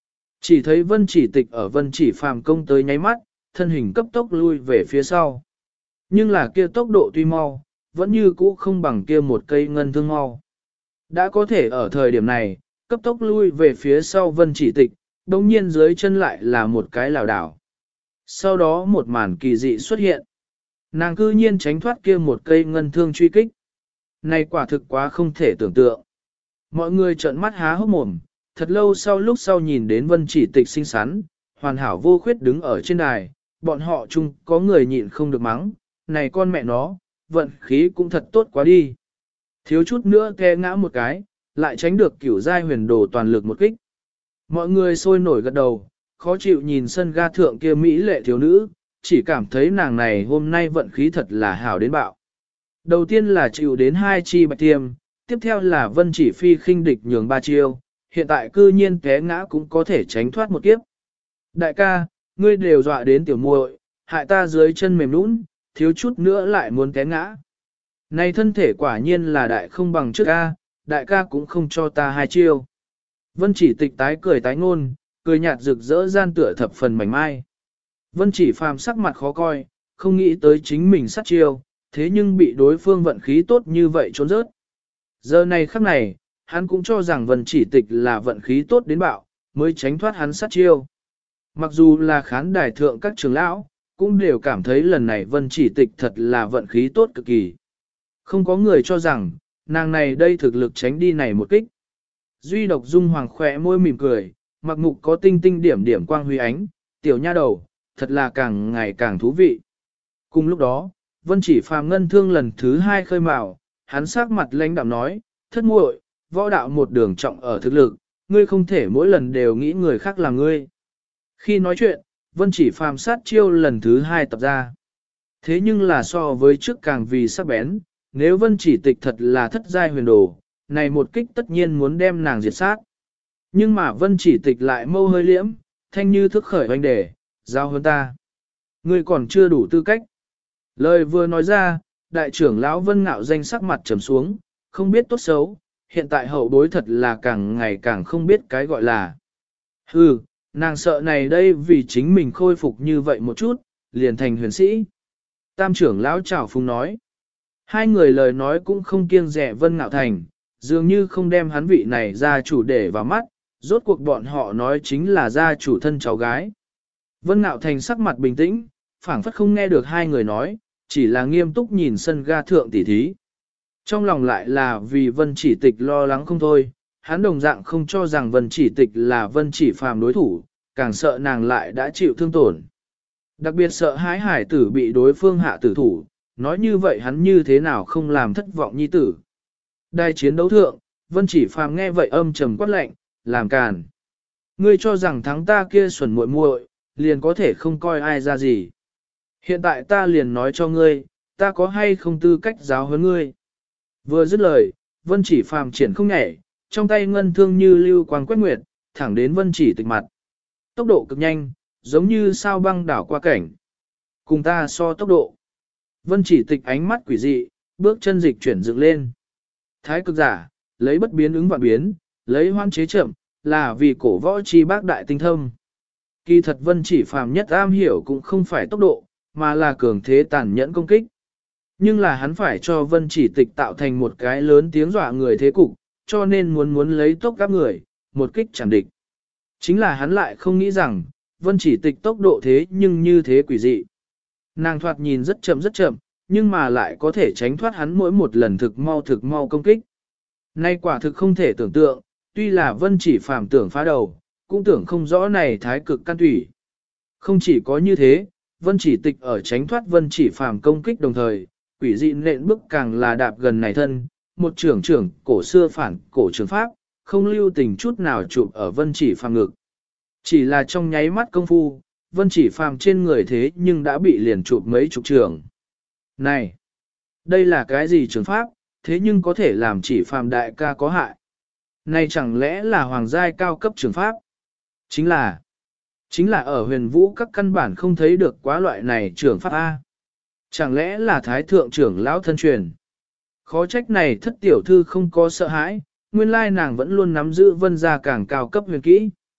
Chỉ thấy vân chỉ tịch ở vân chỉ phàm công tới nháy mắt, thân hình cấp tốc lui về phía sau. Nhưng là kia tốc độ tuy mau, vẫn như cũ không bằng kia một cây ngân thương mau. Đã có thể ở thời điểm này, cấp tốc lui về phía sau vân chỉ tịch, đồng nhiên dưới chân lại là một cái lảo đảo. Sau đó một màn kỳ dị xuất hiện. Nàng cư nhiên tránh thoát kia một cây ngân thương truy kích. Này quả thực quá không thể tưởng tượng. Mọi người trợn mắt há hốc mồm, thật lâu sau lúc sau nhìn đến vân chỉ tịch xinh xắn, hoàn hảo vô khuyết đứng ở trên đài, bọn họ chung có người nhịn không được mắng, này con mẹ nó, vận khí cũng thật tốt quá đi. Thiếu chút nữa té ngã một cái, lại tránh được cửu giai huyền đồ toàn lực một kích. Mọi người sôi nổi gật đầu, khó chịu nhìn sân ga thượng kia mỹ lệ thiếu nữ, chỉ cảm thấy nàng này hôm nay vận khí thật là hảo đến bạo. Đầu tiên là chịu đến 2 chi bạch tiêm, tiếp theo là vân chỉ phi khinh địch nhường 3 chiêu, hiện tại cư nhiên té ngã cũng có thể tránh thoát một kiếp. Đại ca, ngươi đều dọa đến tiểu muội, hại ta dưới chân mềm nũng, thiếu chút nữa lại muốn té ngã. Này thân thể quả nhiên là đại không bằng trước ca, đại ca cũng không cho ta 2 chiêu. Vân chỉ tịch tái cười tái ngôn, cười nhạt rực rỡ gian tựa thập phần mảnh mai. Vân chỉ phàm sắc mặt khó coi, không nghĩ tới chính mình sát chiêu, thế nhưng bị đối phương vận khí tốt như vậy trốn rớt. Giờ này khắc này, hắn cũng cho rằng vân chỉ tịch là vận khí tốt đến bạo, mới tránh thoát hắn sát chiêu. Mặc dù là khán đài thượng các trưởng lão, cũng đều cảm thấy lần này vân chỉ tịch thật là vận khí tốt cực kỳ. Không có người cho rằng, nàng này đây thực lực tránh đi này một kích. Duy độc dung hoàng khỏe môi mỉm cười, mặc mục có tinh tinh điểm điểm quang huy ánh, tiểu nha đầu, thật là càng ngày càng thú vị. Cùng lúc đó, vân chỉ phàm ngân thương lần thứ 2 khơi mào, hắn sắc mặt lãnh đạm nói, thất muội, võ đạo một đường trọng ở thực lực, ngươi không thể mỗi lần đều nghĩ người khác là ngươi. Khi nói chuyện, vân chỉ phàm sát chiêu lần thứ 2 tập ra. Thế nhưng là so với trước càng vì sắc bén, nếu vân chỉ tịch thật là thất giai huyền đồ, này một kích tất nhiên muốn đem nàng diệt sát. Nhưng mà vân chỉ tịch lại mâu hơi liễm, thanh như thức khởi hoành đề, giao hơn ta. Ngươi còn chưa đủ tư cách. Lời vừa nói ra, đại trưởng lão vân ngạo danh sắc mặt trầm xuống, không biết tốt xấu, hiện tại hậu bối thật là càng ngày càng không biết cái gọi là. Hừ, nàng sợ này đây vì chính mình khôi phục như vậy một chút, liền thành huyền sĩ. Tam trưởng lão trảo phúng nói. Hai người lời nói cũng không kiêng rẻ vân ngạo thành, dường như không đem hắn vị này ra chủ để vào mắt, rốt cuộc bọn họ nói chính là gia chủ thân cháu gái. Vân Nạo Thành sắc mặt bình tĩnh, phảng phất không nghe được hai người nói, chỉ là nghiêm túc nhìn sân ga thượng tỉ thí. Trong lòng lại là vì Vân Chỉ Tịch lo lắng không thôi, hắn đồng dạng không cho rằng Vân Chỉ Tịch là Vân Chỉ Phàm đối thủ, càng sợ nàng lại đã chịu thương tổn. Đặc biệt sợ hái hải tử bị đối phương hạ tử thủ, nói như vậy hắn như thế nào không làm thất vọng nhi tử. Đài chiến đấu thượng, Vân Chỉ Phàm nghe vậy âm trầm quát lạnh, làm càn. Ngươi cho rằng thắng ta kia xuẩn muội muội, liền có thể không coi ai ra gì. Hiện tại ta liền nói cho ngươi, ta có hay không tư cách giáo huấn ngươi. Vừa dứt lời, Vân Chỉ Phàm triển không nhảy, trong tay ngân thương như lưu quang quét nguyệt, thẳng đến Vân Chỉ Tịch mặt. Tốc độ cực nhanh, giống như sao băng đảo qua cảnh. Cùng ta so tốc độ. Vân Chỉ Tịch ánh mắt quỷ dị, bước chân dịch chuyển dựng lên. Thái cực giả, lấy bất biến ứng vạn biến, lấy hoan chế chậm, là vì cổ võ chi bác đại tinh thâm. Kỳ thật Vân Chỉ Phàm nhất am hiểu cũng không phải tốc độ, mà là cường thế tàn nhẫn công kích. Nhưng là hắn phải cho Vân Chỉ Tịch tạo thành một cái lớn tiếng dọa người thế cục, cho nên muốn lấy tốc gáp người, một kích chẳng địch. Chính là hắn lại không nghĩ rằng, Vân Chỉ Tịch tốc độ thế nhưng như thế quỷ dị. Nàng thoạt nhìn rất chậm, nhưng mà lại có thể tránh thoát hắn mỗi một lần thực mau công kích. Nay quả thực không thể tưởng tượng, tuy là Vân Chỉ Phàm tưởng phá đầu, cũng tưởng không rõ này thái cực căn tủy. Không chỉ có như thế, Vân Chỉ Tịch ở tránh thoát Vân Chỉ Phàm công kích đồng thời, quỷ dị nện bước càng là đạp gần này thân, một trưởng cổ xưa phản cổ trường pháp, không lưu tình chút nào chụp ở Vân Chỉ Phàm ngực. Chỉ là trong nháy mắt công phu, Vân Chỉ Phàm trên người thế nhưng đã bị liền chụp mấy chục trường. Này, đây là cái gì trường pháp, thế nhưng có thể làm Chỉ Phàm đại ca có hại. Này chẳng lẽ là hoàng giai cao cấp trường pháp? Chính là ở huyền vũ các căn bản không thấy được quá loại này trường pháp A. Chẳng lẽ là thái thượng trưởng lão thân truyền? Khó trách này thất tiểu thư không có sợ hãi, nguyên lai nàng vẫn luôn nắm giữ Vân gia càng cao cấp huyền kỹ.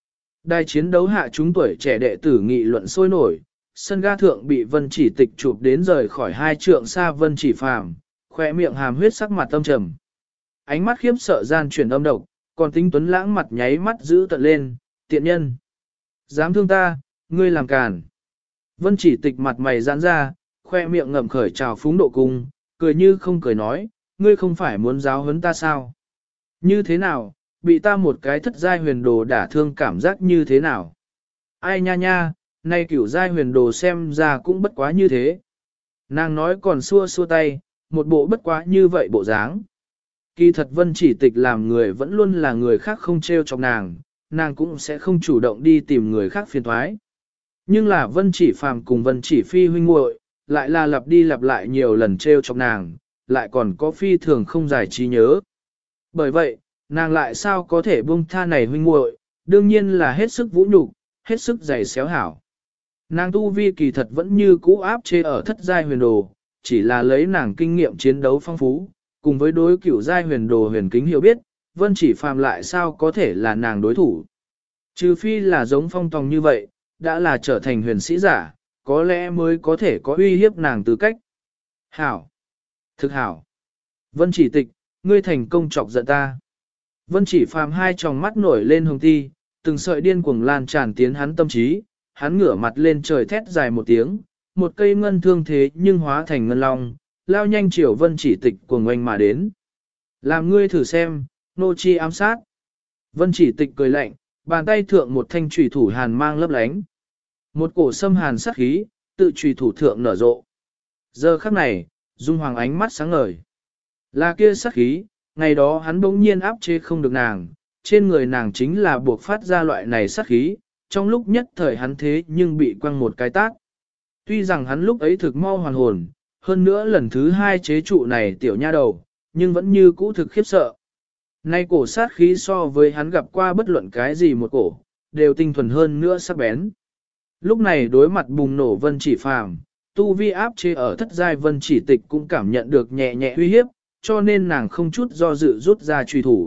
Đài chiến đấu hạ chúng tuổi trẻ đệ tử nghị luận sôi nổi, sân ga thượng bị Vân Chỉ Tịch chụp đến rời khỏi 2 trượng xa Vân Chỉ Phàm, khỏe miệng hàm huyết sắc mặt tâm trầm. Ánh mắt khiếp sợ gian chuyển âm độc, còn Tinh Tuấn lãng mặt nháy mắt giữ tận lên, tiện nhân. Dám thương ta, ngươi làm càn. Vân Chỉ Tịch mặt mày giãn ra, khoe miệng ngậm khởi trào phúng độ cung, cười như không cười nói, ngươi không phải muốn giáo huấn ta sao? Như thế nào, bị ta một cái thất giai huyền đồ đả thương cảm giác như thế nào? Ai nha nha, nay cửu giai huyền đồ xem ra cũng bất quá như thế. Nàng nói còn xua xua tay, một bộ bất quá như vậy bộ dáng. Kỳ thật Vân Chỉ Tịch làm người vẫn luôn là người khác không trêu chọc nàng, nàng cũng sẽ không chủ động đi tìm người khác phiền thoái. Nhưng là Vân Chỉ Phàm cùng Vân Chỉ Phi huynh muội, lại là lặp đi lặp lại nhiều lần trêu chọc nàng, lại còn có phi thường không giải trí nhớ. Bởi vậy, nàng lại sao có thể buông tha này huynh muội, đương nhiên là hết sức vũ nhục, hết sức dày xéo hảo. Nàng tu vi kỳ thật vẫn như cũ áp chế ở thất giai huyền đồ, chỉ là lấy nàng kinh nghiệm chiến đấu phong phú, cùng với đối cửu giai huyền đồ huyền kính hiểu biết, Vân Chỉ Phàm lại sao có thể là nàng đối thủ. Trừ phi là giống Phong Tòng như vậy, đã là trở thành huyền sĩ giả, có lẽ mới có thể có uy hiếp nàng tư cách. Hảo! Thực hảo! Vân Chỉ Tịch, ngươi thành công chọc giận ta. Vân Chỉ Phàm hai tròng mắt nổi lên hồng ti, từng sợi điên cuồng lan tràn tiến hắn tâm trí, hắn ngửa mặt lên trời thét dài một tiếng, một cây ngân thương thế nhưng hóa thành ngân long, lao nhanh chiều Vân Chỉ Tịch cuồng oanh mà đến. Làm ngươi thử xem, nô chi ám sát. Vân Chỉ Tịch cười lạnh, bàn tay thượng một thanh chủy thủ hàn mang lấp lánh. Một cổ xâm hàn sát khí, tự chủy thủ thượng nở rộ. Giờ khắc này, Dung Hoàng ánh mắt sáng ngời. Là kia sát khí, ngày đó hắn bỗng nhiên áp chế không được nàng, trên người nàng chính là buộc phát ra loại này sát khí, trong lúc nhất thời hắn thế nhưng bị quăng một cái tát. Tuy rằng hắn lúc ấy thực mau hoàn hồn, hơn nữa lần thứ 2 chế trụ này tiểu nha đầu, nhưng vẫn như cũ thực khiếp sợ. Nay cổ sát khí so với hắn gặp qua bất luận cái gì một cổ, đều tinh thuần hơn nữa sắc bén. Lúc này đối mặt bùng nổ Vân Chỉ Phàm, tu vi áp chế ở thất giai Vân Chỉ Tịch cũng cảm nhận được nhẹ nhẹ uy hiếp, cho nên nàng không chút do dự rút ra truy thủ.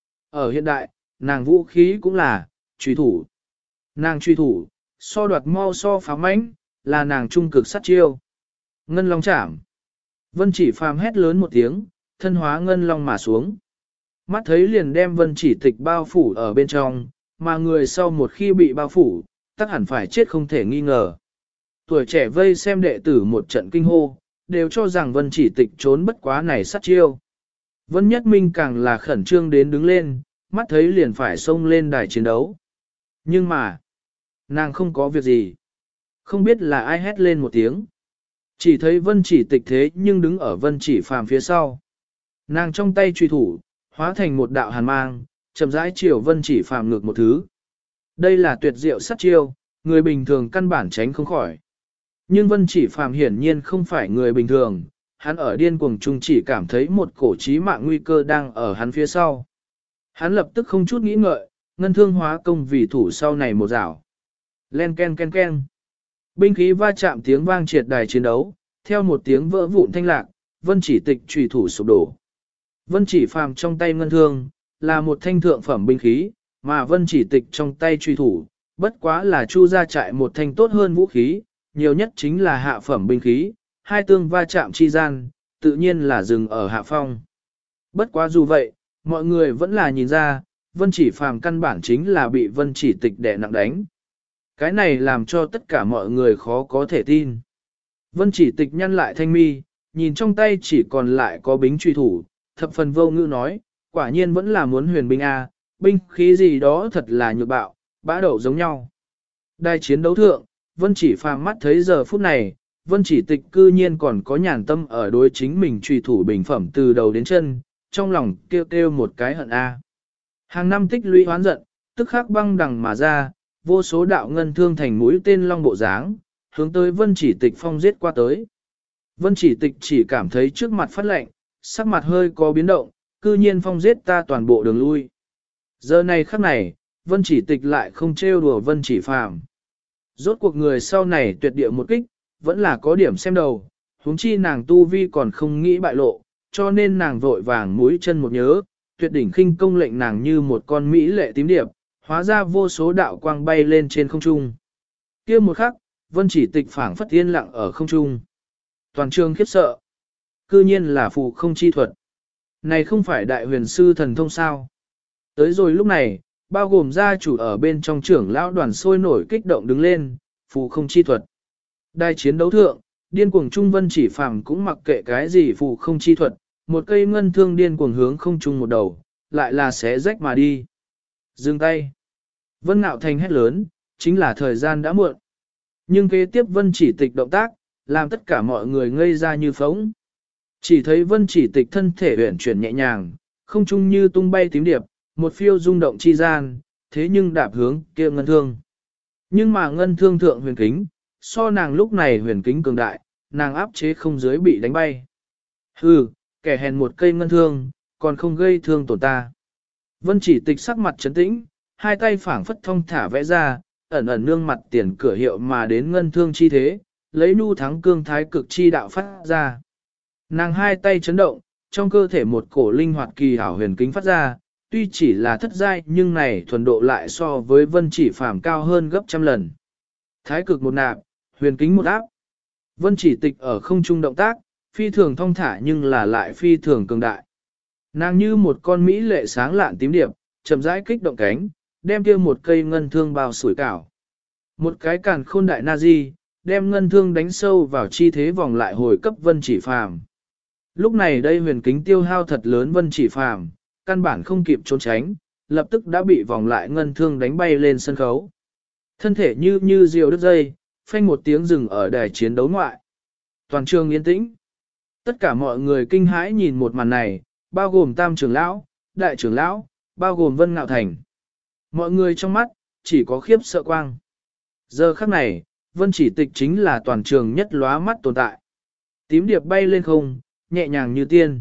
Ở hiện đại, nàng vũ khí cũng là truy thủ. Nàng truy thủ, so đoạt mau so phá mãnh, là nàng trung cực sát chiêu. Ngân long chạm. Vân Chỉ Phàm hét lớn một tiếng, thân hóa ngân long mà xuống. Mắt thấy liền đem Vân Chỉ Tịch bao phủ ở bên trong, mà người sau một khi bị bao phủ, tất hẳn phải chết không thể nghi ngờ. Tuổi trẻ vây xem đệ tử một trận kinh hô, đều cho rằng Vân Chỉ Tịch trốn bất quá này sát chiêu. Vân Nhất Minh càng là khẩn trương đến đứng lên, mắt thấy liền phải xông lên đài chiến đấu. Nhưng mà, nàng không có việc gì. Không biết là ai hét lên một tiếng. Chỉ thấy Vân Chỉ Tịch thế nhưng đứng ở Vân Chỉ Phàm phía sau. Nàng trong tay truy thủ, hóa thành một đạo hàn mang, chậm rãi chiều Vân Chỉ Phàm ngược một thứ. Đây là tuyệt diệu sát chiêu, người bình thường căn bản tránh không khỏi. Nhưng Vân Chỉ Phàm hiển nhiên không phải người bình thường, hắn ở điên cuồng chung chỉ cảm thấy một cổ chí mạng nguy cơ đang ở hắn phía sau. Hắn lập tức không chút nghĩ ngợi, ngân thương hóa công vì thủ sau này một rảo. Len ken ken ken. Binh khí va chạm tiếng vang triệt đài chiến đấu, theo một tiếng vỡ vụn thanh lạc, Vân Chỉ Tịch chủy thủ sụp đổ. Vân Chỉ Phàm trong tay ngân thương, là một thanh thượng phẩm binh khí, mà Vân Chỉ Tịch trong tay truy thủ, bất quá là chu ra trại một thanh tốt hơn vũ khí, nhiều nhất chính là hạ phẩm binh khí, hai tương va chạm chi gian, tự nhiên là dừng ở hạ phong. Bất quá dù vậy, mọi người vẫn là nhìn ra, Vân Chỉ Phàm căn bản chính là bị Vân Chỉ Tịch đè nặng đánh. Cái này làm cho tất cả mọi người khó có thể tin. Vân Chỉ Tịch nhăn lại thanh mi, nhìn trong tay chỉ còn lại có bính truy thủ, thập phần vô ngữ nói, quả nhiên vẫn là muốn huyền binh A, binh khí gì đó thật là nhược bạo, bã đậu giống nhau. Đài chiến đấu thượng, Vân Chỉ Phàm mắt thấy giờ phút này, Vân Chỉ Tịch cư nhiên còn có nhàn tâm ở đối chính mình truy thủ bình phẩm từ đầu đến chân, trong lòng kêu kêu một cái hận A. Hàng năm tích lũy hoán giận, tức khắc băng đằng mà ra, vô số đạo ngân thương thành mũi tên long bộ dáng, hướng tới Vân Chỉ Tịch phong giết qua tới. Vân Chỉ Tịch chỉ cảm thấy trước mặt phát lạnh, sắc mặt hơi có biến động, cư nhiên phong giết ta toàn bộ đường lui. Giờ này khắc này, Vân Chỉ Tịch lại không trêu đùa Vân Chỉ Phàm. Rốt cuộc người sau này tuyệt địa một kích, vẫn là có điểm xem đầu, huống chi nàng tu vi còn không nghĩ bại lộ, cho nên nàng vội vàng mũi chân một nhớ, tuyệt đỉnh khinh công lệnh nàng như một con mỹ lệ tím điệp, hóa ra vô số đạo quang bay lên trên không trung. Kia một khắc, Vân Chỉ Tịch phảng phất yên lặng ở không trung. Toàn trường khiếp sợ. Cư nhiên là phù không chi thuật. Này không phải đại huyền sư thần thông sao? Tới rồi lúc này, bao gồm gia chủ ở bên trong trưởng lão đoàn sôi nổi kích động đứng lên, phù không chi thuật. Đài chiến đấu thượng, điên cuồng trung Vân Chỉ Phàm cũng mặc kệ cái gì phù không chi thuật, một cây ngân thương điên cuồng hướng không trung một đầu, lại là xé rách mà đi. Dừng tay. Vân Nạo Thành hét lớn, chính là thời gian đã muộn. Nhưng kế tiếp Vân Chỉ Tịch động tác, làm tất cả mọi người ngây ra như phóng. Chỉ thấy Vân Chỉ Tịch thân thể uyển chuyển nhẹ nhàng, không trung như tung bay tím điệp, một phiêu rung động chi gian, thế nhưng đạp hướng kia ngân thương. Nhưng mà ngân thương thượng huyền kính, so nàng lúc này huyền kính cường đại, nàng áp chế không dưới bị đánh bay. Hừ, kẻ hèn một cây ngân thương, còn không gây thương tổn ta. Vân Chỉ Tịch sắc mặt trấn tĩnh, hai tay phảng phất thông thả vẽ ra, ẩn ẩn nương mặt tiền cửa hiệu mà đến ngân thương chi thế, lấy nhu thắng cương thái cực chi đạo phát ra. Nàng hai tay chấn động, trong cơ thể một cổ linh hoạt kỳ hảo huyền kính phát ra, tuy chỉ là thất giai nhưng này thuần độ lại so với Vân Chỉ Phàm cao hơn gấp trăm lần. Thái cực một nạp, huyền kính một áp. Vân Chỉ Tịch ở không trung động tác, phi thường thong thả nhưng là lại phi thường cường đại. Nàng như một con mỹ lệ sáng lạn tím điệp, chậm rãi kích động cánh, đem kia một cây ngân thương bao sủi cảo. Một cái càn khôn đại na di, đem ngân thương đánh sâu vào chi thế vòng lại hồi cấp Vân Chỉ Phàm. Lúc này đây huyền kính tiêu hao thật lớn Vân Chỉ Phàm, căn bản không kịp trốn tránh, lập tức đã bị vòng lại ngân thương đánh bay lên sân khấu. Thân thể như diều đứt dây, phanh một tiếng rừng ở đài chiến đấu ngoại. Toàn trường yên tĩnh. Tất cả mọi người kinh hãi nhìn một màn này, bao gồm tam trưởng lão, đại trưởng lão, bao gồm Vân Nạo Thành. Mọi người trong mắt, chỉ có khiếp sợ quang. Giờ khắc này, Vân Chỉ Tịch chính là toàn trường nhất lóa mắt tồn tại. Tím điệp bay lên không, nhẹ nhàng như tiên.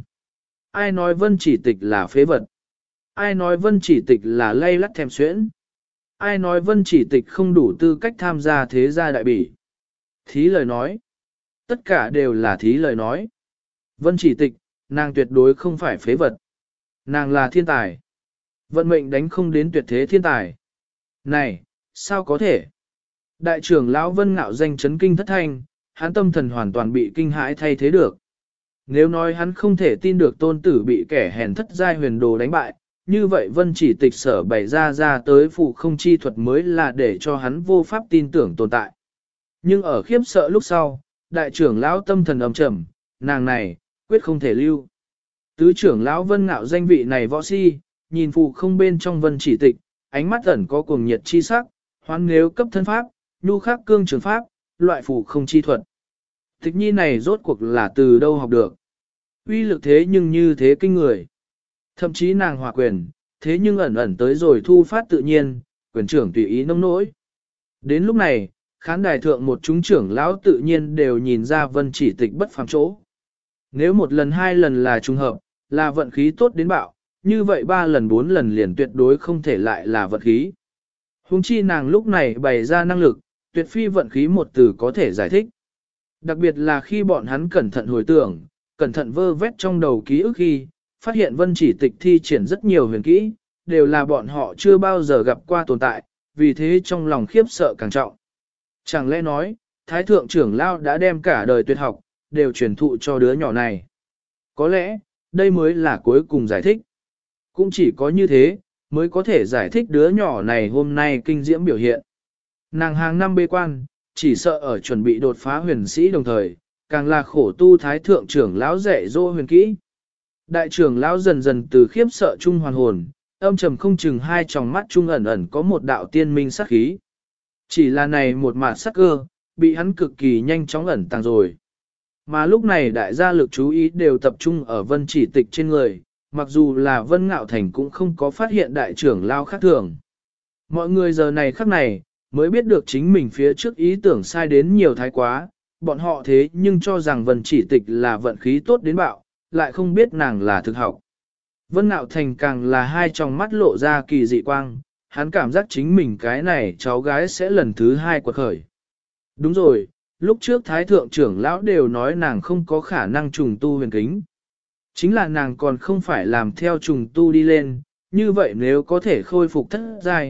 Ai nói Vân Chỉ Tịch là phế vật? Ai nói Vân Chỉ Tịch là lay lắt thèm xuyễn? Ai nói Vân Chỉ Tịch không đủ tư cách tham gia thế gia đại bỉ? Thí lời nói. Tất cả đều là thí lời nói. Vân Chỉ Tịch, nàng tuyệt đối không phải phế vật. Nàng là thiên tài. Vận mệnh đánh không đến tuyệt thế thiên tài. Này, sao có thể? Đại trưởng lão Vân Ngạo danh chấn kinh thất thanh, hắn tâm thần hoàn toàn bị kinh hãi thay thế được. Nếu nói hắn không thể tin được tôn tử bị kẻ hèn thất giai huyền đồ đánh bại, như vậy Vân Chỉ Tịch sở bày ra tới phụ không chi thuật mới là để cho hắn vô pháp tin tưởng tồn tại. Nhưng ở khiếp sợ lúc sau, đại trưởng lão tâm thần ầm trầm, nàng này, quyết không thể lưu. Tứ trưởng lão Vân Ngạo danh vị này võ si, nhìn phụ không bên trong Vân Chỉ Tịch, ánh mắt ẩn có cuồng nhiệt chi sắc, hoán nếu cấp thân pháp, nhu khắc cương trường pháp, loại phụ không chi thuật. Tịch nhi này rốt cuộc là từ đâu học được. Uy lực thế nhưng như thế kinh người. Thậm chí nàng hòa quyền, thế nhưng ẩn ẩn tới rồi thu phát tự nhiên, quyền trưởng tùy ý nông nỗi. Đến lúc này, khán đài thượng một chúng trưởng lão tự nhiên đều nhìn ra Vân Chỉ Tịch bất phàm chỗ. Nếu một lần hai lần là trùng hợp, là vận khí tốt đến bạo, như vậy ba lần bốn lần liền tuyệt đối không thể lại là vận khí. Huống chi nàng lúc này bày ra năng lực, tuyệt phi vận khí một từ có thể giải thích. Đặc biệt là khi bọn hắn cẩn thận hồi tưởng, cẩn thận vơ vét trong đầu ký ức khi, phát hiện Vân Chỉ Tịch thi triển rất nhiều huyền kỹ, đều là bọn họ chưa bao giờ gặp qua tồn tại, vì thế trong lòng khiếp sợ càng trọng. Chẳng lẽ nói, Thái Thượng trưởng lão đã đem cả đời tuyệt học, đều truyền thụ cho đứa nhỏ này. Có lẽ, đây mới là cuối cùng giải thích. Cũng chỉ có như thế, mới có thể giải thích đứa nhỏ này hôm nay kinh diễm biểu hiện. Nàng hàng năm bế quan, chỉ sợ ở chuẩn bị đột phá huyền sĩ đồng thời, càng là khổ tu Thái Thượng trưởng lão dạy dỗ huyền kỹ. Đại trưởng lão dần dần từ khiếp sợ trung hoàn hồn, âm trầm không chừng hai tròng mắt trung ẩn ẩn có một đạo tiên minh sát khí. Chỉ là này một mạt sắc cơ, bị hắn cực kỳ nhanh chóng ẩn tàng rồi. Mà lúc này đại gia lực chú ý đều tập trung ở Vân Chỉ Tịch trên người, mặc dù là Vân Ngạo Thành cũng không có phát hiện đại trưởng lão khác thường. Mọi người giờ này khắc này, mới biết được chính mình phía trước ý tưởng sai đến nhiều thái quá, bọn họ thế nhưng cho rằng Vân Chỉ Tịch là vận khí tốt đến bạo, lại không biết nàng là thực học. Vân Nạo Thành càng là hai tròng mắt lộ ra kỳ dị quang, hắn cảm giác chính mình cái này cháu gái sẽ lần thứ hai quật khởi. Đúng rồi, lúc trước Thái Thượng trưởng lão đều nói nàng không có khả năng trùng tu huyền kính. Chính là nàng còn không phải làm theo trùng tu đi lên, như vậy nếu có thể khôi phục thất giai,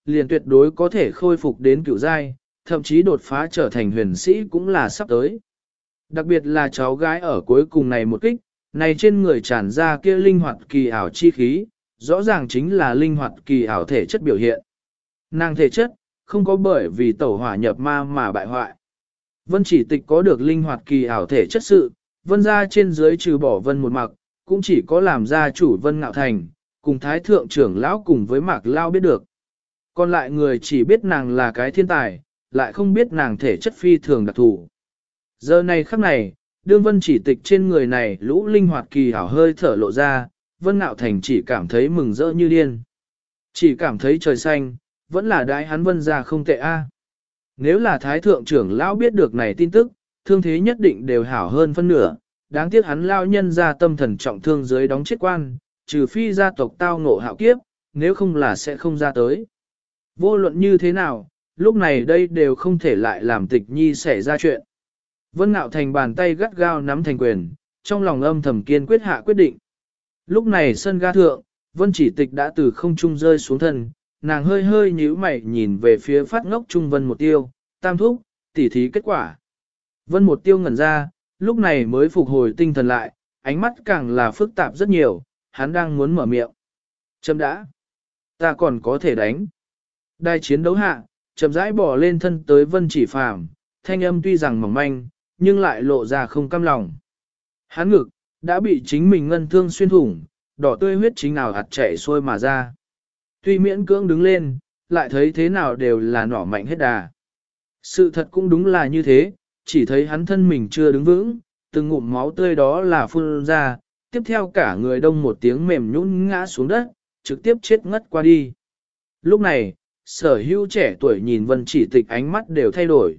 liền tuyệt đối có thể khôi phục đến cửu giai, thậm chí đột phá trở thành huyền sĩ cũng là sắp tới. Đặc biệt là cháu gái ở cuối cùng này một kích, này trên người tràn ra kia linh hoạt kỳ ảo chi khí, rõ ràng chính là linh hoạt kỳ ảo thể chất biểu hiện. Nàng thể chất, không có bởi vì tẩu hỏa nhập ma mà bại hoại. Vân chỉ tịch có được linh hoạt kỳ ảo thể chất sự, vân ra trên dưới trừ bỏ vân một mặc, cũng chỉ có làm gia chủ vân ngạo thành, cùng thái thượng trưởng lão cùng với mạc lao biết được. Còn lại người chỉ biết nàng là cái thiên tài, lại không biết nàng thể chất phi thường đặc thù. Giờ này khắc này, đương vân chỉ tịch trên người này lũ linh hoạt kỳ ảo hơi thở lộ ra, vân ngạo thành chỉ cảm thấy mừng rỡ như điên. Chỉ cảm thấy trời xanh, vẫn là đại hắn vân ra không tệ a. Nếu là thái thượng trưởng lão biết được này tin tức, thương thế nhất định đều hảo hơn phân nửa, đáng tiếc hắn lao nhân ra tâm thần trọng thương dưới đóng chết quan, trừ phi gia tộc tao ngộ hạo kiếp, nếu không là sẽ không ra tới. Vô luận như thế nào, lúc này đây đều không thể lại làm tịch nhi xảy ra chuyện. Vân Ngạo Thành bàn tay gắt gao nắm thành quyền, trong lòng âm thầm kiên quyết hạ quyết định. Lúc này sân ga thượng, Vân Chỉ Tịch đã từ không trung rơi xuống thân, nàng hơi hơi nhíu mày nhìn về phía phát ngốc trung Vân Một Tiêu, tam thúc, tỉ thí kết quả. Vân Một Tiêu ngẩn ra, lúc này mới phục hồi tinh thần lại, ánh mắt càng là phức tạp rất nhiều, hắn đang muốn mở miệng. Chấm đã, ta còn có thể đánh. Đài chiến đấu hạ, chậm rãi bỏ lên thân tới Vân Chỉ Phàm, thanh âm tuy rằng mỏng manh, nhưng lại lộ ra không cam lòng. Hắn ngực, đã bị chính mình ngân thương xuyên thủng, đỏ tươi huyết chính nào hạt chảy xuôi mà ra. Tuy miễn cưỡng đứng lên, lại thấy thế nào đều là nỏ mạnh hết đà. Sự thật cũng đúng là như thế, chỉ thấy hắn thân mình chưa đứng vững, từng ngụm máu tươi đó là phun ra, tiếp theo cả người đông một tiếng mềm nhũn ngã xuống đất, trực tiếp chết ngất qua đi. Lúc này, sở hữu trẻ tuổi nhìn Vân Chỉ Tịch ánh mắt đều thay đổi.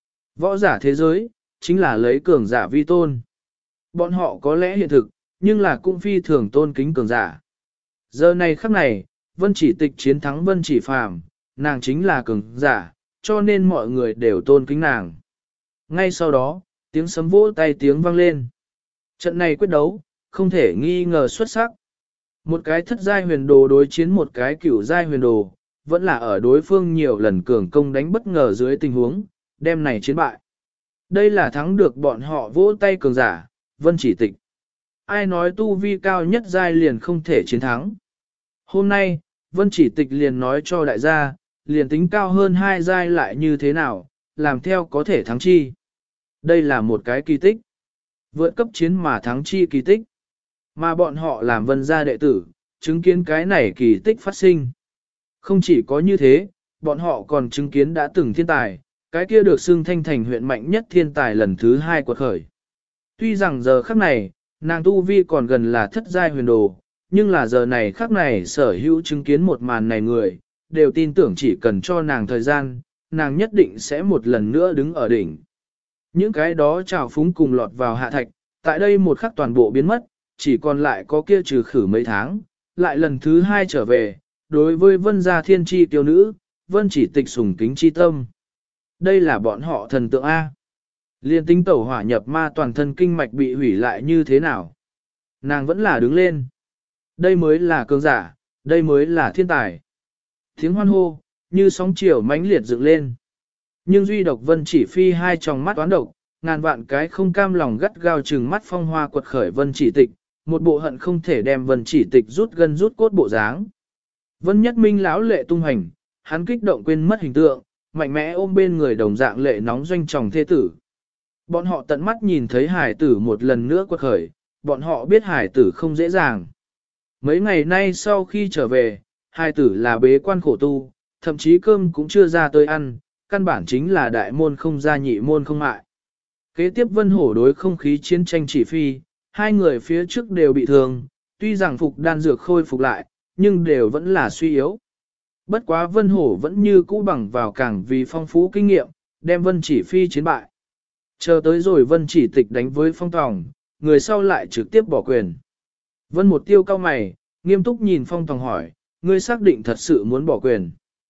Võ giả thế giới, chính là lấy cường giả vi tôn. Bọn họ có lẽ hiện thực, nhưng là cũng phi thường tôn kính cường giả. Giờ này khắc này, Vân Chỉ Tịch chiến thắng Vân Chỉ Phàm, nàng chính là cường giả, cho nên mọi người đều tôn kính nàng. Ngay sau đó, tiếng sấm vỗ tay tiếng vang lên. Trận này quyết đấu, không thể nghi ngờ xuất sắc. Một cái thất giai huyền đồ đối chiến một cái cửu giai huyền đồ, vẫn là ở đối phương nhiều lần cường công đánh bất ngờ dưới tình huống, đem này chiến bại. Đây là thắng được bọn họ vỗ tay cường giả, Vân Chỉ Tịch. Ai nói tu vi cao nhất giai liền không thể chiến thắng. Hôm nay, Vân Chỉ Tịch liền nói cho đại gia, liền tính cao hơn hai giai lại như thế nào, làm theo có thể thắng chi. Đây là một cái kỳ tích. Vượt cấp chiến mà thắng chi kỳ tích. Mà bọn họ làm Vân gia đệ tử, chứng kiến cái này kỳ tích phát sinh. Không chỉ có như thế, bọn họ còn chứng kiến đã từng thiên tài, cái kia được xưng Thanh Thành huyện mạnh nhất thiên tài lần thứ hai quật khởi. Tuy rằng giờ khắc này, nàng tu vi còn gần là thất giai huyền đồ, nhưng là giờ này khắc này sở hữu chứng kiến một màn này người, đều tin tưởng chỉ cần cho nàng thời gian, nàng nhất định sẽ một lần nữa đứng ở đỉnh. Những cái đó trào phúng cùng lọt vào hạ thạch, tại đây một khắc toàn bộ biến mất, chỉ còn lại có kia trừ khử mấy tháng, lại lần thứ hai trở về, đối với Vân gia thiên tri tiêu nữ, Vân Chỉ Tịch sùng kính chi tâm. Đây là bọn họ thần tượng A. Liên tính tẩu hỏa nhập ma toàn thân kinh mạch bị hủy lại như thế nào. Nàng vẫn là đứng lên. Đây mới là cường giả, đây mới là thiên tài. Tiếng hoan hô, như sóng chiều mãnh liệt dựng lên. Nhưng duy độc Vân Chỉ Phi hai tròng mắt toán độc, ngàn vạn cái không cam lòng gắt gao trừng mắt phong hoa quật khởi Vân Chỉ Tịch, một bộ hận không thể đem Vân Chỉ Tịch rút gân rút cốt bộ dáng. Vân Nhất Minh lão lệ tung hành, hắn kích động quên mất hình tượng, mạnh mẽ ôm bên người đồng dạng lệ nóng doanh tròng thê tử. Bọn họ tận mắt nhìn thấy hải tử một lần nữa quật khởi, bọn họ biết hải tử không dễ dàng. Mấy ngày nay sau khi trở về, hải tử là bế quan khổ tu, thậm chí cơm cũng chưa ra tới ăn, căn bản chính là đại môn không ra nhị môn không mại. Kế tiếp Vân Hổ đối không khí chiến tranh chỉ phi, hai người phía trước đều bị thương, tuy rằng phục đan dược khôi phục lại, nhưng đều vẫn là suy yếu. Bất quá Vân Hổ vẫn như cũ bằng vào càng vì phong phú kinh nghiệm, đem Vân Chỉ Phi chiến bại. Chờ tới rồi Vân Chỉ Tịch đánh với Phong Tòng, người sau lại trực tiếp bỏ quyền. Vân Một Tiêu cao mày, nghiêm túc nhìn Phong Tòng hỏi, ngươi xác định thật sự muốn bỏ quyền.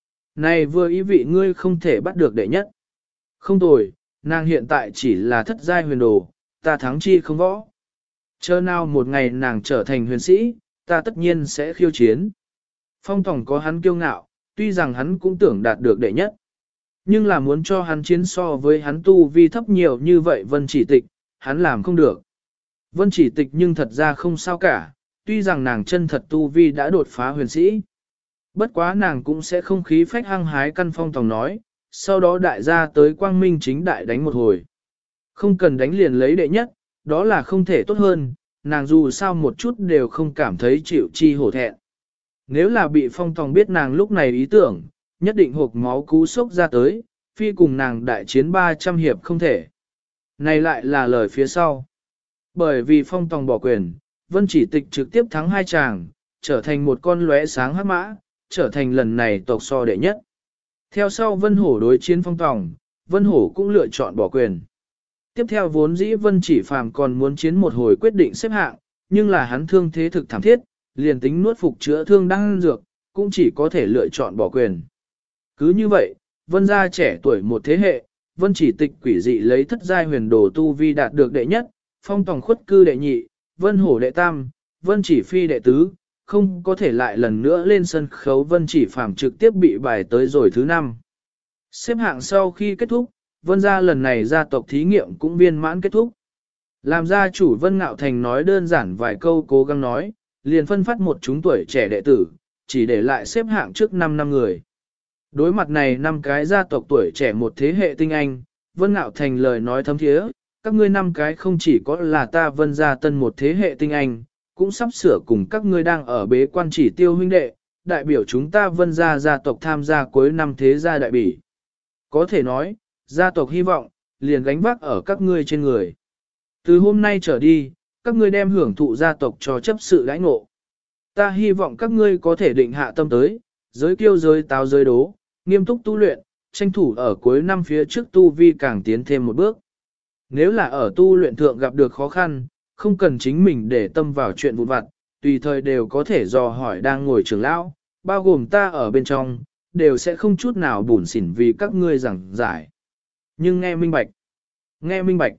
Này vừa ý vị ngươi không thể bắt được đệ nhất. Không tồi, nàng hiện tại chỉ là thất giai huyền đồ, ta thắng chi không võ. Chờ nào một ngày nàng trở thành huyền sĩ, ta tất nhiên sẽ khiêu chiến. Phong Tòng có hắn kiêu ngạo, tuy rằng hắn cũng tưởng đạt được đệ nhất. Nhưng là muốn cho hắn chiến so với hắn tu vi thấp nhiều như vậy Vân Chỉ Tịch, hắn làm không được. Vân Chỉ Tịch nhưng thật ra không sao cả, tuy rằng nàng chân thật tu vi đã đột phá huyền sĩ. Bất quá nàng cũng sẽ không khí phách hăng hái căn phong tòng nói, sau đó đại gia tới quang minh chính đại đánh một hồi. Không cần đánh liền lấy đệ nhất, đó là không thể tốt hơn, nàng dù sao một chút đều không cảm thấy chịu chi hổ thẹn. Nếu là bị phong tòng biết nàng lúc này ý tưởng, nhất định hộp máu cú sốc ra tới, phi cùng nàng đại chiến 300 hiệp không thể. Này lại là lời phía sau. Bởi vì phong tòng bỏ quyền, Vân Chỉ Tịch trực tiếp thắng hai chàng, trở thành một con lóe sáng hắc mã, trở thành lần này tộc so đệ nhất. Theo sau Vân Hổ đối chiến phong tòng, Vân Hổ cũng lựa chọn bỏ quyền. Tiếp theo vốn dĩ Vân Chỉ Phàm còn muốn chiến một hồi quyết định xếp hạng, nhưng là hắn thương thế thực thảm thiết, liền tính nuốt phục chữa thương đang dược, cũng chỉ có thể lựa chọn bỏ quyền. Cứ như vậy, Vân gia trẻ tuổi một thế hệ, Vân Chỉ Tịch quỷ dị lấy thất giai huyền đồ tu vi đạt được đệ nhất, phong tòng khuất cư đệ nhị, Vân Hổ đệ tam, Vân Chỉ Phi đệ tứ, không có thể lại lần nữa lên sân khấu Vân Chỉ Phàm trực tiếp bị bài tới rồi thứ năm. Xếp hạng sau khi kết thúc, Vân gia lần này gia tộc thí nghiệm cũng viên mãn kết thúc. Làm gia chủ Vân Ngạo Thành nói đơn giản vài câu cố gắng nói, liền phân phát một chúng tuổi trẻ đệ tử, chỉ để lại xếp hạng trước 5 năm người. Đối mặt này 5 cái gia tộc tuổi trẻ một thế hệ tinh anh, Vân Ngạo Thành lời nói thấm thiế, các ngươi 5 cái không chỉ có là ta Vân gia tân một thế hệ tinh anh, cũng sắp sửa cùng các ngươi đang ở bế quan chỉ tiêu huynh đệ, đại biểu chúng ta Vân gia gia tộc tham gia cuối năm thế gia đại bỉ. Có thể nói, gia tộc hy vọng, liền gánh vác ở các ngươi trên người. Từ hôm nay trở đi, các ngươi đem hưởng thụ gia tộc cho chấp sự đãi ngộ. Ta hy vọng các ngươi có thể định hạ tâm tới, giới kiêu giới táo giới đố, nghiêm túc tu luyện, tranh thủ ở cuối năm phía trước tu vi càng tiến thêm một bước. Nếu là ở tu luyện thượng gặp được khó khăn, không cần chính mình để tâm vào chuyện vụn vặt, tùy thời đều có thể dò hỏi đang ngồi trưởng lão, bao gồm ta ở bên trong, đều sẽ không chút nào bủn xỉn vì các ngươi giảng giải. Nhưng nghe minh bạch, nghe minh bạch.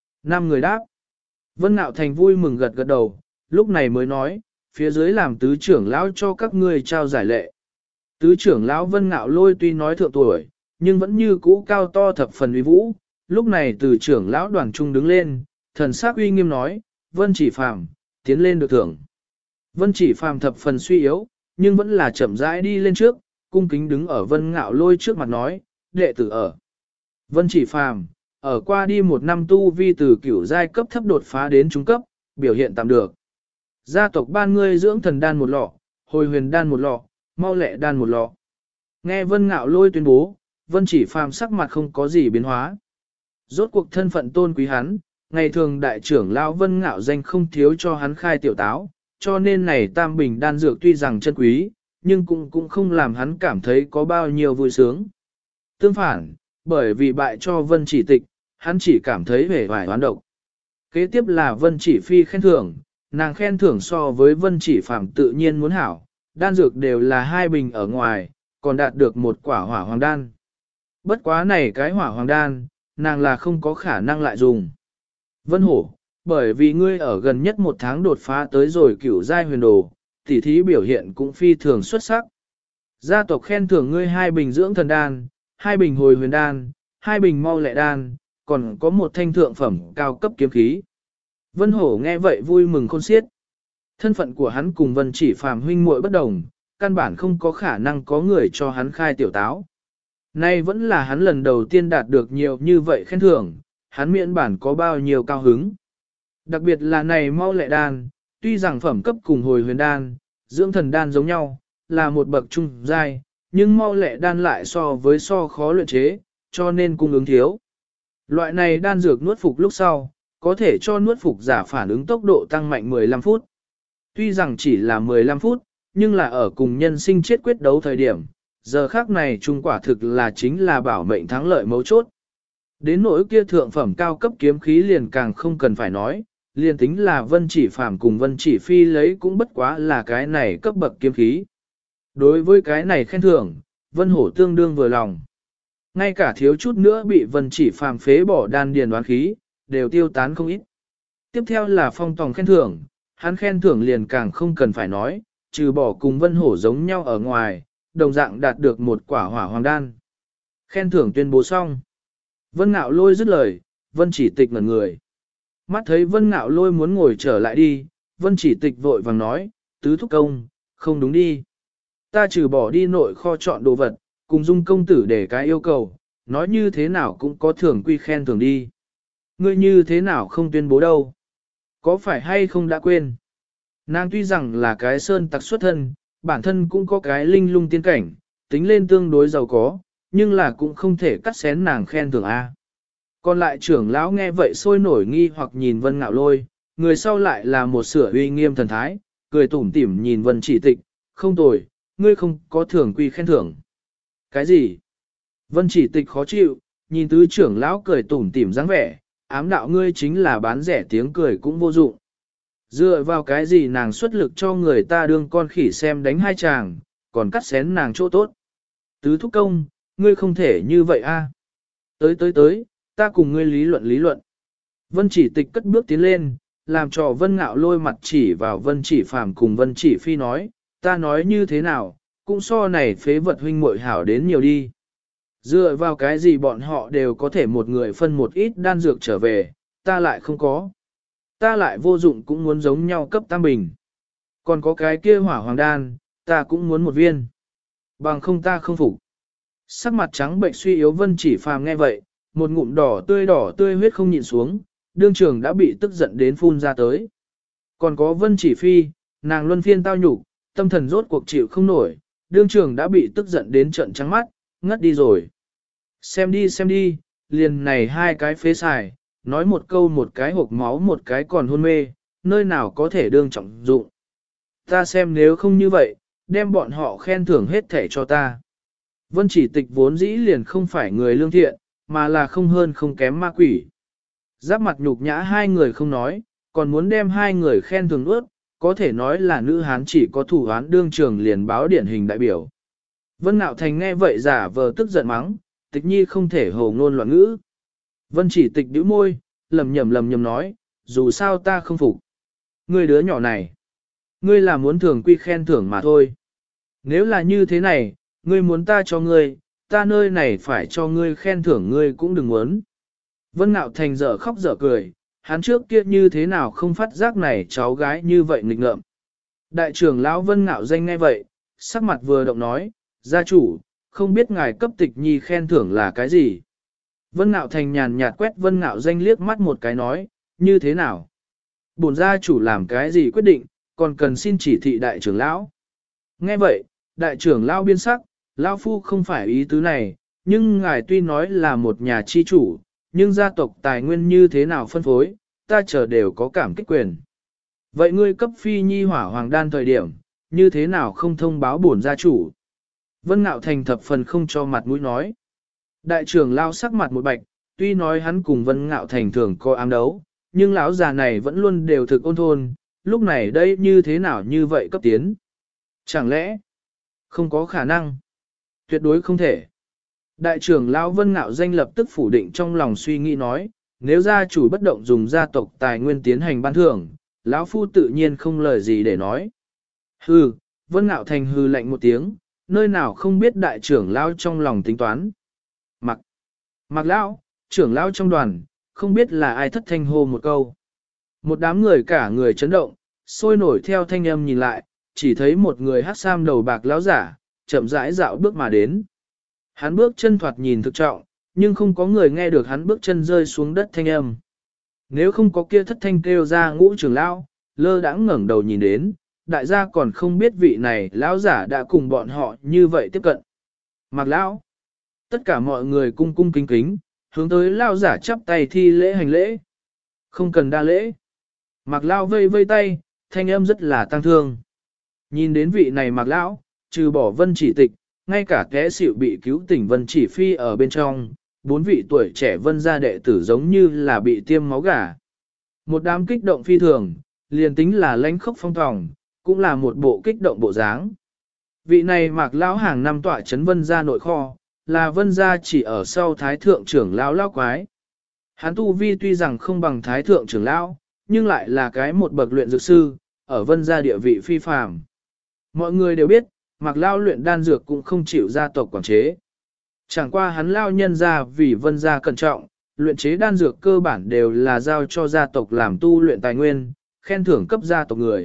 5 người đáp. Vân Nạo Thành vui mừng gật gật đầu, lúc này mới nói, phía dưới làm tứ trưởng lão cho các ngươi trao giải lệ. Tứ trưởng lão Vân Nạo Lôi tuy nói thượng tuổi, nhưng vẫn như cũ cao to thập phần uy vũ, lúc này từ trưởng lão đoàn trung đứng lên, thần sắc uy nghiêm nói, Vân Chỉ Phàm, tiến lên được thưởng. Vân Chỉ Phàm thập phần suy yếu, nhưng vẫn là chậm rãi đi lên trước, cung kính đứng ở Vân Ngạo Lôi trước mặt nói, đệ tử ở. Vân Chỉ Phàm, ở qua đi một năm tu vi từ cửu giai cấp thấp đột phá đến trung cấp, biểu hiện tạm được. Gia tộc ban ngươi dưỡng thần đan một lọ, hồi huyền đan một lọ, mau lẹ đan một lọ. Nghe Vân Ngạo Lôi tuyên bố, Vân Chỉ Phàm sắc mặt không có gì biến hóa. Rốt cuộc thân phận tôn quý hắn, ngày thường đại trưởng lão Vân Ngạo danh không thiếu cho hắn khai tiểu táo, cho nên này tam bình đan dược tuy rằng chân quý, nhưng cũng không làm hắn cảm thấy có bao nhiêu vui sướng. Tương phản, bởi vì bại cho Vân Chỉ Tịch, hắn chỉ cảm thấy vẻ vải hoán độc. Kế tiếp là Vân Chỉ Phi khen thưởng, nàng khen thưởng so với Vân Chỉ Phàm tự nhiên muốn hảo, đan dược đều là 2 bình ở ngoài, còn đạt được một quả hỏa hoàng đan. Bất quá này cái hỏa hoàng đan, nàng là không có khả năng lại dùng. Vân Hổ, bởi vì ngươi ở gần nhất 1 tháng đột phá tới rồi cửu giai huyền đồ, tỉ thí biểu hiện cũng phi thường xuất sắc. Gia tộc khen thưởng ngươi 2 bình dưỡng thần đan, 2 bình hồi huyền đan, 2 bình mau lẹ đan, còn có 1 thanh thượng phẩm cao cấp kiếm khí. Vân Hổ nghe vậy vui mừng khôn xiết. Thân phận của hắn cùng Vân Chỉ Phàm huynh muội bất đồng, căn bản không có khả năng có người cho hắn khai tiểu táo. Nay vẫn là hắn lần đầu tiên đạt được nhiều như vậy khen thưởng, hắn miễn bản có bao nhiêu cao hứng. Đặc biệt là này mau lẹ đan, tuy rằng phẩm cấp cùng hồi huyền đan, dưỡng thần đan giống nhau, là một bậc trung giai, nhưng mau lẹ đan lại so khó luyện chế, cho nên cung ứng thiếu. Loại này đan dược nuốt phục lúc sau, có thể cho nuốt phục giả phản ứng tốc độ tăng mạnh 15 phút. Tuy rằng chỉ là 15 phút, nhưng là ở cùng nhân sinh chết quyết đấu thời điểm, giờ khác này trung quả thực là chính là bảo mệnh thắng lợi mấu chốt. Đến nỗi kia thượng phẩm cao cấp kiếm khí liền càng không cần phải nói, liền tính là Vân Chỉ Phàm cùng Vân Chỉ Phi lấy cũng bất quá là cái này cấp bậc kiếm khí. Đối với cái này khen thưởng, Vân Hổ tương đương vừa lòng. Ngay cả thiếu chút nữa bị Vân Chỉ Phàm phế bỏ đan điền đoán khí, đều tiêu tán không ít. Tiếp theo là phong tòng khen thưởng, hắn khen thưởng liền càng không cần phải nói, trừ bỏ cùng Vân Hổ giống nhau ở ngoài, đồng dạng đạt được một quả hỏa hoàng đan. Khen thưởng tuyên bố xong. Vân Ngạo Lôi dứt lời, Vân Chỉ Tịch ngẩn người. Mắt thấy Vân Ngạo Lôi muốn ngồi trở lại đi, Vân Chỉ Tịch vội vàng nói, tứ thúc công, không đúng đi. Ta trừ bỏ đi nội kho chọn đồ vật, cùng Dung công tử để cái yêu cầu, nói như thế nào cũng có thưởng quy khen thưởng đi. Ngươi như thế nào không tuyên bố đâu? Có phải hay không đã quên? Nàng tuy rằng là cái sơn tặc xuất thân, bản thân cũng có cái linh lung tiên cảnh, tính lên tương đối giàu có, nhưng là cũng không thể cắt xén nàng khen thưởng A. Còn lại trưởng lão nghe vậy sôi nổi nghi hoặc nhìn Vân Ngạo Lôi, người sau lại là một sửa uy nghiêm thần thái, cười tủm tỉm nhìn Vân Chỉ Tịch, không tồi, ngươi không có thưởng quy khen thưởng. Cái gì? Vân Chỉ Tịch khó chịu, nhìn tứ trưởng lão cười tủm tỉm dáng vẻ, ám đạo ngươi chính là bán rẻ tiếng cười cũng vô dụng. Dựa vào cái gì nàng xuất lực cho người ta đương con khỉ xem đánh hai chàng, còn cắt xén nàng chỗ tốt. Tứ thúc công, ngươi không thể như vậy a. Tới, ta cùng ngươi lý luận. Vân Chỉ Tịch cất bước tiến lên, làm cho Vân Ngạo Lôi mặt chỉ vào Vân Chỉ Phàm cùng Vân Chỉ Phi nói, ta nói như thế nào, cũng so này phế vật huynh muội hảo đến nhiều đi. Dựa vào cái gì bọn họ đều có thể một người phân một ít đan dược trở về, ta lại không có. Ta lại vô dụng cũng muốn giống nhau cấp tam bình. Còn có cái kia hỏa hoàng đan, ta cũng muốn một viên. Bằng không ta không phục. Sắc mặt trắng bệnh suy yếu Vân Chỉ Phàm nghe vậy, một ngụm đỏ tươi huyết không nhịn xuống, đương trường đã bị tức giận đến phun ra tới. Còn có Vân Chỉ Phi, nàng luân phiên tao nhục, tâm thần rốt cuộc chịu không nổi, đương trường đã bị tức giận đến trợn trắng mắt, ngất đi rồi. Xem đi, liền này hai cái phế xài, nói một câu một cái hộp máu một cái còn hôn mê, nơi nào có thể đương trọng dụng. Ta xem nếu không như vậy, đem bọn họ khen thưởng hết thẻ cho ta. Vân Chỉ Tịch vốn dĩ liền không phải người lương thiện, mà là không hơn không kém ma quỷ. Giáp mặt nhục nhã hai người không nói, còn muốn đem hai người khen thưởng ướt, có thể nói là nữ hán chỉ có thủ án đương trường liền báo điển hình đại biểu. Vân Nạo Thành nghe vậy giả vờ tức giận mắng, Tịch Nhi không thể hồ ngôn loạn ngữ. Vân Chỉ Tịch bĩu môi, lầm nhầm nói, dù sao ta không phục. Ngươi đứa nhỏ này, ngươi là muốn thưởng quy khen thưởng mà thôi. Nếu là như thế này, ngươi muốn ta cho ngươi, ta nơi này phải cho ngươi khen thưởng ngươi cũng đừng muốn. Vân Nạo Thành dở khóc dở cười, hắn trước kia như thế nào không phát giác này cháu gái như vậy nghịch ngợm. Đại trưởng lão Vân Nạo danh nghe vậy, sắc mặt vừa động nói, gia chủ, không biết ngài cấp Tịch Nhi khen thưởng là cái gì. Vân Nạo Thành nhàn nhạt quét Vân Nạo danh liếc mắt một cái nói, như thế nào? Bổn gia chủ làm cái gì quyết định, còn cần xin chỉ thị đại trưởng lão. Nghe vậy, đại trưởng lão biên sắc, lão phu không phải ý tứ này, nhưng ngài tuy nói là một nhà chi chủ, nhưng gia tộc tài nguyên như thế nào phân phối, ta chờ đều có cảm kích quyền. Vậy ngươi cấp phi nhi hỏa hoàng đan thời điểm, như thế nào không thông báo bổn gia chủ? Vân Nạo Thành thập phần không cho mặt mũi nói. Đại trưởng lao sắc mặt một bạch, tuy nói hắn cùng Vân Ngạo Thành thường có ám đấu, nhưng lão già này vẫn luôn đều thực ôn thôn, lúc này đây như thế nào như vậy cấp tiến? Chẳng lẽ không có khả năng? Tuyệt đối không thể. Đại trưởng lão Vân Ngạo danh lập tức phủ định trong lòng suy nghĩ nói, nếu gia chủ bất động dùng gia tộc tài nguyên tiến hành ban thưởng, lão phu tự nhiên không lời gì để nói. Hừ, Vân Ngạo Thành hừ lạnh một tiếng, nơi nào không biết đại trưởng lão trong lòng tính toán. Mặc lão, trưởng lão trong đoàn, không biết là ai thất thanh hô một câu. Một đám người cả người chấn động, sôi nổi theo thanh âm nhìn lại, chỉ thấy một người hắc sam đầu bạc lão giả, chậm rãi dạo bước mà đến. Hắn bước chân thoạt nhìn thực trọng, nhưng không có người nghe được hắn bước chân rơi xuống đất thanh âm. Nếu không có kia thất thanh kêu ra ngũ trưởng lão, lơ đãng ngẩng đầu nhìn đến, đại gia còn không biết vị này lão giả đã cùng bọn họ như vậy tiếp cận. Mặc lão, tất cả mọi người cung cung kính kính, hướng tới lão giả chắp tay thi lễ hành lễ. Không cần đa lễ. Mặc lão vây vây tay, thanh âm rất là tăng thương. Nhìn đến vị này mặc lão, trừ bỏ Vân Chỉ Tịch, ngay cả kẻ xỉu bị cứu tỉnh Vân Chỉ Phi ở bên trong, 4 vị tuổi trẻ Vân gia đệ tử giống như là bị tiêm máu gà. Một đám kích động phi thường, liền tính là lãnh khốc phong tòng, cũng là một bộ kích động bộ dáng. Vị này Mạc lão hàng năm tọa trấn Vân gia nội kho, là Vân gia chỉ ở sau Thái thượng trưởng lão lão quái. Hắn tu vi tuy rằng không bằng Thái thượng trưởng lão, nhưng lại là cái một bậc luyện dược sư, ở Vân gia địa vị phi phàm. Mọi người đều biết, Mạc Lao luyện đan dược cũng không chịu gia tộc quản chế. Chẳng qua hắn lao nhân ra vì Vân gia cẩn trọng, luyện chế đan dược cơ bản đều là giao cho gia tộc làm tu luyện tài nguyên, khen thưởng cấp gia tộc người.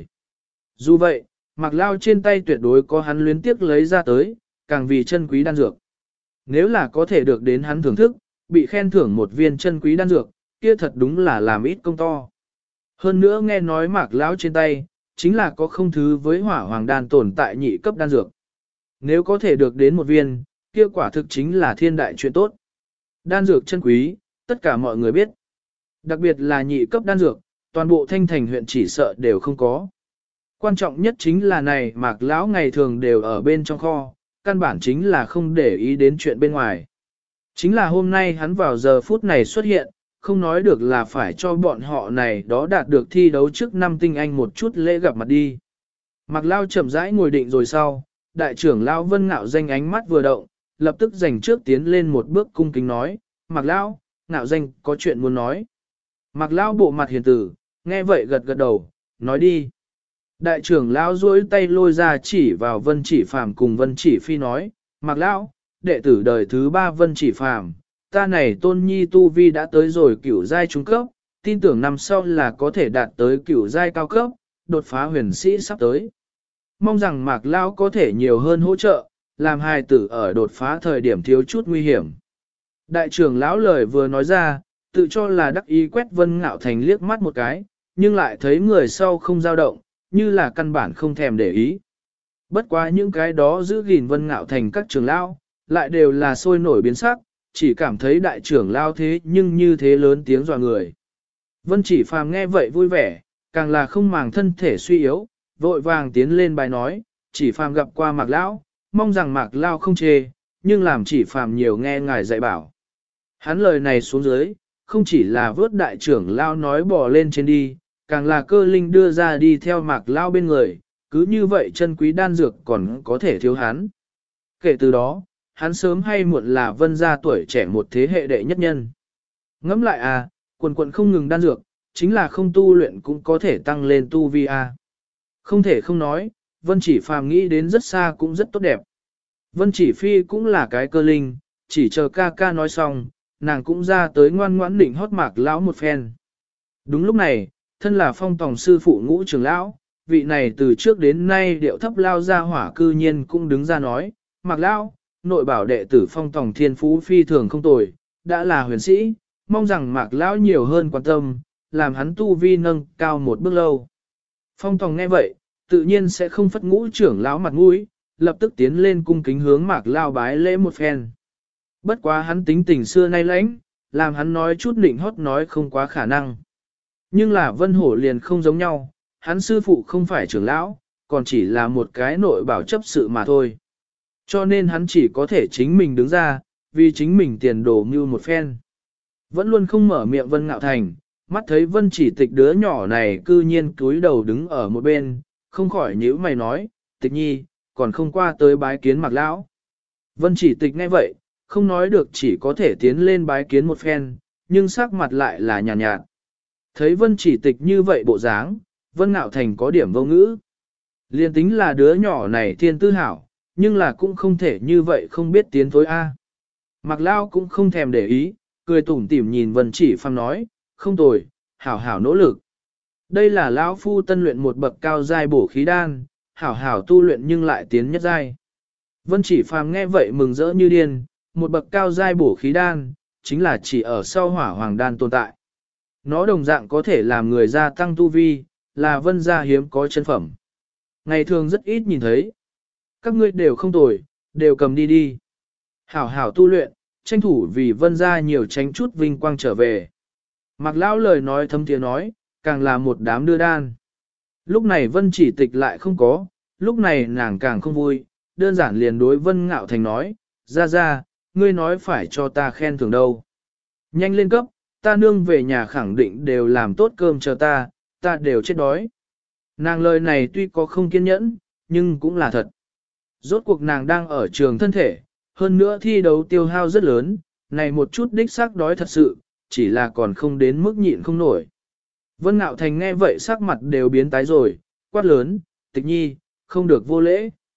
Dù vậy, Mạc Lao trên tay tuyệt đối có hắn luyến tiếc lấy ra tới, càng vì chân quý đan dược. Nếu là có thể được đến hắn thưởng thức, bị khen thưởng một viên chân quý đan dược, kia thật đúng là làm ít công to. Hơn nữa nghe nói Mạc Lão trên tay, chính là có không thứ với hỏa hoàng đan tồn tại nhị cấp đan dược. Nếu có thể được đến một viên, kia quả thực chính là thiên đại chuyện tốt. Đan dược chân quý, tất cả mọi người biết. Đặc biệt là nhị cấp đan dược, toàn bộ Thanh Thành huyện chỉ sợ đều không có. Quan trọng nhất chính là này Mạc Lão ngày thường đều ở bên trong kho, căn bản chính là không để ý đến chuyện bên ngoài. Chính là hôm nay hắn vào giờ phút này xuất hiện, không nói được là phải cho bọn họ này đó đạt được thi đấu trước năm tinh anh một chút lễ gặp mặt đi. Mạc Lao chậm rãi ngồi định rồi sau, đại trưởng Lao Vân Ngạo Danh ánh mắt vừa động, lập tức dành trước tiến lên một bước cung kính nói, Mạc Lao, Ngạo Danh có chuyện muốn nói. Mạc Lao bộ mặt hiền tử, nghe vậy gật gật đầu, nói đi. Đại trưởng Lao duỗi tay lôi ra chỉ vào Vân Chỉ Phàm cùng Vân Chỉ Phi nói, Mạc Lao, đệ tử đời thứ 3 Vân Chỉ Phàm, ta này tôn nhi tu vi đã tới rồi cửu giai trung cấp, tin tưởng năm sau là có thể đạt tới cửu giai cao cấp, đột phá huyền sĩ sắp tới. Mong rằng Mạc Lao có thể nhiều hơn hỗ trợ, làm hài tử ở đột phá thời điểm thiếu chút nguy hiểm. Đại trưởng lão lời vừa nói ra, tự cho là đắc ý quét Vân Ngạo Thành liếc mắt một cái, nhưng lại thấy người sau không dao động, như là căn bản không thèm để ý. Bất quá những cái đó giữ gìn Vân Ngạo Thành các trưởng lão, lại đều là sôi nổi biến sắc, chỉ cảm thấy đại trưởng lao thế nhưng như thế lớn tiếng dọa người. Vân Chỉ Phàm nghe vậy vui vẻ, càng là không màng thân thể suy yếu, vội vàng tiến lên bài nói, Chỉ Phàm gặp qua Mạc Lão, mong rằng Mạc Lão không chê, nhưng làm Chỉ Phàm nhiều nghe ngài dạy bảo. Hắn lời này xuống dưới, không chỉ là vớt đại trưởng lao nói bỏ lên trên đi, càng là cơ linh đưa ra đi theo Mạc Lão bên người, cứ như vậy chân quý đan dược còn có thể thiếu hắn. Kể từ đó, hắn sớm hay muộn là Vân gia tuổi trẻ một thế hệ đệ nhất nhân. Ngẫm lại à, quần quần không ngừng đan dược, chính là không tu luyện cũng có thể tăng lên tu vi à. Không thể không nói, Vân Chỉ Phàm nghĩ đến rất xa cũng rất tốt đẹp. Vân Chỉ Phi cũng là cái cơ linh, chỉ chờ ca ca nói xong, nàng cũng ra tới ngoan ngoãn định hót Mạc Lão một phen. Đúng lúc này, thân là phong tòng sư phụ Ngũ trưởng lão, vị này từ trước đến nay điệu thấp lao ra hỏa cư nhiên cũng đứng ra nói, Mạc Lão, nội bảo đệ tử phong tòng thiên phú phi thường không tồi, đã là huyền sĩ, mong rằng Mạc Lão nhiều hơn quan tâm, làm hắn tu vi nâng cao một bước lâu. Phong tòng nghe vậy, tự nhiên sẽ không phất Ngũ trưởng lão mặt mũi, lập tức tiến lên cung kính hướng Mạc Lão bái lễ một phen. Bất quá hắn tính tình xưa nay lãnh, làm hắn nói chút định hót nói không quá khả năng. Nhưng là Vân Hổ liền không giống nhau, hắn sư phụ không phải trưởng lão, còn chỉ là một cái nội bảo chấp sự mà thôi. Cho nên hắn chỉ có thể chính mình đứng ra, vì chính mình tiền đồ mưu một phen. Vẫn luôn không mở miệng Vân Ngạo Thành, mắt thấy Vân Chỉ Tịch đứa nhỏ này cư nhiên cúi đầu đứng ở một bên, không khỏi nhíu mày nói, Tịch nhi, còn không qua tới bái kiến Mạc Lão. Vân Chỉ Tịch nghe vậy, không nói được chỉ có thể tiến lên bái kiến một phen, nhưng sắc mặt lại là nhàn nhạt. Thấy Vân Chỉ Tịch như vậy bộ dáng, Vân Ngạo Thành có điểm vô ngữ. Liên tính là đứa nhỏ này thiên tư hảo, nhưng là cũng không thể như vậy không biết tiến thối A. Mạc Lao cũng không thèm để ý, cười tủm tỉm nhìn Vân Chỉ Phàm nói, không tồi, hảo hảo nỗ lực. Đây là lão phu tân luyện một bậc cao giai bổ khí đan, hảo hảo tu luyện nhưng lại tiến nhất giai. Vân Chỉ Phàm nghe vậy mừng rỡ như điên, một bậc cao giai bổ khí đan, chính là chỉ ở sau hỏa hoàng đan tồn tại. Nó đồng dạng có thể làm người gia tăng tu vi, là Vân gia hiếm có chân phẩm. Ngày thường rất ít nhìn thấy. Các ngươi đều không tồi, đều cầm đi đi. Hảo hảo tu luyện, tranh thủ vì Vân gia nhiều tránh chút vinh quang trở về. Mạc Lão lời nói thâm tiếng nói, càng là một đám đưa đan. Lúc này Vân Chỉ Tịch lại không có, lúc này nàng càng không vui, đơn giản liền đối Vân Ngạo Thành nói, ra, ngươi nói phải cho ta khen thưởng đâu. Nhanh lên cấp, ta nương về nhà khẳng định đều làm tốt cơm chờ ta đều chết đói. Nàng lời này tuy có không kiên nhẫn, nhưng cũng là thật. Rốt cuộc nàng đang ở trường thân thể, hơn nữa thi đấu tiêu hao rất lớn, này một chút đích xác đói thật sự, chỉ là còn không đến mức nhịn không nổi. Vân Ngạo Thành nghe vậy sắc mặt đều biến tái rồi, quát lớn, Tịch nhi, không được vô lễ.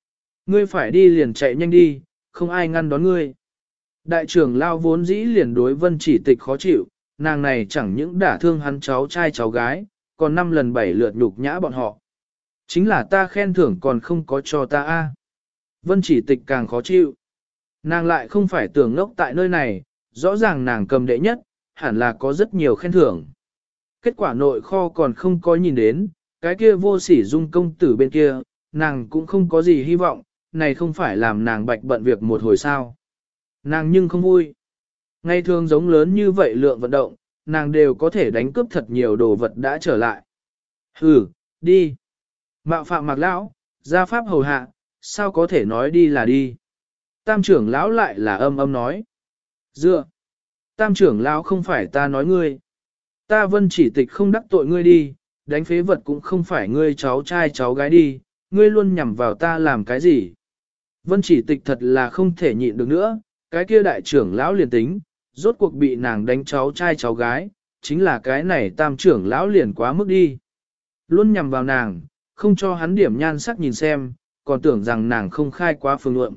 Ngươi phải đi liền chạy nhanh đi, không ai ngăn đón ngươi. Đại trưởng lao vốn dĩ liền đối Vân Chỉ Tịch khó chịu, nàng này chẳng những đả thương hắn cháu trai cháu gái, còn 5 lần 7 lượt nhục nhã bọn họ. Chính là ta khen thưởng còn không có cho ta a. Vân Chỉ Tịch càng khó chịu. Nàng lại không phải tưởng ngốc tại nơi này, rõ ràng nàng cầm đệ nhất, hẳn là có rất nhiều khen thưởng. Kết quả nội kho còn không có nhìn đến, cái kia vô sỉ dung công tử bên kia, nàng cũng không có gì hy vọng, này không phải làm nàng bạch bận việc một hồi sao. Nàng nhưng không vui. Ngày thường giống lớn như vậy lượng vận động, nàng đều có thể đánh cướp thật nhiều đồ vật đã trở lại. Hừ, đi. Mạo phạm Mạc lão, gia pháp hầu hạ, sao có thể nói đi là đi. Tam trưởng lão lại là âm âm nói. Dựa. Tam trưởng lão không phải ta nói ngươi. Ta Vân Chỉ Tịch không đắc tội ngươi đi, đánh phế vật cũng không phải ngươi cháu trai cháu gái đi, ngươi luôn nhằm vào ta làm cái gì. Vân Chỉ Tịch thật là không thể nhịn được nữa, cái kia đại trưởng lão liền tính, rốt cuộc bị nàng đánh cháu trai cháu gái, chính là cái này tam trưởng lão liền quá mức đi. Luôn nhằm vào nàng, không cho hắn điểm nhan sắc nhìn xem, còn tưởng rằng nàng không khai quá phương luận.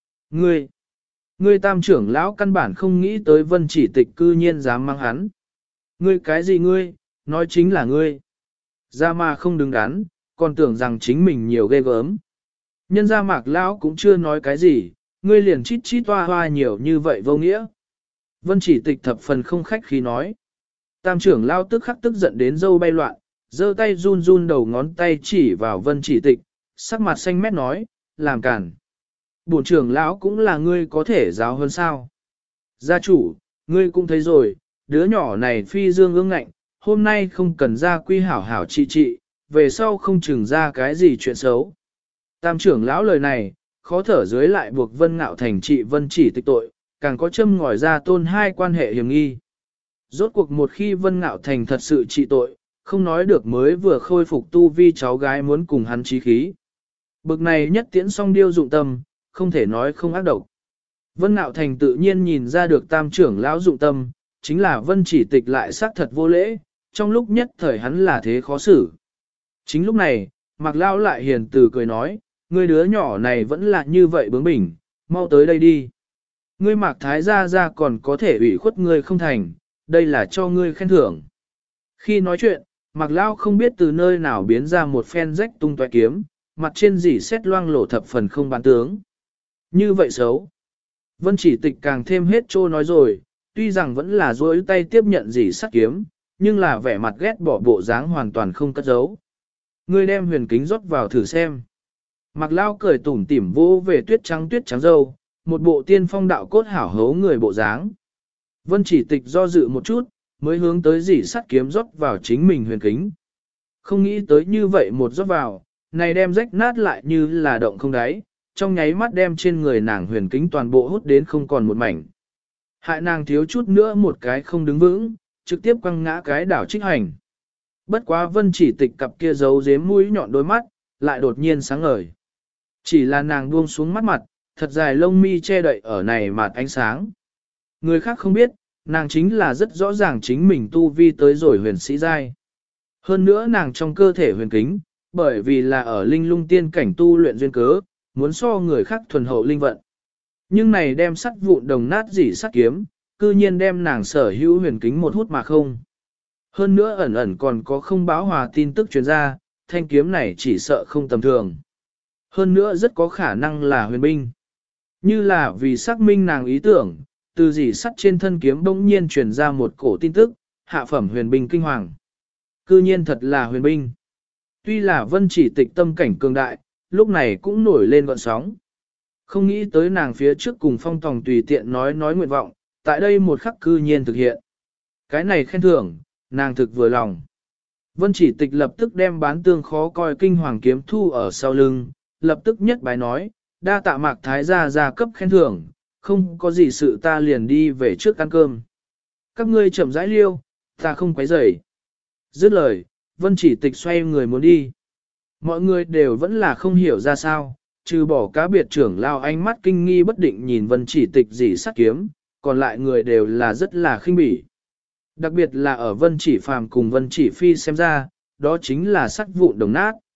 Ngươi tam trưởng lão căn bản không nghĩ tới Vân Chỉ Tịch cư nhiên dám mang hắn. Ngươi cái gì ngươi, nói chính là ngươi. Ra mà không đứng đắn, còn tưởng rằng chính mình nhiều ghê gớm. Nhân gia Mạc lão cũng chưa nói cái gì, ngươi liền chít chít hoa hoa nhiều như vậy vô nghĩa. Vân Chỉ Tịch thập phần không khách khí nói. Tam trưởng lão tức khắc tức giận đến râu bay loạn, giơ tay run run đầu ngón tay chỉ vào Vân Chỉ Tịch, sắc mặt xanh mét nói, làm cản. Bổn trưởng lão cũng là ngươi có thể giáo hơn sao. Gia chủ, ngươi cũng thấy rồi, đứa nhỏ này phi dương ương ngạnh, hôm nay không cần ra quy hảo hảo trị, về sau không chừng ra cái gì chuyện xấu. Tam trưởng lão lời này, khó thở dưới lại buộc Vân Ngạo Thành trị Vân Chỉ Tịch tội, càng có châm ngòi ra tôn hai quan hệ hiểm nghi. Rốt cuộc một khi Vân Ngạo Thành thật sự trị tội, không nói được mới vừa khôi phục tu vi cháu gái muốn cùng hắn chí khí. Bực này nhất tiễn song điêu dụng tâm, không thể nói không ác độc. Vân Ngạo Thành tự nhiên nhìn ra được tam trưởng lão dụng tâm, chính là Vân Chỉ Tịch lại xác thật vô lễ, trong lúc nhất thời hắn là thế khó xử. Chính lúc này, Mạc Lão lại hiền từ cười nói, ngươi đứa nhỏ này vẫn là như vậy bướng bỉnh, mau tới đây đi. Ngươi Mạc Thái gia còn có thể ủy khuất ngươi không thành, đây là cho ngươi khen thưởng. Khi nói chuyện, Mạc Lão không biết từ nơi nào biến ra một phen rách tung toé kiếm, mặt trên dỉ xét loang lổ thập phần không bán tướng. Như vậy xấu. Vân Chỉ Tịch càng thêm hết trô nói rồi, tuy rằng vẫn là dối tay tiếp nhận dỉ sắt kiếm, nhưng là vẻ mặt ghét bỏ bộ dáng hoàn toàn không cất giấu. Ngươi đem huyền kính rót vào thử xem. Mạc Lao cười tủm tỉm vô về tuyết trắng dâu, một bộ tiên phong đạo cốt hảo hấu người bộ dáng. Vân Chỉ Tịch do dự một chút, mới hướng tới dỉ sắt kiếm rót vào chính mình huyền kính. Không nghĩ tới như vậy một rót vào, này đem rách nát lại như là động không đáy, trong nháy mắt đem trên người nàng huyền kính toàn bộ hút đến không còn một mảnh. Hại nàng thiếu chút nữa một cái không đứng vững, trực tiếp quăng ngã cái đảo Trích Hành. Bất quá Vân Chỉ Tịch cặp kia giấu giếm mũi nhọn đôi mắt, lại đột nhiên sáng ngời. Chỉ là nàng buông xuống mắt mặt, thật dài lông mi che đậy ở này mặt ánh sáng. Người khác không biết, nàng chính là rất rõ ràng chính mình tu vi tới rồi huyền sĩ giai. Hơn nữa nàng trong cơ thể huyền kính, bởi vì là ở linh lung tiên cảnh tu luyện duyên cớ, muốn so người khác thuần hậu linh vận. Nhưng này đem sắt vụn đồng nát dỉ sắt kiếm, cư nhiên đem nàng sở hữu huyền kính một hút mà không. Hơn nữa ẩn ẩn còn có không báo hòa tin tức truyền ra, thanh kiếm này chỉ sợ không tầm thường. Hơn nữa rất có khả năng là huyền binh. Như là vì xác minh nàng ý tưởng, từ dỉ sắt trên thân kiếm bỗng nhiên truyền ra một cổ tin tức, hạ phẩm huyền binh kinh hoàng. Cư nhiên thật là huyền binh. Tuy là Vân Chỉ Tịch tâm cảnh cường đại, lúc này cũng nổi lên gọn sóng. Không nghĩ tới nàng phía trước cùng Phong Tòng tùy tiện nói nguyện vọng, tại đây một khắc cư nhiên thực hiện. Cái này khen thưởng, nàng thực vừa lòng. Vân Chỉ Tịch lập tức đem bán tương khó coi kinh hoàng kiếm thu ở sau lưng, lập tức nhất bài nói, đa tạ Mạc Thái gia cấp khen thưởng, không có gì sự ta liền đi về trước ăn cơm. Các ngươi chậm rãi liêu, ta không quấy rầy. Dứt lời, Vân Chỉ Tịch xoay người muốn đi. Mọi người đều vẫn là không hiểu ra sao, trừ bỏ cá biệt trưởng lao ánh mắt kinh nghi bất định nhìn Vân Chỉ Tịch dỉ sắt kiếm, còn lại người đều là rất là khinh bỉ. Đặc biệt là ở Vân Chỉ Phàm cùng Vân Chỉ Phi xem ra, đó chính là sắt vụn đồng nát.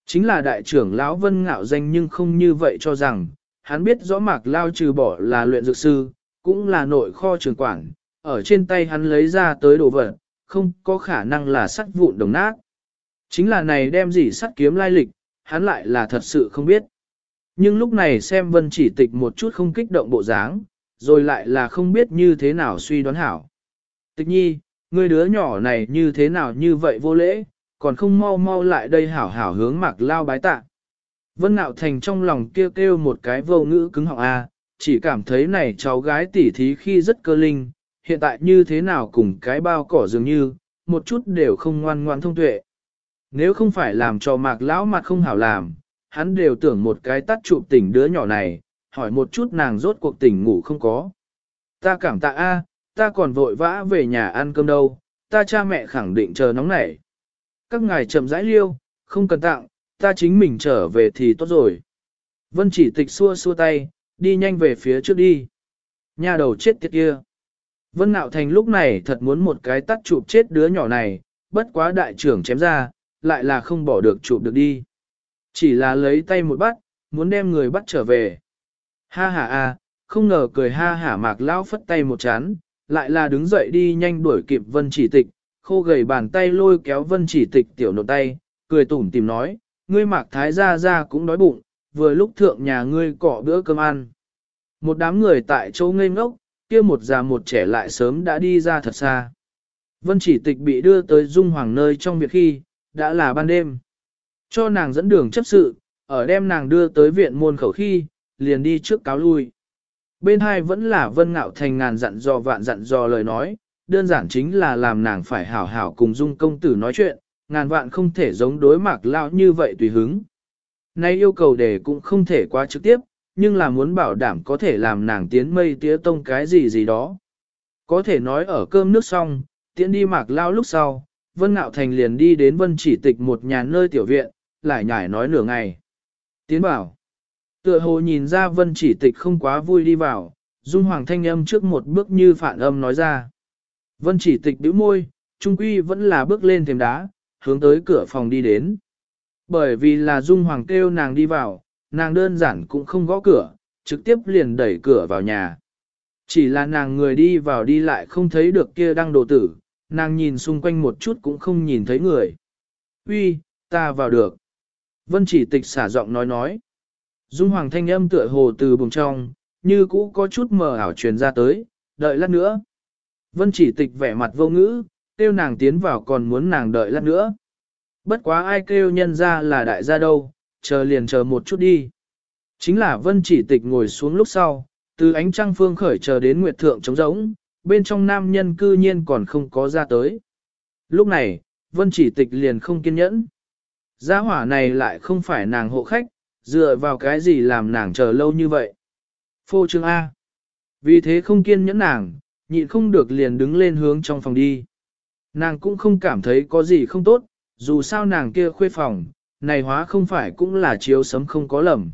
Chính là đại trưởng lão Vân ngạo danh nhưng không như vậy cho rằng, hắn biết rõ Mạc Lao trừ bỏ là luyện dược sư, cũng là nội kho trường quản, ở trên tay hắn lấy ra tới đồ vật, không có khả năng là sắt vụn đồng nát. Chính là này đem gì sắt kiếm lai lịch, hắn lại là thật sự không biết. Nhưng lúc này xem Vân Chỉ Tịch một chút không kích động bộ dáng, rồi lại là không biết như thế nào suy đoán hảo. Tịch nhi, người đứa nhỏ này như thế nào như vậy vô lễ, còn không mau mau lại đây hảo hảo hướng Mạc Lao bái tạ. Vân Nạo Thành trong lòng kêu kêu một cái vô ngữ cứng họng a, chỉ cảm thấy này cháu gái tỉ thí khi rất cơ linh, hiện tại như thế nào cùng cái bao cỏ dường như, một chút đều không ngoan ngoan thông tuệ. Nếu không phải làm cho Mạc Lão mặt không hảo làm, hắn đều tưởng một cái tắt chụp tỉnh đứa nhỏ này, hỏi một chút nàng rốt cuộc tỉnh ngủ không có. Ta cảm tạ a, ta còn vội vã về nhà ăn cơm đâu, ta cha mẹ khẳng định chờ nóng nảy. Các ngài chậm rãi liêu, không cần tặng, ta chính mình trở về thì tốt rồi. Vân Chỉ Tịch xua xua tay, đi nhanh về phía trước đi. Nhà đầu chết tiệt kia. Vân Nạo Thành lúc này thật muốn một cái tắt chụp chết đứa nhỏ này, bất quá đại trưởng chém ra, lại là không bỏ được chụp được đi. Chỉ là lấy tay một bắt, muốn đem người bắt trở về. Ha ha a, không ngờ cười ha hả Mạc Lão phất tay một chán, lại là đứng dậy đi nhanh đuổi kịp Vân Chỉ Tịch, khô gầy bàn tay lôi kéo Vân Chỉ Tịch tiểu nộp tay, cười tủm tìm nói, ngươi Mạc Thái gia gia cũng đói bụng, vừa lúc thượng nhà ngươi cọ bữa cơm ăn. Một đám người tại chỗ ngây ngốc, kia một già một trẻ lại sớm đã đi ra thật xa. Vân Chỉ Tịch bị đưa tới Dung Hoàng nơi trong việc khi, đã là ban đêm. Cho nàng dẫn đường chấp sự, ở đem nàng đưa tới viện môn khẩu khi, liền đi trước cáo lui. Bên hai vẫn là Vân Ngạo Thành ngàn dặn dò vạn dặn dò lời nói, đơn giản chính là làm nàng phải hảo hảo cùng Dung công tử nói chuyện, ngàn vạn không thể giống đối Mạc Lão như vậy tùy hứng. Nay yêu cầu đề cũng không thể quá trực tiếp, nhưng là muốn bảo đảm có thể làm nàng tiến mây tía tông cái gì gì đó. Có thể nói ở cơm nước xong, tiễn đi Mạc Lão lúc sau, Vân Ngạo Thành liền đi đến Vân Chỉ Tịch một nhà nơi tiểu viện, lại nhải nói nửa ngày. Tiến bảo. Tựa hồ nhìn ra Vân Chỉ Tịch không quá vui đi vào, Dung Hoàng thanh âm trước một bước như phản âm nói ra. Vân Chỉ Tịch bĩu môi, trung quy vẫn là bước lên thềm đá, hướng tới cửa phòng đi đến. Bởi vì là Dung Hoàng kêu nàng đi vào, nàng đơn giản cũng không gõ cửa, trực tiếp liền đẩy cửa vào nhà. Chỉ là nàng người đi vào đi lại không thấy được kia đăng đồ tử, nàng nhìn xung quanh một chút cũng không nhìn thấy người. Uy, ta vào được. Vân Chỉ Tịch xả giọng nói. Dung Hoàng thanh âm tựa hồ từ bùng trong, như cũ có chút mờ ảo truyền ra tới, đợi lát nữa. Vân Chỉ Tịch vẻ mặt vô ngữ, kêu nàng tiến vào còn muốn nàng đợi lát nữa. Bất quá ai kêu nhân ra là đại gia đâu, chờ liền chờ một chút đi. Chính là Vân Chỉ Tịch ngồi xuống lúc sau, từ ánh trăng phương khởi chờ đến nguyệt thượng trống rỗng, bên trong nam nhân cư nhiên còn không có ra tới. Lúc này, Vân Chỉ Tịch liền không kiên nhẫn. Gia hỏa này lại không phải nàng hộ khách, dựa vào cái gì làm nàng chờ lâu như vậy. Phô trương A. Vì thế không kiên nhẫn nàng, nhịn không được liền đứng lên hướng trong phòng đi. Nàng cũng không cảm thấy có gì không tốt, dù sao nàng kia khuê phòng, này hóa không phải cũng là chiếu sấm không có lầm.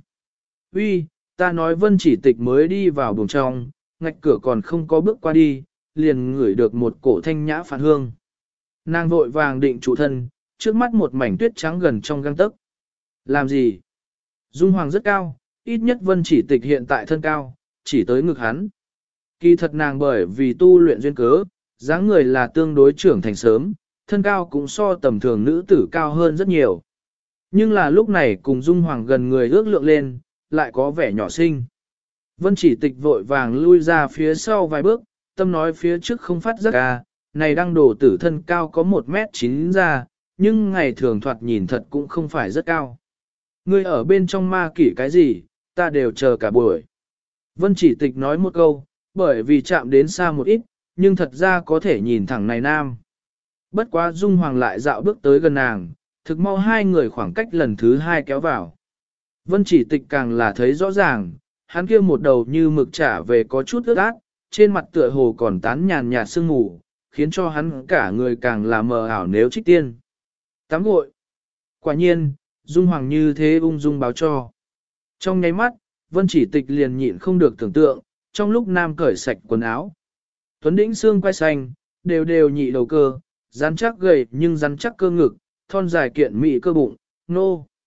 Uy, ta nói Vân Chỉ Tịch mới đi vào buồng trong, ngạch cửa còn không có bước qua đi, liền ngửi được một cổ thanh nhã phản hương. Nàng vội vàng định trụ thân, trước mắt một mảnh tuyết trắng gần trong gang tấc. Làm gì? Dung Hoàng rất cao, ít nhất Vân Chỉ Tịch hiện tại thân cao, chỉ tới ngực hắn. Kỳ thật nàng bởi vì tu luyện duyên cớ, dáng người là tương đối trưởng thành sớm, thân cao cũng so tầm thường nữ tử cao hơn rất nhiều. Nhưng là lúc này cùng Dung Hoàng gần người ước lượng lên, lại có vẻ nhỏ xinh. Vân Chỉ Tịch vội vàng lui ra phía sau vài bước, tâm nói phía trước không phát giác này đang đổ tử thân cao có 1m9 ra, nhưng ngày thường thoạt nhìn thật cũng không phải rất cao. Ngươi ở bên trong ma kỷ cái gì, ta đều chờ cả buổi. Vân Chỉ Tịch nói một câu, bởi vì chạm đến xa một ít, nhưng thật ra có thể nhìn thẳng này nam. Bất quá Dung Hoàng lại dạo bước tới gần nàng, thực mau hai người khoảng cách lần thứ hai kéo vào. Vân Chỉ Tịch càng là thấy rõ ràng, hắn kia một đầu như mực trả về có chút ướt át, trên mặt tựa hồ còn tán nhàn nhạt sương mù, khiến cho hắn cả người càng là mờ ảo nếu trích tiên. Tắm gội. Quả nhiên, Dung Hoàng như thế ung dung báo cho. Trong nháy mắt, Vân Chỉ Tịch liền nhịn không được tưởng tượng, trong lúc nam cởi sạch quần áo. Tuấn đĩnh xương quai xanh, đều đều nhị đầu cơ, rắn chắc gầy nhưng rắn chắc cơ ngực, thon dài kiện mị cơ bụng, nô.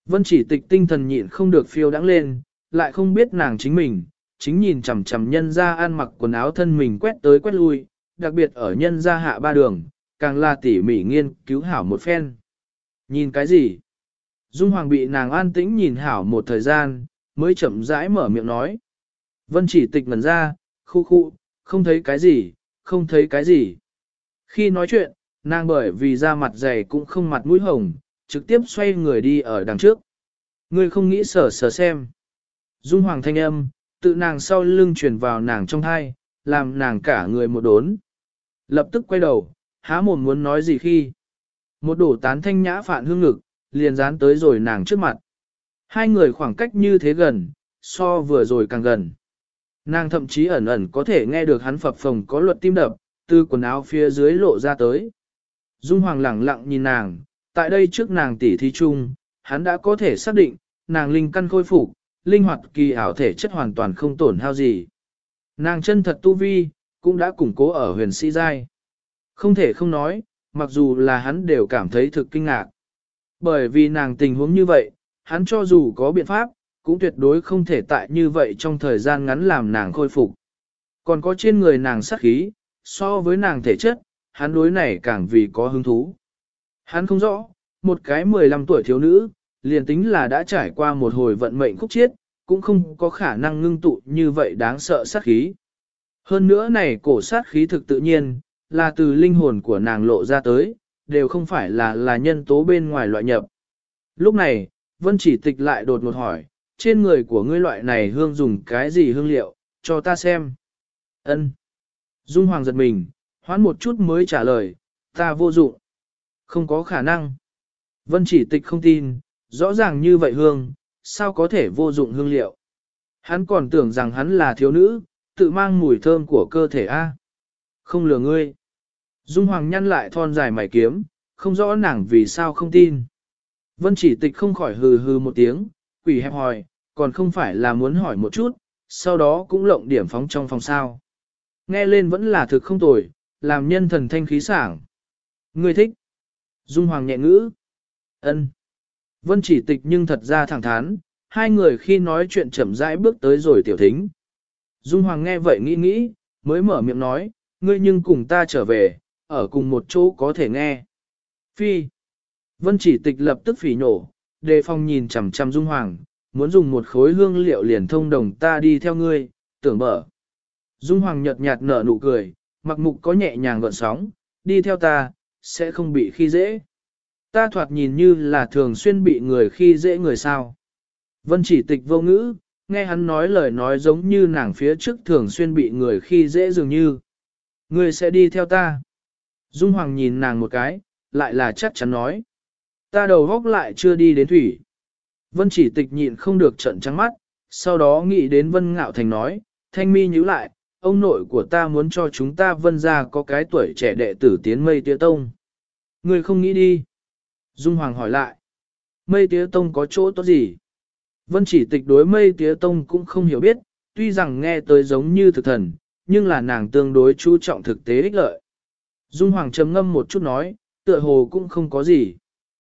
Vân Chỉ Tịch tinh thần nhịn không được phiêu đãng lên, lại không biết nàng chính mình, chính nhìn chằm chằm nhân ra ăn mặc quần áo thân mình quét tới quét lui, đặc biệt ở nhân ra hạ ba đường, càng là tỉ mỉ nghiên cứu hảo một phen. Nhìn cái gì? Dung Hoàng bị nàng an tĩnh nhìn hảo một thời gian, mới chậm rãi mở miệng nói. Vân Chỉ Tịch ngẩn ra, khu khu, không thấy cái gì, không thấy cái gì. Khi nói chuyện, nàng bởi vì da mặt dày cũng không mặt mũi hồng, trực tiếp xoay người đi ở đằng trước. Ngươi không nghĩ sở xem. Dung Hoàng thanh âm, tự nàng sau lưng truyền vào nàng trong thai, làm nàng cả người một đốn. Lập tức quay đầu, há mồm muốn nói gì khi. Một đổ tán thanh nhã phạn hương ngực, liền dán tới rồi nàng trước mặt. Hai người khoảng cách như thế gần, so vừa rồi càng gần. Nàng thậm chí ẩn ẩn có thể nghe được hắn phập phồng có luật tim đập, từ quần áo phía dưới lộ ra tới. Dung Hoàng lẳng lặng nhìn nàng, tại đây trước nàng tỉ thí chung, hắn đã có thể xác định, nàng linh căn khôi phục, linh hoạt kỳ ảo thể chất hoàn toàn không tổn hao gì. Nàng chân thật tu vi, cũng đã củng cố ở huyền sĩ giai. Không thể không nói, mặc dù là hắn đều cảm thấy thực kinh ngạc. Bởi vì nàng tình huống như vậy, hắn cho dù có biện pháp, cũng tuyệt đối không thể tại như vậy trong thời gian ngắn làm nàng khôi phục. Còn có trên người nàng sát khí, so với nàng thể chất, hắn đối này càng vì có hứng thú. Hắn không rõ, một cái 15 tuổi thiếu nữ, liền tính là đã trải qua một hồi vận mệnh khúc chiết, cũng không có khả năng ngưng tụ như vậy đáng sợ sát khí. Hơn nữa này cổ sát khí thực tự nhiên, là từ linh hồn của nàng lộ ra tới, đều không phải là nhân tố bên ngoài loại nhập. Lúc này, Vân Chỉ Tịch lại đột ngột hỏi, trên người của ngươi loại này hương dùng cái gì hương liệu, cho ta xem. Ân. Dung Hoàng giật mình, hoãn một chút mới trả lời, ta vô dụng. Không có khả năng. Vân Chỉ Tịch không tin, rõ ràng như vậy hương, sao có thể vô dụng hương liệu. Hắn còn tưởng rằng hắn là thiếu nữ, tự mang mùi thơm của cơ thể A. Không lừa ngươi. Dung Hoàng nhăn lại thon dài mày kiếm, không rõ nàng vì sao không tin. Vân Chỉ Tịch không khỏi hừ hừ một tiếng, quỷ hẹp hòi, còn không phải là muốn hỏi một chút, sau đó cũng lộng điểm phóng trong phòng sao. Nghe lên vẫn là thực không tồi, làm nhân thần thanh khí sảng. Ngươi thích. Dung Hoàng nhẹ ngữ. Ân. Vân Chỉ Tịch nhưng thật ra thẳng thắn, hai người khi nói chuyện chậm rãi bước tới rồi tiểu thính. Dung Hoàng nghe vậy nghĩ, mới mở miệng nói, ngươi nhưng cùng ta trở về, ở cùng một chỗ có thể nghe. Phi. Vân Chỉ Tịch lập tức phỉ nổ, đề phòng nhìn chằm chằm Dung Hoàng, muốn dùng một khối hương liệu liền thông đồng ta đi theo ngươi, tưởng mở. Dung Hoàng nhợt nhạt nở nụ cười, mặc mục có nhẹ nhàng gợn sóng, đi theo ta, sẽ không bị khi dễ. Ta thoạt nhìn như là thường xuyên bị người khi dễ người sao. Vân Chỉ Tịch vô ngữ, nghe hắn nói lời nói giống như nàng phía trước thường xuyên bị người khi dễ dường như. Ngươi sẽ đi theo ta. Dung Hoàng nhìn nàng một cái, lại là chắc chắn nói. Ta đầu góc lại chưa đi đến thủy. Vân Chỉ Tịch nhịn không được trận trắng mắt, sau đó nghĩ đến Vân Ngạo Thành nói, thanh mi nhíu lại, ông nội của ta muốn cho chúng ta Vân gia có cái tuổi trẻ đệ tử tiến Mây Tía Tông. Ngươi không nghĩ đi. Dung Hoàng hỏi lại. Mây Tía Tông có chỗ tốt gì? Vân Chỉ Tịch đối Mây Tía Tông cũng không hiểu biết, tuy rằng nghe tới giống như thực thần, nhưng là nàng tương đối chú trọng thực tế ích lợi. Dung Hoàng trầm ngâm một chút nói, tựa hồ cũng không có gì.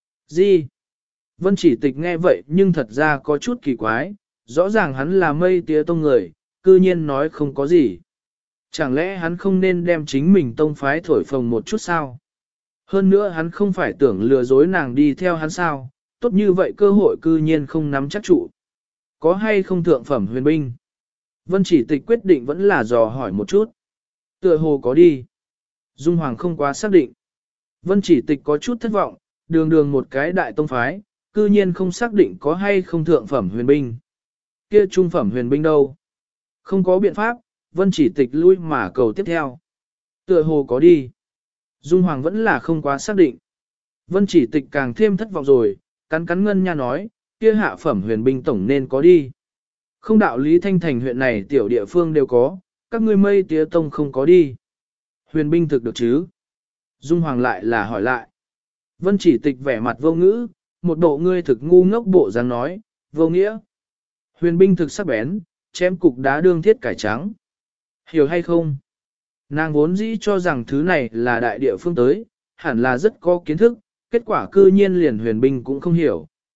Gì? Vân Chỉ Tịch nghe vậy nhưng thật ra có chút kỳ quái, rõ ràng hắn là Mây Tía Tông người, cư nhiên nói không có gì. Chẳng lẽ hắn không nên đem chính mình tông phái thổi phồng một chút sao? Hơn nữa hắn không phải tưởng lừa dối nàng đi theo hắn sao, tốt như vậy cơ hội cư nhiên không nắm chắc trụ. Có hay không thượng phẩm huyền binh? Vân Chỉ Tịch quyết định vẫn là dò hỏi một chút. Tựa hồ có đi. Dung Hoàng không quá xác định. Vân Chỉ Tịch có chút thất vọng, đường một cái đại tông phái, cư nhiên không xác định có hay không thượng phẩm huyền binh. Kia trung phẩm huyền binh đâu? Không có biện pháp, Vân Chỉ Tịch lui mà cầu tiếp theo. Tựa hồ có đi. Dung Hoàng vẫn là không quá xác định. Vân Chỉ Tịch càng thêm thất vọng rồi, cắn ngân nha nói, kia hạ phẩm huyền binh tổng nên có đi. Không đạo lý Thanh Thành huyện này tiểu địa phương đều có, các ngươi Mây Tía Tông không có đi. Huyền binh thực được chứ? Dung Hoàng lại là hỏi lại. Vân Chỉ Tịch vẻ mặt vô ngữ, một bộ ngươi thực ngu ngốc bộ dáng nói, vô nghĩa. Huyền binh thực sắc bén, chém cục đá đương thiết cải trắng. Hiểu hay không? Nàng vốn dĩ cho rằng thứ này là đại địa phương tới, hẳn là rất có kiến thức, kết quả cư nhiên liền huyền binh cũng không hiểu.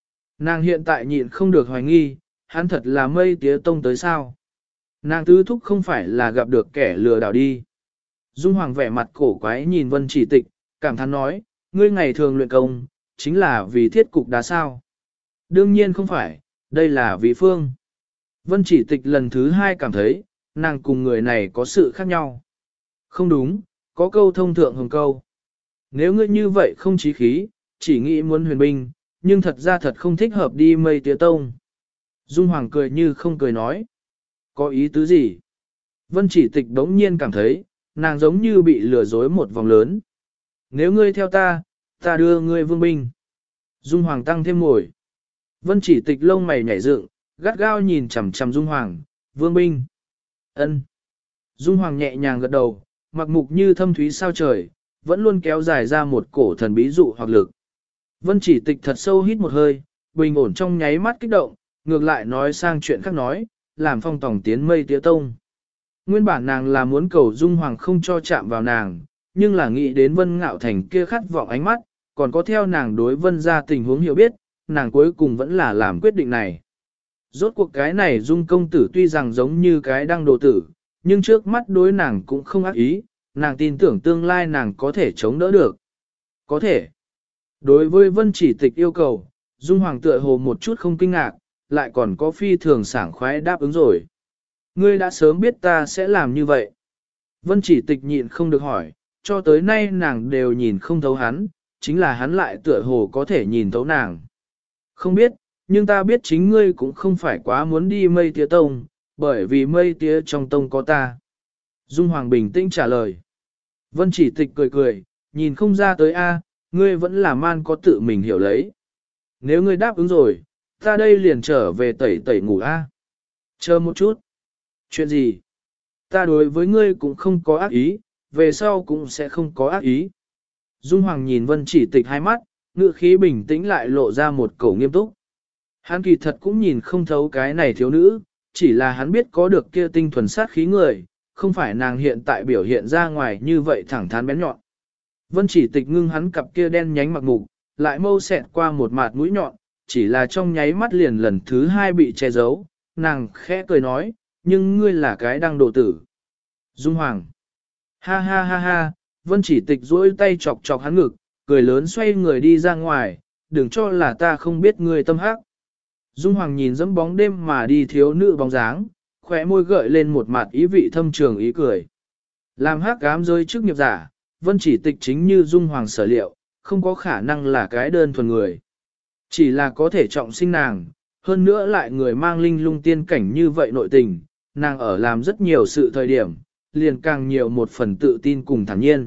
Nàng hiện tại nhịn không được hoài nghi, hắn thật là Mây Tía Tông tới sao? Nàng tứ thúc không phải là gặp được kẻ lừa đảo đi. Dung Hoàng vẻ mặt cổ quái nhìn Vân Chỉ Tịch, cảm thán nói, ngươi ngày thường luyện công, chính là vì thiết cục đá sao? Đương nhiên không phải, đây là vì phương. Vân Chỉ Tịch lần thứ hai cảm thấy, nàng cùng người này có sự khác nhau. Không đúng, có câu thông thượng hồng câu. Nếu ngươi như vậy không chí khí, chỉ nghĩ muốn huyền binh, nhưng thật ra thật không thích hợp đi Mây Tía Tông. Dung Hoàng cười như không cười nói. Có ý tứ gì? Vân Chỉ Tịch đống nhiên cảm thấy, nàng giống như bị lừa dối một vòng lớn. Nếu ngươi theo ta, ta đưa ngươi vương binh. Dung Hoàng tăng thêm ngồi. Vân Chỉ Tịch lông mày nhảy dựng, gắt gao nhìn chằm chằm Dung Hoàng, vương binh. Ân. Dung Hoàng nhẹ nhàng gật đầu, mặc mục như thâm thúy sao trời, vẫn luôn kéo dài ra một cổ thần bí dụ hoặc lực. Vân Chỉ Tịch thật sâu hít một hơi, bình ổn trong nháy mắt kích động, ngược lại nói sang chuyện khác nói, làm Phong Tòng tiến Mây Tía Tông. Nguyên bản nàng là muốn cầu Dung Hoàng không cho chạm vào nàng, nhưng là nghĩ đến Vân Ngạo Thành kia khát vọng ánh mắt, còn có theo nàng đối Vân ra tình huống hiểu biết, nàng cuối cùng vẫn là làm quyết định này. Rốt cuộc cái này Dung công tử tuy rằng giống như cái đăng đồ tử, nhưng trước mắt đối nàng cũng không ác ý, nàng tin tưởng tương lai nàng có thể chống đỡ được. Có thể. Đối với Vân Chỉ Tịch yêu cầu, Dung Hoàng tựa hồ một chút không kinh ngạc, lại còn có phi thường sảng khoái đáp ứng rồi. Ngươi đã sớm biết ta sẽ làm như vậy. Vân Chỉ Tịch nhịn không được hỏi, cho tới nay nàng đều nhìn không thấu hắn, chính là hắn lại tựa hồ có thể nhìn thấu nàng. Không biết, nhưng ta biết chính ngươi cũng không phải quá muốn đi Mây Tía Tông, bởi vì Mây Tía trong tông có ta. Dung Hoàng bình tĩnh trả lời. Vân Chỉ Tịch cười cười, nhìn không ra tới a, ngươi vẫn là man có tự mình hiểu lấy. Nếu ngươi đáp ứng rồi, ta đây liền trở về tẩy tẩy ngủ a. Chờ một chút. Chuyện gì? Ta đối với ngươi cũng không có ác ý, về sau cũng sẽ không có ác ý. Dung Hoàng nhìn Vân Chỉ Tịch hai mắt, ngữ khí bình tĩnh lại lộ ra một cổ nghiêm túc. Hắn kỳ thật cũng nhìn không thấu cái này thiếu nữ, chỉ là hắn biết có được kia tinh thuần sát khí người, không phải nàng hiện tại biểu hiện ra ngoài như vậy thẳng thắn bén nhọn. Vân Chỉ Tịch ngưng hắn cặp kia đen nhánh mặc mục, lại mâu xẹt qua một mạt mũi nhọn, chỉ là trong nháy mắt liền lần thứ hai bị che giấu, nàng khẽ cười nói, nhưng ngươi là cái đăng độ tử. Dung Hoàng. Ha ha ha ha, Vân Chỉ Tịch duỗi tay chọc chọc hắn ngực, cười lớn xoay người đi ra ngoài, đừng cho là ta không biết ngươi tâm hắc. Dung Hoàng nhìn dẫm bóng đêm mà đi thiếu nữ bóng dáng, khóe môi gợi lên một mặt ý vị thâm trường ý cười. Làm hắc ám rơi trước nghiệp giả, Vân Chỉ Tịch chính như Dung Hoàng sở liệu, không có khả năng là cái đơn thuần người. Chỉ là có thể trọng sinh nàng, hơn nữa lại người mang linh lung tiên cảnh như vậy nội tình, nàng ở làm rất nhiều sự thời điểm, liền càng nhiều một phần tự tin cùng thản nhiên.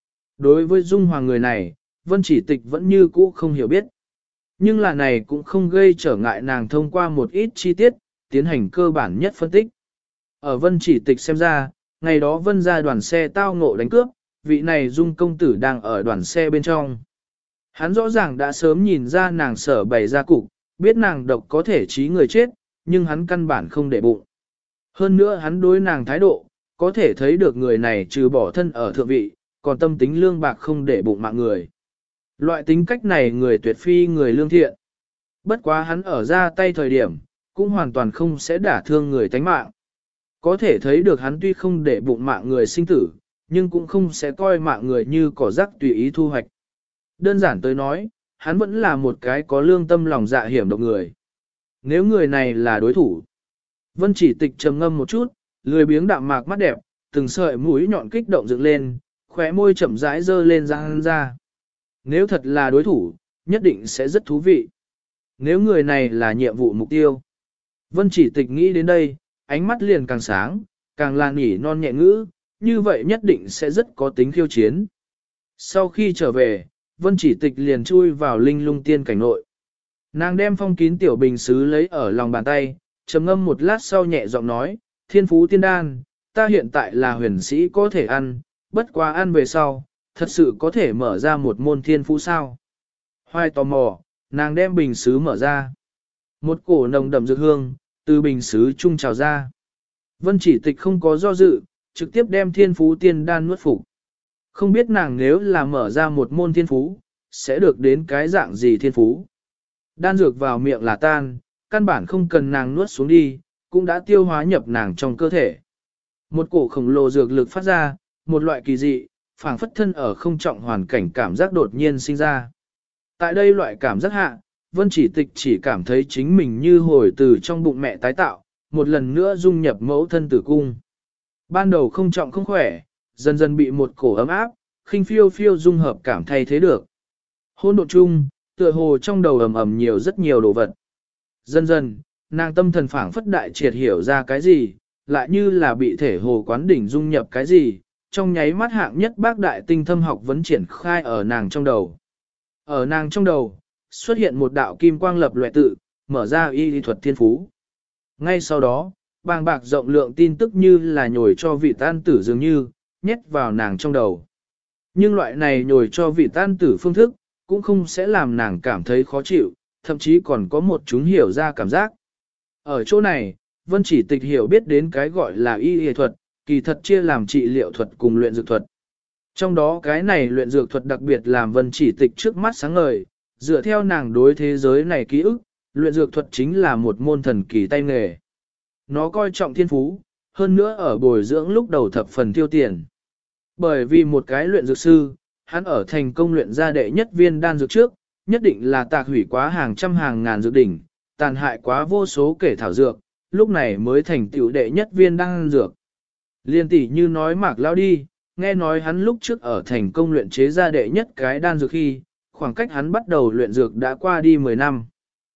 Đối với Dung Hoàng người này, Vân Chỉ Tịch vẫn như cũ không hiểu biết. Nhưng là này cũng không gây trở ngại nàng thông qua một ít chi tiết, tiến hành cơ bản nhất phân tích. Ở Vân Chỉ Tịch xem ra, ngày đó Vân ra đoàn xe tao ngộ đánh cướp, vị này Dung công tử đang ở đoàn xe bên trong. Hắn rõ ràng đã sớm nhìn ra nàng sở bày ra cục, biết nàng độc có thể trí người chết, nhưng hắn căn bản không để bụng. Hơn nữa hắn đối nàng thái độ, có thể thấy được người này trừ bỏ thân ở thượng vị, còn tâm tính lương bạc không để bụng mạng người. Loại tính cách này người tuyệt phi người lương thiện. Bất quá hắn ở ra tay thời điểm, cũng hoàn toàn không sẽ đả thương người tánh mạng. Có thể thấy được hắn tuy không để bụng mạng người sinh tử, nhưng cũng không sẽ coi mạng người như cỏ rác tùy ý thu hoạch. Đơn giản tới nói, hắn vẫn là một cái có lương tâm lòng dạ hiểm độc người. Nếu người này là đối thủ, Vân Chỉ Tịch trầm ngâm một chút, lười biếng đạm mạc mắt đẹp, từng sợi mũi nhọn kích động dựng lên, khóe môi chậm rãi dơ lên răng ra. Nếu thật là đối thủ, nhất định sẽ rất thú vị. Nếu người này là nhiệm vụ mục tiêu. Vân Chỉ Tịch nghĩ đến đây, ánh mắt liền càng sáng, càng là nỉ non nhẹ ngữ, như vậy nhất định sẽ rất có tính khiêu chiến. Sau khi trở về, Vân Chỉ Tịch liền chui vào linh lung tiên cảnh nội. Nàng đem phong kín tiểu bình sứ lấy ở lòng bàn tay, trầm ngâm một lát sau nhẹ giọng nói, thiên phú tiên đan, ta hiện tại là huyền sĩ có thể ăn, bất quá ăn về sau, thật sự có thể mở ra một môn thiên phú sao. Hoài tò mò, nàng đem bình sứ mở ra. Một cổ nồng đậm dược hương, từ bình sứ trung trào ra. Vân Chỉ Tịch không có do dự, trực tiếp đem thiên phú tiên đan nuốt phục. Không biết nàng nếu là mở ra một môn thiên phú, sẽ được đến cái dạng gì thiên phú. Đan dược vào miệng là tan, căn bản không cần nàng nuốt xuống đi, cũng đã tiêu hóa nhập nàng trong cơ thể. Một cổ khổng lồ dược lực phát ra, một loại kỳ dị, phảng phất thân ở không trọng hoàn cảnh cảm giác đột nhiên sinh ra. Tại đây loại cảm giác hạ, Vân Chỉ Tịch chỉ cảm thấy chính mình như hồi từ trong bụng mẹ tái tạo, một lần nữa dung nhập mẫu thân tử cung. Ban đầu không trọng không khỏe, dần dần bị một cổ ấm áp, khinh phiêu phiêu dung hợp cảm thay thế được. Hôn độn chung, tựa hồ trong đầu ầm ầm nhiều rất nhiều đồ vật. Dần dần, nàng tâm thần phảng phất đại triệt hiểu ra cái gì, lại như là bị thể hồ quán đỉnh dung nhập cái gì, trong nháy mắt hạng nhất bác đại tinh thâm học vấn triển khai ở nàng trong đầu. Ở nàng trong đầu, xuất hiện một đạo kim quang lập loè tự, mở ra y lý thuật thiên phú. Ngay sau đó, bàng bạc rộng lượng tin tức như là nhồi cho vị tan tử dường như, nhét vào nàng trong đầu. Nhưng loại này nhồi cho vị tan tử phương thức, cũng không sẽ làm nàng cảm thấy khó chịu, thậm chí còn có một chúng hiểu ra cảm giác. Ở chỗ này, Vân Chỉ Tịch hiểu biết đến cái gọi là y y thuật, kỳ thật chia làm trị liệu thuật cùng luyện dược thuật. Trong đó cái này luyện dược thuật đặc biệt làm Vân Chỉ Tịch trước mắt sáng ngời, dựa theo nàng đối thế giới này ký ức, luyện dược thuật chính là một môn thần kỳ tay nghề. Nó coi trọng thiên phú, hơn nữa ở bồi dưỡng lúc đầu thập phần tiêu tiền. Bởi vì một cái luyện dược sư, hắn ở thành công luyện ra đệ nhất viên đan dược trước, nhất định là tạc hủy quá hàng trăm hàng ngàn dược đỉnh, tàn hại quá vô số kể thảo dược, lúc này mới thành tựu đệ nhất viên đan dược. Liên tỷ như nói Mạc Lao đi, nghe nói hắn lúc trước ở thành công luyện chế ra đệ nhất cái đan dược khi, khoảng cách hắn bắt đầu luyện dược đã qua đi 10 năm.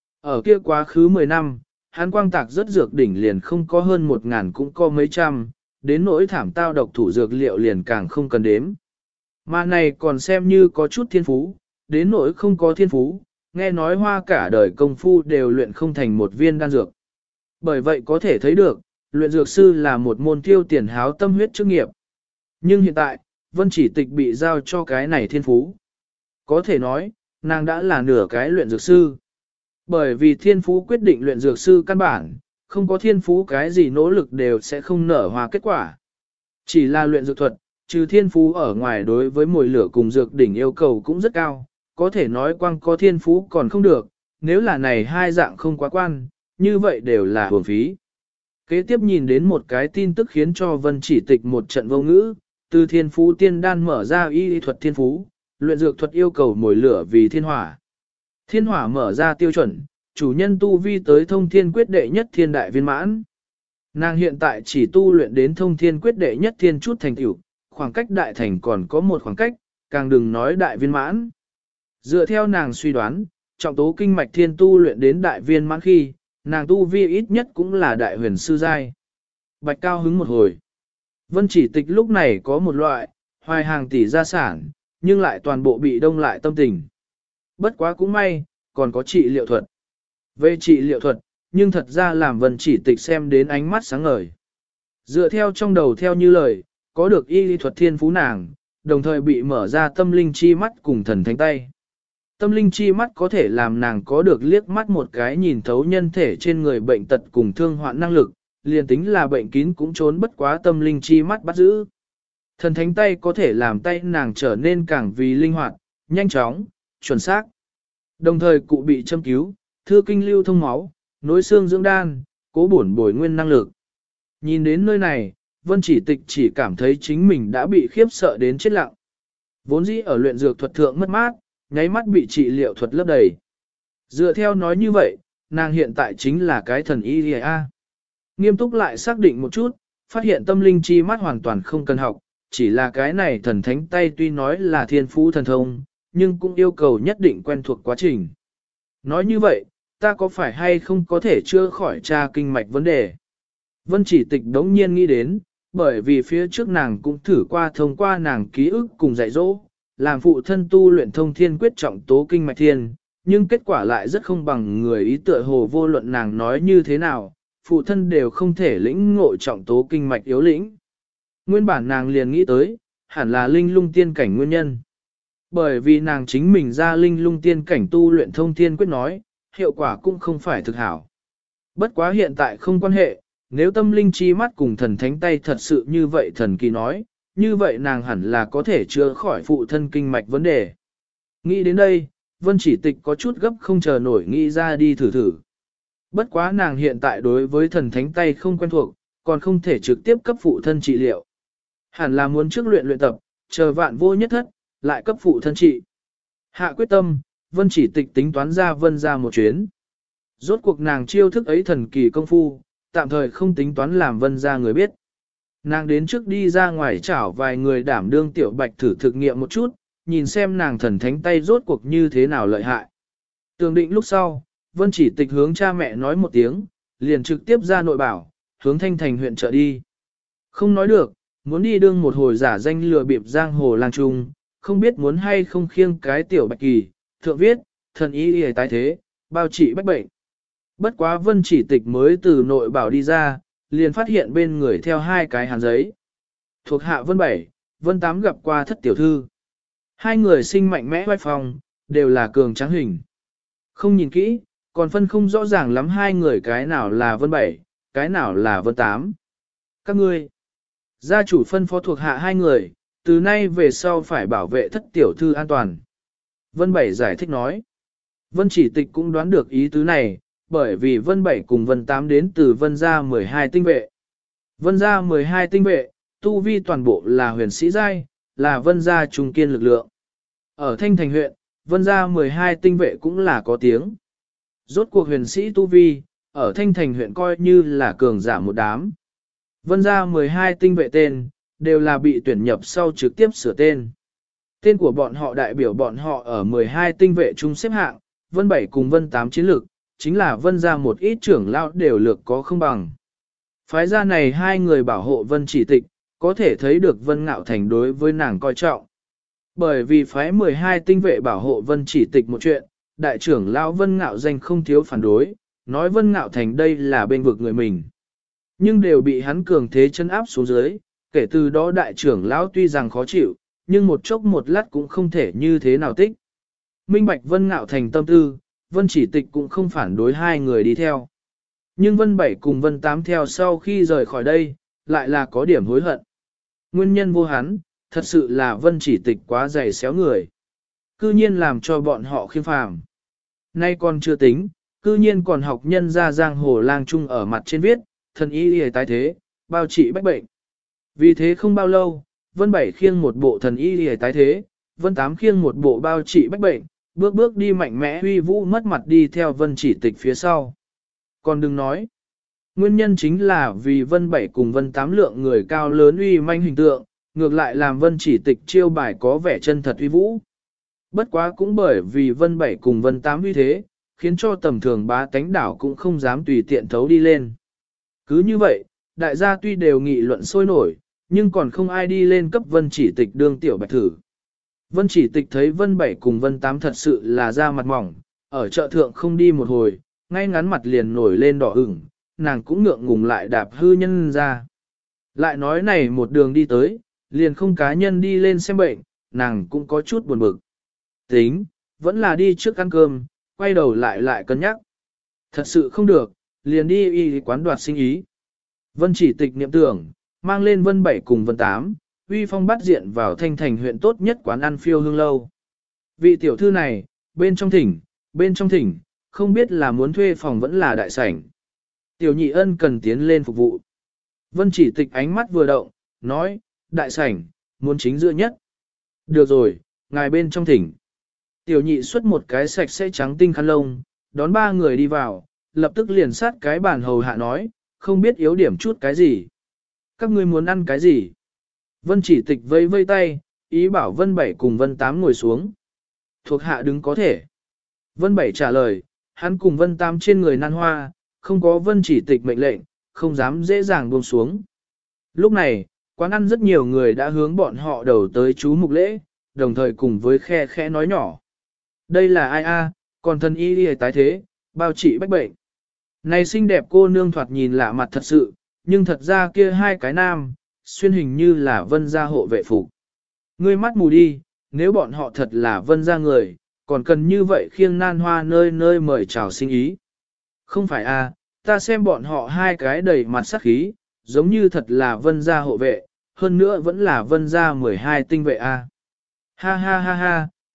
Ở kia quá khứ 10 năm, hắn quang tạc rất dược đỉnh liền không có hơn 1.000 cũng có mấy trăm, đến nỗi thảm tao độc thủ dược liệu liền càng không cần đếm. Mà này còn xem như có chút thiên phú, đến nỗi không có thiên phú, nghe nói hoa cả đời công phu đều luyện không thành một viên đan dược. Bởi vậy có thể thấy được, luyện dược sư là một môn tiêu tiền háo tâm huyết chức nghiệp. Nhưng hiện tại, Vân Chỉ Tịch bị giao cho cái này thiên phú. Có thể nói, nàng đã là nửa cái luyện dược sư. Bởi vì thiên phú quyết định luyện dược sư căn bản, không có thiên phú cái gì nỗ lực đều sẽ không nở hoa kết quả. Chỉ là luyện dược thuật, trừ thiên phú ở ngoài đối với mồi lửa cùng dược đỉnh yêu cầu cũng rất cao, có thể nói quang có thiên phú còn không được, nếu là này hai dạng không quá quan, như vậy đều là uổng phí. Kế tiếp nhìn đến một cái tin tức khiến cho Vân Chỉ Tịch một trận vô ngữ, từ thiên phú tiên đan mở ra y thuật thiên phú, luyện dược thuật yêu cầu mồi lửa vì thiên hỏa. Thiên hỏa mở ra tiêu chuẩn, chủ nhân tu vi tới thông thiên quyết đệ nhất thiên đại viên mãn. Nàng hiện tại chỉ tu luyện đến thông thiên quyết đệ nhất thiên chút thành tựu, khoảng cách đại thành còn có một khoảng cách, càng đừng nói đại viên mãn. Dựa theo nàng suy đoán, trọng tố kinh mạch thiên tu luyện đến đại viên mãn khi, nàng tu vi ít nhất cũng là đại huyền sư giai. Bạch cao hứng một hồi. Vân Chỉ Tịch lúc này có một loại, hoài hàng tỷ gia sản, nhưng lại toàn bộ bị đông lại tâm tình. Bất quá cũng may, còn có trị liệu thuật. Về trị liệu thuật, nhưng thật ra làm Vân Chỉ Tịch xem đến ánh mắt sáng ngời. Dựa theo trong đầu theo như lời, có được y lý thuật thiên phú nàng, đồng thời bị mở ra tâm linh chi mắt cùng thần thánh tay. Tâm linh chi mắt có thể làm nàng có được liếc mắt một cái nhìn thấu nhân thể trên người bệnh tật cùng thương hoạn năng lực, liền tính là bệnh kín cũng trốn bất quá tâm linh chi mắt bắt giữ. Thần thánh tay có thể làm tay nàng trở nên càng vì linh hoạt, nhanh chóng, chuẩn xác. Đồng thời cụ bị châm cứu, thư kinh lưu thông máu, nối xương dưỡng đan, cố bổn bồi nguyên năng lực. Nhìn đến nơi này, Vân Chỉ Tịch chỉ cảm thấy chính mình đã bị khiếp sợ đến chết lặng. Vốn dĩ ở luyện dược thuật thượng mất mát, nháy mắt bị trị liệu thuật lấp đầy. Dựa theo nói như vậy, nàng hiện tại chính là cái thần y a. Nghiêm túc lại xác định một chút, phát hiện tâm linh chi mắt hoàn toàn không cần học, chỉ là cái này thần thánh tay tuy nói là thiên phú thần thông, nhưng cũng yêu cầu nhất định quen thuộc quá trình. Nói như vậy, ta có phải hay không có thể chữa khỏi tra kinh mạch vấn đề? Vân Chỉ Tịch đống nhiên nghĩ đến, bởi vì phía trước nàng cũng thử qua thông qua nàng ký ức cùng dạy dỗ, làm phụ thân tu luyện thông thiên quyết trọng tố kinh mạch thiên, nhưng kết quả lại rất không bằng người ý tựa hồ vô luận nàng nói như thế nào, phụ thân đều không thể lĩnh ngộ trọng tố kinh mạch yếu lĩnh. Nguyên bản nàng liền nghĩ tới, hẳn là linh lung tiên cảnh nguyên nhân. Bởi vì nàng chính mình ra linh lung tiên cảnh tu luyện thông thiên quyết nói, hiệu quả cũng không phải thực hảo. Bất quá hiện tại không quan hệ, nếu tâm linh chi mắt cùng thần thánh tay thật sự như vậy thần kỳ nói, như vậy nàng hẳn là có thể chữa khỏi phụ thân kinh mạch vấn đề. Nghĩ đến đây, Vân Chỉ Tịch có chút gấp không chờ nổi nghĩ ra đi thử thử. Bất quá nàng hiện tại đối với thần thánh tay không quen thuộc, còn không thể trực tiếp cấp phụ thân trị liệu. Hẳn là muốn trước luyện luyện tập, chờ vạn vô nhất thất, lại cấp phụ thân trị. Hạ quyết tâm, Vân Chỉ Tịch tính toán ra Vân ra một chuyến. Rốt cuộc nàng chiêu thức ấy thần kỳ công phu, tạm thời không tính toán làm Vân ra người biết. Nàng đến trước đi ra ngoài chảo vài người đảm đương tiểu bạch thử thực nghiệm một chút, nhìn xem nàng thần thánh tay rốt cuộc như thế nào lợi hại. Tường định lúc sau, Vân Chỉ Tịch hướng cha mẹ nói một tiếng, liền trực tiếp ra nội bảo, hướng Thanh Thành huyện chợ đi. Không nói được, muốn đi đương một hồi giả danh lừa bịp giang hồ lang trung, không biết muốn hay không khiêng cái tiểu bạch kỳ, thượng viết, thần y y tái thế, bao trị bách bệnh. Bất quá Vân Chỉ Tịch mới từ nội bảo đi ra, liền phát hiện bên người theo hai cái hàn giấy. Thuộc hạ Vân 7, Vân 8 gặp qua thất tiểu thư. Hai người sinh mạnh mẽ vai phòng, đều là cường tráng hình. Không nhìn kỹ, còn phân không rõ ràng lắm hai người cái nào là Vân 7, cái nào là Vân 8. Các ngươi, gia chủ phân phó thuộc hạ hai người, từ nay về sau phải bảo vệ thất tiểu thư an toàn. Vân 7 giải thích nói. Vân Chỉ Tịch cũng đoán được ý tứ này, bởi vì Vân 7 cùng Vân 8 đến từ Vân gia 12 tinh vệ. Vân gia 12 tinh vệ, tu vi toàn bộ là huyền sĩ giai, là Vân gia trung kiên lực lượng. Ở Thanh Thành huyện, Vân gia 12 tinh vệ cũng là có tiếng. Rốt cuộc huyền sĩ tu vi, ở Thanh Thành huyện coi như là cường giả một đám. Vân gia 12 tinh vệ tên, đều là bị tuyển nhập sau trực tiếp sửa tên. Tên của bọn họ đại biểu bọn họ ở 12 tinh vệ chung xếp hạng, Vân 7 cùng Vân 8 chiến lực, chính là Vân gia một ít trưởng lão đều lược có không bằng. Phái gia này hai người bảo hộ Vân Chỉ Tịch, có thể thấy được Vân Ngạo Thành đối với nàng coi trọng. Bởi vì phái 12 tinh vệ bảo hộ Vân Chỉ Tịch một chuyện, đại trưởng lão Vân Ngạo danh không thiếu phản đối, nói Vân Ngạo Thành đây là bên vực người mình. Nhưng đều bị hắn cường thế chân áp xuống dưới, kể từ đó đại trưởng lão tuy rằng khó chịu, nhưng một chốc một lát cũng không thể như thế nào tích. Minh bạch Vân Ngạo Thành tâm tư, Vân Chỉ Tịch cũng không phản đối hai người đi theo. Nhưng Vân 7 cùng Vân 8 theo sau khi rời khỏi đây, lại là có điểm hối hận. Nguyên nhân vô hắn, thật sự là Vân Chỉ Tịch quá dày xéo người. Cư nhiên làm cho bọn họ khiêm phàm. Nay còn chưa tính, cư nhiên còn học nhân ra giang hồ lang trung ở mặt trên viết, thần y y tái thế, bao trị bách bệnh. Vì thế không bao lâu, Vân 7 khiêng một bộ thần y y tái thế, Vân 8 khiêng một bộ bao trị bách bệnh, bước bước đi mạnh mẽ huy vũ mất mặt đi theo Vân Chỉ Tịch phía sau. Còn đừng nói, nguyên nhân chính là vì Vân 7 cùng Vân 8 lượng người cao lớn uy manh hình tượng, ngược lại làm Vân Chỉ Tịch chiêu bài có vẻ chân thật uy vũ. Bất quá cũng bởi vì Vân 7 cùng Vân 8 uy thế, khiến cho tầm thường bá tánh đảo cũng không dám tùy tiện thấu đi lên. Cứ như vậy, đại gia tuy đều nghị luận sôi nổi, nhưng còn không ai đi lên cấp Vân Chỉ Tịch đương tiểu bạch thử. Vân Chỉ Tịch thấy Vân 7 cùng Vân 8 thật sự là da mặt mỏng, ở chợ thượng không đi một hồi, ngay ngắn mặt liền nổi lên đỏ ửng, nàng cũng ngượng ngùng lại đạp hư nhân ra. Lại nói này một đường đi tới, liền không cá nhân đi lên xem bệnh, nàng cũng có chút buồn bực. Tính, vẫn là đi trước ăn cơm, quay đầu lại cân nhắc. Thật sự không được, liền đi y quán đoạt sinh ý. Vân Chỉ Tịch niệm tưởng, mang lên Vân 7 cùng Vân 8, uy phong bắt diện vào Thanh Thành huyện tốt nhất quán ăn phiêu hương lâu. Vị tiểu thư này, bên trong thỉnh, không biết là muốn thuê phòng vẫn là đại sảnh. Tiểu nhị ân cần tiến lên phục vụ. Vân Chỉ Tịch ánh mắt vừa động, nói, đại sảnh, muốn chính giữa nhất. Được rồi, ngài bên trong thỉnh. Tiểu nhị xuất một cái sạch sẽ trắng tinh khăn lông, đón ba người đi vào, lập tức liền sát cái bàn hầu hạ nói, không biết yếu điểm chút cái gì. Các ngươi muốn ăn cái gì? Vân Chỉ Tịch vây vây tay, ý bảo Vân 7 cùng Vân 8 ngồi xuống. Thuộc hạ đứng có thể. Vân 7 trả lời, hắn cùng Vân 8 trên người nan hoa, không có Vân Chỉ Tịch mệnh lệnh, không dám dễ dàng buông xuống. Lúc này, quán ăn rất nhiều người đã hướng bọn họ đầu tới chú mục lễ, đồng thời cùng với khe khẽ nói nhỏ. Đây là ai a? Còn thần y đi tái thế, bao trị bách bệnh. Này xinh đẹp cô nương thoạt nhìn lạ mặt thật sự, nhưng thật ra kia hai cái nam, xuyên hình như là Vân gia hộ vệ phục. Ngươi mắt mù đi, nếu bọn họ thật là Vân gia người, còn cần như vậy khiêng nan hoa nơi nơi mời chào sinh ý. Không phải a, ta xem bọn họ hai cái đầy mặt sắc khí, giống như thật là Vân gia hộ vệ, hơn nữa vẫn là Vân gia 12 tinh vệ a. Ha ha ha ha,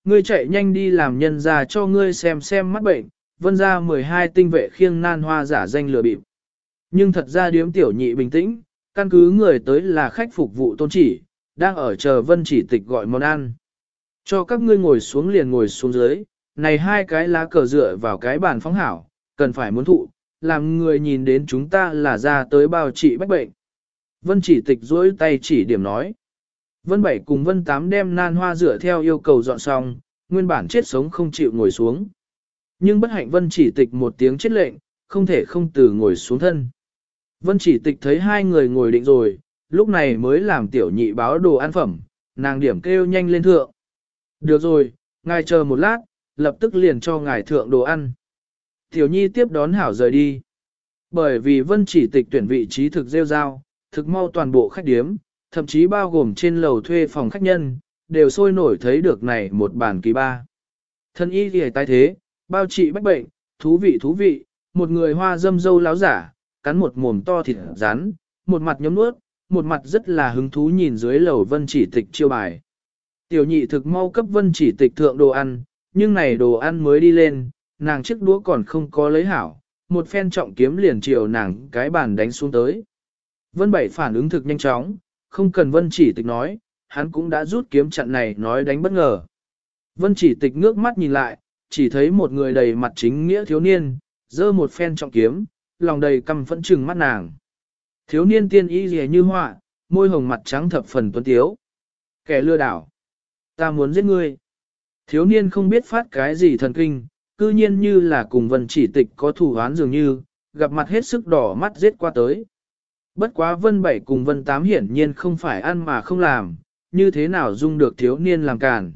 Ngươi chạy nhanh đi làm nhân ra cho ngươi xem mắt bệnh, vân ra 12 tinh vệ khiêng nan hoa giả danh lừa bịp. Nhưng thật ra điếm tiểu nhị bình tĩnh, căn cứ người tới là khách phục vụ tôn chỉ, đang ở chờ vân chỉ tịch gọi món ăn. Cho các ngươi ngồi xuống liền ngồi xuống dưới, này hai cái lá cờ dựa vào cái bàn phóng hảo, cần phải muốn thụ, làm người nhìn đến chúng ta là ra tới bao trị bách bệnh. Vân chỉ tịch duỗi tay chỉ điểm nói. Vân 7 cùng Vân 8 đem nan hoa rửa theo yêu cầu dọn xong, nguyên bản chết sống không chịu ngồi xuống. Nhưng bất hạnh Vân chỉ tịch một tiếng chết lệnh, không thể không từ ngồi xuống thân. Vân chỉ tịch thấy hai người ngồi định rồi, lúc này mới làm tiểu nhị báo đồ ăn phẩm, nàng điểm kêu nhanh lên thượng. Được rồi, ngài chờ một lát, lập tức liền cho ngài thượng đồ ăn. Tiểu nhi tiếp đón hảo rời đi. Bởi vì Vân chỉ tịch tuyển vị trí thực rêu rao, thực mau toàn bộ khách điếm, thậm chí bao gồm trên lầu thuê phòng khách nhân, đều sôi nổi thấy được này một bàn kỳ ba. Thân y thì tái thế, bao trị bách bệnh, thú vị, một người hoa dâm dâu láo giả, cắn một mồm to thịt rắn, một mặt nhấm nuốt, một mặt rất là hứng thú nhìn dưới lầu Vân chỉ tịch chiêu bài. Tiểu nhị thực mau cấp Vân chỉ tịch thượng đồ ăn, nhưng này đồ ăn mới đi lên, nàng chiếc đũa còn không có lấy hảo, một phen trọng kiếm liền chiều nàng cái bàn đánh xuống tới. Vân Bảy phản ứng thực nhanh chóng, không cần Vân chỉ tịch nói, hắn cũng đã rút kiếm chặn này nói đánh bất ngờ. Vân chỉ tịch ngước mắt nhìn lại, chỉ thấy một người đầy mặt chính nghĩa thiếu niên, giơ một phen trọng kiếm, lòng đầy căm phẫn trừng mắt nàng. Thiếu niên tiên y rìa như họa, môi hồng mặt trắng thập phần tuấn tiếu. Kẻ lừa đảo. Ta muốn giết ngươi. Thiếu niên không biết phát cái gì thần kinh, cư nhiên như là cùng Vân chỉ tịch có thù oán dường như, gặp mặt hết sức đỏ mắt giết qua tới. Bất quá Vân 7 cùng Vân 8 hiển nhiên không phải ăn mà không làm, như thế nào dung được thiếu niên làm cản.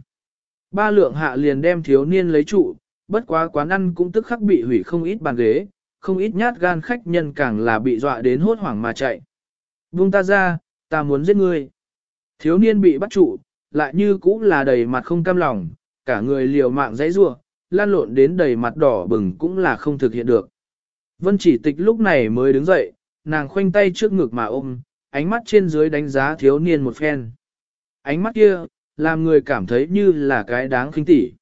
Ba lượng hạ liền đem thiếu niên lấy trụ, bất quá quán ăn cũng tức khắc bị hủy không ít bàn ghế, không ít nhát gan khách nhân càng là bị dọa đến hốt hoảng mà chạy. Buông ta ra, ta muốn giết ngươi. Thiếu niên bị bắt trụ, lại như cũng là đầy mặt không cam lòng, cả người liều mạng dãy rủa, lan lộn đến đầy mặt đỏ bừng cũng là không thực hiện được. Vân chỉ tịch lúc này mới đứng dậy, nàng khoanh tay trước ngực mà ôm, ánh mắt trên dưới đánh giá thiếu niên một phen. Ánh mắt kia, làm người cảm thấy như là cái đáng khinh tỉ.